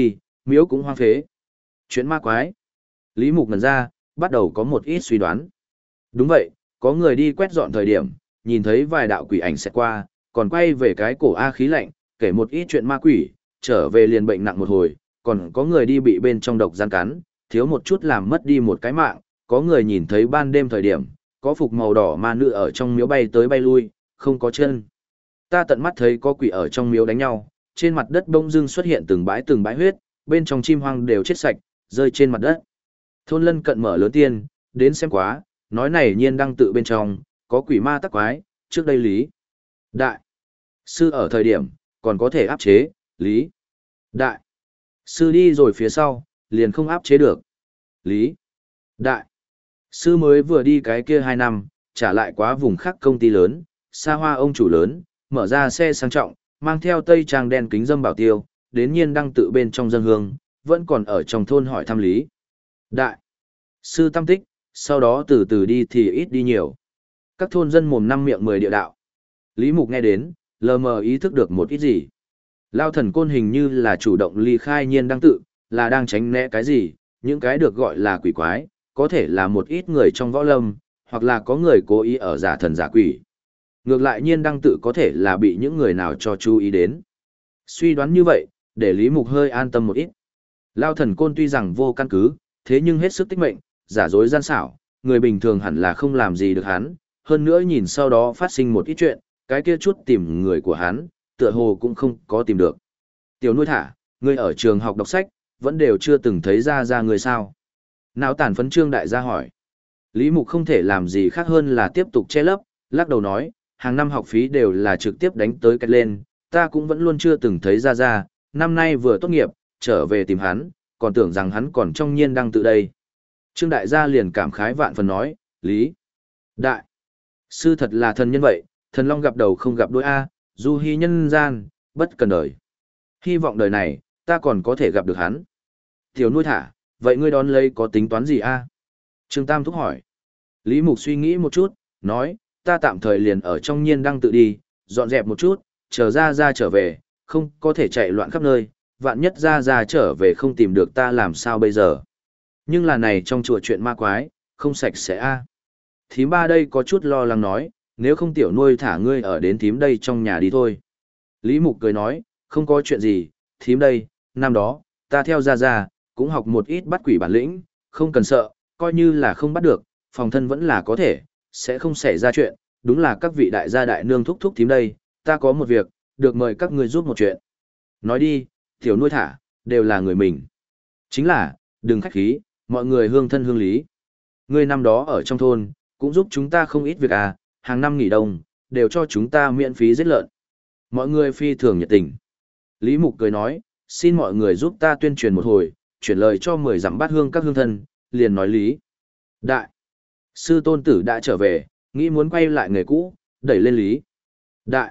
miếu cũng hoang phế. Chuyện ma quái. Lý Mục ngần ra, bắt đầu có một ít suy đoán. Đúng vậy, có người đi quét dọn thời điểm, nhìn thấy vài đạo quỷ ảnh xẹt qua, còn quay về cái cổ A khí lạnh, kể một ít chuyện ma quỷ, trở về liền bệnh nặng một hồi, còn có người đi bị bên trong độc gian cắn, thiếu một chút làm mất đi một cái mạng, có người nhìn thấy ban đêm thời điểm, có phục màu đỏ ma nữ ở trong miếu bay tới bay lui, không có chân. Ta tận mắt thấy có quỷ ở trong miếu đánh nhau, trên mặt đất bỗng dưng xuất hiện từng bãi huyết, bên trong chim hoang đều chết sạch, rơi trên mặt đất. Thôn lân cận mở lớn tiên, đến xem quá, nói này nhiên đăng tự bên trong, có quỷ ma tắc quái, trước đây Lý Đại Sư ở thời điểm, còn có thể áp chế, Lý Đại Sư đi rồi phía sau, liền không áp chế được. Lý Đại Sư mới vừa đi cái kia 2 năm, trả lại quá vùng khác công ty lớn, xa hoa ông chủ lớn, mở ra xe sang trọng, mang theo tây trang đen kính dâm bảo tiêu, đến nhiên đăng tự bên trong dân hương, vẫn còn ở trong thôn hỏi thăm Lý Đại Sư tâm tích, sau đó từ từ đi thì ít đi nhiều. Các thôn dân mồm năm miệng 10 địa đạo. Lý Mục nghe đến, lờ mờ ý thức được một ít gì. Lao thần côn hình như là chủ động ly khai nhiên đăng tự, là đang tránh né cái gì, những cái được gọi là quỷ quái, có thể là một ít người trong võ lâm, hoặc là có người cố ý ở giả thần giả quỷ. Ngược lại nhiên đăng tự có thể là bị những người nào cho chú ý đến. Suy đoán như vậy, để Lý Mục hơi an tâm một ít. Lao thần côn tuy rằng vô căn cứ, thế nhưng hết sức tích mệnh, giả dối gian xảo, người bình thường hẳn là không làm gì được hắn, hơn nữa nhìn sau đó phát sinh một ít chuyện, cái kia chút tìm người của hắn, tựa hồ cũng không có tìm được. Tiểu nuôi thả, ngươi ở trường học đọc sách, vẫn đều chưa từng thấy ra người sao. Nào tản phấn trương đại gia hỏi. Lý Mục không thể làm gì khác hơn là tiếp tục che lấp, lắc đầu nói, hàng năm học phí đều là trực tiếp đánh tới cách lên, ta cũng vẫn luôn chưa từng thấy ra, năm nay vừa tốt nghiệp, trở về tìm hắn, còn tưởng rằng hắn còn trong nhiên đăng tự đây. Trương đại gia liền cảm khái vạn phần nói, Lý Đại Sư thật là thần nhân vậy, thần long gặp đầu không gặp đuôi A, du hy nhân gian, bất cần đời. Hy vọng đời này, ta còn có thể gặp được hắn. Tiểu nuôi thả, vậy ngươi đón lấy có tính toán gì A? Trương Tam thúc hỏi. Lý Mục suy nghĩ một chút, nói, ta tạm thời liền ở trong nhiên đăng tự đi, dọn dẹp một chút, chờ ra trở về, không có thể chạy loạn khắp nơi, vạn nhất ra trở về không tìm được ta làm sao bây giờ. Nhưng là này trong chùa chuyện ma quái, không sạch sẽ A. Thím ba đây có chút lo lắng nói, nếu không tiểu nuôi thả ngươi ở đến thím đây trong nhà đi thôi. Lý Mục cười nói, không có chuyện gì, thím đây, năm đó, ta theo ra, cũng học một ít bắt quỷ bản lĩnh, không cần sợ, coi như là không bắt được, phòng thân vẫn là có thể, sẽ không xảy ra chuyện, đúng là các vị đại gia đại nương thúc thím đây, ta có một việc, được mời các ngươi giúp một chuyện. Nói đi, tiểu nuôi thả, đều là người mình. Chính là, đừng khách khí, mọi người hương thân hương lý. Ngươi năm đó ở trong thôn, cũng giúp chúng ta không ít việc à, hàng năm nghỉ đông, đều cho chúng ta miễn phí giết lợn. Mọi người phi thường nhiệt tình. Lý Mục cười nói, xin mọi người giúp ta tuyên truyền một hồi, chuyển lời cho 10 dặm bát hương các hương thân, liền nói Lý Đại Sư tôn tử đã trở về, nghĩ muốn quay lại nghề cũ, đẩy lên Lý Đại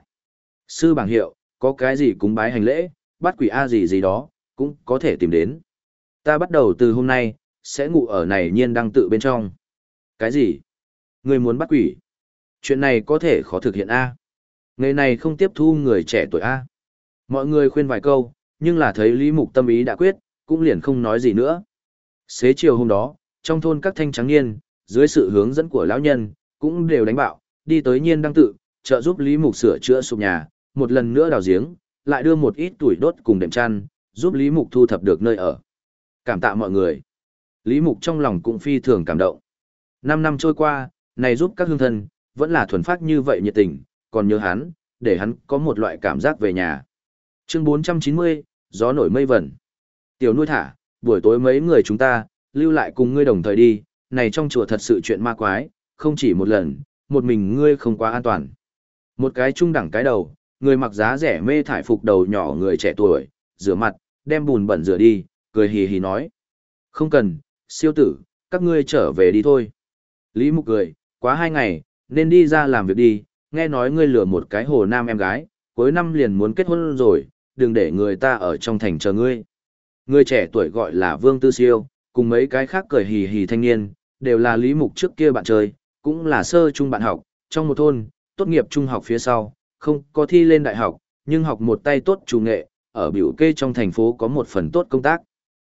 Sư bảng hiệu, có cái gì cúng bái hành lễ, bắt quỷ A gì đó, cũng có thể tìm đến. Ta bắt đầu từ hôm nay, sẽ ngủ ở này nhiên đăng tự bên trong. Cái gì? Người muốn bắt quỷ? Chuyện này có thể khó thực hiện A. Nghề này không tiếp thu người trẻ tuổi A. Mọi người khuyên vài câu, nhưng là thấy Lý Mục tâm ý đã quyết, cũng liền không nói gì nữa. Xế chiều hôm đó, trong thôn các thanh trắng niên, dưới sự hướng dẫn của lão nhân, cũng đều đánh bạo, đi tới nhiên đăng tự, trợ giúp Lý Mục sửa chữa sụp nhà, một lần nữa đào giếng, lại đưa một ít tuổi đốt cùng đệm chăn, giúp Lý Mục thu thập được nơi ở. Cảm tạ mọi người. Lý Mục trong lòng cũng phi thường cảm động. 5 năm trôi qua, này giúp các hương thân, vẫn là thuần phát như vậy nhiệt tình, còn nhớ hắn, để hắn có một loại cảm giác về nhà. Chương 490, gió nổi mây vẩn. Tiểu nuôi thả, buổi tối mấy người chúng ta, lưu lại cùng ngươi đồng thời đi, này trong chùa thật sự chuyện ma quái, không chỉ một lần, một mình ngươi không quá an toàn. Một cái trung đẳng cái đầu, người mặc giá rẻ mê thải phục đầu nhỏ người trẻ tuổi, rửa mặt, đem bùn bẩn rửa đi, cười hì hì nói. Không cần, siêu tử, các ngươi trở về đi thôi. Lý Mục cười, quá 2 ngày, nên đi ra làm việc đi, nghe nói ngươi lừa một cái hồ nam em gái, cuối năm liền muốn kết hôn rồi, đừng để người ta ở trong thành chờ ngươi. Người trẻ tuổi gọi là Vương Tư Siêu, cùng mấy cái khác cười hì hì thanh niên, đều là Lý Mục trước kia bạn chơi, cũng là sơ trung bạn học, trong một thôn, tốt nghiệp trung học phía sau, không có thi lên đại học, nhưng học một tay tốt chủ nghệ, ở biểu kê trong thành phố có một phần tốt công tác.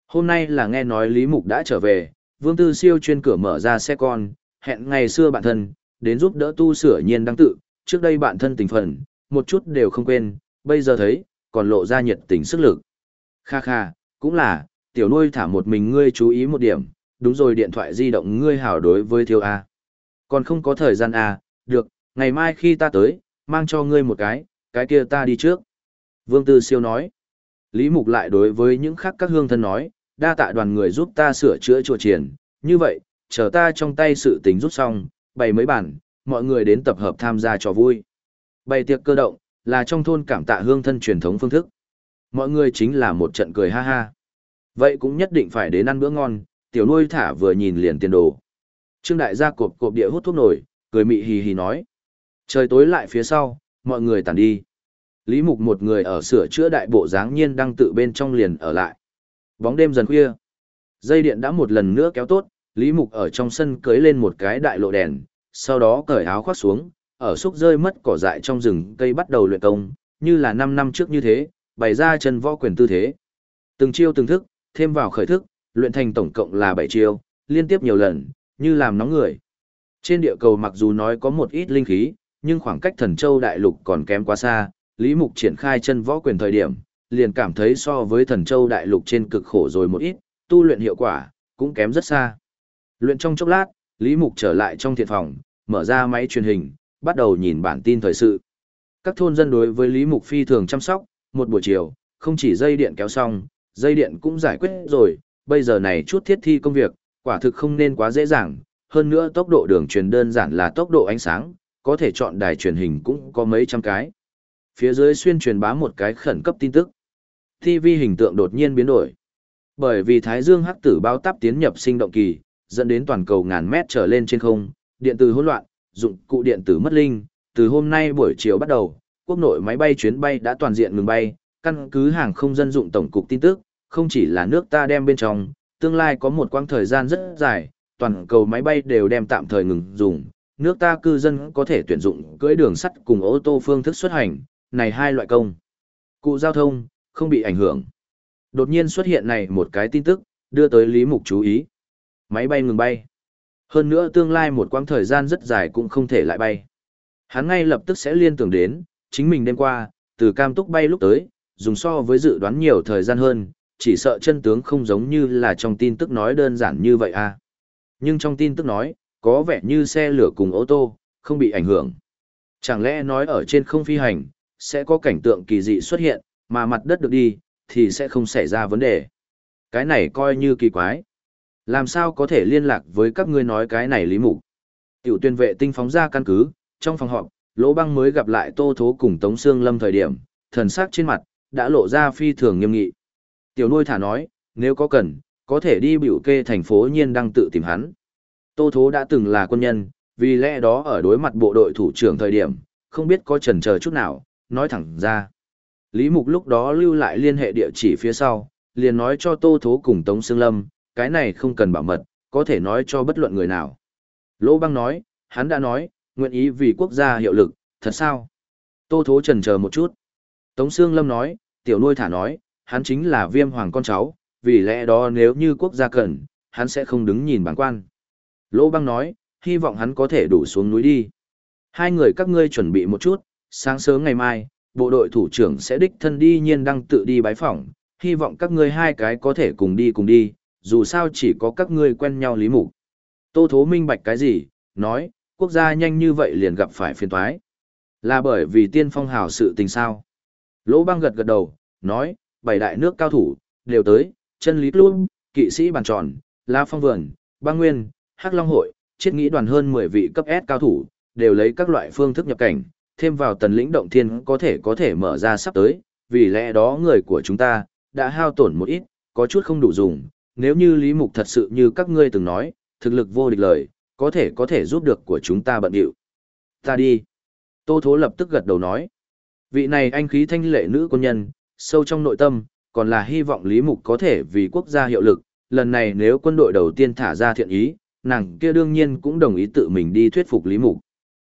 Hôm nay là nghe nói Lý Mục đã trở về, Vương Tư Siêu chuyên cửa mở ra xe con, hẹn ngày xưa bạn thân, đến giúp đỡ tu sửa nhiên đăng tự, trước đây bạn thân tình phần, một chút đều không quên, bây giờ thấy, còn lộ ra nhiệt tình sức lực. Kha kha, cũng là, tiểu nuôi thả một mình ngươi chú ý một điểm, đúng rồi điện thoại di động ngươi hảo đối với thiếu A. Còn không có thời gian A, được, ngày mai khi ta tới, mang cho ngươi một cái kia ta đi trước. Vương Tư Siêu nói. Lý Mục lại đối với những khác các hương thân nói, đa tạ đoàn người giúp ta sửa chữa chùa triển, như vậy, chờ ta trong tay sự tình rút xong, bày mấy bản, mọi người đến tập hợp tham gia trò vui. Bày tiệc cơ động, là trong thôn cảm tạ hương thân truyền thống phương thức. Mọi người chính là một trận cười ha ha. Vậy cũng nhất định phải đến ăn bữa ngon, tiểu nuôi thả vừa nhìn liền tiền đồ. Trương đại gia cộp cộp địa hút thuốc nổi, cười mị hì hì nói. Trời tối lại phía sau, mọi người tản đi. Lý Mục một người ở sửa chữa đại bộ dáng nhiên đang tự bên trong liền ở lại. Bóng đêm dần khuya. Dây điện đã một lần nữa kéo tốt, Lý Mục ở trong sân cưới lên một cái đại lộ đèn, sau đó cởi áo khoác xuống, ở xúc rơi mất cỏ dại trong rừng cây bắt đầu luyện công, như là 5 năm trước như thế, bày ra chân võ quyền tư thế. Từng chiêu từng thức, thêm vào khởi thức, luyện thành tổng cộng là 7 chiêu, liên tiếp nhiều lần, như làm nóng người. Trên địa cầu mặc dù nói có một ít linh khí, nhưng khoảng cách Thần Châu đại lục còn kém quá xa, Lý Mục triển khai chân võ quyền thời điểm, liền cảm thấy so với Thần Châu đại lục trên cực khổ rồi một ít, tu luyện hiệu quả cũng kém rất xa. Luyện trong chốc lát, Lý Mục trở lại trong thiện phòng, mở ra máy truyền hình, bắt đầu nhìn bản tin thời sự. Các thôn dân đối với Lý Mục phi thường chăm sóc, một buổi chiều, không chỉ dây điện kéo xong, dây điện cũng giải quyết rồi, bây giờ này chút thiết thi công việc, quả thực không nên quá dễ dàng, hơn nữa tốc độ đường truyền đơn giản là tốc độ ánh sáng, có thể chọn đài truyền hình cũng có mấy trăm cái. Phía dưới xuyên truyền bá một cái khẩn cấp tin tức. TV hình tượng đột nhiên biến đổi. Bởi vì Thái Dương hắc tử bao táp tiến nhập sinh động kỳ, dẫn đến toàn cầu ngàn mét trở lên trên không, điện tử hỗn loạn, dụng cụ điện tử mất linh, từ hôm nay buổi chiều bắt đầu, quốc nội máy bay chuyến bay đã toàn diện ngừng bay, căn cứ hàng không dân dụng tổng cục tin tức, không chỉ là nước ta đem bên trong, tương lai có một quãng thời gian rất dài, toàn cầu máy bay đều đem tạm thời ngừng dùng, nước ta cư dân có thể tuyển dụng cưỡi đường sắt cùng ô tô phương thức xuất hành, này hai loại công cụ giao thông không bị ảnh hưởng. Đột nhiên xuất hiện này một cái tin tức, đưa tới Lý Mục chú ý. Máy bay ngừng bay. Hơn nữa tương lai một quãng thời gian rất dài cũng không thể lại bay. Hắn ngay lập tức sẽ liên tưởng đến, chính mình đêm qua, từ Cam Túc bay lúc tới, dùng so với dự đoán nhiều thời gian hơn, chỉ sợ chân tướng không giống như là trong tin tức nói đơn giản như vậy à. Nhưng trong tin tức nói, có vẻ như xe lửa cùng ô tô, không bị ảnh hưởng. Chẳng lẽ nói ở trên không phi hành, sẽ có cảnh tượng kỳ dị xuất hiện, mà mặt đất được đi, thì sẽ không xảy ra vấn đề. Cái này coi như kỳ quái. Làm sao có thể liên lạc với các ngươi nói cái này Lý Mục? Tiểu tuyên vệ tinh phóng ra căn cứ, trong phòng họp, Lỗ Băng mới gặp lại Tô Thố cùng Tống Sương Lâm thời điểm, thần sắc trên mặt, đã lộ ra phi thường nghiêm nghị. Tiểu nuôi thả nói, nếu có cần, có thể đi biểu kê thành phố Nhiên Đăng tự tìm hắn. Tô Thố đã từng là quân nhân, vì lẽ đó ở đối mặt bộ đội thủ trưởng thời điểm, không biết có chần chờ chút nào, nói thẳng ra. Lý Mục lúc đó lưu lại liên hệ địa chỉ phía sau, liền nói cho Tô Thố cùng Tống Sương Lâm, cái này không cần bảo mật, có thể nói cho bất luận người nào. Lỗ Băng nói, hắn đã nói, nguyện ý vì quốc gia hiệu lực, thật sao? Tô Thố chần chờ một chút. Tống Sương Lâm nói, tiểu nuôi thả nói, hắn chính là Viêm Hoàng con cháu, vì lẽ đó nếu như quốc gia cần, hắn sẽ không đứng nhìn bản quan. Lỗ Băng nói, hy vọng hắn có thể đủ xuống núi đi. Hai người các ngươi chuẩn bị một chút, sáng sớm ngày mai, bộ đội thủ trưởng sẽ đích thân đi Nhiên Đăng tự đi bái phỏng, hy vọng các ngươi hai cái có thể cùng đi, dù sao chỉ có các ngươi quen nhau Lý Mục. Tô Thố minh bạch cái gì, nói, quốc gia nhanh như vậy liền gặp phải phiền toái. Là bởi vì tiên phong hào sự tình sao. Lỗ Băng gật gật đầu, nói, 7 đại nước cao thủ, đều tới, chân lý luôn, kỵ sĩ bàn tròn, La Phong Vườn, Băng Nguyên, Hắc Long Hội, chiết nghĩ đoàn hơn 10 vị cấp S cao thủ, đều lấy các loại phương thức nhập cảnh, thêm vào tần lĩnh động thiên có thể mở ra sắp tới, vì lẽ đó người của chúng ta, đã hao tổn một ít, có chút không đủ dùng, nếu như Lý Mục thật sự như các ngươi từng nói, thực lực vô địch lời, có thể giúp được của chúng ta bận điệu. Ta đi. Tô Thố lập tức gật đầu nói. Vị này anh khí thanh lệ nữ quân nhân, sâu trong nội tâm, còn là hy vọng Lý Mục có thể vì quốc gia hiệu lực, lần này nếu quân đội đầu tiên thả ra thiện ý, nàng kia đương nhiên cũng đồng ý tự mình đi thuyết phục Lý Mục.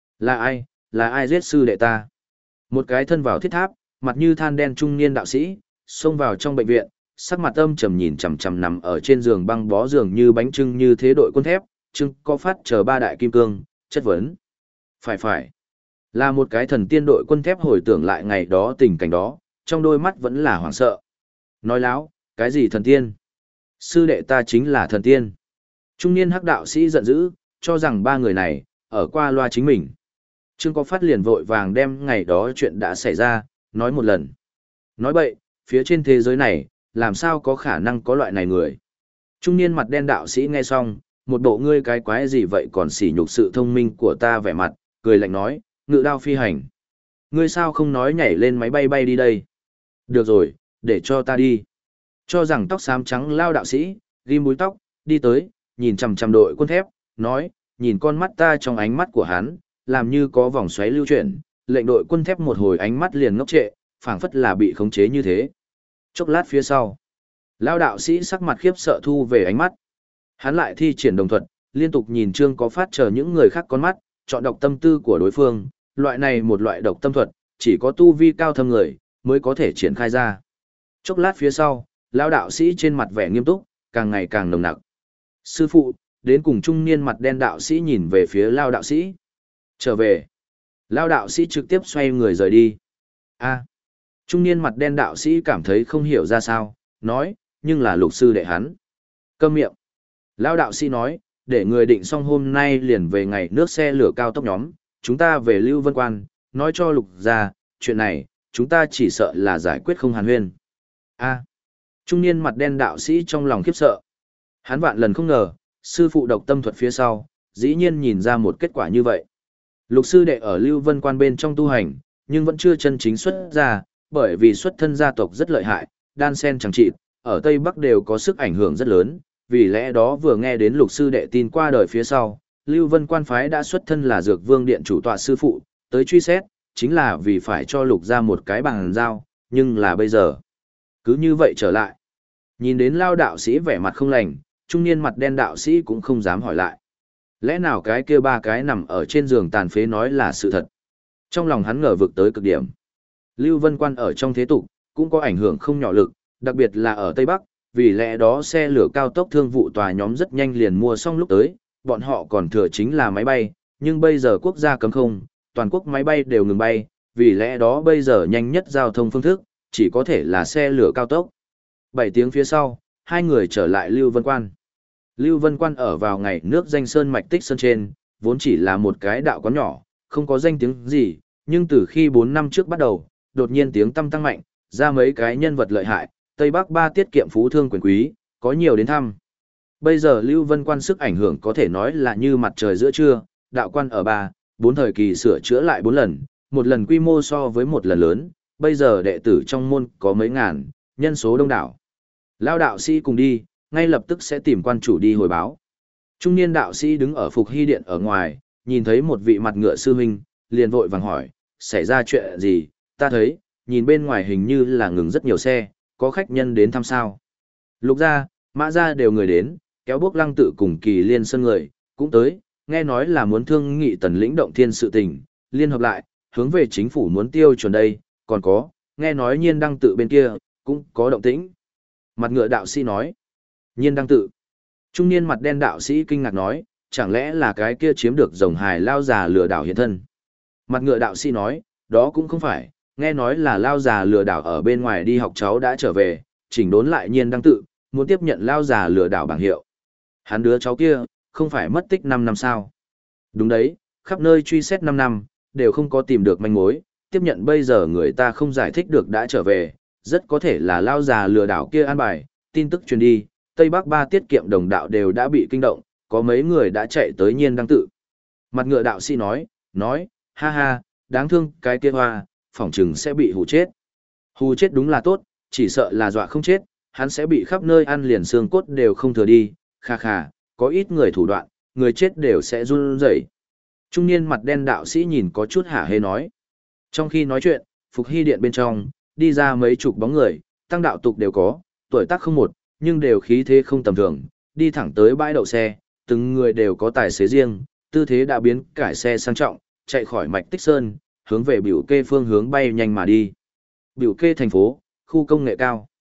Là ai giết sư đệ ta? Một cái thân vào thiết tháp, mặt như than đen trung niên đạo sĩ, xông vào trong bệnh viện, sắc mặt âm trầm nhìn chằm chằm nằm ở trên giường băng bó giường như bánh trưng như thế đội quân thép, Trương Có Phát chờ ba đại kim cương, chất vấn. Phải. Là một cái thần tiên đội quân thép hồi tưởng lại ngày đó tình cảnh đó, trong đôi mắt vẫn là hoảng sợ. Nói láo, cái gì thần tiên? Sư đệ ta chính là thần tiên. Trung niên hắc đạo sĩ giận dữ, cho rằng ba người này, ở qua loa chính mình. Trương Có Phát liền vội vàng đem ngày đó chuyện đã xảy ra, nói một lần. Nói bậy, phía trên thế giới này, làm sao có khả năng có loại này người. Trung niên mặt đen đạo sĩ nghe xong, một bộ ngươi cái quái gì vậy còn sỉ nhục sự thông minh của ta vẻ mặt, cười lạnh nói, ngự đao phi hành. Ngươi sao không nói nhảy lên máy bay bay đi đây? Được rồi, để cho ta đi. Cho rằng tóc xám trắng lao đạo sĩ, ghim búi tóc, đi tới, nhìn chằm chằm đội quân thép, nói, nhìn con mắt ta trong ánh mắt của hắn, làm như có vòng xoáy lưu chuyển, lệnh đội quân thép một hồi ánh mắt liền ngốc trệ, phảng phất là bị khống chế như thế. Chốc lát phía sau, lao đạo sĩ sắc mặt khiếp sợ thu về ánh mắt. Hắn lại thi triển đồng thuật, liên tục nhìn Trương Có Phát chờ những người khác con mắt, chọn đọc tâm tư của đối phương, loại này một loại độc tâm thuật, chỉ có tu vi cao thâm người mới có thể triển khai ra. Chốc lát phía sau, lao đạo sĩ trên mặt vẻ nghiêm túc, càng ngày càng nồng nặc. Sư phụ, đến cùng trung niên mặt đen đạo sĩ nhìn về phía lao đạo sĩ. Trở về. Lao đạo sĩ trực tiếp xoay người rời đi. Trung niên mặt đen đạo sĩ cảm thấy không hiểu ra sao, nói, nhưng là lục sư đệ hắn. Câm miệng. Lao đạo sĩ nói, để người định xong hôm nay liền về ngày nước xe lửa cao tốc nhóm, chúng ta về Lưu Vân Quan, nói cho lục ra, chuyện này, chúng ta chỉ sợ là giải quyết không hàn huyên. Trung niên mặt đen đạo sĩ trong lòng khiếp sợ. Hắn vạn lần không ngờ, sư phụ độc tâm thuật phía sau, dĩ nhiên nhìn ra một kết quả như vậy. Lục sư đệ ở Lưu Vân Quan bên trong tu hành, nhưng vẫn chưa chân chính xuất ra, bởi vì xuất thân gia tộc rất lợi hại, đan sen chẳng trị, ở Tây Bắc đều có sức ảnh hưởng rất lớn, vì lẽ đó vừa nghe đến lục sư đệ tin qua đời phía sau, Lưu Vân Quan phái đã xuất thân là Dược Vương Điện chủ tọa sư phụ, tới truy xét, chính là vì phải cho lục ra một cái bàn giao, nhưng là bây giờ. Cứ như vậy trở lại. Nhìn đến lao đạo sĩ vẻ mặt không lành, trung niên mặt đen đạo sĩ cũng không dám hỏi lại. Lẽ nào cái kia ba cái nằm ở trên giường tàn phế nói là sự thật? Trong lòng hắn ngờ vực tới cực điểm. Lưu Vân Quan ở trong thế tục, cũng có ảnh hưởng không nhỏ lực, đặc biệt là ở Tây Bắc, vì lẽ đó xe lửa cao tốc thương vụ tòa nhóm rất nhanh liền mua xong lúc tới, bọn họ còn thừa chính là máy bay, nhưng bây giờ quốc gia cấm không, toàn quốc máy bay đều ngừng bay, vì lẽ đó bây giờ nhanh nhất giao thông phương thức, chỉ có thể là xe lửa cao tốc. 7 tiếng phía sau, hai người trở lại Lưu Vân Quan. Lưu Vân Quan ở vào ngày nước danh sơn mạch tích sơn trên, vốn chỉ là một cái đạo quán nhỏ, không có danh tiếng gì, nhưng từ khi 4 năm trước bắt đầu, đột nhiên tiếng tăm tăng mạnh, ra mấy cái nhân vật lợi hại, Tây Bắc ba tiết kiệm phú thương quyền quý, có nhiều đến thăm. Bây giờ Lưu Vân Quan sức ảnh hưởng có thể nói là như mặt trời giữa trưa, đạo quan ở 3, 4 thời kỳ sửa chữa lại 4 lần, một lần quy mô so với một lần lớn, bây giờ đệ tử trong môn có mấy ngàn, nhân số đông đảo. Lao đạo sĩ cùng đi, ngay lập tức sẽ tìm quan chủ đi hồi báo. Trung niên đạo sĩ đứng ở Phục Hy Điện ở ngoài, nhìn thấy một vị mặt ngựa sư huynh, liền vội vàng hỏi, xảy ra chuyện gì, ta thấy, nhìn bên ngoài hình như là ngừng rất nhiều xe, có khách nhân đến thăm sao. Lục gia, Mã gia đều người đến, kéo bước Lăng Tự cùng Kỳ Liên Sơn người, cũng tới, nghe nói là muốn thương nghị Tần Lĩnh động thiên sự tình, liên hợp lại, hướng về chính phủ muốn tiêu chuẩn đây, còn có, nghe nói Nhiên Đăng Tự bên kia, cũng có động tĩnh. Mặt ngựa đạo sĩ nói, Nhiên Đăng Tự. Trung niên mặt đen đạo sĩ kinh ngạc nói, chẳng lẽ là cái kia chiếm được rồng hài lao già lừa đảo hiện thân. Mặt ngựa đạo sĩ nói, đó cũng không phải, nghe nói là lao già lừa đảo ở bên ngoài đi học cháu đã trở về, chỉnh đốn lại Nhiên Đăng Tự, muốn tiếp nhận lao già lừa đảo bảng hiệu. Hắn đứa cháu kia, không phải mất tích 5 năm sao? Đúng đấy, khắp nơi truy xét 5 năm, đều không có tìm được manh mối, tiếp nhận bây giờ người ta không giải thích được đã trở về, rất có thể là lao già lừa đảo kia an bài, tin tức truyền đi, Tây Bắc ba tiết kiệm đồng đạo đều đã bị kinh động, có mấy người đã chạy tới Nhiên Đăng Tự. Mặt ngựa đạo sĩ nói, ha ha, đáng thương cái kia hoa, phỏng chừng sẽ bị hù chết. Hù chết đúng là tốt, chỉ sợ là dọa không chết, hắn sẽ bị khắp nơi ăn liền xương cốt đều không thừa đi, kha kha, có ít người thủ đoạn, người chết đều sẽ run rẩy. Trung niên mặt đen đạo sĩ nhìn có chút hả hê nói. Trong khi nói chuyện, Phục Hy Điện bên trong, đi ra mấy chục bóng người, tăng đạo tục đều có, tuổi tác không một, nhưng đều khí thế không tầm thường, đi thẳng tới bãi đậu xe, từng người đều có tài xế riêng, tư thế đã biến cải xe sang trọng, chạy khỏi mạch tích sơn, hướng về biểu kê phương hướng bay nhanh mà đi. Biểu kê thành phố, khu công nghệ cao.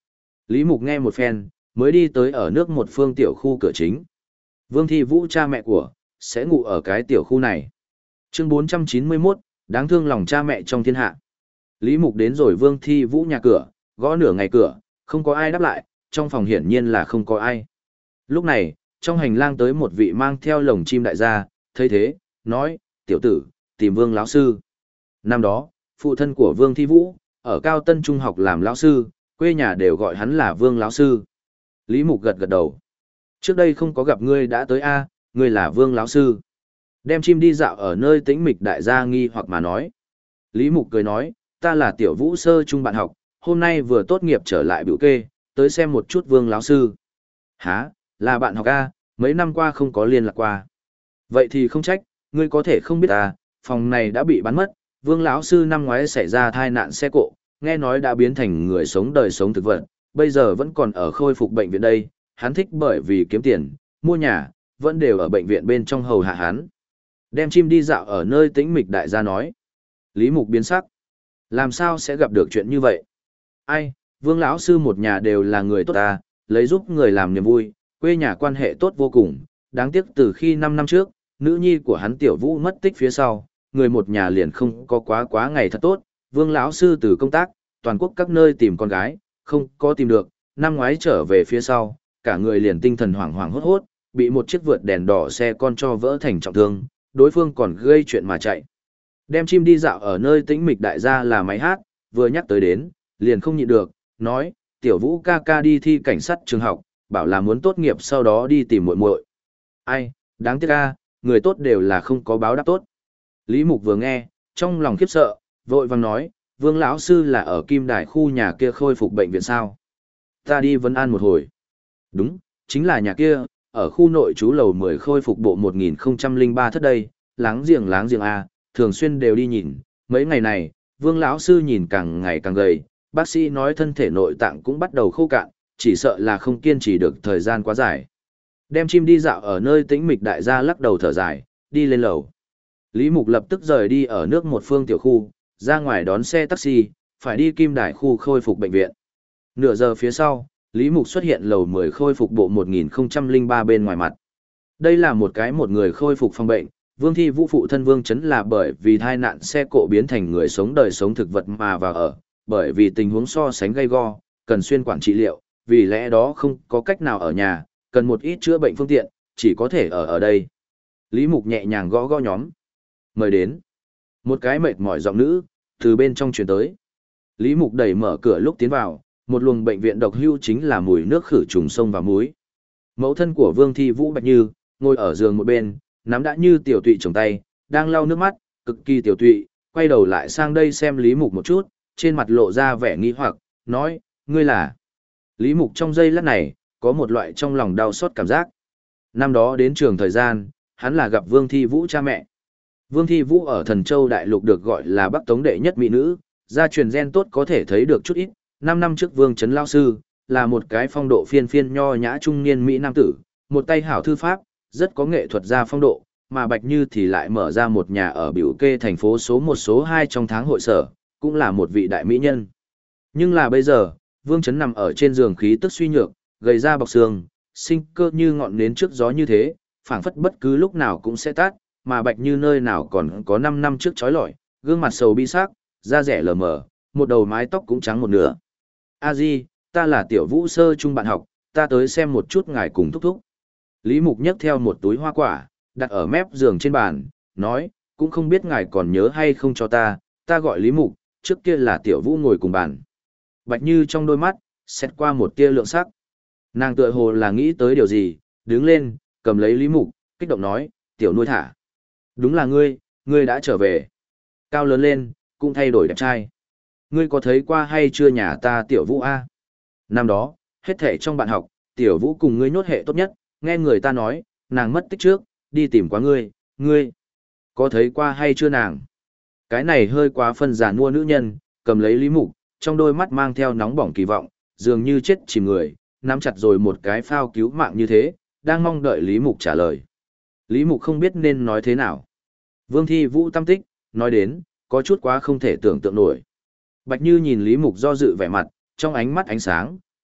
Lý Mục nghe một phen, mới đi tới ở nước một phương tiểu khu cửa chính. Vương Thi Vũ cha mẹ của, sẽ ngủ ở cái tiểu khu này. Chương 491, đáng thương lòng cha mẹ trong thiên hạ. Lý Mục đến rồi Vương Thi Vũ nhà cửa, gõ nửa ngày cửa, không có ai đáp lại, trong phòng hiển nhiên là không có ai. Lúc này, trong hành lang tới một vị mang theo lồng chim đại gia, thấy thế, nói, tiểu tử, tìm Vương lão sư. Năm đó, phụ thân của Vương Thi Vũ, ở Cao Tân Trung học làm lão sư, quê nhà đều gọi hắn là Vương lão sư. Lý Mục gật gật đầu. Trước đây không có gặp ngươi đã tới a, ngươi là Vương lão sư. Đem chim đi dạo ở nơi tĩnh mịch đại gia nghi hoặc mà nói. Lý Mục cười nói, ta là tiểu vũ sơ trung bạn học, hôm nay vừa tốt nghiệp trở lại biểu kê, tới xem một chút Vương lão sư. Hả, là bạn học a, mấy năm qua không có liên lạc qua. Vậy thì không trách, ngươi có thể không biết ta, phòng này đã bị bán mất, Vương lão sư năm ngoái xảy ra tai nạn xe cộ, nghe nói đã biến thành người sống đời sống thực vật, bây giờ vẫn còn ở khôi phục bệnh viện đây, hắn thích bởi vì kiếm tiền, mua nhà, vẫn đều ở bệnh viện bên trong hầu hạ hắn. Đem chim đi dạo ở nơi tĩnh mịch đại gia nói. Lý Mục biến sắc. Làm sao sẽ gặp được chuyện như vậy? Ai, Vương lão sư một nhà đều là người tốt ta, lấy giúp người làm niềm vui, quê nhà quan hệ tốt vô cùng, đáng tiếc từ khi 5 năm trước, nữ nhi của hắn Tiểu Vũ mất tích phía sau, người một nhà liền không có quá ngày thật tốt, Vương lão sư từ công tác, toàn quốc các nơi tìm con gái, không có tìm được, năm ngoái trở về phía sau, cả người liền tinh thần hoảng hoảng hốt hốt, bị một chiếc vượt đèn đỏ xe con cho vỡ thành trọng thương, đối phương còn gây chuyện mà chạy. Đem chim đi dạo ở nơi tĩnh mịch đại gia là máy hát, vừa nhắc tới đến, liền không nhịn được, nói, Tiểu Vũ ca ca đi thi cảnh sát trường học, bảo là muốn tốt nghiệp sau đó đi tìm muội muội. Ai, đáng tiếc ca, người tốt đều là không có báo đáp tốt. Lý Mục vừa nghe, trong lòng khiếp sợ, vội vàng nói, Vương lão sư là ở Kim Đài khu nhà kia khôi phục bệnh viện sao? Ta đi vấn an một hồi. Đúng, chính là nhà kia, ở khu nội trú lầu 10 khôi phục bộ 1003 thất đây, láng giềng a, thường xuyên đều đi nhìn, mấy ngày này, Vương lão sư nhìn càng ngày càng gầy, bác sĩ nói thân thể nội tạng cũng bắt đầu khô cạn, chỉ sợ là không kiên trì được thời gian quá dài. Đem chim đi dạo ở nơi tĩnh mịch đại gia lắc đầu thở dài, đi lên lầu. Lý Mục lập tức rời đi ở nước một phương tiểu khu, ra ngoài đón xe taxi, phải đi Kim Đài khu khôi phục bệnh viện. Nửa giờ phía sau, Lý Mục xuất hiện lầu 10 khôi phục bộ 1003 bên ngoài mặt. Đây là một người khôi phục phòng bệnh, Vương Thi Vũ phụ thân Vương Chấn là bởi vì tai nạn xe cộ biến thành người sống đời sống thực vật mà vào ở, bởi vì tình huống so sánh gay go, cần xuyên quản trị liệu, vì lẽ đó không có cách nào ở nhà, cần một ít chữa bệnh phương tiện, chỉ có thể ở đây. Lý Mục nhẹ nhàng gõ gõ nhóm. Mời đến. Một cái mệt mỏi giọng nữ, từ bên trong truyền tới. Lý Mục đẩy mở cửa lúc tiến vào, một luồng bệnh viện độc hưu chính là mùi nước khử trùng sông và muối. Mẫu thân của Vương Thi Vũ Bạch Như, ngồi ở giường một bên, nắm đã như tiểu tụy trong tay, đang lau nước mắt, cực kỳ tiểu tụy, quay đầu lại sang đây xem Lý Mục một chút, trên mặt lộ ra vẻ nghi hoặc, nói, ngươi là... Lý Mục trong giây lát này, có một loại trong lòng đau xót cảm giác. Năm đó đến trường thời gian, hắn là gặp Vương Thi Vũ cha mẹ. Vương Thi Vũ ở Thần Châu Đại Lục được gọi là Bắc Tống đệ nhất mỹ nữ, gia truyền gen tốt có thể thấy được chút ít. 5 năm trước Vương Trấn Lao Sư, là một cái phong độ phiên phiên nho nhã trung niên Mỹ Nam tử, một tay hảo thư pháp, rất có nghệ thuật gia phong độ, mà Bạch Như thì lại mở ra một nhà ở biểu kê thành phố số 1 số 2 trong tháng hội sở, cũng là một vị đại mỹ nhân. Nhưng là bây giờ, Vương Trấn nằm ở trên giường khí tức suy nhược, gầy da bọc xương, sinh cơ như ngọn nến trước gió như thế, phảng phất bất cứ lúc nào cũng sẽ tát, mà Bạch Như nơi nào còn có 5 năm trước trói lọi, gương mặt sầu bi sắc, da rẻ lờ mờ, một đầu mái tóc cũng trắng một nửa. A Di, ta là Tiểu Vũ sơ trung bạn học, ta tới xem một chút ngài cùng thúc thúc. Lý Mục nhấc theo một túi hoa quả, đặt ở mép giường trên bàn, nói, cũng không biết ngài còn nhớ hay không cho ta gọi Lý Mục, trước kia là Tiểu Vũ ngồi cùng bàn. Bạch Như trong đôi mắt, xét qua một tia lượng sắc. Nàng tựa hồ là nghĩ tới điều gì, đứng lên, cầm lấy Lý Mục, kích động nói, Tiểu nuôi thả. Đúng là ngươi đã trở về. Cao lớn lên, cũng thay đổi đẹp trai. Ngươi có thấy qua hay chưa nhà ta Tiểu Vũ a? Năm đó, hết thảy trong bạn học, Tiểu Vũ cùng ngươi nhốt hệ tốt nhất, nghe người ta nói, nàng mất tích trước, đi tìm qua ngươi có thấy qua hay chưa nàng? Cái này hơi quá phân giản mua nữ nhân, cầm lấy Lý Mục, trong đôi mắt mang theo nóng bỏng kỳ vọng, dường như chết chìm người, nắm chặt rồi một cái phao cứu mạng như thế, đang mong đợi Lý Mục trả lời. Lý Mục không biết nên nói thế nào. Vương Thi Vũ tâm tích, nói đến, có chút quá không thể tưởng tượng nổi. Bạch Như nhìn Lý Mục do dự vẻ mặt, trong ánh mắt ánh sáng,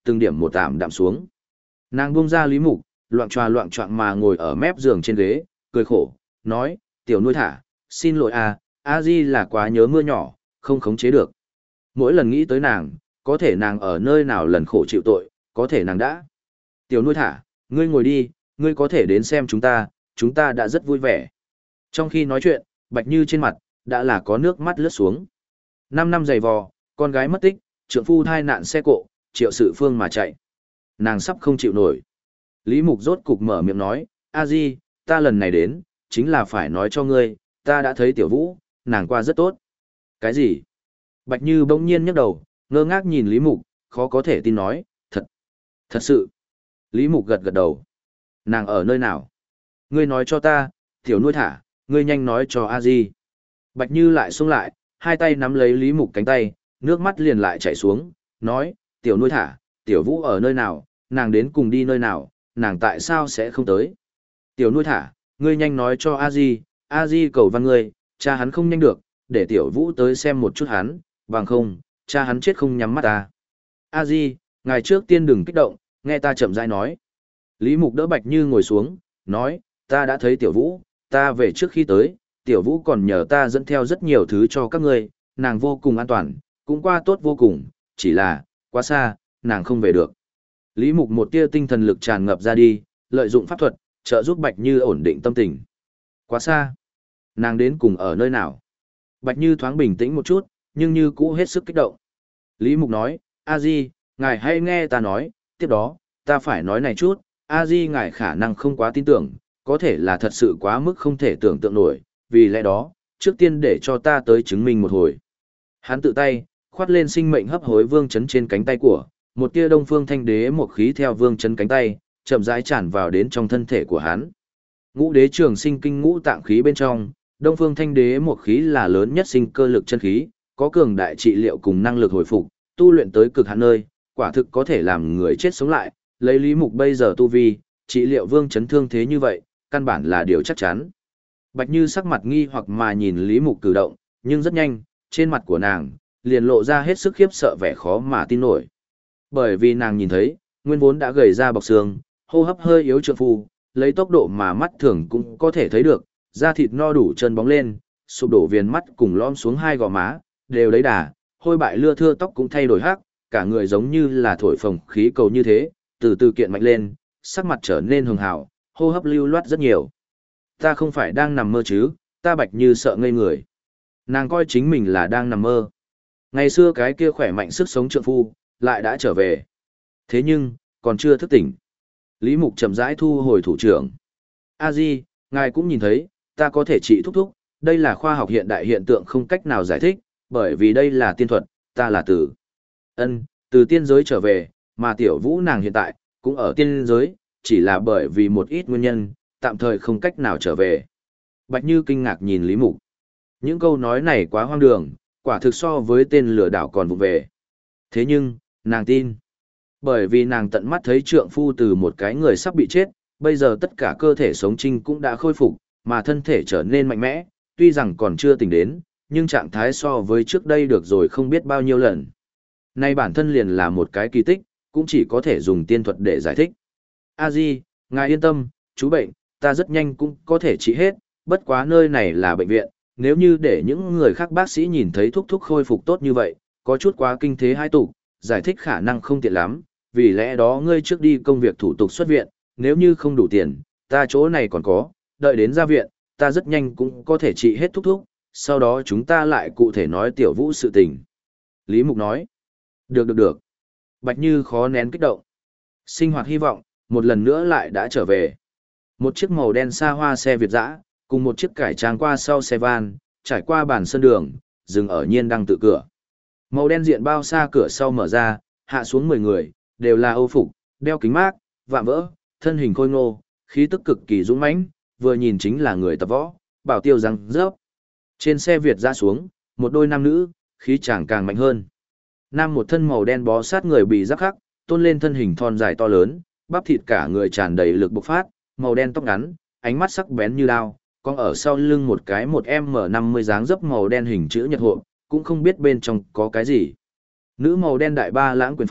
từng điểm một tạm đạm xuống. Nàng buông ra Lý Mục, loạng choạng mà ngồi ở mép giường trên ghế, cười khổ, nói, tiểu nuôi thả, xin lỗi a di là quá nhớ mưa nhỏ, không khống chế được. Mỗi lần nghĩ tới nàng, có thể nàng ở nơi nào lần khổ chịu tội, có thể nàng đã. Tiểu nuôi thả, ngươi ngồi đi, ngươi có thể đến xem chúng ta đã rất vui vẻ. Trong khi nói chuyện, Bạch Như trên mặt, đã là có nước mắt lướt xuống. 5 năm dày vò, con gái mất tích, trượng phu thai nạn xe cộ, Triệu Sự Phương mà chạy. Nàng sắp không chịu nổi. Lý Mục rốt cục mở miệng nói, a di, ta lần này đến, chính là phải nói cho ngươi, ta đã thấy Tiểu Vũ, nàng qua rất tốt. Cái gì? Bạch Như bỗng nhiên nhấc đầu, ngơ ngác nhìn Lý Mục, khó có thể tin nói, thật sự. Lý Mục gật gật đầu. Nàng ở nơi nào? Ngươi nói cho ta, tiểu nuôi thả, ngươi nhanh nói cho a di. Bạch Như lại xông lại, hai tay nắm lấy Lý Mục cánh tay, nước mắt liền lại chảy xuống, nói, tiểu nuôi thả, Tiểu Vũ ở nơi nào, nàng đến cùng đi nơi nào, nàng tại sao sẽ không tới? Tiểu nuôi thả, ngươi nhanh nói cho a di cầu văn ngươi, cha hắn không nhanh được, để Tiểu Vũ tới xem một chút hắn, bằng không, cha hắn chết không nhắm mắt ta. A di, ngài trước tiên đừng kích động, nghe ta chậm rãi nói. Lý Mục đỡ Bạch Như ngồi xuống, nói, ta đã thấy Tiểu Vũ, ta về trước khi tới, Tiểu Vũ còn nhờ ta dẫn theo rất nhiều thứ cho các ngươi, nàng vô cùng an toàn, cũng qua tốt vô cùng, chỉ là, quá xa, nàng không về được. Lý Mục một tia tinh thần lực tràn ngập ra đi, lợi dụng pháp thuật, trợ giúp Bạch Như ổn định tâm tình. Quá xa. Nàng đến cùng ở nơi nào? Bạch Như thoáng bình tĩnh một chút, nhưng như cũ hết sức kích động. Lý Mục nói, a di, ngài hãy nghe ta nói, tiếp đó, ta phải nói này chút, a di ngài khả năng không quá tin tưởng, có thể là thật sự quá mức không thể tưởng tượng nổi, vì lẽ đó, trước tiên để cho ta tới chứng minh một hồi. Hắn tự tay, khoát lên sinh mệnh hấp hối vương chấn trên cánh tay của, một tia đông phương thanh đế một khí theo vương chấn cánh tay, chậm rãi tràn vào đến trong thân thể của hắn. Ngũ đế trường sinh kinh ngũ tạng khí bên trong, đông phương thanh đế một khí là lớn nhất sinh cơ lực chân khí, có cường đại trị liệu cùng năng lực hồi phục, tu luyện tới cực hạn nơi, quả thực có thể làm người chết sống lại, lấy Lý Mục bây giờ tu vi, trị liệu vương chấn thương thế như vậy, căn bản là điều chắc chắn. Bạch Như sắc mặt nghi hoặc mà nhìn Lý Mục cử động, nhưng rất nhanh, trên mặt của nàng, liền lộ ra hết sức khiếp sợ vẻ khó mà tin nổi. Bởi vì nàng nhìn thấy, nguyên vốn đã gầy ra bọc xương, hô hấp hơi yếu trượng phu, lấy tốc độ mà mắt thường cũng có thể thấy được, da thịt no đủ chân bóng lên, sụp đổ viền mắt cùng lõm xuống hai gò má, đều lấy đà, hôi bại lưa thưa tóc cũng thay đổi hắc, cả người giống như là thổi phồng khí cầu như thế, từ từ kiện mạnh lên, sắc mặt trở nên hường hào, hô hấp lưu loát rất nhiều. Ta không phải đang nằm mơ chứ, ta Bạch Như sợ ngây người. Nàng coi chính mình là đang nằm mơ. Ngày xưa cái kia khỏe mạnh sức sống trượng phu, lại đã trở về. Thế nhưng, còn chưa thức tỉnh. Lý Mục chậm rãi thu hồi thủ trưởng. A Di, ngài cũng nhìn thấy, ta có thể trị thúc thúc, đây là khoa học hiện đại hiện tượng không cách nào giải thích, bởi vì đây là tiên thuật, ta là từ tiên giới trở về, mà Tiểu Vũ nàng hiện tại, cũng ở tiên giới, chỉ là bởi vì một ít nguyên nhân, tạm thời không cách nào trở về. Bạch Như kinh ngạc nhìn Lý Mục. Những câu nói này quá hoang đường, quả thực so với tên lừa đảo còn vụ về. Thế nhưng, nàng tin. Bởi vì nàng tận mắt thấy trượng phu từ một cái người sắp bị chết, bây giờ tất cả cơ thể sống trinh cũng đã khôi phục, mà thân thể trở nên mạnh mẽ, tuy rằng còn chưa tỉnh đến, nhưng trạng thái so với trước đây được rồi không biết bao nhiêu lần. Nay bản thân liền là một cái kỳ tích, cũng chỉ có thể dùng tiên thuật để giải thích. A Di, ngài yên tâm, chú bệnh, ta rất nhanh cũng có thể trị hết, bất quá nơi này là bệnh viện, nếu như để những người khác bác sĩ nhìn thấy thúc thúc khôi phục tốt như vậy, có chút quá kinh thế hai tục, giải thích khả năng không tiện lắm, vì lẽ đó ngươi trước đi công việc thủ tục xuất viện, nếu như không đủ tiền, ta chỗ này còn có, đợi đến ra viện, ta rất nhanh cũng có thể trị hết thúc thúc, sau đó chúng ta lại cụ thể nói Tiểu Vũ sự tình. Lý Mục nói, được. Bạch Như khó nén kích động. Sinh hoạt hy vọng, một lần nữa lại đã trở về. Một chiếc màu đen xa hoa xe Việt dã, cùng một chiếc cải trang qua sau xe van, trải qua bản sân đường, dừng ở nhiên đăng tự cửa. Màu đen diện bao xa cửa sau mở ra, hạ xuống 10 người, đều là Âu phục, đeo kính mát, vạm vỡ, thân hình khôi ngô, khí tức cực kỳ dũng mãnh, vừa nhìn chính là người tập võ, bảo tiêu răng rớp. Trên xe Việt ra xuống, một đôi nam nữ, khí chàng càng mạnh hơn. Nam một thân màu đen bó sát người bị giáp khắc, tôn lên thân hình thon dài to lớn, bắp thịt cả người tràn đầy lực bộc phát, màu đen tóc ngắn, ánh mắt sắc bén như đao, còn ở sau lưng một cái một M50 dáng dấp màu đen hình chữ nhật hộp, cũng không biết bên trong có cái gì. Nữ màu đen đại ba lãng quyền phát,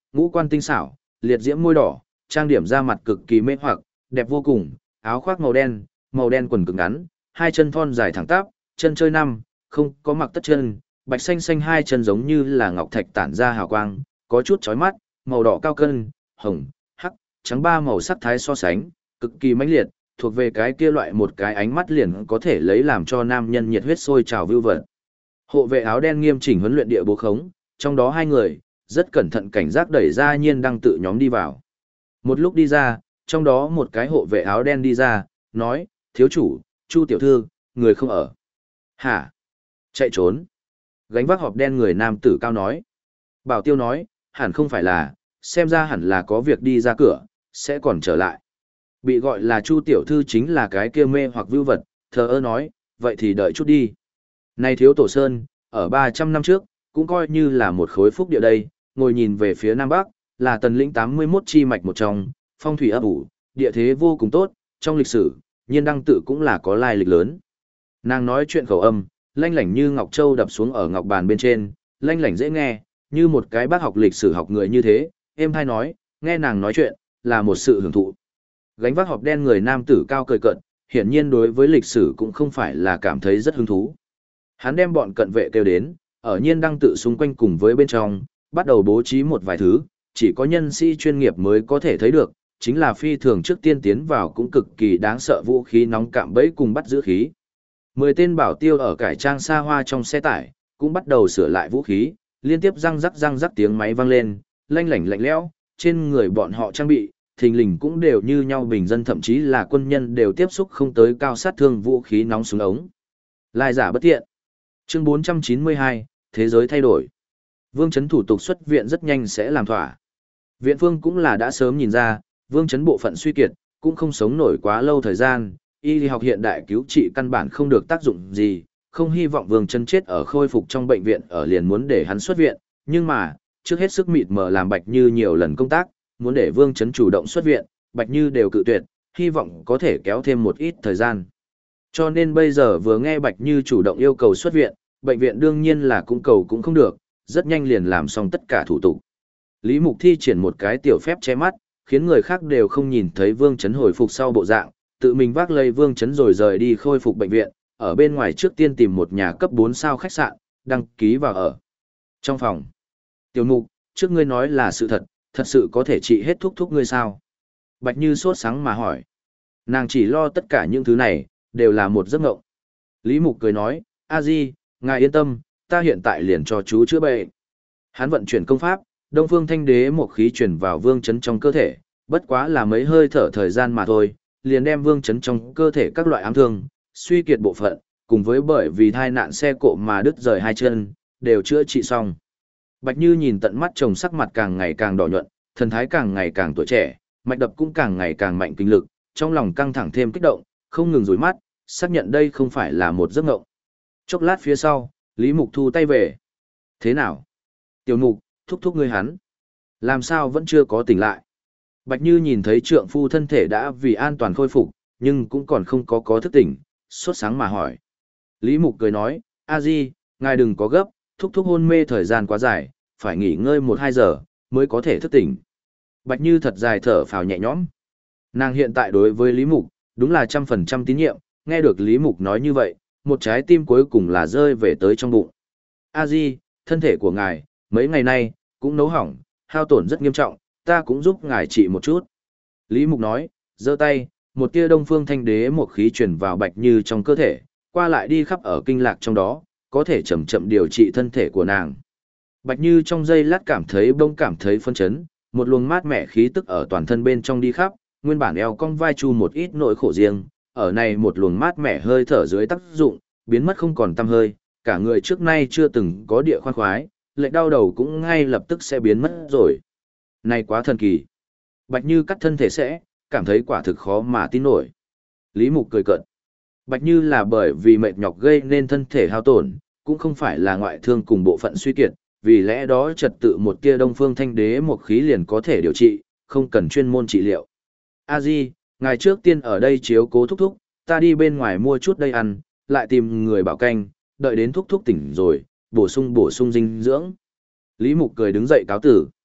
ngũ quan tinh xảo, liệt diễm môi đỏ, trang điểm da mặt cực kỳ mê hoặc, đẹp vô cùng, áo khoác màu đen quần cực ngắn, hai chân thon dài thẳng tắp, chân chơi năm, không có mặc tất chân, bạch xanh xanh hai chân giống như là ngọc thạch tản ra hào quang, có chút chói mắt, màu đỏ cao cân, hồng, hắc, trắng ba màu sắc thái so sánh, cực kỳ mãnh liệt, thuộc về cái kia loại một cái ánh mắt liền có thể lấy làm cho nam nhân nhiệt huyết sôi trào vưu vật. Hộ vệ áo đen nghiêm chỉnh huấn luyện địa bố khống, trong đó hai người, rất cẩn thận cảnh giác đẩy ra Nhiên Đăng tự nhóm đi vào. Một lúc đi ra, trong đó một cái hộ vệ áo đen đi ra, nói, thiếu chủ, Chu tiểu thư, người không ở. Hả? Chạy trốn. Gánh vác hộp đen người nam tử cao nói. Bảo Tiêu nói, hẳn không phải là, xem ra hẳn là có việc đi ra cửa, sẽ còn trở lại. Bị gọi là Chu tiểu thư chính là cái kia mê hoặc vưu vật, thờ ơ nói, vậy thì đợi chút đi. Này thiếu tổ sơn, ở 300 năm trước, cũng coi như là một khối phúc địa đây, ngồi nhìn về phía Nam Bắc, là tần lĩnh 81 chi mạch một trong, phong thủy ấp ủ, địa thế vô cùng tốt, trong lịch sử, Nhiên Đăng tự cũng là có lai lịch lớn. Nàng nói chuyện khẩu âm, lanh lảnh như ngọc châu đập xuống ở ngọc bàn bên trên, lanh lảnh dễ nghe, như một cái bác học lịch sử học người như thế, êm hay nói, nghe nàng nói chuyện, là một sự hưởng thụ. Gánh vác hộp đen người nam tử cao cười cận, hiển nhiên đối với lịch sử cũng không phải là cảm thấy rất hứng thú. Hắn đem bọn cận vệ kêu đến, ở Nhiên Đăng tự xung quanh cùng với bên trong, bắt đầu bố trí một vài thứ, chỉ có nhân sĩ chuyên nghiệp mới có thể thấy được, chính là phi thường trước tiên tiến vào cũng cực kỳ đáng sợ vũ khí nóng cạm bẫy cùng bắt giữ khí. 10 tên bảo tiêu ở cải trang xa hoa trong xe tải, cũng bắt đầu sửa lại vũ khí, liên tiếp răng rắc tiếng máy vang lên, lanh lảnh lạnh lẽo, trên người bọn họ trang bị, thình lình cũng đều như nhau bình dân thậm chí là quân nhân đều tiếp xúc không tới cao sát thương vũ khí nóng súng ống. Lai giả bất thiện. Chương 492, thế giới thay đổi. Vương Chấn thủ tục xuất viện rất nhanh sẽ làm thỏa. Viện phương cũng là đã sớm nhìn ra, Vương Chấn bộ phận suy kiệt, cũng không sống nổi quá lâu thời gian, y học hiện đại cứu trị căn bản không được tác dụng gì, không hy vọng Vương Chấn chết ở khôi phục trong bệnh viện ở liền muốn để hắn xuất viện, nhưng mà, trước hết sức mịt mờ làm Bạch Như nhiều lần công tác, muốn để Vương Chấn chủ động xuất viện, Bạch Như đều cự tuyệt, hy vọng có thể kéo thêm một ít thời gian. Cho nên bây giờ vừa nghe Bạch Như chủ động yêu cầu xuất viện, bệnh viện đương nhiên là cũng cầu cũng không được, rất nhanh liền làm xong tất cả thủ tục. Lý Mục thi triển một cái tiểu phép che mắt, khiến người khác đều không nhìn thấy Vương Chấn hồi phục sau bộ dạng, tự mình vác lấy Vương Chấn rồi rời đi khôi phục bệnh viện, ở bên ngoài trước tiên tìm một nhà cấp 4 sao khách sạn, đăng ký vào ở. Trong phòng, Tiểu Mục, trước ngươi nói là sự thật, thật sự có thể trị hết thúc ngươi sao? Bạch Như sốt sắng mà hỏi. Nàng chỉ lo tất cả những thứ này, đều là một giấc mộng. Lý Mục cười nói, A Di, ngài yên tâm, ta hiện tại liền cho chú chữa bệnh. Hắn vận chuyển công pháp, Đông Phương Thanh Đế một khí chuyển vào Vương Chấn trong cơ thể, bất quá là mấy hơi thở thời gian mà thôi, liền đem Vương Chấn trong cơ thể các loại ám thương, suy kiệt bộ phận, cùng với bởi vì tai nạn xe cộ mà đứt rời hai chân, đều chữa trị xong. Bạch Như nhìn tận mắt chồng sắc mặt càng ngày càng đỏ nhuận, thần thái càng ngày càng tuổi trẻ, mạch đập cũng càng ngày càng mạnh kinh lực, trong lòng căng thẳng thêm kích động, không ngừng rủi mắt, xác nhận đây không phải là một giấc mộng. Chốc lát phía sau, Lý Mục thu tay về. Thế nào? Tiểu Mục, thúc ngươi hắn. Làm sao vẫn chưa có tỉnh lại? Bạch Như nhìn thấy trượng phu thân thể đã vì an toàn khôi phục, nhưng cũng còn không có thức tỉnh, sốt sáng mà hỏi. Lý Mục cười nói, A Di, ngài đừng có gấp, thúc hôn mê thời gian quá dài, phải nghỉ ngơi 1-2 giờ, mới có thể thức tỉnh. Bạch Như thật dài thở phào nhẹ nhõm. Nàng hiện tại đối với Lý Mục, đúng là 100% tín nhiệm, nghe được Lý Mục nói như vậy, một trái tim cuối cùng là rơi về tới trong bụng. A Di, thân thể của ngài, mấy ngày nay, cũng nấu hỏng, hao tổn rất nghiêm trọng, ta cũng giúp ngài trị một chút. Lý Mục nói, giơ tay, một tia Đông Phương Thanh Đế một khí truyền vào Bạch Như trong cơ thể, qua lại đi khắp ở kinh lạc trong đó, có thể chậm chậm điều trị thân thể của nàng. Bạch Như trong giây lát cảm thấy phân chấn, một luồng mát mẻ khí tức ở toàn thân bên trong đi khắp, nguyên bản eo cong vai chu một ít nỗi khổ riêng, ở này một luồng mát mẻ hơi thở dưới tác dụng, biến mất không còn tăm hơi, cả người trước nay chưa từng có địa khoan khoái, lệnh đau đầu cũng ngay lập tức sẽ biến mất rồi. Này quá thần kỳ. Bạch Như cắt thân thể sẽ, cảm thấy quả thực khó mà tin nổi. Lý Mục cười cợt. Bạch Như là bởi vì mệt nhọc gây nên thân thể hao tổn, cũng không phải là ngoại thương cùng bộ phận suy kiệt, vì lẽ đó trật tự một tia Đông Phương Thanh Đế một khí liền có thể điều trị, không cần chuyên môn trị liệu. A Di, ngài trước tiên ở đây chiếu cố thúc, ta đi bên ngoài mua chút đây ăn, lại tìm người bảo canh, đợi đến thúc tỉnh rồi, bổ sung dinh dưỡng. Lý Mục cười đứng dậy cáo tử.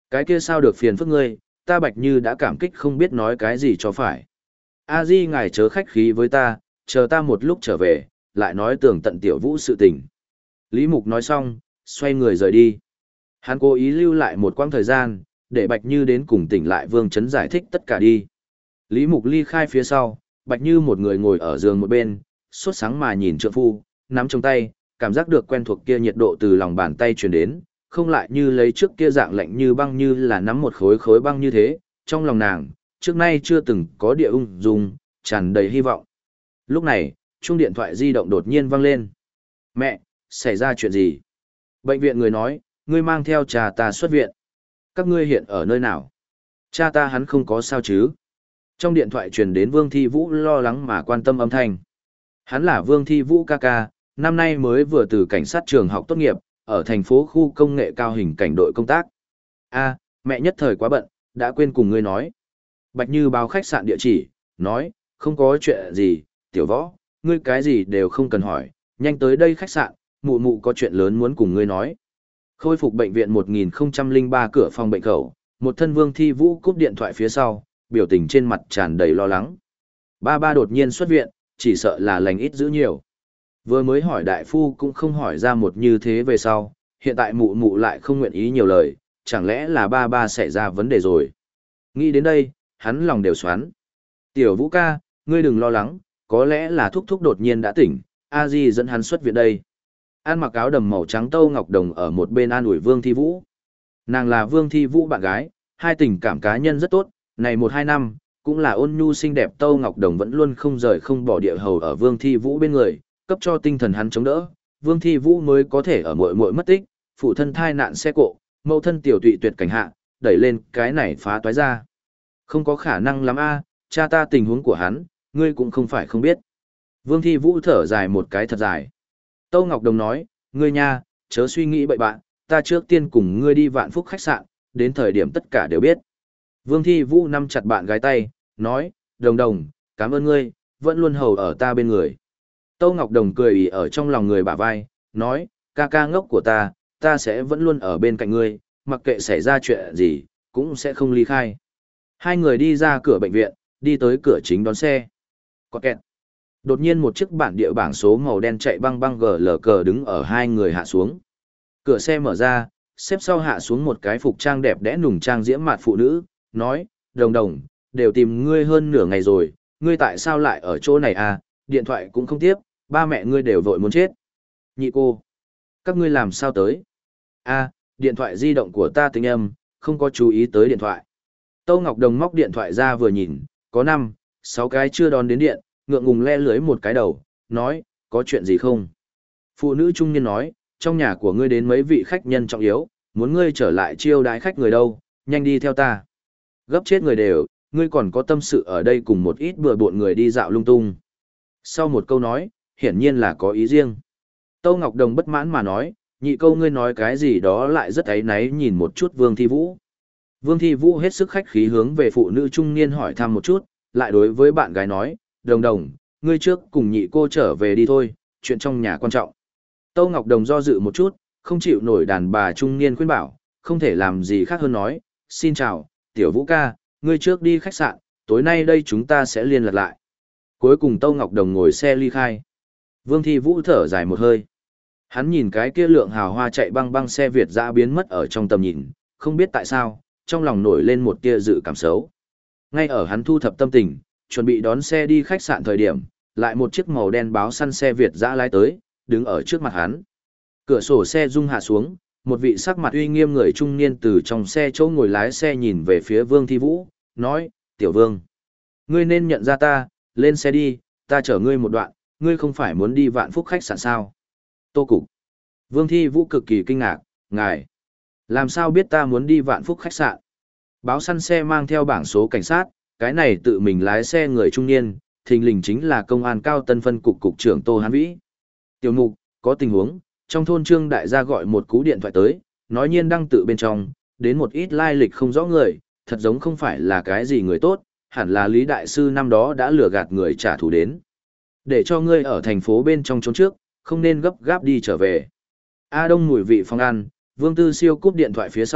Cái kia sao được phiền phức ngươi, ta Bạch Như đã cảm kích không biết nói cái gì cho phải. A Di ngài chớ khách khí với ta, chờ ta một lúc trở về, lại nói tường tận tiểu vũ sự tình. Lý Mục nói xong, xoay người rời đi. Hắn cố ý lưu lại một quãng thời gian, để Bạch Như đến cùng tỉnh lại Vương Chấn giải thích tất cả đi. Lý Mục ly khai phía sau, Bạch Như một người ngồi ở giường một bên, sốt sáng mà nhìn trượng phu, nắm trong tay, cảm giác được quen thuộc kia nhiệt độ từ lòng bàn tay truyền đến, không lại như lấy trước kia dạng lạnh như băng như là nắm một khối khối băng như thế, trong lòng nàng, trước nay chưa từng có địa ung dung, tràn đầy hy vọng. Lúc này, chuông điện thoại di động đột nhiên vang lên. Mẹ, xảy ra chuyện gì? Bệnh viện người nói, ngươi mang theo cha ta xuất viện. Các ngươi hiện ở nơi nào? Cha ta hắn không có sao chứ? Trong điện thoại truyền đến Vương Thi Vũ lo lắng mà quan tâm âm thanh. Hắn là Vương Thi Vũ ca ca, năm nay mới vừa từ cảnh sát trường học tốt nghiệp, ở thành phố khu công nghệ cao hình cảnh đội công tác. A, mẹ nhất thời quá bận, đã quên cùng ngươi nói. Bạch Như báo khách sạn địa chỉ, nói, không có chuyện gì, tiểu võ, ngươi cái gì đều không cần hỏi, nhanh tới đây khách sạn, mụ mụ có chuyện lớn muốn cùng ngươi nói. Khôi phục bệnh viện 1003 cửa phòng bệnh khẩu, một thân Vương Thi Vũ cúp điện thoại phía sau, biểu tình trên mặt tràn đầy lo lắng. Ba ba đột nhiên xuất viện, chỉ sợ là lành ít dữ nhiều. Vừa mới hỏi đại phu cũng không hỏi ra một như thế về sau, hiện tại mụ mụ lại không nguyện ý nhiều lời, chẳng lẽ là ba ba xảy ra vấn đề rồi. Nghĩ đến đây, hắn lòng đều xoắn. Tiểu Vũ ca, ngươi đừng lo lắng, có lẽ là thúc thúc đột nhiên đã tỉnh, A Di dẫn hắn xuất viện đây. An mặc áo đầm màu trắng Tâu Ngọc Đồng ở một bên an ủi Vương Thi Vũ. Nàng là Vương Thi Vũ bạn gái, hai tình cảm cá nhân rất tốt, này 1-2 năm, cũng là ôn nhu xinh đẹp Tâu Ngọc Đồng vẫn luôn không rời không bỏ địa hầu ở Vương Thi Vũ bên người, cấp cho tinh thần hắn chống đỡ, Vương Thi Vũ mới có thể ở muội muội mất tích, phụ thân thai nạn xe cộ, mẫu thân tiểu tụy tuyệt cảnh hạ, đẩy lên cái này phá toái ra. Không có khả năng lắm a, cha ta tình huống của hắn, ngươi cũng không phải không biết. Vương Thi Vũ thở dài một cái thật dài. Tâu Ngọc Đồng nói, ngươi nha, chớ suy nghĩ bậy bạn, ta trước tiên cùng ngươi đi Vạn Phúc khách sạn, đến thời điểm tất cả đều biết. Vương Thi Vũ nắm chặt bạn gái tay, nói, Đồng Đồng, cảm ơn ngươi, vẫn luôn hầu ở ta bên người. Tâu Ngọc Đồng cười ỉ ở trong lòng người bả vai, nói, ca ca ngốc của ta sẽ vẫn luôn ở bên cạnh ngươi, mặc kệ xảy ra chuyện gì, cũng sẽ không ly khai. Hai người đi ra cửa bệnh viện, đi tới cửa chính đón xe. Có kẹt. Đột nhiên một chiếc bản địa bảng số màu đen chạy băng băng gờ cờ đứng ở hai người hạ xuống. Cửa xe mở ra, xếp sau hạ xuống một cái phục trang đẹp đẽ nùng trang diễm mạt phụ nữ, nói, Đồng Đồng, đều tìm ngươi hơn nửa ngày rồi, ngươi tại sao lại ở chỗ này à, điện thoại cũng không tiếp, ba mẹ ngươi đều vội muốn chết. Nhị cô, các ngươi làm sao tới? A, điện thoại di động của ta tính âm, không có chú ý tới điện thoại. Tâu Ngọc Đồng móc điện thoại ra vừa nhìn, có 5-6 cái chưa đón đến điện, ngượng ngùng le lưới một cái đầu, nói, có chuyện gì không? Phụ nữ trung niên nói, trong nhà của ngươi đến mấy vị khách nhân trọng yếu, muốn ngươi trở lại chiêu đãi khách người đâu, nhanh đi theo ta. Gấp chết người đều, ngươi còn có tâm sự ở đây cùng một ít bừa bộn người đi dạo lung tung. Sau một câu nói, hiển nhiên là có ý riêng. Tâu Ngọc Đồng bất mãn mà nói, nhị câu ngươi nói cái gì đó lại rất áy náy nhìn một chút Vương Thi Vũ. Vương Thi Vũ hết sức khách khí hướng về phụ nữ trung niên hỏi thăm một chút, lại đối với bạn gái nói, Đồng Đồng, ngươi trước cùng nhị cô trở về đi thôi, chuyện trong nhà quan trọng. Tâu Ngọc Đồng do dự một chút, không chịu nổi đàn bà trung niên khuyên bảo, không thể làm gì khác hơn nói, xin chào, Tiểu Vũ ca, ngươi trước đi khách sạn, tối nay đây chúng ta sẽ liên lạc lại. Cuối cùng Tâu Ngọc Đồng ngồi xe ly khai. Vương Thi Vũ thở dài một hơi. Hắn nhìn cái kia lượng hào hoa chạy băng băng xe Việt dã biến mất ở trong tầm nhìn, không biết tại sao, trong lòng nổi lên một tia dự cảm xấu. Ngay ở hắn thu thập tâm tình, chuẩn bị đón xe đi khách sạn thời điểm, lại một chiếc màu đen báo săn xe Việt dã lái tới, đứng ở trước mặt hắn. Cửa sổ xe rung hạ xuống, một vị sắc mặt uy nghiêm người trung niên từ trong xe chỗ ngồi lái xe nhìn về phía Vương Thi Vũ, nói, Tiểu Vương, ngươi nên nhận ra ta, lên xe đi, ta chở ngươi một đoạn, ngươi không phải muốn đi Vạn Phúc khách sạn sao? Tô Cục. Vương Thi Vũ cực kỳ kinh ngạc, ngài, làm sao biết ta muốn đi Vạn Phúc khách sạn? Báo săn xe mang theo bảng số cảnh sát, cái này tự mình lái xe người trung niên, thình lình chính là công an cao tân phân cục cục trưởng Tô Hán Vĩ. Tiểu mục, có tình huống, trong thôn Trương đại gia gọi một cú điện thoại tới, nói nhiên đăng tự bên trong, đến một ít lai lịch không rõ người, thật giống không phải là cái gì người tốt, hẳn là Lý Đại Sư năm đó đã lừa gạt người trả thù đến. Để cho ngươi ở thành phố bên trong trốn trước, không nên gấp gáp đi trở về. A Đông mùi vị phong ăn, Vương Tư Siêu cúp điện thoại phía sau,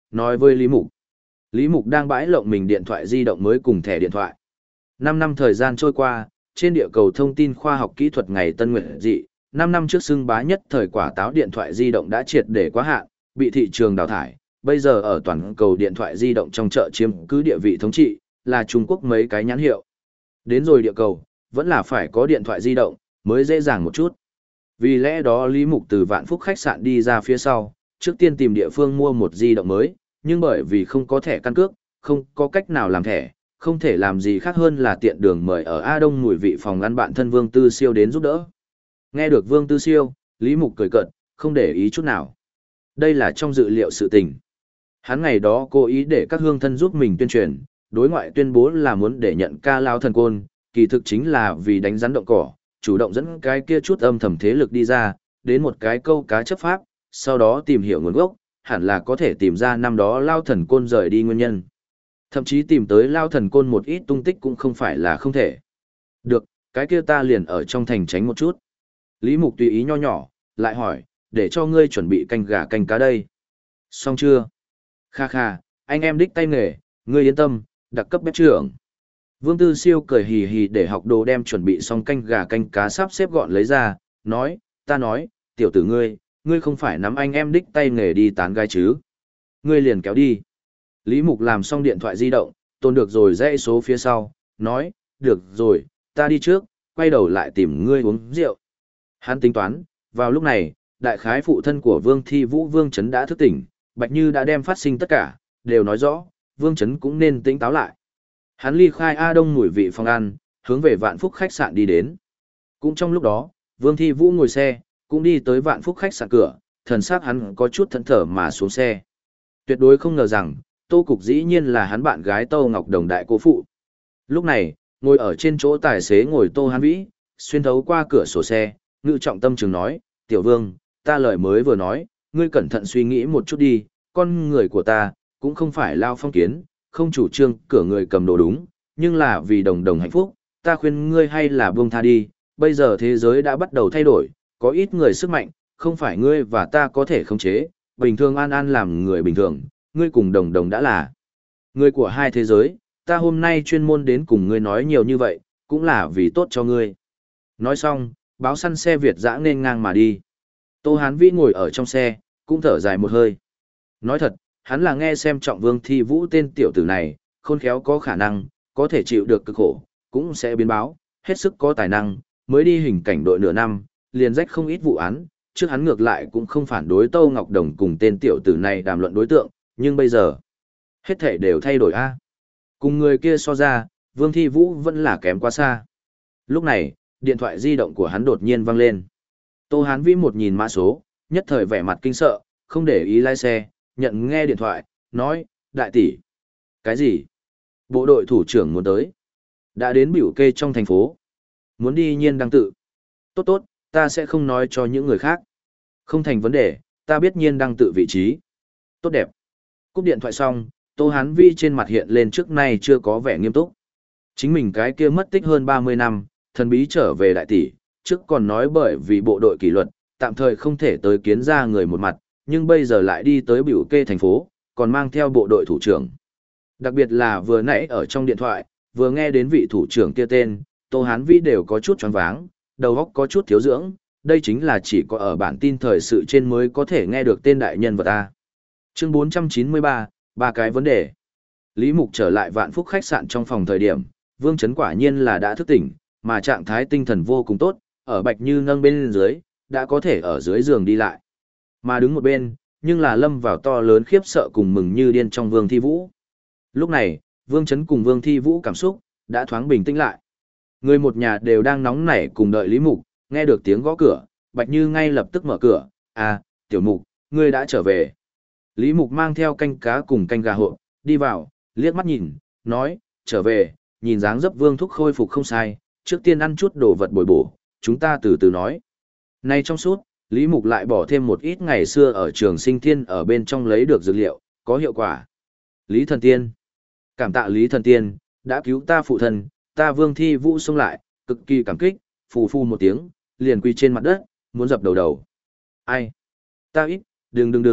nói với Lý Mục. Lý Mục đang bãi lộng mình điện thoại di động mới cùng thẻ điện thoại. 5 năm thời gian trôi qua, trên địa cầu thông tin khoa học kỹ thuật ngày Tân Nguyệt dị, 5 năm trước xưng bá nhất thời quả táo điện thoại di động đã triệt để quá hạn, bị thị trường đào thải. Bây giờ ở toàn cầu điện thoại di động trong chợ chiếm cứ địa vị thống trị, là Trung Quốc mấy cái nhãn hiệu. Đến rồi địa cầu, vẫn là phải có điện thoại di động, mới dễ dàng một chút. Vì lẽ đó Lý Mục từ Vạn Phúc khách sạn đi ra phía sau, trước tiên tìm địa phương mua một di động mới, nhưng bởi vì không có thẻ căn cước, không có cách nào làm thẻ, không thể làm gì khác hơn là tiện đường mời ở A Đông mùi vị phòng ăn bạn thân Vương Tư Siêu đến giúp đỡ. Nghe được Vương Tư Siêu, Lý Mục cười cợt, không để ý chút nào. Đây là trong dự liệu sự tình. Hắn ngày đó cố ý để các hương thân giúp mình tuyên truyền, đối ngoại tuyên bố là muốn để nhận ca lao thần côn, kỳ thực chính là vì đánh rắn động cỏ, chủ động dẫn cái kia chút âm thầm thế lực đi ra, đến một cái câu cá chấp pháp, sau đó tìm hiểu nguồn gốc, hẳn là có thể tìm ra năm đó lao thần côn rời đi nguyên nhân. Thậm chí tìm tới lao thần côn một ít tung tích cũng không phải là không thể. Được, cái kia ta liền ở trong thành tránh một chút. Lý Mục tùy ý nho nhỏ, lại hỏi, để cho ngươi chuẩn bị canh gà canh cá đây. Xong chưa? Kha kha, anh em đích tay nghề, ngươi yên tâm, đặc cấp bếp trưởng. Vương Tư Siêu cười hì hì để học đồ đem chuẩn bị xong canh gà canh cá sắp xếp gọn lấy ra, nói, ta nói, tiểu tử ngươi không phải nắm anh em đích tay nghề đi tán gái chứ. Ngươi liền kéo đi. Lý Mục làm xong điện thoại di động, tồn được rồi dãy số phía sau, nói, được rồi, ta đi trước, quay đầu lại tìm ngươi uống rượu. Hắn tính toán, vào lúc này, đại khái phụ thân của Vương Thi Vũ Vương Trấn đã thức tỉnh, Bạch Như đã đem phát sinh tất cả, đều nói rõ, Vương Trấn cũng nên tỉnh táo lại. Hắn ly khai A Đông mùi vị phòng ăn, hướng về Vạn Phúc khách sạn đi đến. Cũng trong lúc đó, Vương Thi Vũ ngồi xe, cũng đi tới Vạn Phúc khách sạn cửa, thần sắc hắn có chút thẫn thờ mà xuống xe. Tuyệt đối không ngờ rằng, Tô Cục dĩ nhiên là hắn bạn gái Tô Ngọc Đồng đại cô phụ. Lúc này, ngồi ở trên chỗ tài xế ngồi Tô Hán Vĩ, xuyên thấu qua cửa sổ xe, ngự trọng tâm trường nói, Tiểu Vương, ta lời mới vừa nói, ngươi cẩn thận suy nghĩ một chút đi, con người của ta, cũng không phải lao phong kiến, không chủ trương cửa người cầm đồ đúng, nhưng là vì đồng đồng hạnh phúc, ta khuyên ngươi hay là buông tha đi, bây giờ thế giới đã bắt đầu thay đổi, có ít người sức mạnh, không phải ngươi và ta có thể khống chế, bình thường an an làm người bình thường, ngươi cùng đồng đồng đã là người của hai thế giới, ta hôm nay chuyên môn đến cùng ngươi nói nhiều như vậy, cũng là vì tốt cho ngươi. Nói xong, báo săn xe Việt dã nên ngang mà đi. Tô Hán Vĩ ngồi ở trong xe, cũng thở dài một hơi. Nói thật, hắn là nghe xem trọng Vương Thi Vũ tên tiểu tử này, khôn khéo có khả năng, có thể chịu được cực khổ, cũng sẽ biến báo, hết sức có tài năng, mới đi hình cảnh đội nửa năm, liền rách không ít vụ án, trước hắn ngược lại cũng không phản đối Tô Ngọc Đồng cùng tên tiểu tử này đàm luận đối tượng, nhưng bây giờ, hết thể đều thay đổi a. Cùng người kia so ra, Vương Thi Vũ vẫn là kém quá xa. Lúc này, điện thoại di động của hắn đột nhiên vang lên. Tô Hán Vĩ một nhìn mã số, nhất thời vẻ mặt kinh sợ, không để ý lái xe, nhận nghe điện thoại, nói, đại tỷ. Cái gì? Bộ đội thủ trưởng muốn tới. Đã đến biểu kê trong thành phố. Muốn đi nhiên đăng tự. Tốt tốt, ta sẽ không nói cho những người khác. Không thành vấn đề, ta biết nhiên đăng tự vị trí. Tốt đẹp. Cúp điện thoại xong, Tô Hán Vĩ trên mặt hiện lên trước nay chưa có vẻ nghiêm túc. Chính mình cái kia mất tích hơn 30 năm, thần bí trở về đại tỷ, trước còn nói bởi vì bộ đội kỷ luật, tạm thời không thể tới kiến ra người một mặt, nhưng bây giờ lại đi tới biểu kê thành phố, còn mang theo bộ đội thủ trưởng. Đặc biệt là vừa nãy ở trong điện thoại, vừa nghe đến vị thủ trưởng kia tên, Tô Hán Vĩ đều có chút choáng váng, đầu óc có chút thiếu dưỡng, đây chính là chỉ có ở bản tin thời sự trên mới có thể nghe được tên đại nhân vật ta. Chương 493, ba cái vấn đề. Lý Mục trở lại Vạn Phúc khách sạn trong phòng thời điểm, Vương Trấn quả nhiên là đã thức tỉnh, mà trạng thái tinh thần vô cùng tốt, ở Bạch Như nâng bên dưới, đã có thể ở dưới giường đi lại. Mà đứng một bên, nhưng là lâm vào to lớn khiếp sợ cùng mừng như điên trong Vương Thi Vũ. Lúc này, Vương Trấn cùng Vương Thi Vũ cảm xúc, đã thoáng bình tĩnh lại. Người một nhà đều đang nóng nảy cùng đợi Lý Mục, nghe được tiếng gõ cửa, Bạch Như ngay lập tức mở cửa, à, tiểu Mục, ngươi đã trở về. Lý Mục mang theo canh cá cùng canh gà hộp, đi vào, liếc mắt nhìn, nói, trở về, nhìn dáng dấp Vương Thúc khôi phục không sai, trước tiên ăn chút đồ vật bồi bổ, chúng ta từ từ nói. Nay trong suốt, Lý Mục lại bỏ thêm một ít ngày xưa ở trường sinh thiên ở bên trong lấy được dược liệu, có hiệu quả. Lý Thần Tiên. Cảm tạ Lý Thần Tiên, đã cứu ta phụ thân, ta Vương Thi Vũ xông lại, cực kỳ cảm kích, phù phu một tiếng, liền quy trên mặt đất, muốn dập đầu đầu. Ai? Ta ít, đừng,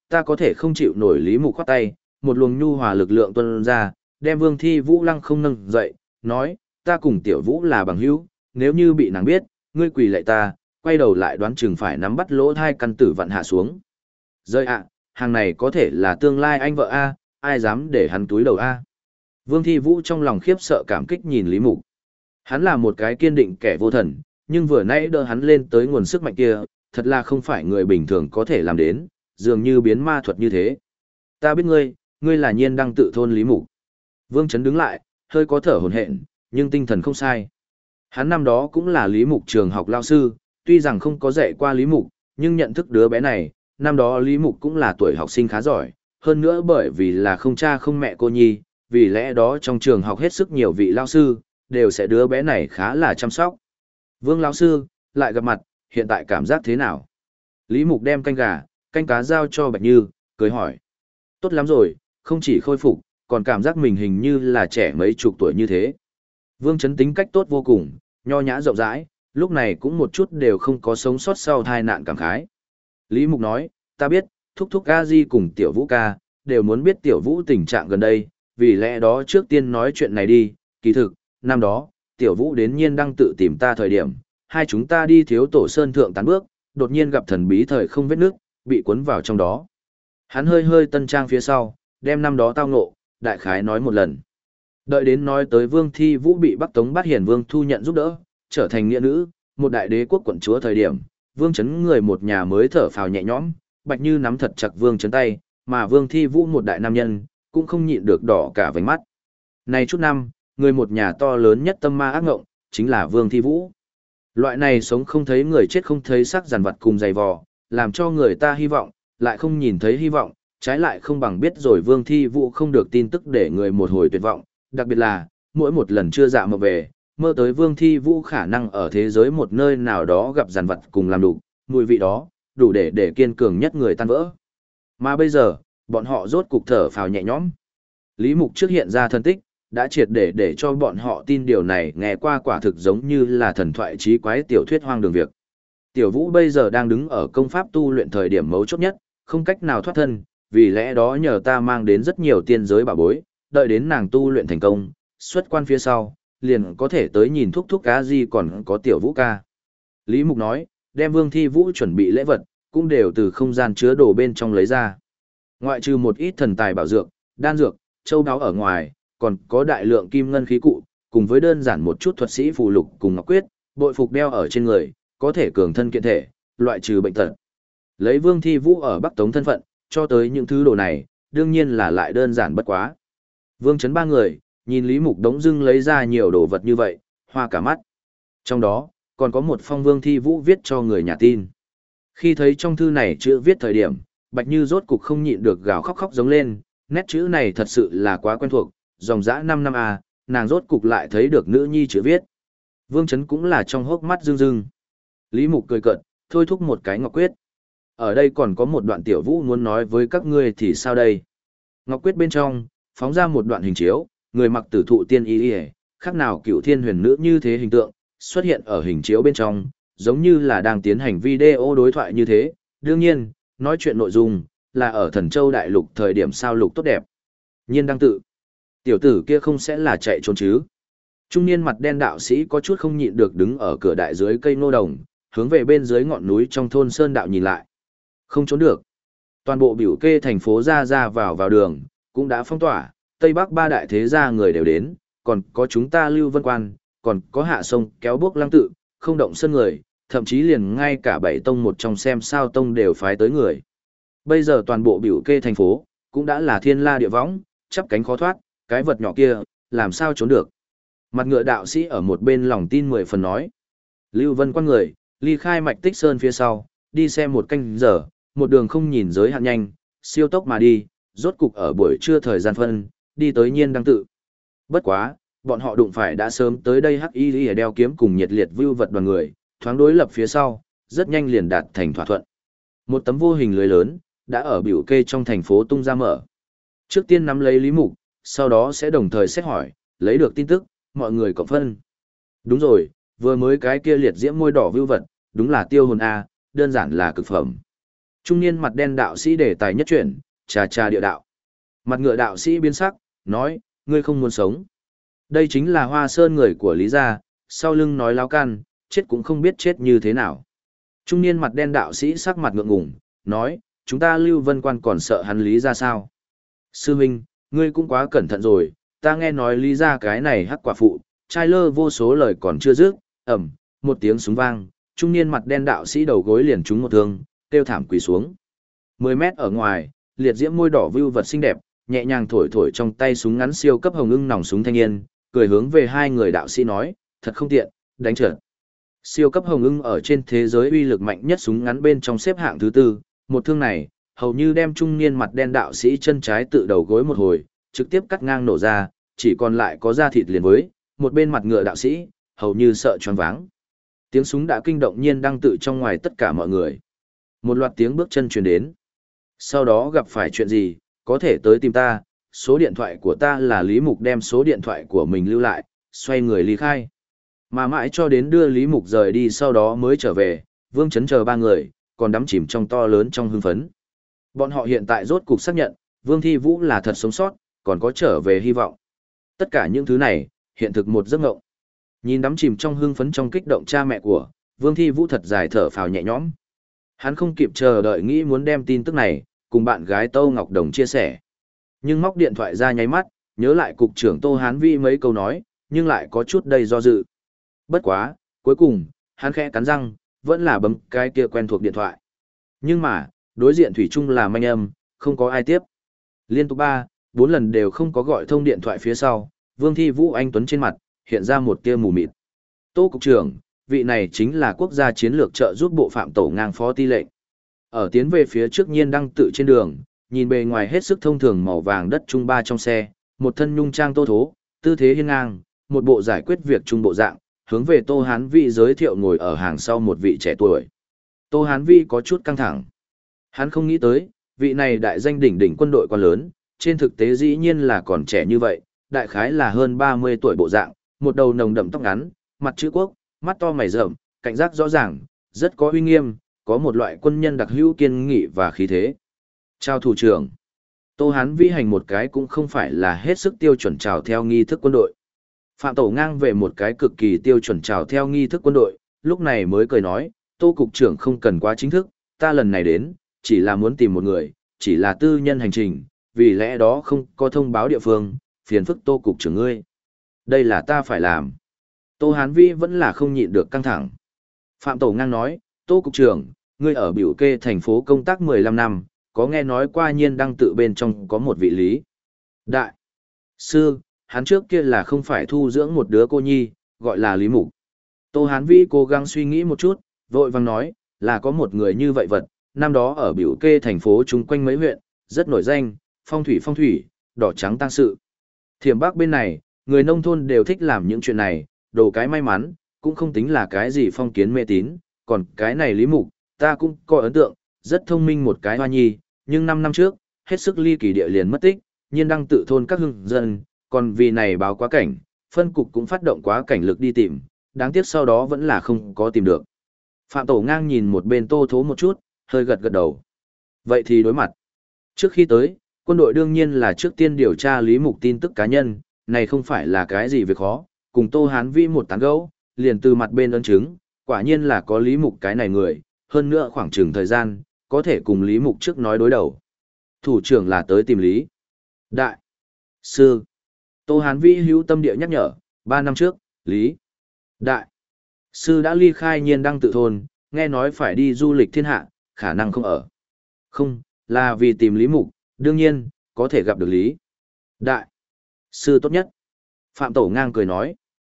ta có thể không chịu nổi Lý Mục khoát tay, một luồng nhu hòa lực lượng tuôn ra, đem Vương Thi Vũ lăng không nâng dậy, nói, ta cùng Tiểu Vũ là bằng hữu, nếu như bị nàng biết, ngươi quỳ lạy ta, quay đầu lại đoán chừng phải nắm bắt lỗ thai căn tử vặn hạ xuống. Rơi ạ, hàng này có thể là tương lai anh vợ A, ai dám để hắn túi đầu A. Vương Thi Vũ trong lòng khiếp sợ cảm kích nhìn Lý Mục. Hắn là một cái kiên định kẻ vô thần, nhưng vừa nãy đỡ hắn lên tới nguồn sức mạnh kia, thật là không phải người bình thường có thể làm đến, dường như biến ma thuật như thế. Ta biết ngươi, ngươi là Nhiên Đăng tự thôn Lý Mục. Vương Chấn đứng lại, hơi có thở hổn hển, nhưng tinh thần không sai. Hắn năm đó cũng là Lý Mục trường học lao sư, tuy rằng không có dạy qua Lý Mục, nhưng nhận thức đứa bé này, năm đó Lý Mục cũng là tuổi học sinh khá giỏi, hơn nữa bởi vì là không cha không mẹ cô nhi, vì lẽ đó trong trường học hết sức nhiều vị lao sư, đều sẽ đứa bé này khá là chăm sóc. Vương lão sư, lại gặp mặt, hiện tại cảm giác thế nào? Lý Mục đem canh gà, canh cá giao cho Bạch Như, cười hỏi. Tốt lắm rồi, không chỉ khôi phục, còn cảm giác mình hình như là trẻ mấy chục tuổi như thế. Vương Chấn tính cách tốt vô cùng, nho nhã rộng rãi, lúc này cũng một chút đều không có sống sót sau tai nạn cảm khái. Lý Mục nói, ta biết, thúc thúc A Di cùng Tiểu Vũ ca, đều muốn biết Tiểu Vũ tình trạng gần đây, vì lẽ đó trước tiên nói chuyện này đi, kỳ thực, năm đó, Tiểu Vũ đến Nhiên Đăng tự tìm ta thời điểm, hai chúng ta đi Thiếu Tổ Sơn thượng tán bước, đột nhiên gặp thần bí thời không vết nước, bị cuốn vào trong đó. Hắn hơi hơi tân trang phía sau, đem năm đó tao ngộ, đại khái nói một lần. Đợi đến nói tới Vương Thi Vũ bị Bắc Tống Bát Hiền Vương thu nhận giúp đỡ, trở thành nghĩa nữ, một đại đế quốc quận chúa thời điểm, Vương Chấn người một nhà mới thở phào nhẹ nhõm, Bạch Như nắm thật chặt Vương Chấn tay, mà Vương Thi Vũ một đại nam nhân, cũng không nhịn được đỏ cả vành mắt. Này chút năm, người một nhà to lớn nhất tâm ma ác ngộng, chính là Vương Thi Vũ. Loại này sống không thấy người chết không thấy xác giàn vật cùng dày vò, làm cho người ta hy vọng, lại không nhìn thấy hy vọng, trái lại không bằng biết rồi Vương Thi Vũ không được tin tức để người một hồi tuyệt vọng, đặc biệt là, mỗi một lần chưa dạ mơ về, mơ tới Vương Thi Vũ khả năng ở thế giới một nơi nào đó gặp giàn vật cùng làm đủ, mùi vị đó, đủ để kiên cường nhất người tan vỡ. Mà bây giờ, bọn họ rốt cục thở phào nhẹ nhõm. Lý Mục trước hiện ra thân tích, đã triệt để cho bọn họ tin điều này nghe qua quả thực giống như là thần thoại trí quái tiểu thuyết hoang đường việc. Tiểu Vũ bây giờ đang đứng ở công pháp tu luyện thời điểm mấu chốt nhất, không cách nào thoát thân, vì lẽ đó nhờ ta mang đến rất nhiều tiên giới bảo bối, đợi đến nàng tu luyện thành công, xuất quan phía sau, liền có thể tới nhìn thúc thúc cá gì còn có Tiểu Vũ ca. Lý Mục nói, đem Vương Thi Vũ chuẩn bị lễ vật, cũng đều từ không gian chứa đồ bên trong lấy ra. Ngoại trừ một ít thần tài bảo dược, đan dược, châu báu ở ngoài, còn có đại lượng kim ngân khí cụ, cùng với đơn giản một chút thuật sĩ phù lục cùng ngọc quyết, bội phục đeo ở trên người, có thể cường thân kiện thể, loại trừ bệnh tật. Lấy Vương Thi Vũ ở Bắc Tống thân phận, cho tới những thứ đồ này, đương nhiên là lại đơn giản bất quá. Vương Chấn ba người, nhìn Lý Mục đống dưng lấy ra nhiều đồ vật như vậy, hoa cả mắt. Trong đó, còn có một phong Vương Thi Vũ viết cho người nhà tin. Khi thấy trong thư này chữ viết thời điểm, Bạch Như rốt cục không nhịn được gào khóc khóc giống lên, nét chữ này thật sự là quá quen thuộc, dòng dã 5 năm à, nàng rốt cục lại thấy được nữ nhi chữ viết. Vương Chấn cũng là trong hốc mắt rưng rưng. Lý Mục cười cợt, thôi thúc một cái ngọc quyết. Ở đây còn có một đoạn Tiểu Vũ muốn nói với các ngươi thì sao đây? Ngọc quyết bên trong, phóng ra một đoạn hình chiếu, người mặc tử thụ tiên y khác nào cựu thiên huyền nữ như thế hình tượng, xuất hiện ở hình chiếu bên trong, giống như là đang tiến hành video đối thoại như thế. Đương nhiên, nói chuyện nội dung, là ở Thần Châu Đại Lục thời điểm sao lục tốt đẹp. Nhiên Đăng tự. Tiểu tử kia không sẽ là chạy trốn chứ? Trung niên mặt đen đạo sĩ có chút không nhịn được đứng ở cửa đại dưới cây nô đồng, hướng về bên dưới ngọn núi trong thôn Sơn Đạo nhìn lại. Không trốn được. Toàn bộ biểu kê thành phố ra vào đường, cũng đã phong tỏa, Tây Bắc ba đại thế gia người đều đến, còn có chúng ta Lưu Vân Quan, còn có hạ sông kéo bước lăng tự, không động sân người, thậm chí liền ngay cả bảy tông một trong xem sao tông đều phái tới người. Bây giờ toàn bộ biểu kê thành phố, cũng đã là thiên la địa võng, chắp cánh khó thoát, cái vật nhỏ kia, làm sao trốn được. Mặt ngựa đạo sĩ ở một bên lòng tin 10 phần nói. Lưu Vân Quan người, ly khai mạch tích sơn phía sau, đi xem một canh giờ, một đường không nhìn giới hạn nhanh, siêu tốc mà đi, rốt cục ở buổi trưa thời gian phân, đi tới Nhiên Đăng tự. Bất quá, bọn họ đụng phải đã sớm tới đây hắc y đeo kiếm cùng nhiệt liệt vưu vật đoàn người, thoáng đối lập phía sau, rất nhanh liền đạt thành thỏa thuận. Một tấm vô hình lưới lớn, đã ở biểu kê trong thành phố tung ra mở. Trước tiên nắm lấy Lý Mục, sau đó sẽ đồng thời xét hỏi, lấy được tin tức, mọi người cộng phân. Đúng rồi, vừa mới cái kia liệt diễm môi đỏ vưu vật, đúng là tiêu hồn A, đơn giản là cực phẩm. Trung niên mặt đen đạo sĩ đề tài nhất chuyển, trà trà địa đạo. Mặt ngựa đạo sĩ biến sắc, nói, ngươi không muốn sống. Đây chính là Hoa Sơn người của Lý gia, sau lưng nói láo can, chết cũng không biết chết như thế nào. Trung niên mặt đen đạo sĩ sắc mặt ngượng ngùng, nói, chúng ta Lưu Vân Quan còn sợ hắn Lý gia sao? Sư huynh, ngươi cũng quá cẩn thận rồi, ta nghe nói Lý gia cái này hắc quả phụ, trai lơ vô số lời còn chưa dứt, một tiếng súng vang, trung niên mặt đen đạo sĩ đầu gối liền trúng một thương, kêu thảm quỳ xuống. 10 mét ở ngoài, liệt diễm môi đỏ vưu vật xinh đẹp, nhẹ nhàng thổi thổi trong tay súng ngắn siêu cấp hồng ưng nòng súng thanh niên, cười hướng về hai người đạo sĩ nói, thật không tiện, đánh trượt. Siêu cấp hồng ưng ở trên thế giới uy lực mạnh nhất súng ngắn bên trong xếp hạng thứ tư, một thương này, hầu như đem trung niên mặt đen đạo sĩ chân trái tự đầu gối một hồi, trực tiếp cắt ngang nổ ra, chỉ còn lại có da thịt liền với, một bên mặt ngựa đạo sĩ, hầu như sợ choáng váng. Tiếng súng đã kinh động nhiên đang tự trong ngoài tất cả mọi người. Một loạt tiếng bước chân truyền đến. Sau đó gặp phải chuyện gì, có thể tới tìm ta, số điện thoại của ta là Lý Mục đem số điện thoại của mình lưu lại, xoay người ly khai. Mà mãi cho đến đưa Lý Mục rời đi sau đó mới trở về, Vương Chấn chờ ba người, còn đắm chìm trong to lớn trong hưng phấn. Bọn họ hiện tại rốt cục xác nhận, Vương Thi Vũ là thật sống sót, còn có trở về hy vọng. Tất cả những thứ này, hiện thực một giấc mộng. Nhìn đắm chìm trong hưng phấn trong kích động cha mẹ của, Vương Thi Vũ thật dài thở phào nhẹ nhõm. Hắn không kịp chờ đợi nghĩ muốn đem tin tức này, cùng bạn gái Tô Ngọc Đồng chia sẻ. Nhưng móc điện thoại ra nháy mắt, nhớ lại cục trưởng Tô Hán Vi mấy câu nói, nhưng lại có chút đầy do dự. Bất quá, cuối cùng, hắn khẽ cắn răng, vẫn là bấm cái kia quen thuộc điện thoại. Nhưng mà, đối diện thủy chung là manh âm, không có ai tiếp. Liên tục 3, 4 lần đều không có gọi thông điện thoại phía sau, Vương Thi Vũ anh tuấn trên mặt, hiện ra một tia mù mịt. Tô cục trưởng, vị này chính là quốc gia chiến lược trợ giúp bộ Phạm Tổ ngang phó ti lệnh. Ở tiến về phía trước nhiên đăng tự trên đường, nhìn bề ngoài hết sức thông thường màu vàng đất trung ba trong xe, một thân nhung trang tô thố, tư thế hiên ngang, một bộ giải quyết việc trung bộ dạng, hướng về Tô Hán Vi giới thiệu ngồi ở hàng sau một vị trẻ tuổi. Tô Hán Vi có chút căng thẳng. Hắn không nghĩ tới, vị này đại danh đỉnh đỉnh quân đội quan lớn, trên thực tế dĩ nhiên là còn trẻ như vậy, đại khái là hơn 30 tuổi bộ dạng, một đầu nồng đậm tóc ngắn, mặt chữ quốc, mắt to mày rậm, cảnh giác rõ ràng, rất có uy nghiêm, có một loại quân nhân đặc hữu kiên nghị và khí thế. Chào thủ trưởng. Tô Hán Vi hành một cái cũng không phải là hết sức tiêu chuẩn chào theo nghi thức quân đội. Phạm Tổ ngang về một cái cực kỳ tiêu chuẩn chào theo nghi thức quân đội, lúc này mới cười nói, Tô cục trưởng không cần quá chính thức, ta lần này đến, chỉ là muốn tìm một người, chỉ là tư nhân hành trình, vì lẽ đó không có thông báo địa phương, phiền phức Tô cục trưởng ngươi. Đây là ta phải làm. Tô Hán Vi vẫn là không nhịn được căng thẳng. Phạm Tổ ngang nói, Tô cục trưởng, ngươi ở biểu kê thành phố công tác 15 năm, có nghe nói qua nhiên đăng tự bên trong có một vị Lý Đại Sư, hắn trước kia là không phải thu dưỡng một đứa cô nhi, gọi là Lý Mục. Tô Hán Vi cố gắng suy nghĩ một chút, vội vàng nói, là có một người như vậy vật, năm đó ở biểu kê thành phố chung quanh mấy huyện, rất nổi danh, phong thủy, đỏ trắng tăng sự. Thiểm Bắc bên này, người nông thôn đều thích làm những chuyện này, đồ cái may mắn, cũng không tính là cái gì phong kiến mê tín, còn cái này Lý Mục, ta cũng có ấn tượng, rất thông minh một cái hoa nhi, nhưng 5 năm trước, hết sức ly kỳ địa liền mất tích, nhiên đăng tự thôn các hưng dân, còn vì này báo quá cảnh, phân cục cũng phát động quá cảnh lực đi tìm, đáng tiếc sau đó vẫn là không có tìm được. Phạm Tổ ngang nhìn một bên Tô Thố một chút, hơi gật gật đầu. Vậy thì đối mặt. Trước khi tới, quân đội đương nhiên là trước tiên điều tra Lý Mục tin tức cá nhân, này không phải là cái gì việc khó, cùng Tô Hán Vi một tán gẫu, liền từ mặt bên ấn chứng, quả nhiên là có Lý Mục cái này người, hơn nữa khoảng chừng thời gian, có thể cùng Lý Mục trước nói đối đầu. Thủ trưởng là tới tìm Lý Đại Sư. Tô Hán Vi hữu tâm địa nhắc nhở, 3 năm trước, Lý Đại Sư đã ly khai nhiên đăng tự thôn, nghe nói phải đi du lịch thiên hạ, khả năng không ở. Không, là vì tìm Lý Mục, đương nhiên, có thể gặp được Lý Đại Sư tốt nhất. Phạm Tổ ngang cười nói,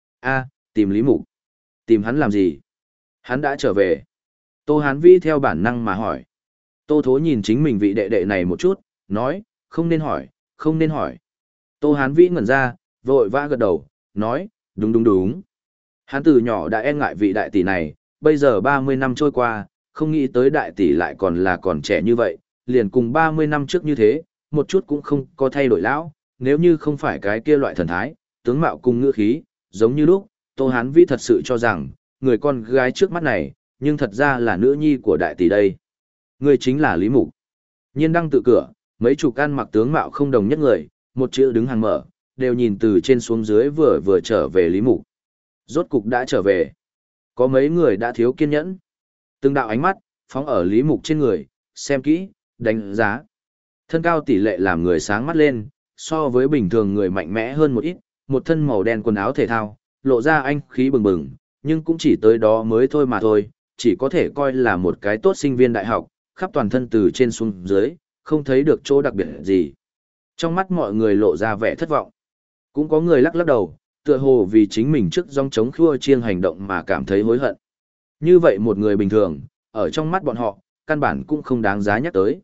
tìm Lý Mục. Tìm hắn làm gì? Hắn đã trở về. Tô Hán Vi theo bản năng mà hỏi. Tô Thố nhìn chính mình vị đệ đệ này một chút, nói, không nên hỏi, không nên hỏi. Tô Hán Vi ngẩn ra, vội vã gật đầu, nói, đúng. Hắn từ nhỏ đã e ngại vị đại tỷ này, bây giờ 30 năm trôi qua, không nghĩ tới đại tỷ lại còn trẻ như vậy, liền cùng 30 năm trước như thế, một chút cũng không có thay đổi lão, nếu như không phải cái kia loại thần thái, tướng mạo cùng ngữ khí, giống như lúc, Tô Hán Vi thật sự cho rằng, người con gái trước mắt này, nhưng thật ra là nữ nhi của đại tỷ đây. Ngươi chính là Lý Mục. Nhiên đăng tự cửa, mấy chục ăn mặc tướng mạo không đồng nhất người, một chữ đứng hàng mở, đều nhìn từ trên xuống dưới vừa vừa trở về Lý Mục. Rốt cục đã trở về. Có mấy người đã thiếu kiên nhẫn. Từng đạo ánh mắt, phóng ở Lý Mục trên người, xem kỹ, đánh giá. Thân cao tỷ lệ làm người sáng mắt lên, so với bình thường người mạnh mẽ hơn một ít, một thân màu đen quần áo thể thao, lộ ra anh khí bừng bừng, nhưng cũng chỉ tới đó mới thôi mà thôi, chỉ có thể coi là một cái tốt sinh viên đại học, khắp toàn thân từ trên xuống dưới, không thấy được chỗ đặc biệt gì. Trong mắt mọi người lộ ra vẻ thất vọng. Cũng có người lắc lắc đầu, tựa hồ vì chính mình trước dòng chống khua chiêng hành động mà cảm thấy hối hận. Như vậy một người bình thường, ở trong mắt bọn họ, căn bản cũng không đáng giá nhắc tới.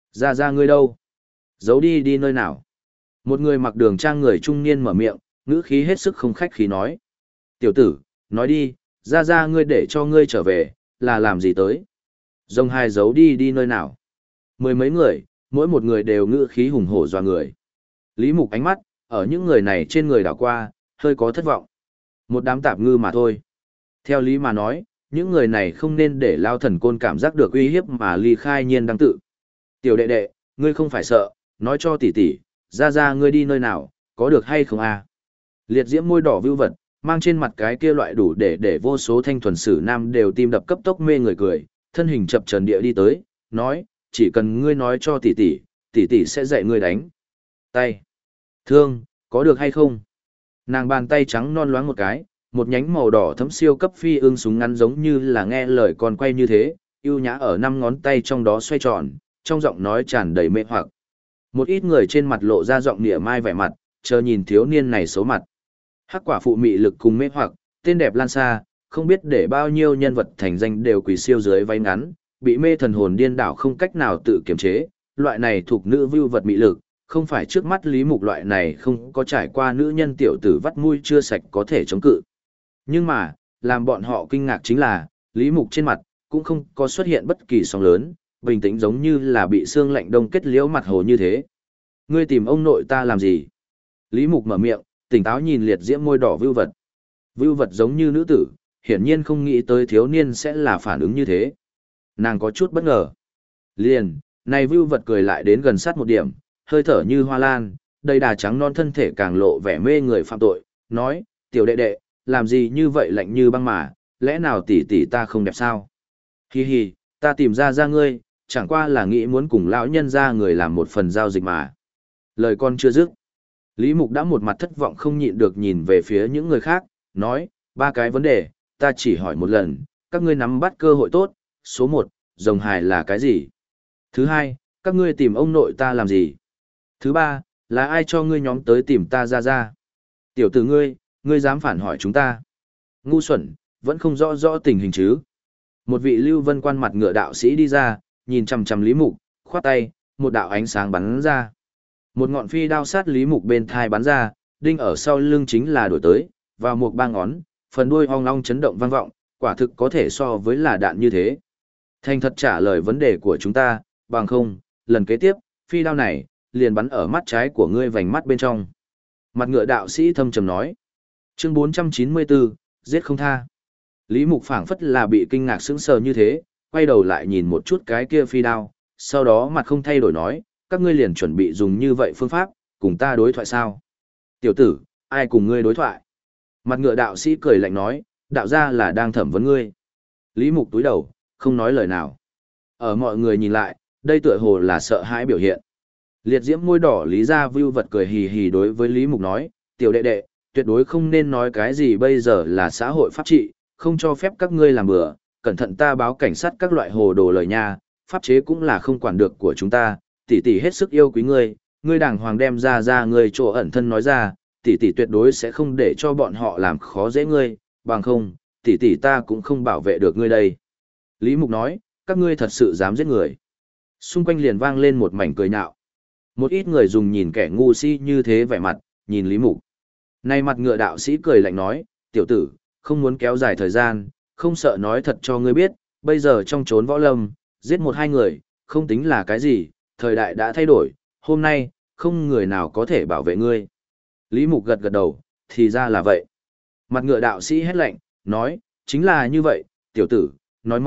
Ra ngươi đâu? Giấu đi đi nơi nào? Một người mặc đường trang người trung niên mở miệng, ngữ khí hết sức không khách khí nói. Tiểu tử, nói đi, ra ngươi để cho ngươi trở về, là làm gì tới? Dông hai giấu đi đi nơi nào? Mười mấy người, mỗi một người đều ngữ khí hùng hổ dọa người. Lý Mục ánh mắt, ở những người này trên người đảo qua, hơi có thất vọng. Một đám tạp ngư mà thôi. Theo lý mà nói, những người này không nên để Lao Thần Côn cảm giác được uy hiếp mà ly khai Nhiên Đăng tự. Tiểu đệ đệ, ngươi không phải sợ, nói cho tỷ tỷ, ra ngươi đi nơi nào, có được hay không à? Liệt diễm môi đỏ vưu vật, mang trên mặt cái kia loại đủ để vô số thanh thuần sử nam đều tim đập cấp tốc mê người cười, thân hình chập trần địa đi tới, nói, chỉ cần ngươi nói cho tỷ tỷ sẽ dạy ngươi đánh. Tay. Thương, có được hay không? Nàng bàn tay trắng non loáng một cái, một nhánh màu đỏ thấm siêu cấp phi ương súng ngắn giống như là nghe lời con quay như thế, ưu nhã ở 5 ngón tay trong đó xoay tròn, trong giọng nói tràn đầy mê hoặc. Một ít người trên mặt lộ ra giọng nịa mai vẻ mặt, chờ nhìn thiếu niên này xấu mặt. Hắc quả phụ mị lực cùng mê hoặc, tên đẹp lan xa, không biết để bao nhiêu nhân vật thành danh đều quỳ siêu dưới váy ngắn, bị mê thần hồn điên đảo không cách nào tự kiềm chế, loại này thuộc nữ vưu vật mị lực, không phải trước mắt Lý Mục loại này không có trải qua nữ nhân tiểu tử vắt mũi chưa sạch có thể chống cự. Nhưng mà, làm bọn họ kinh ngạc chính là, Lý Mục trên mặt, cũng không có xuất hiện bất kỳ sóng lớn, bình tĩnh giống như là bị xương lạnh đông kết liễu mặt hồ như thế. Ngươi tìm ông nội ta làm gì? Lý Mục mở miệng, tỉnh táo nhìn liệt diễm môi đỏ vưu vật. Vưu vật giống như nữ tử, hiển nhiên không nghĩ tới thiếu niên sẽ là phản ứng như thế. Nàng có chút bất ngờ. Liền, này vưu vật cười lại đến gần sát một điểm, hơi thở như hoa lan, đầy đà trắng non thân thể càng lộ vẻ mê người phạm tội, nói, tiểu đệ đệ, làm gì như vậy lạnh như băng mà, lẽ nào tỷ tỷ ta không đẹp sao? Hi hi, ta tìm ra ngươi, chẳng qua là nghĩ muốn cùng lão nhân ra người làm một phần giao dịch mà. Lời con chưa dứt. Lý Mục đã một mặt thất vọng không nhịn được nhìn về phía những người khác, nói, 3 cái vấn đề, ta chỉ hỏi một lần, các ngươi nắm bắt cơ hội tốt, số 1, rồng hài là cái gì? Thứ 2, các ngươi tìm ông nội ta làm gì? Thứ 3, là ai cho ngươi nhóm tới tìm ta ra? Tiểu tử ngươi dám phản hỏi chúng ta? Ngu xuẩn, vẫn không rõ tình hình chứ? Một vị Lưu Vân quan mặt ngựa đạo sĩ đi ra, nhìn chằm chằm Lý Mục, khoát tay, một đạo ánh sáng bắn ra. Một ngọn phi đao sát Lý Mục bên thai bắn ra, đinh ở sau lưng chính là đổi tới, vào một ba ngón, phần đuôi ong ong chấn động vang vọng, quả thực có thể so với là đạn như thế. Thành thật trả lời vấn đề của chúng ta, bằng không, lần kế tiếp, phi đao này, liền bắn ở mắt trái của ngươi vành mắt bên trong. Mặt ngựa đạo sĩ thâm trầm nói. Chương 494, giết không tha. Lý Mục phảng phất là bị kinh ngạc sững sờ như thế, quay đầu lại nhìn một chút cái kia phi đao, sau đó mặt không thay đổi nói, các ngươi liền chuẩn bị dùng như vậy phương pháp, cùng ta đối thoại sao? Tiểu tử, ai cùng ngươi đối thoại? Mặt ngựa đạo sĩ cười lạnh nói, đạo ra là đang thẩm vấn ngươi. Lý Mục túi đầu, không nói lời nào. Ở mọi người nhìn lại, đây tựa hồ là sợ hãi biểu hiện. Liệt diễm môi đỏ Lý Gia Vưu vật cười hì hì đối với Lý Mục nói, tiểu đệ đệ, tuyệt đối không nên nói cái gì bây giờ là xã hội pháp trị, không cho phép các ngươi làm bừa, cẩn thận ta báo cảnh sát các loại hồ đồ lời nha, pháp chế cũng là không quản được của chúng ta, tỷ tỷ hết sức yêu quý ngươi đàng hoàng đem ra ngươi chỗ ẩn thân nói ra, tỷ tỷ tuyệt đối sẽ không để cho bọn họ làm khó dễ ngươi, bằng không, tỷ tỷ ta cũng không bảo vệ được ngươi đây. Lý Mục nói, các ngươi thật sự dám giết người. Xung quanh liền vang lên một mảnh cười nhạo. Một ít người dùng nhìn kẻ ngu si như thế vẻ mặt, nhìn Lý Mục. Nay mặt ngựa đạo sĩ cười lạnh nói, tiểu tử, không muốn kéo dài thời gian, không sợ nói thật cho ngươi biết, bây giờ trong chốn võ lâm, giết 1-2 người, không tính là cái gì, thời đại đã thay đổi, hôm nay, không người nào có thể bảo vệ ngươi. Lý Mục gật gật đầu, thì ra là vậy. Mặt ngựa đạo sĩ hét lạnh, nói, chính là như vậy, tiểu tử, nói mau,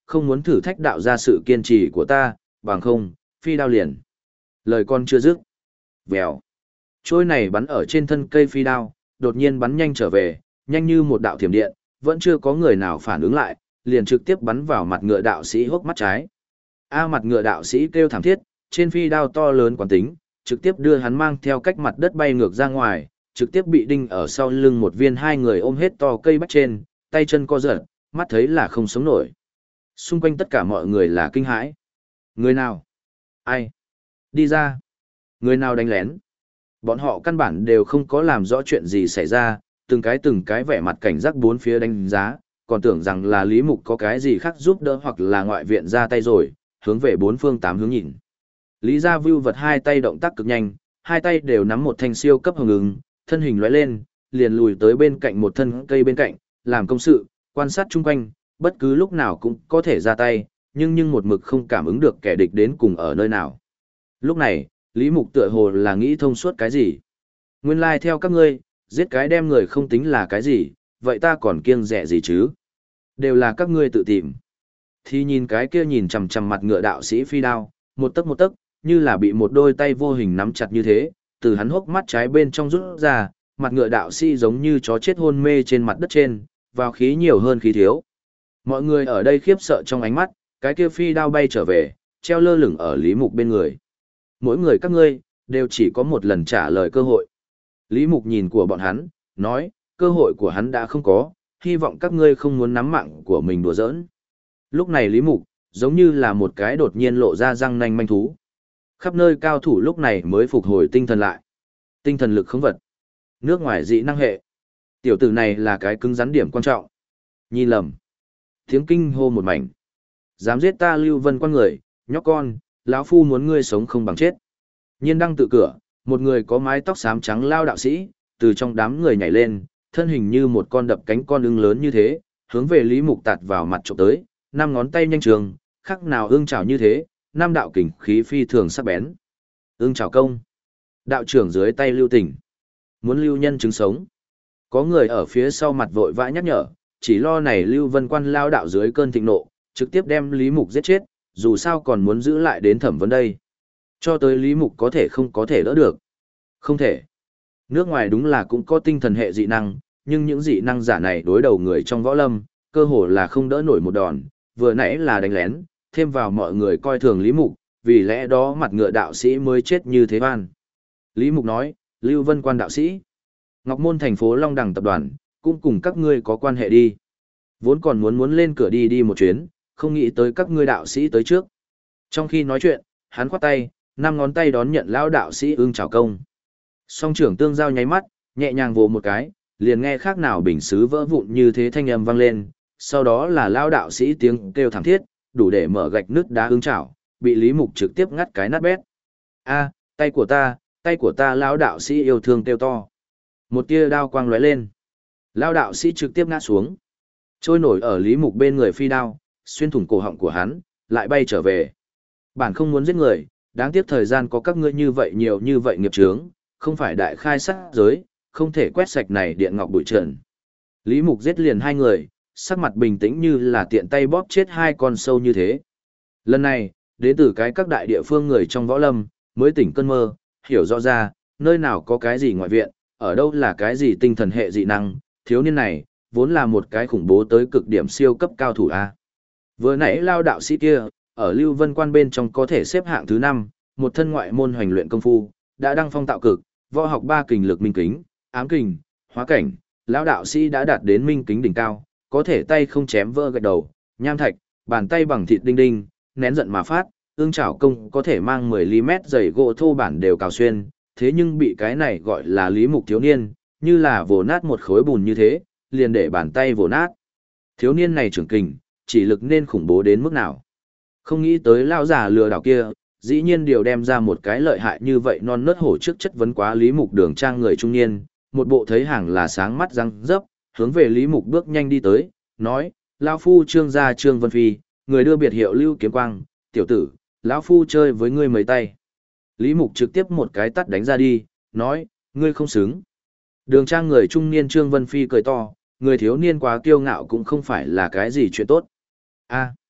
không muốn thử thách đạo ra sự kiên trì của ta, bằng không, phi đao liền. Lời con chưa dứt. Vèo. Trôi này bắn ở trên thân cây phi đao, đột nhiên bắn nhanh trở về, nhanh như một đạo thiểm điện, vẫn chưa có người nào phản ứng lại, liền trực tiếp bắn vào mặt ngựa đạo sĩ hốc mắt trái. Mặt ngựa đạo sĩ kêu thảm thiết, trên phi đao to lớn quán tính, trực tiếp đưa hắn mang theo cách mặt đất bay ngược ra ngoài, trực tiếp bị đinh ở sau lưng một viên hai người ôm hết to cây bách trên, tay chân co giật, mắt thấy là không sống nổi. Xung quanh tất cả mọi người là kinh hãi. Người nào? Ai? Đi ra. Người nào đánh lén? Bọn họ căn bản đều không có làm rõ chuyện gì xảy ra, từng cái vẻ mặt cảnh giác bốn phía đánh giá, còn tưởng rằng là Lý Mục có cái gì khác giúp đỡ hoặc là ngoại viện ra tay rồi, hướng về bốn phương tám hướng nhìn. Lý Gia Vưu vật hai tay động tác cực nhanh, hai tay đều nắm một thanh siêu cấp hồng ứng, thân hình lóe lên, liền lùi tới bên cạnh một thân cây bên cạnh, làm công sự, quan sát chung quanh, bất cứ lúc nào cũng có thể ra tay, nhưng một mực không cảm ứng được kẻ địch đến cùng ở nơi nào. Lúc này, Lý Mục tựa hồ là nghĩ thông suốt cái gì. Nguyên lai theo các ngươi, giết cái đem người không tính là cái gì, vậy ta còn kiêng dè gì chứ? Đều là các ngươi tự tìm. Thì nhìn cái kia nhìn chằm chằm mặt ngựa đạo sĩ phi đao, một tấc, như là bị một đôi tay vô hình nắm chặt như thế, từ hắn hốc mắt trái bên trong rút ra, mặt ngựa đạo sĩ giống như chó chết hôn mê trên mặt đất trên, vào khí nhiều hơn khí thiếu. Mọi người ở đây khiếp sợ trong ánh mắt, cái kia phi đao bay trở về, treo lơ lửng ở Lý Mục bên người. Mỗi người các ngươi, đều chỉ có một lần trả lời cơ hội. Lý Mục nhìn của bọn hắn, nói, cơ hội của hắn đã không có, hy vọng các ngươi không muốn nắm mạng của mình đùa giỡn. Lúc này Lý Mục, giống như là một cái đột nhiên lộ ra răng nanh manh thú. Khắp nơi cao thủ lúc này mới phục hồi tinh thần lại. Tinh thần lực không vật. Nước ngoài dị năng hệ. Tiểu tử này là cái cứng rắn điểm quan trọng. Nhìn lầm. Tiếng kinh hô một mảnh. Dám giết ta Lưu Vân Quan người, nhóc con, lão phu muốn ngươi sống không bằng chết. Nhiên đăng tự cửa, một người có mái tóc xám trắng lao đạo sĩ, từ trong đám người nhảy lên, thân hình như một con đập cánh con ưng lớn như thế, hướng về Lý Mục tạt vào mặt trộm tới, năm ngón tay nhanh trường, khắc nào ưng chảo như thế, năm đạo kình khí phi thường sắc bén. Ưng chảo công. Đạo trưởng dưới tay lưu tình. Muốn lưu nhân chứng sống. Có người ở phía sau mặt vội vã nhắc nhở, chỉ lo này Lưu Vân Quan lao đạo dưới cơn thịnh nộ, trực tiếp đem Lý Mục giết chết, dù sao còn muốn giữ lại đến thẩm vấn đây. Cho tới Lý Mục có thể không có thể đỡ được. Không thể. Nước ngoài đúng là cũng có tinh thần hệ dị năng, nhưng những dị năng giả này đối đầu người trong võ lâm, cơ hồ là không đỡ nổi một đòn, vừa nãy là đánh lén, thêm vào mọi người coi thường Lý Mục, vì lẽ đó mặt ngựa đạo sĩ mới chết như thế oan. Lý Mục nói, Lưu Vân Quan đạo sĩ, Ngọc Môn thành phố Long Đằng tập đoàn, cũng cùng các ngươi có quan hệ đi. Vốn còn muốn lên cửa đi một chuyến, không nghĩ tới các ngươi đạo sĩ tới trước. Trong khi nói chuyện, hắn khoát tay, năm ngón tay đón nhận lão đạo sĩ ưng chào công. Song trưởng tương giao nháy mắt, nhẹ nhàng vồ một cái, liền nghe khác nào bình sứ vỡ vụn như thế thanh âm vang lên, sau đó là lão đạo sĩ tiếng kêu thảm thiết, đủ để mở gạch nứt đá ưng chảo, bị Lý Mục trực tiếp ngắt cái nát bét. A, tay của ta lão đạo sĩ yêu thương kêu to. Một tia đao quang lóe lên. Lão đạo sĩ trực tiếp ngã xuống. Trôi nổi ở Lý Mục bên người phi đao, xuyên thủng cổ họng của hắn, lại bay trở về. Bản không muốn giết người, đáng tiếc thời gian có các ngươi như vậy nhiều như vậy nghiệp chướng, không phải đại khai sát giới, không thể quét sạch này điện ngọc bụi trần. Lý Mục giết liền hai người, sắc mặt bình tĩnh như là tiện tay bóp chết hai con sâu như thế. Lần này, đến từ cái các đại địa phương người trong võ lâm, mới tỉnh cơn mơ, hiểu rõ ra, nơi nào có cái gì ngoại viện, ở đâu là cái gì tinh thần hệ dị năng, thiếu niên này, vốn là một cái khủng bố tới cực điểm siêu cấp cao thủ A. Vừa nãy lao đạo sĩ kia, ở Lưu Vân Quan bên trong có thể xếp hạng thứ 5, một thân ngoại môn hoành luyện công phu, đã đăng phong tạo cực, võ học 3 kình lực minh kính, ám kình, hóa cảnh, lão đạo sĩ đã đạt đến minh kính đỉnh cao, có thể tay không chém vỡ gạch đầu, nham thạch, bàn tay bằng thịt đinh đinh, nén giận mà phát, ương chảo công có thể mang 10 mét dày gỗ thô bản đều cào xuyên, thế nhưng bị cái này gọi là Lý Mục thiếu niên, như là vồ nát một khối bùn như thế, liền để bàn tay vồ nát. Thiếu niên này trưởng kình, chỉ lực nên khủng bố đến mức nào. Không nghĩ tới lao giả lừa đảo kia, dĩ nhiên điều đem ra một cái lợi hại như vậy non nớt hổ trước chất vấn quá Lý Mục đường trang người trung niên, một bộ thấy hàng là sáng mắt răng dấp, hướng về Lý Mục bước nhanh đi tới, nói, lao phu Trương gia Trương Vân Phi, người đưa biệt hiệu Lưu Kiếm Quang, tiểu tử, lão phu chơi với ngươi mấy tay. Lý Mục trực tiếp một cái tát đánh ra đi, nói, ngươi không xứng. Đường trang người trung niên Trương Vân Phi cười to, người thiếu niên quá kiêu ngạo cũng không phải là cái gì chuyện tốt. A,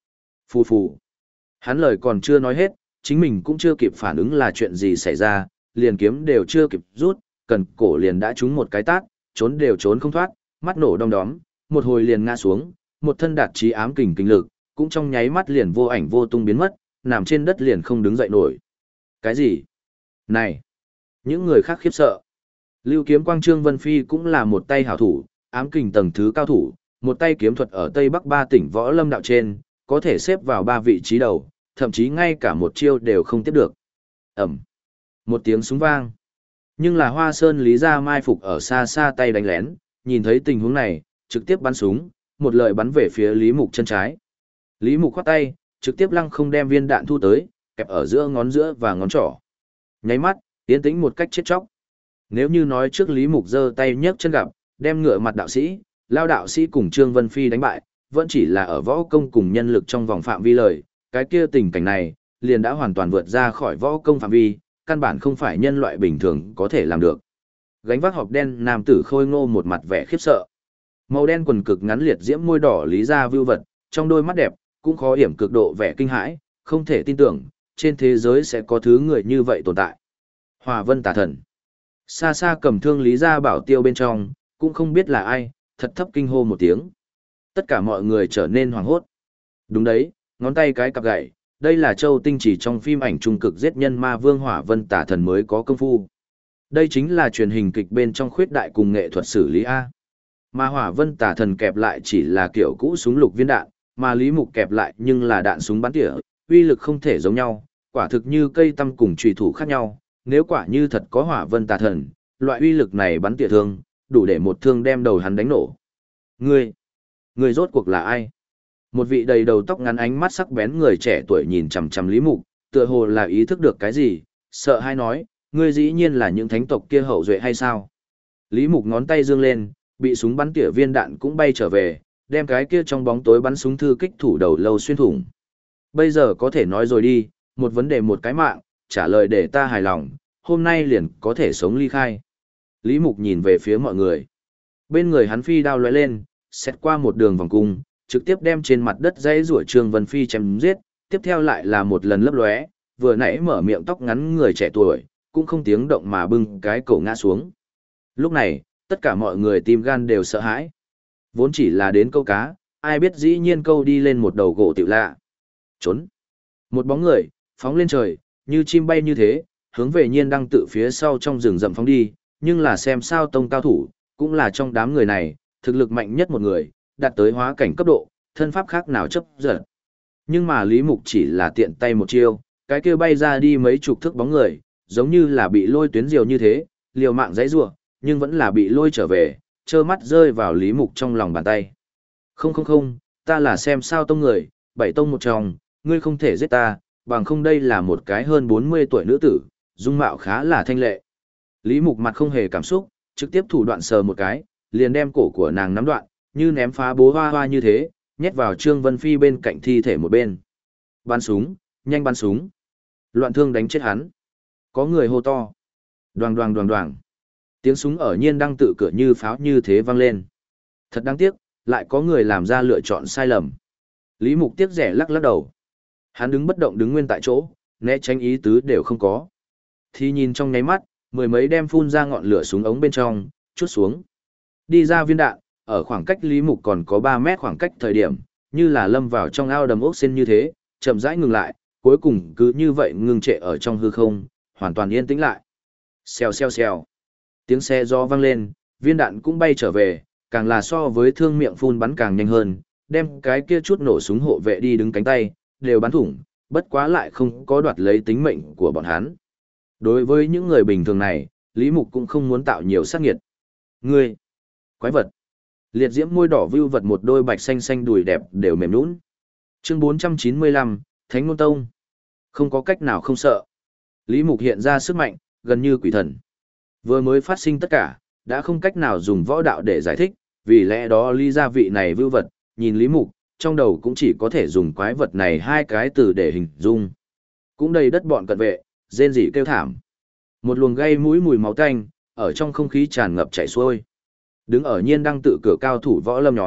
Phù phù. Hắn lời còn chưa nói hết, chính mình cũng chưa kịp phản ứng là chuyện gì xảy ra, liền kiếm đều chưa kịp rút, cần cổ liền đã trúng một cái tát, trốn đều trốn không thoát, mắt nổ đom đóm, một hồi liền ngã xuống, một thân đạt trí ám kình kinh lực, cũng trong nháy mắt liền vô ảnh vô tung biến mất, nằm trên đất liền không đứng dậy nổi. Cái gì? Này! Những người khác khiếp sợ. Lưu Kiếm Quang Trương Vân Phi cũng là một tay hảo thủ, ám kình tầng thứ cao thủ, một tay kiếm thuật ở Tây Bắc 3 tỉnh võ lâm đạo trên, có thể xếp vào 3 vị trí đầu, thậm chí ngay cả một chiêu đều không tiếp được. Ẩm. Một tiếng súng vang. Nhưng là Hoa Sơn Lý Gia mai phục ở xa xa tay đánh lén, nhìn thấy tình huống này, trực tiếp bắn súng, một lời bắn về phía Lý Mục chân trái. Lý Mục khoát tay, trực tiếp lăng không đem viên đạn thu tới, kẹp ở giữa ngón giữa và ngón trỏ. Nháy mắt, tiến tĩnh một cách chết chóc. Nếu như nói trước Lý Mục giơ tay nhấc chân gặp, đem ngựa mặt đạo sĩ, lao đạo sĩ cùng Trương Vân Phi đánh bại, vẫn chỉ là ở võ công cùng nhân lực trong vòng phạm vi lời, cái kia tình cảnh này, liền đã hoàn toàn vượt ra khỏi võ công phạm vi, căn bản không phải nhân loại bình thường có thể làm được. Gánh vác hộp đen nam tử khôi ngô một mặt vẻ khiếp sợ. Màu đen quần cực ngắn liệt diễm môi đỏ lý ra vưu vật, trong đôi mắt đẹp, cũng khó hiểm cực độ vẻ kinh hãi, không thể tin tưởng, trên thế giới sẽ có thứ người như vậy tồn tại. Hỏa Vân Tà Thần. Xa xa cầm thương lý ra bảo tiêu bên trong, cũng không biết là ai, thật thấp kinh hô một tiếng. Tất cả mọi người trở nên hoảng hốt. Đúng đấy, ngón tay cái cặp gậy, đây là Châu Tinh chỉ trong phim ảnh trung cực giết nhân ma vương Hỏa Vân Tà Thần mới có công phu. Đây chính là truyền hình kịch bên trong khuyết đại cùng nghệ thuật xử lý A. Mà Hỏa Vân Tà Thần kẹp lại chỉ là kiểu cũ súng lục viên đạn, mà Lý Mục kẹp lại nhưng là đạn súng bắn tỉa, uy lực không thể giống nhau, quả thực như cây tăm cùng chùy thủ khác nhau. Nếu quả như thật có Hỏa Vân Tà Thần, loại uy lực này bắn tỉa thương, đủ để một thương đem đầu hắn đánh nổ. Người rốt cuộc là ai? Một vị đầy đầu tóc ngắn ánh mắt sắc bén người trẻ tuổi nhìn chằm chằm Lý Mục, tựa hồ là ý thức được cái gì, sợ hay nói, ngươi dĩ nhiên là những thánh tộc kia hậu duệ hay sao? Lý Mục ngón tay dương lên, bị súng bắn tỉa viên đạn cũng bay trở về, đem cái kia trong bóng tối bắn súng thư kích thủ đầu lâu xuyên thủng. Bây giờ có thể nói rồi đi, một vấn đề một cái mạng, trả lời để ta hài lòng, hôm nay liền có thể sống ly khai. Lý Mục nhìn về phía mọi người. Bên người hắn phi đao lóe lên, xét qua một đường vòng cung, trực tiếp đem trên mặt đất dãy rủa Trương Vân Phi chém giết, tiếp theo lại là một lần lấp lóe, vừa nãy mở miệng tóc ngắn người trẻ tuổi, cũng không tiếng động mà bưng cái cổ ngã xuống. Lúc này, tất cả mọi người tim gan đều sợ hãi. Vốn chỉ là đến câu cá, ai biết dĩ nhiên câu đi lên một đầu gỗ tiểu lạ. Trốn. Một bóng người, phóng lên trời, như chim bay như thế, hướng về Nhiên Đăng tự phía sau trong rừng rậm phóng đi, nhưng là xem sao tông cao thủ, cũng là trong đám người này, thực lực mạnh nhất một người, đạt tới hóa cảnh cấp độ, thân pháp khác nào chấp giật. Nhưng mà Lý Mục chỉ là tiện tay một chiêu, cái kia bay ra đi mấy chục thước bóng người, giống như là bị lôi tuyến diều như thế, liều mạng giãy giụa, nhưng vẫn là bị lôi trở về, trơ mắt rơi vào Lý Mục trong lòng bàn tay. Không không không, ta là xem sao tông người, 7 tông một trong, ngươi không thể giết ta, bằng không đây là một cái hơn 40 tuổi nữ tử, dung mạo khá là thanh lệ. Lý Mục mặt không hề cảm xúc, trực tiếp thủ đoạn sờ một cái, liền đem cổ của nàng nắm đoạn, như ném phá bố hoa hoa như thế, nhét vào Trương Vân Phi bên cạnh thi thể một bên. Bắn súng, nhanh bắn súng. Loạn thương đánh chết hắn. Có người hô to. Đoàng đoàng đoàng đoàng. Tiếng súng ở Nhiên Đăng tự cửa như pháo như thế vang lên. Thật đáng tiếc, lại có người làm ra lựa chọn sai lầm. Lý Mục tiếc rẻ lắc lắc đầu. Hắn đứng bất động đứng nguyên tại chỗ, né tránh ý tứ đều không có. Thì nhìn trong nháy mắt, mười mấy đem phun ra ngọn lửa súng ống bên trong, chút xuống. Đi ra viên đạn, ở khoảng cách Lý Mục còn có 3 mét khoảng cách thời điểm, như là lâm vào trong ao đầm ốc sen như thế, chậm rãi ngừng lại, cuối cùng cứ như vậy ngừng trệ ở trong hư không, hoàn toàn yên tĩnh lại. Xèo xèo xèo. Tiếng xe gió vang lên, viên đạn cũng bay trở về, càng là so với thương miệng phun bắn càng nhanh hơn, đem cái kia chút nổ súng hộ vệ đi đứng cánh tay, đều bắn thủng, bất quá lại không có đoạt lấy tính mệnh của bọn hắn. Đối với những người bình thường này, Lý Mục cũng không muốn tạo nhiều sát nghiệt. Ngươi, quái vật. Liệt diễm môi đỏ vưu vật một đôi bạch xanh xanh đùi đẹp đều mềm nhũn. Chương 495, Thánh Ngôn Tông. Không có cách nào không sợ. Lý Mục hiện ra sức mạnh, gần như quỷ thần. Vừa mới phát sinh tất cả, đã không cách nào dùng võ đạo để giải thích, vì lẽ đó Lý gia vị này vưu vật, nhìn Lý Mục, trong đầu cũng chỉ có thể dùng quái vật này hai cái từ để hình dung. Cũng đầy đất bọn cận vệ, rên rỉ kêu thảm. Một luồng gây mũi mùi máu tanh, ở trong không khí tràn ngập chảy xuôi. Đứng ở Nhiên Đăng tự cửa cao thủ võ lâm nhóm,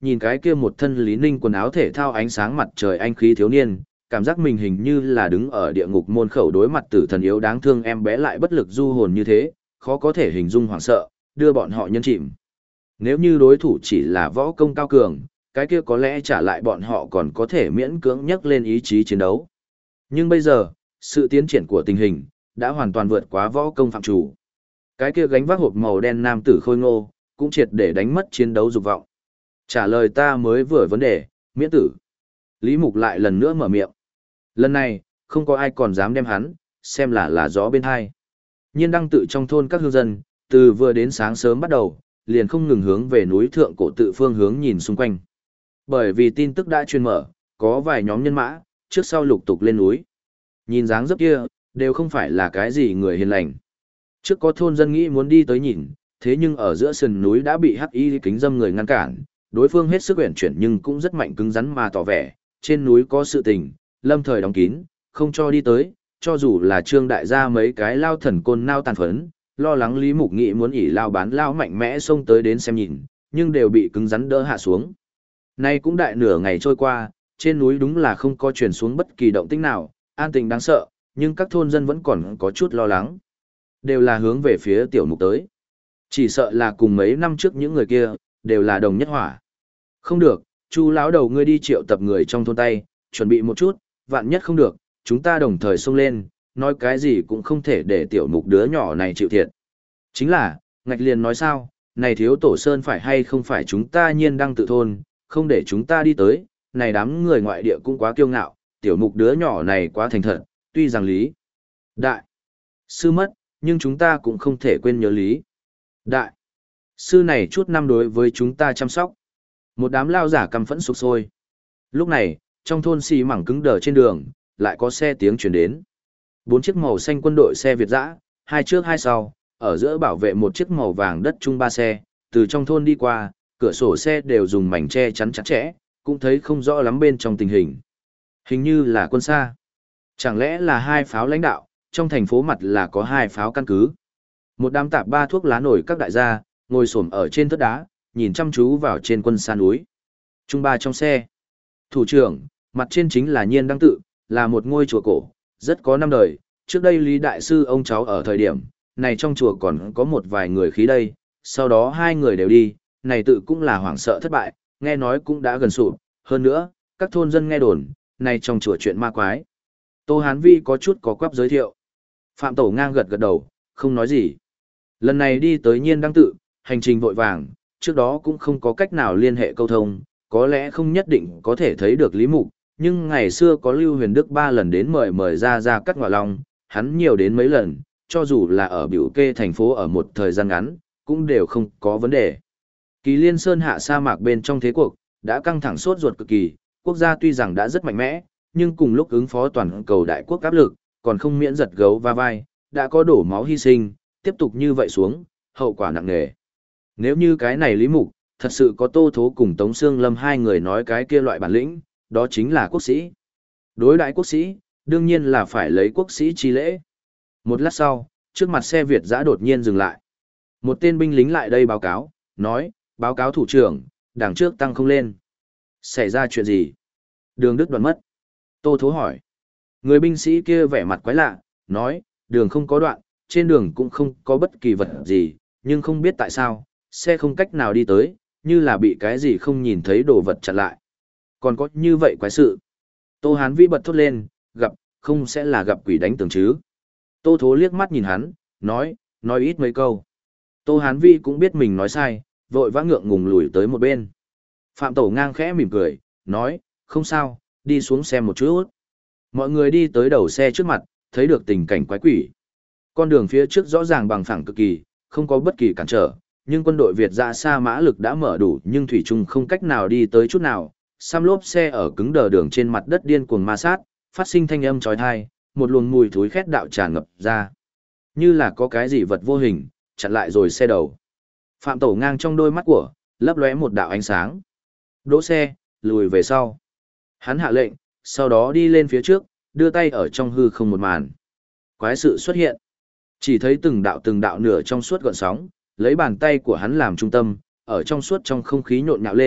nhìn cái kia một thân Lý Ninh quần áo thể thao ánh sáng mặt trời anh khí thiếu niên, cảm giác mình hình như là đứng ở địa ngục môn khẩu đối mặt tử thần yếu đáng thương em bé lại bất lực du hồn như thế, khó có thể hình dung hoảng sợ, đưa bọn họ nhân chìm. Nếu như đối thủ chỉ là võ công cao cường, cái kia có lẽ trả lại bọn họ còn có thể miễn cưỡng nhắc lên ý chí chiến đấu. Nhưng bây giờ, sự tiến triển của tình hình đã hoàn toàn vượt quá võ công phạm chủ. Cái kia gánh vác hộp màu đen nam tử khôi ngô, cũng triệt để đánh mất chiến đấu dục vọng. Trả lời ta mới vừa vấn đề, miễn tử. Lý Mục lại lần nữa mở miệng. Lần này, không có ai còn dám đem hắn, xem là gió bên hai. Nhiên đăng tự trong thôn các hương dân, từ vừa đến sáng sớm bắt đầu, liền không ngừng hướng về núi thượng cổ tự phương hướng nhìn xung quanh. Bởi vì tin tức đã truyền mở, có vài nhóm nhân mã, trước sau lục tục lên núi. Nhìn dáng dấp kia, đều không phải là cái gì người hiền lành. Trước có thôn dân nghĩ muốn đi tới nhìn, thế nhưng ở giữa sườn núi đã bị hắc y kính dâm người ngăn cản, đối phương hết sức uyển chuyển nhưng cũng rất mạnh cứng rắn mà tỏ vẻ, trên núi có sự tình, lâm thời đóng kín, không cho đi tới, cho dù là trương đại gia mấy cái lao thần côn nao tàn phấn, lo lắng Lý Mục Nghị muốn ỉ lao bán lao mạnh mẽ xông tới đến xem nhìn, nhưng đều bị cứng rắn đỡ hạ xuống. Nay cũng đại nửa ngày trôi qua, trên núi đúng là không có truyền xuống bất kỳ động tĩnh nào, an tình đáng sợ, nhưng các thôn dân vẫn còn có chút lo lắng. Đều là hướng về phía tiểu mục tới. Chỉ sợ là cùng mấy năm trước những người kia, đều là đồng nhất hỏa. Không được, Chu lão đầu ngươi đi triệu tập người trong thôn tay, chuẩn bị một chút, vạn nhất không được, chúng ta đồng thời xông lên, nói cái gì cũng không thể để tiểu mục đứa nhỏ này chịu thiệt. Chính là, ngạch liền nói sao, này thiếu tổ sơn phải hay không phải chúng ta nhiên đăng tự thôn, không để chúng ta đi tới, này đám người ngoại địa cũng quá kiêu ngạo, tiểu mục đứa nhỏ này quá thành thật, tuy rằng lý. Đại. Sư mất, nhưng chúng ta cũng không thể quên nhớ lý. Đại. Sư này chút năm đối với chúng ta chăm sóc. Một đám lao giả căm phẫn sục sôi. Lúc này, trong thôn xì mảng cứng đờ trên đường, lại có xe tiếng chuyển đến. 4 chiếc màu xanh quân đội xe Việt dã, 2 trước 2 sau, ở giữa bảo vệ một chiếc màu vàng đất chung 3 xe, từ trong thôn đi qua, cửa sổ xe đều dùng mảnh che chắn chặt chẽ, cũng thấy không rõ lắm bên trong tình hình. Hình như là quân xa. Chẳng lẽ là 2 pháo lãnh đạo, trong thành phố mặt là có 2 pháo căn cứ. Một đám tạp ba thuốc lá nổi các đại gia, ngồi xổm ở trên thớt đá, nhìn chăm chú vào trên quân xa núi. Trung ba trong xe. Thủ trưởng, mặt trên chính là Nhiên Đăng Tự, là một ngôi chùa cổ, rất có năm đời. Trước đây Lý Đại Sư ông cháu ở thời điểm, này trong chùa còn có một vài người khí đây, sau đó 2 người đều đi, này tự cũng là hoảng sợ thất bại, nghe nói cũng đã gần sụp. Hơn nữa, các thôn dân nghe đồn, này trong chùa chuyện ma quái. Tô Hán Vi có chút có quắp giới thiệu. Phạm Tổ ngang gật gật đầu, không nói gì. Lần này đi tới Nhiên Đăng Tự, hành trình vội vàng, trước đó cũng không có cách nào liên hệ câu thông, có lẽ không nhất định có thể thấy được Lý Mục, nhưng ngày xưa có Lưu Huyền Đức 3 lần đến mời ra cắt ngọa long, hắn nhiều đến mấy lần, cho dù là ở biểu kê thành phố ở một thời gian ngắn, cũng đều không có vấn đề. Kỳ Liên Sơn hạ sa mạc bên trong thế cuộc, đã căng thẳng sốt ruột cực kỳ, quốc gia tuy rằng đã rất mạnh mẽ, nhưng cùng lúc ứng phó toàn cầu đại quốc áp lực, còn không miễn giật gấu va vai, đã có đổ máu hy sinh, tiếp tục như vậy xuống, hậu quả nặng nề. Nếu như cái này Lý Mục, thật sự có Tô Thố cùng Tống Sương Lâm 2 người nói cái kia loại bản lĩnh, đó chính là quốc sĩ. Đối đại quốc sĩ, đương nhiên là phải lấy quốc sĩ chi lễ. Một lát sau, trước mặt xe Việt dã đột nhiên dừng lại. Một tên binh lính lại đây báo cáo, nói, báo cáo thủ trưởng, đằng trước tăng không lên. Xảy ra chuyện gì? Đường đứt đoạn mất. Tô Thố hỏi. Người binh sĩ kia vẻ mặt quái lạ, nói, đường không có đoạn, trên đường cũng không có bất kỳ vật gì, nhưng không biết tại sao, xe không cách nào đi tới, như là bị cái gì không nhìn thấy đồ vật chặn lại. Còn có như vậy quái sự. Tô Hán Vĩ bật thốt lên, không sẽ là gặp quỷ đánh tường chứ. Tô Thố liếc mắt nhìn hắn, nói ít mấy câu. Tô Hán Vĩ cũng biết mình nói sai, vội vã ngượng ngùng lùi tới một bên. Phạm Tổ ngang khẽ mỉm cười, nói, không sao, đi xuống xem một chút. Mọi người đi tới đầu xe trước mặt, thấy được tình cảnh quái quỷ. Con đường phía trước rõ ràng bằng phẳng cực kỳ, không có bất kỳ cản trở, nhưng quân đội Việt dã xa mã lực đã mở đủ nhưng thủy chung không cách nào đi tới chút nào. Xăm lốp xe ở cứng đờ đường trên mặt đất điên cuồng ma sát, phát sinh thanh âm chói tai, một luồng mùi thối khét đạo tràn ngập ra. Như là có cái gì vật vô hình, chặn lại rồi xe đầu. Phạm Tổ ngang trong đôi mắt của, lấp lóe một đạo ánh sáng. Đỗ xe, lùi về sau. Hắn hạ lệnh, sau đó đi lên phía trước, đưa tay ở trong hư không một màn. Quái sự xuất hiện. Chỉ thấy từng đạo nửa trong suốt gợn sóng, lấy bàn tay của hắn làm trung tâm, ở trong suốt trong không khí nhộn nhạo lên,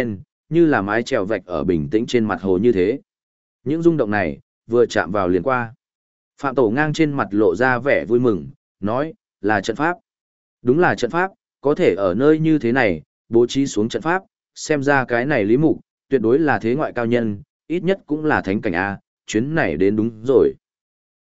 như là mái chèo vạch ở bình tĩnh trên mặt hồ như thế. Những rung động này, vừa chạm vào liền qua. Phạm Tổ ngang trên mặt lộ ra vẻ vui mừng, nói, là trận pháp. Đúng là trận pháp, có thể ở nơi như thế này, bố trí xuống trận pháp, xem ra cái này Lý Mục, tuyệt đối là thế ngoại cao nhân, ít nhất cũng là thánh cảnh A, chuyến này đến đúng rồi.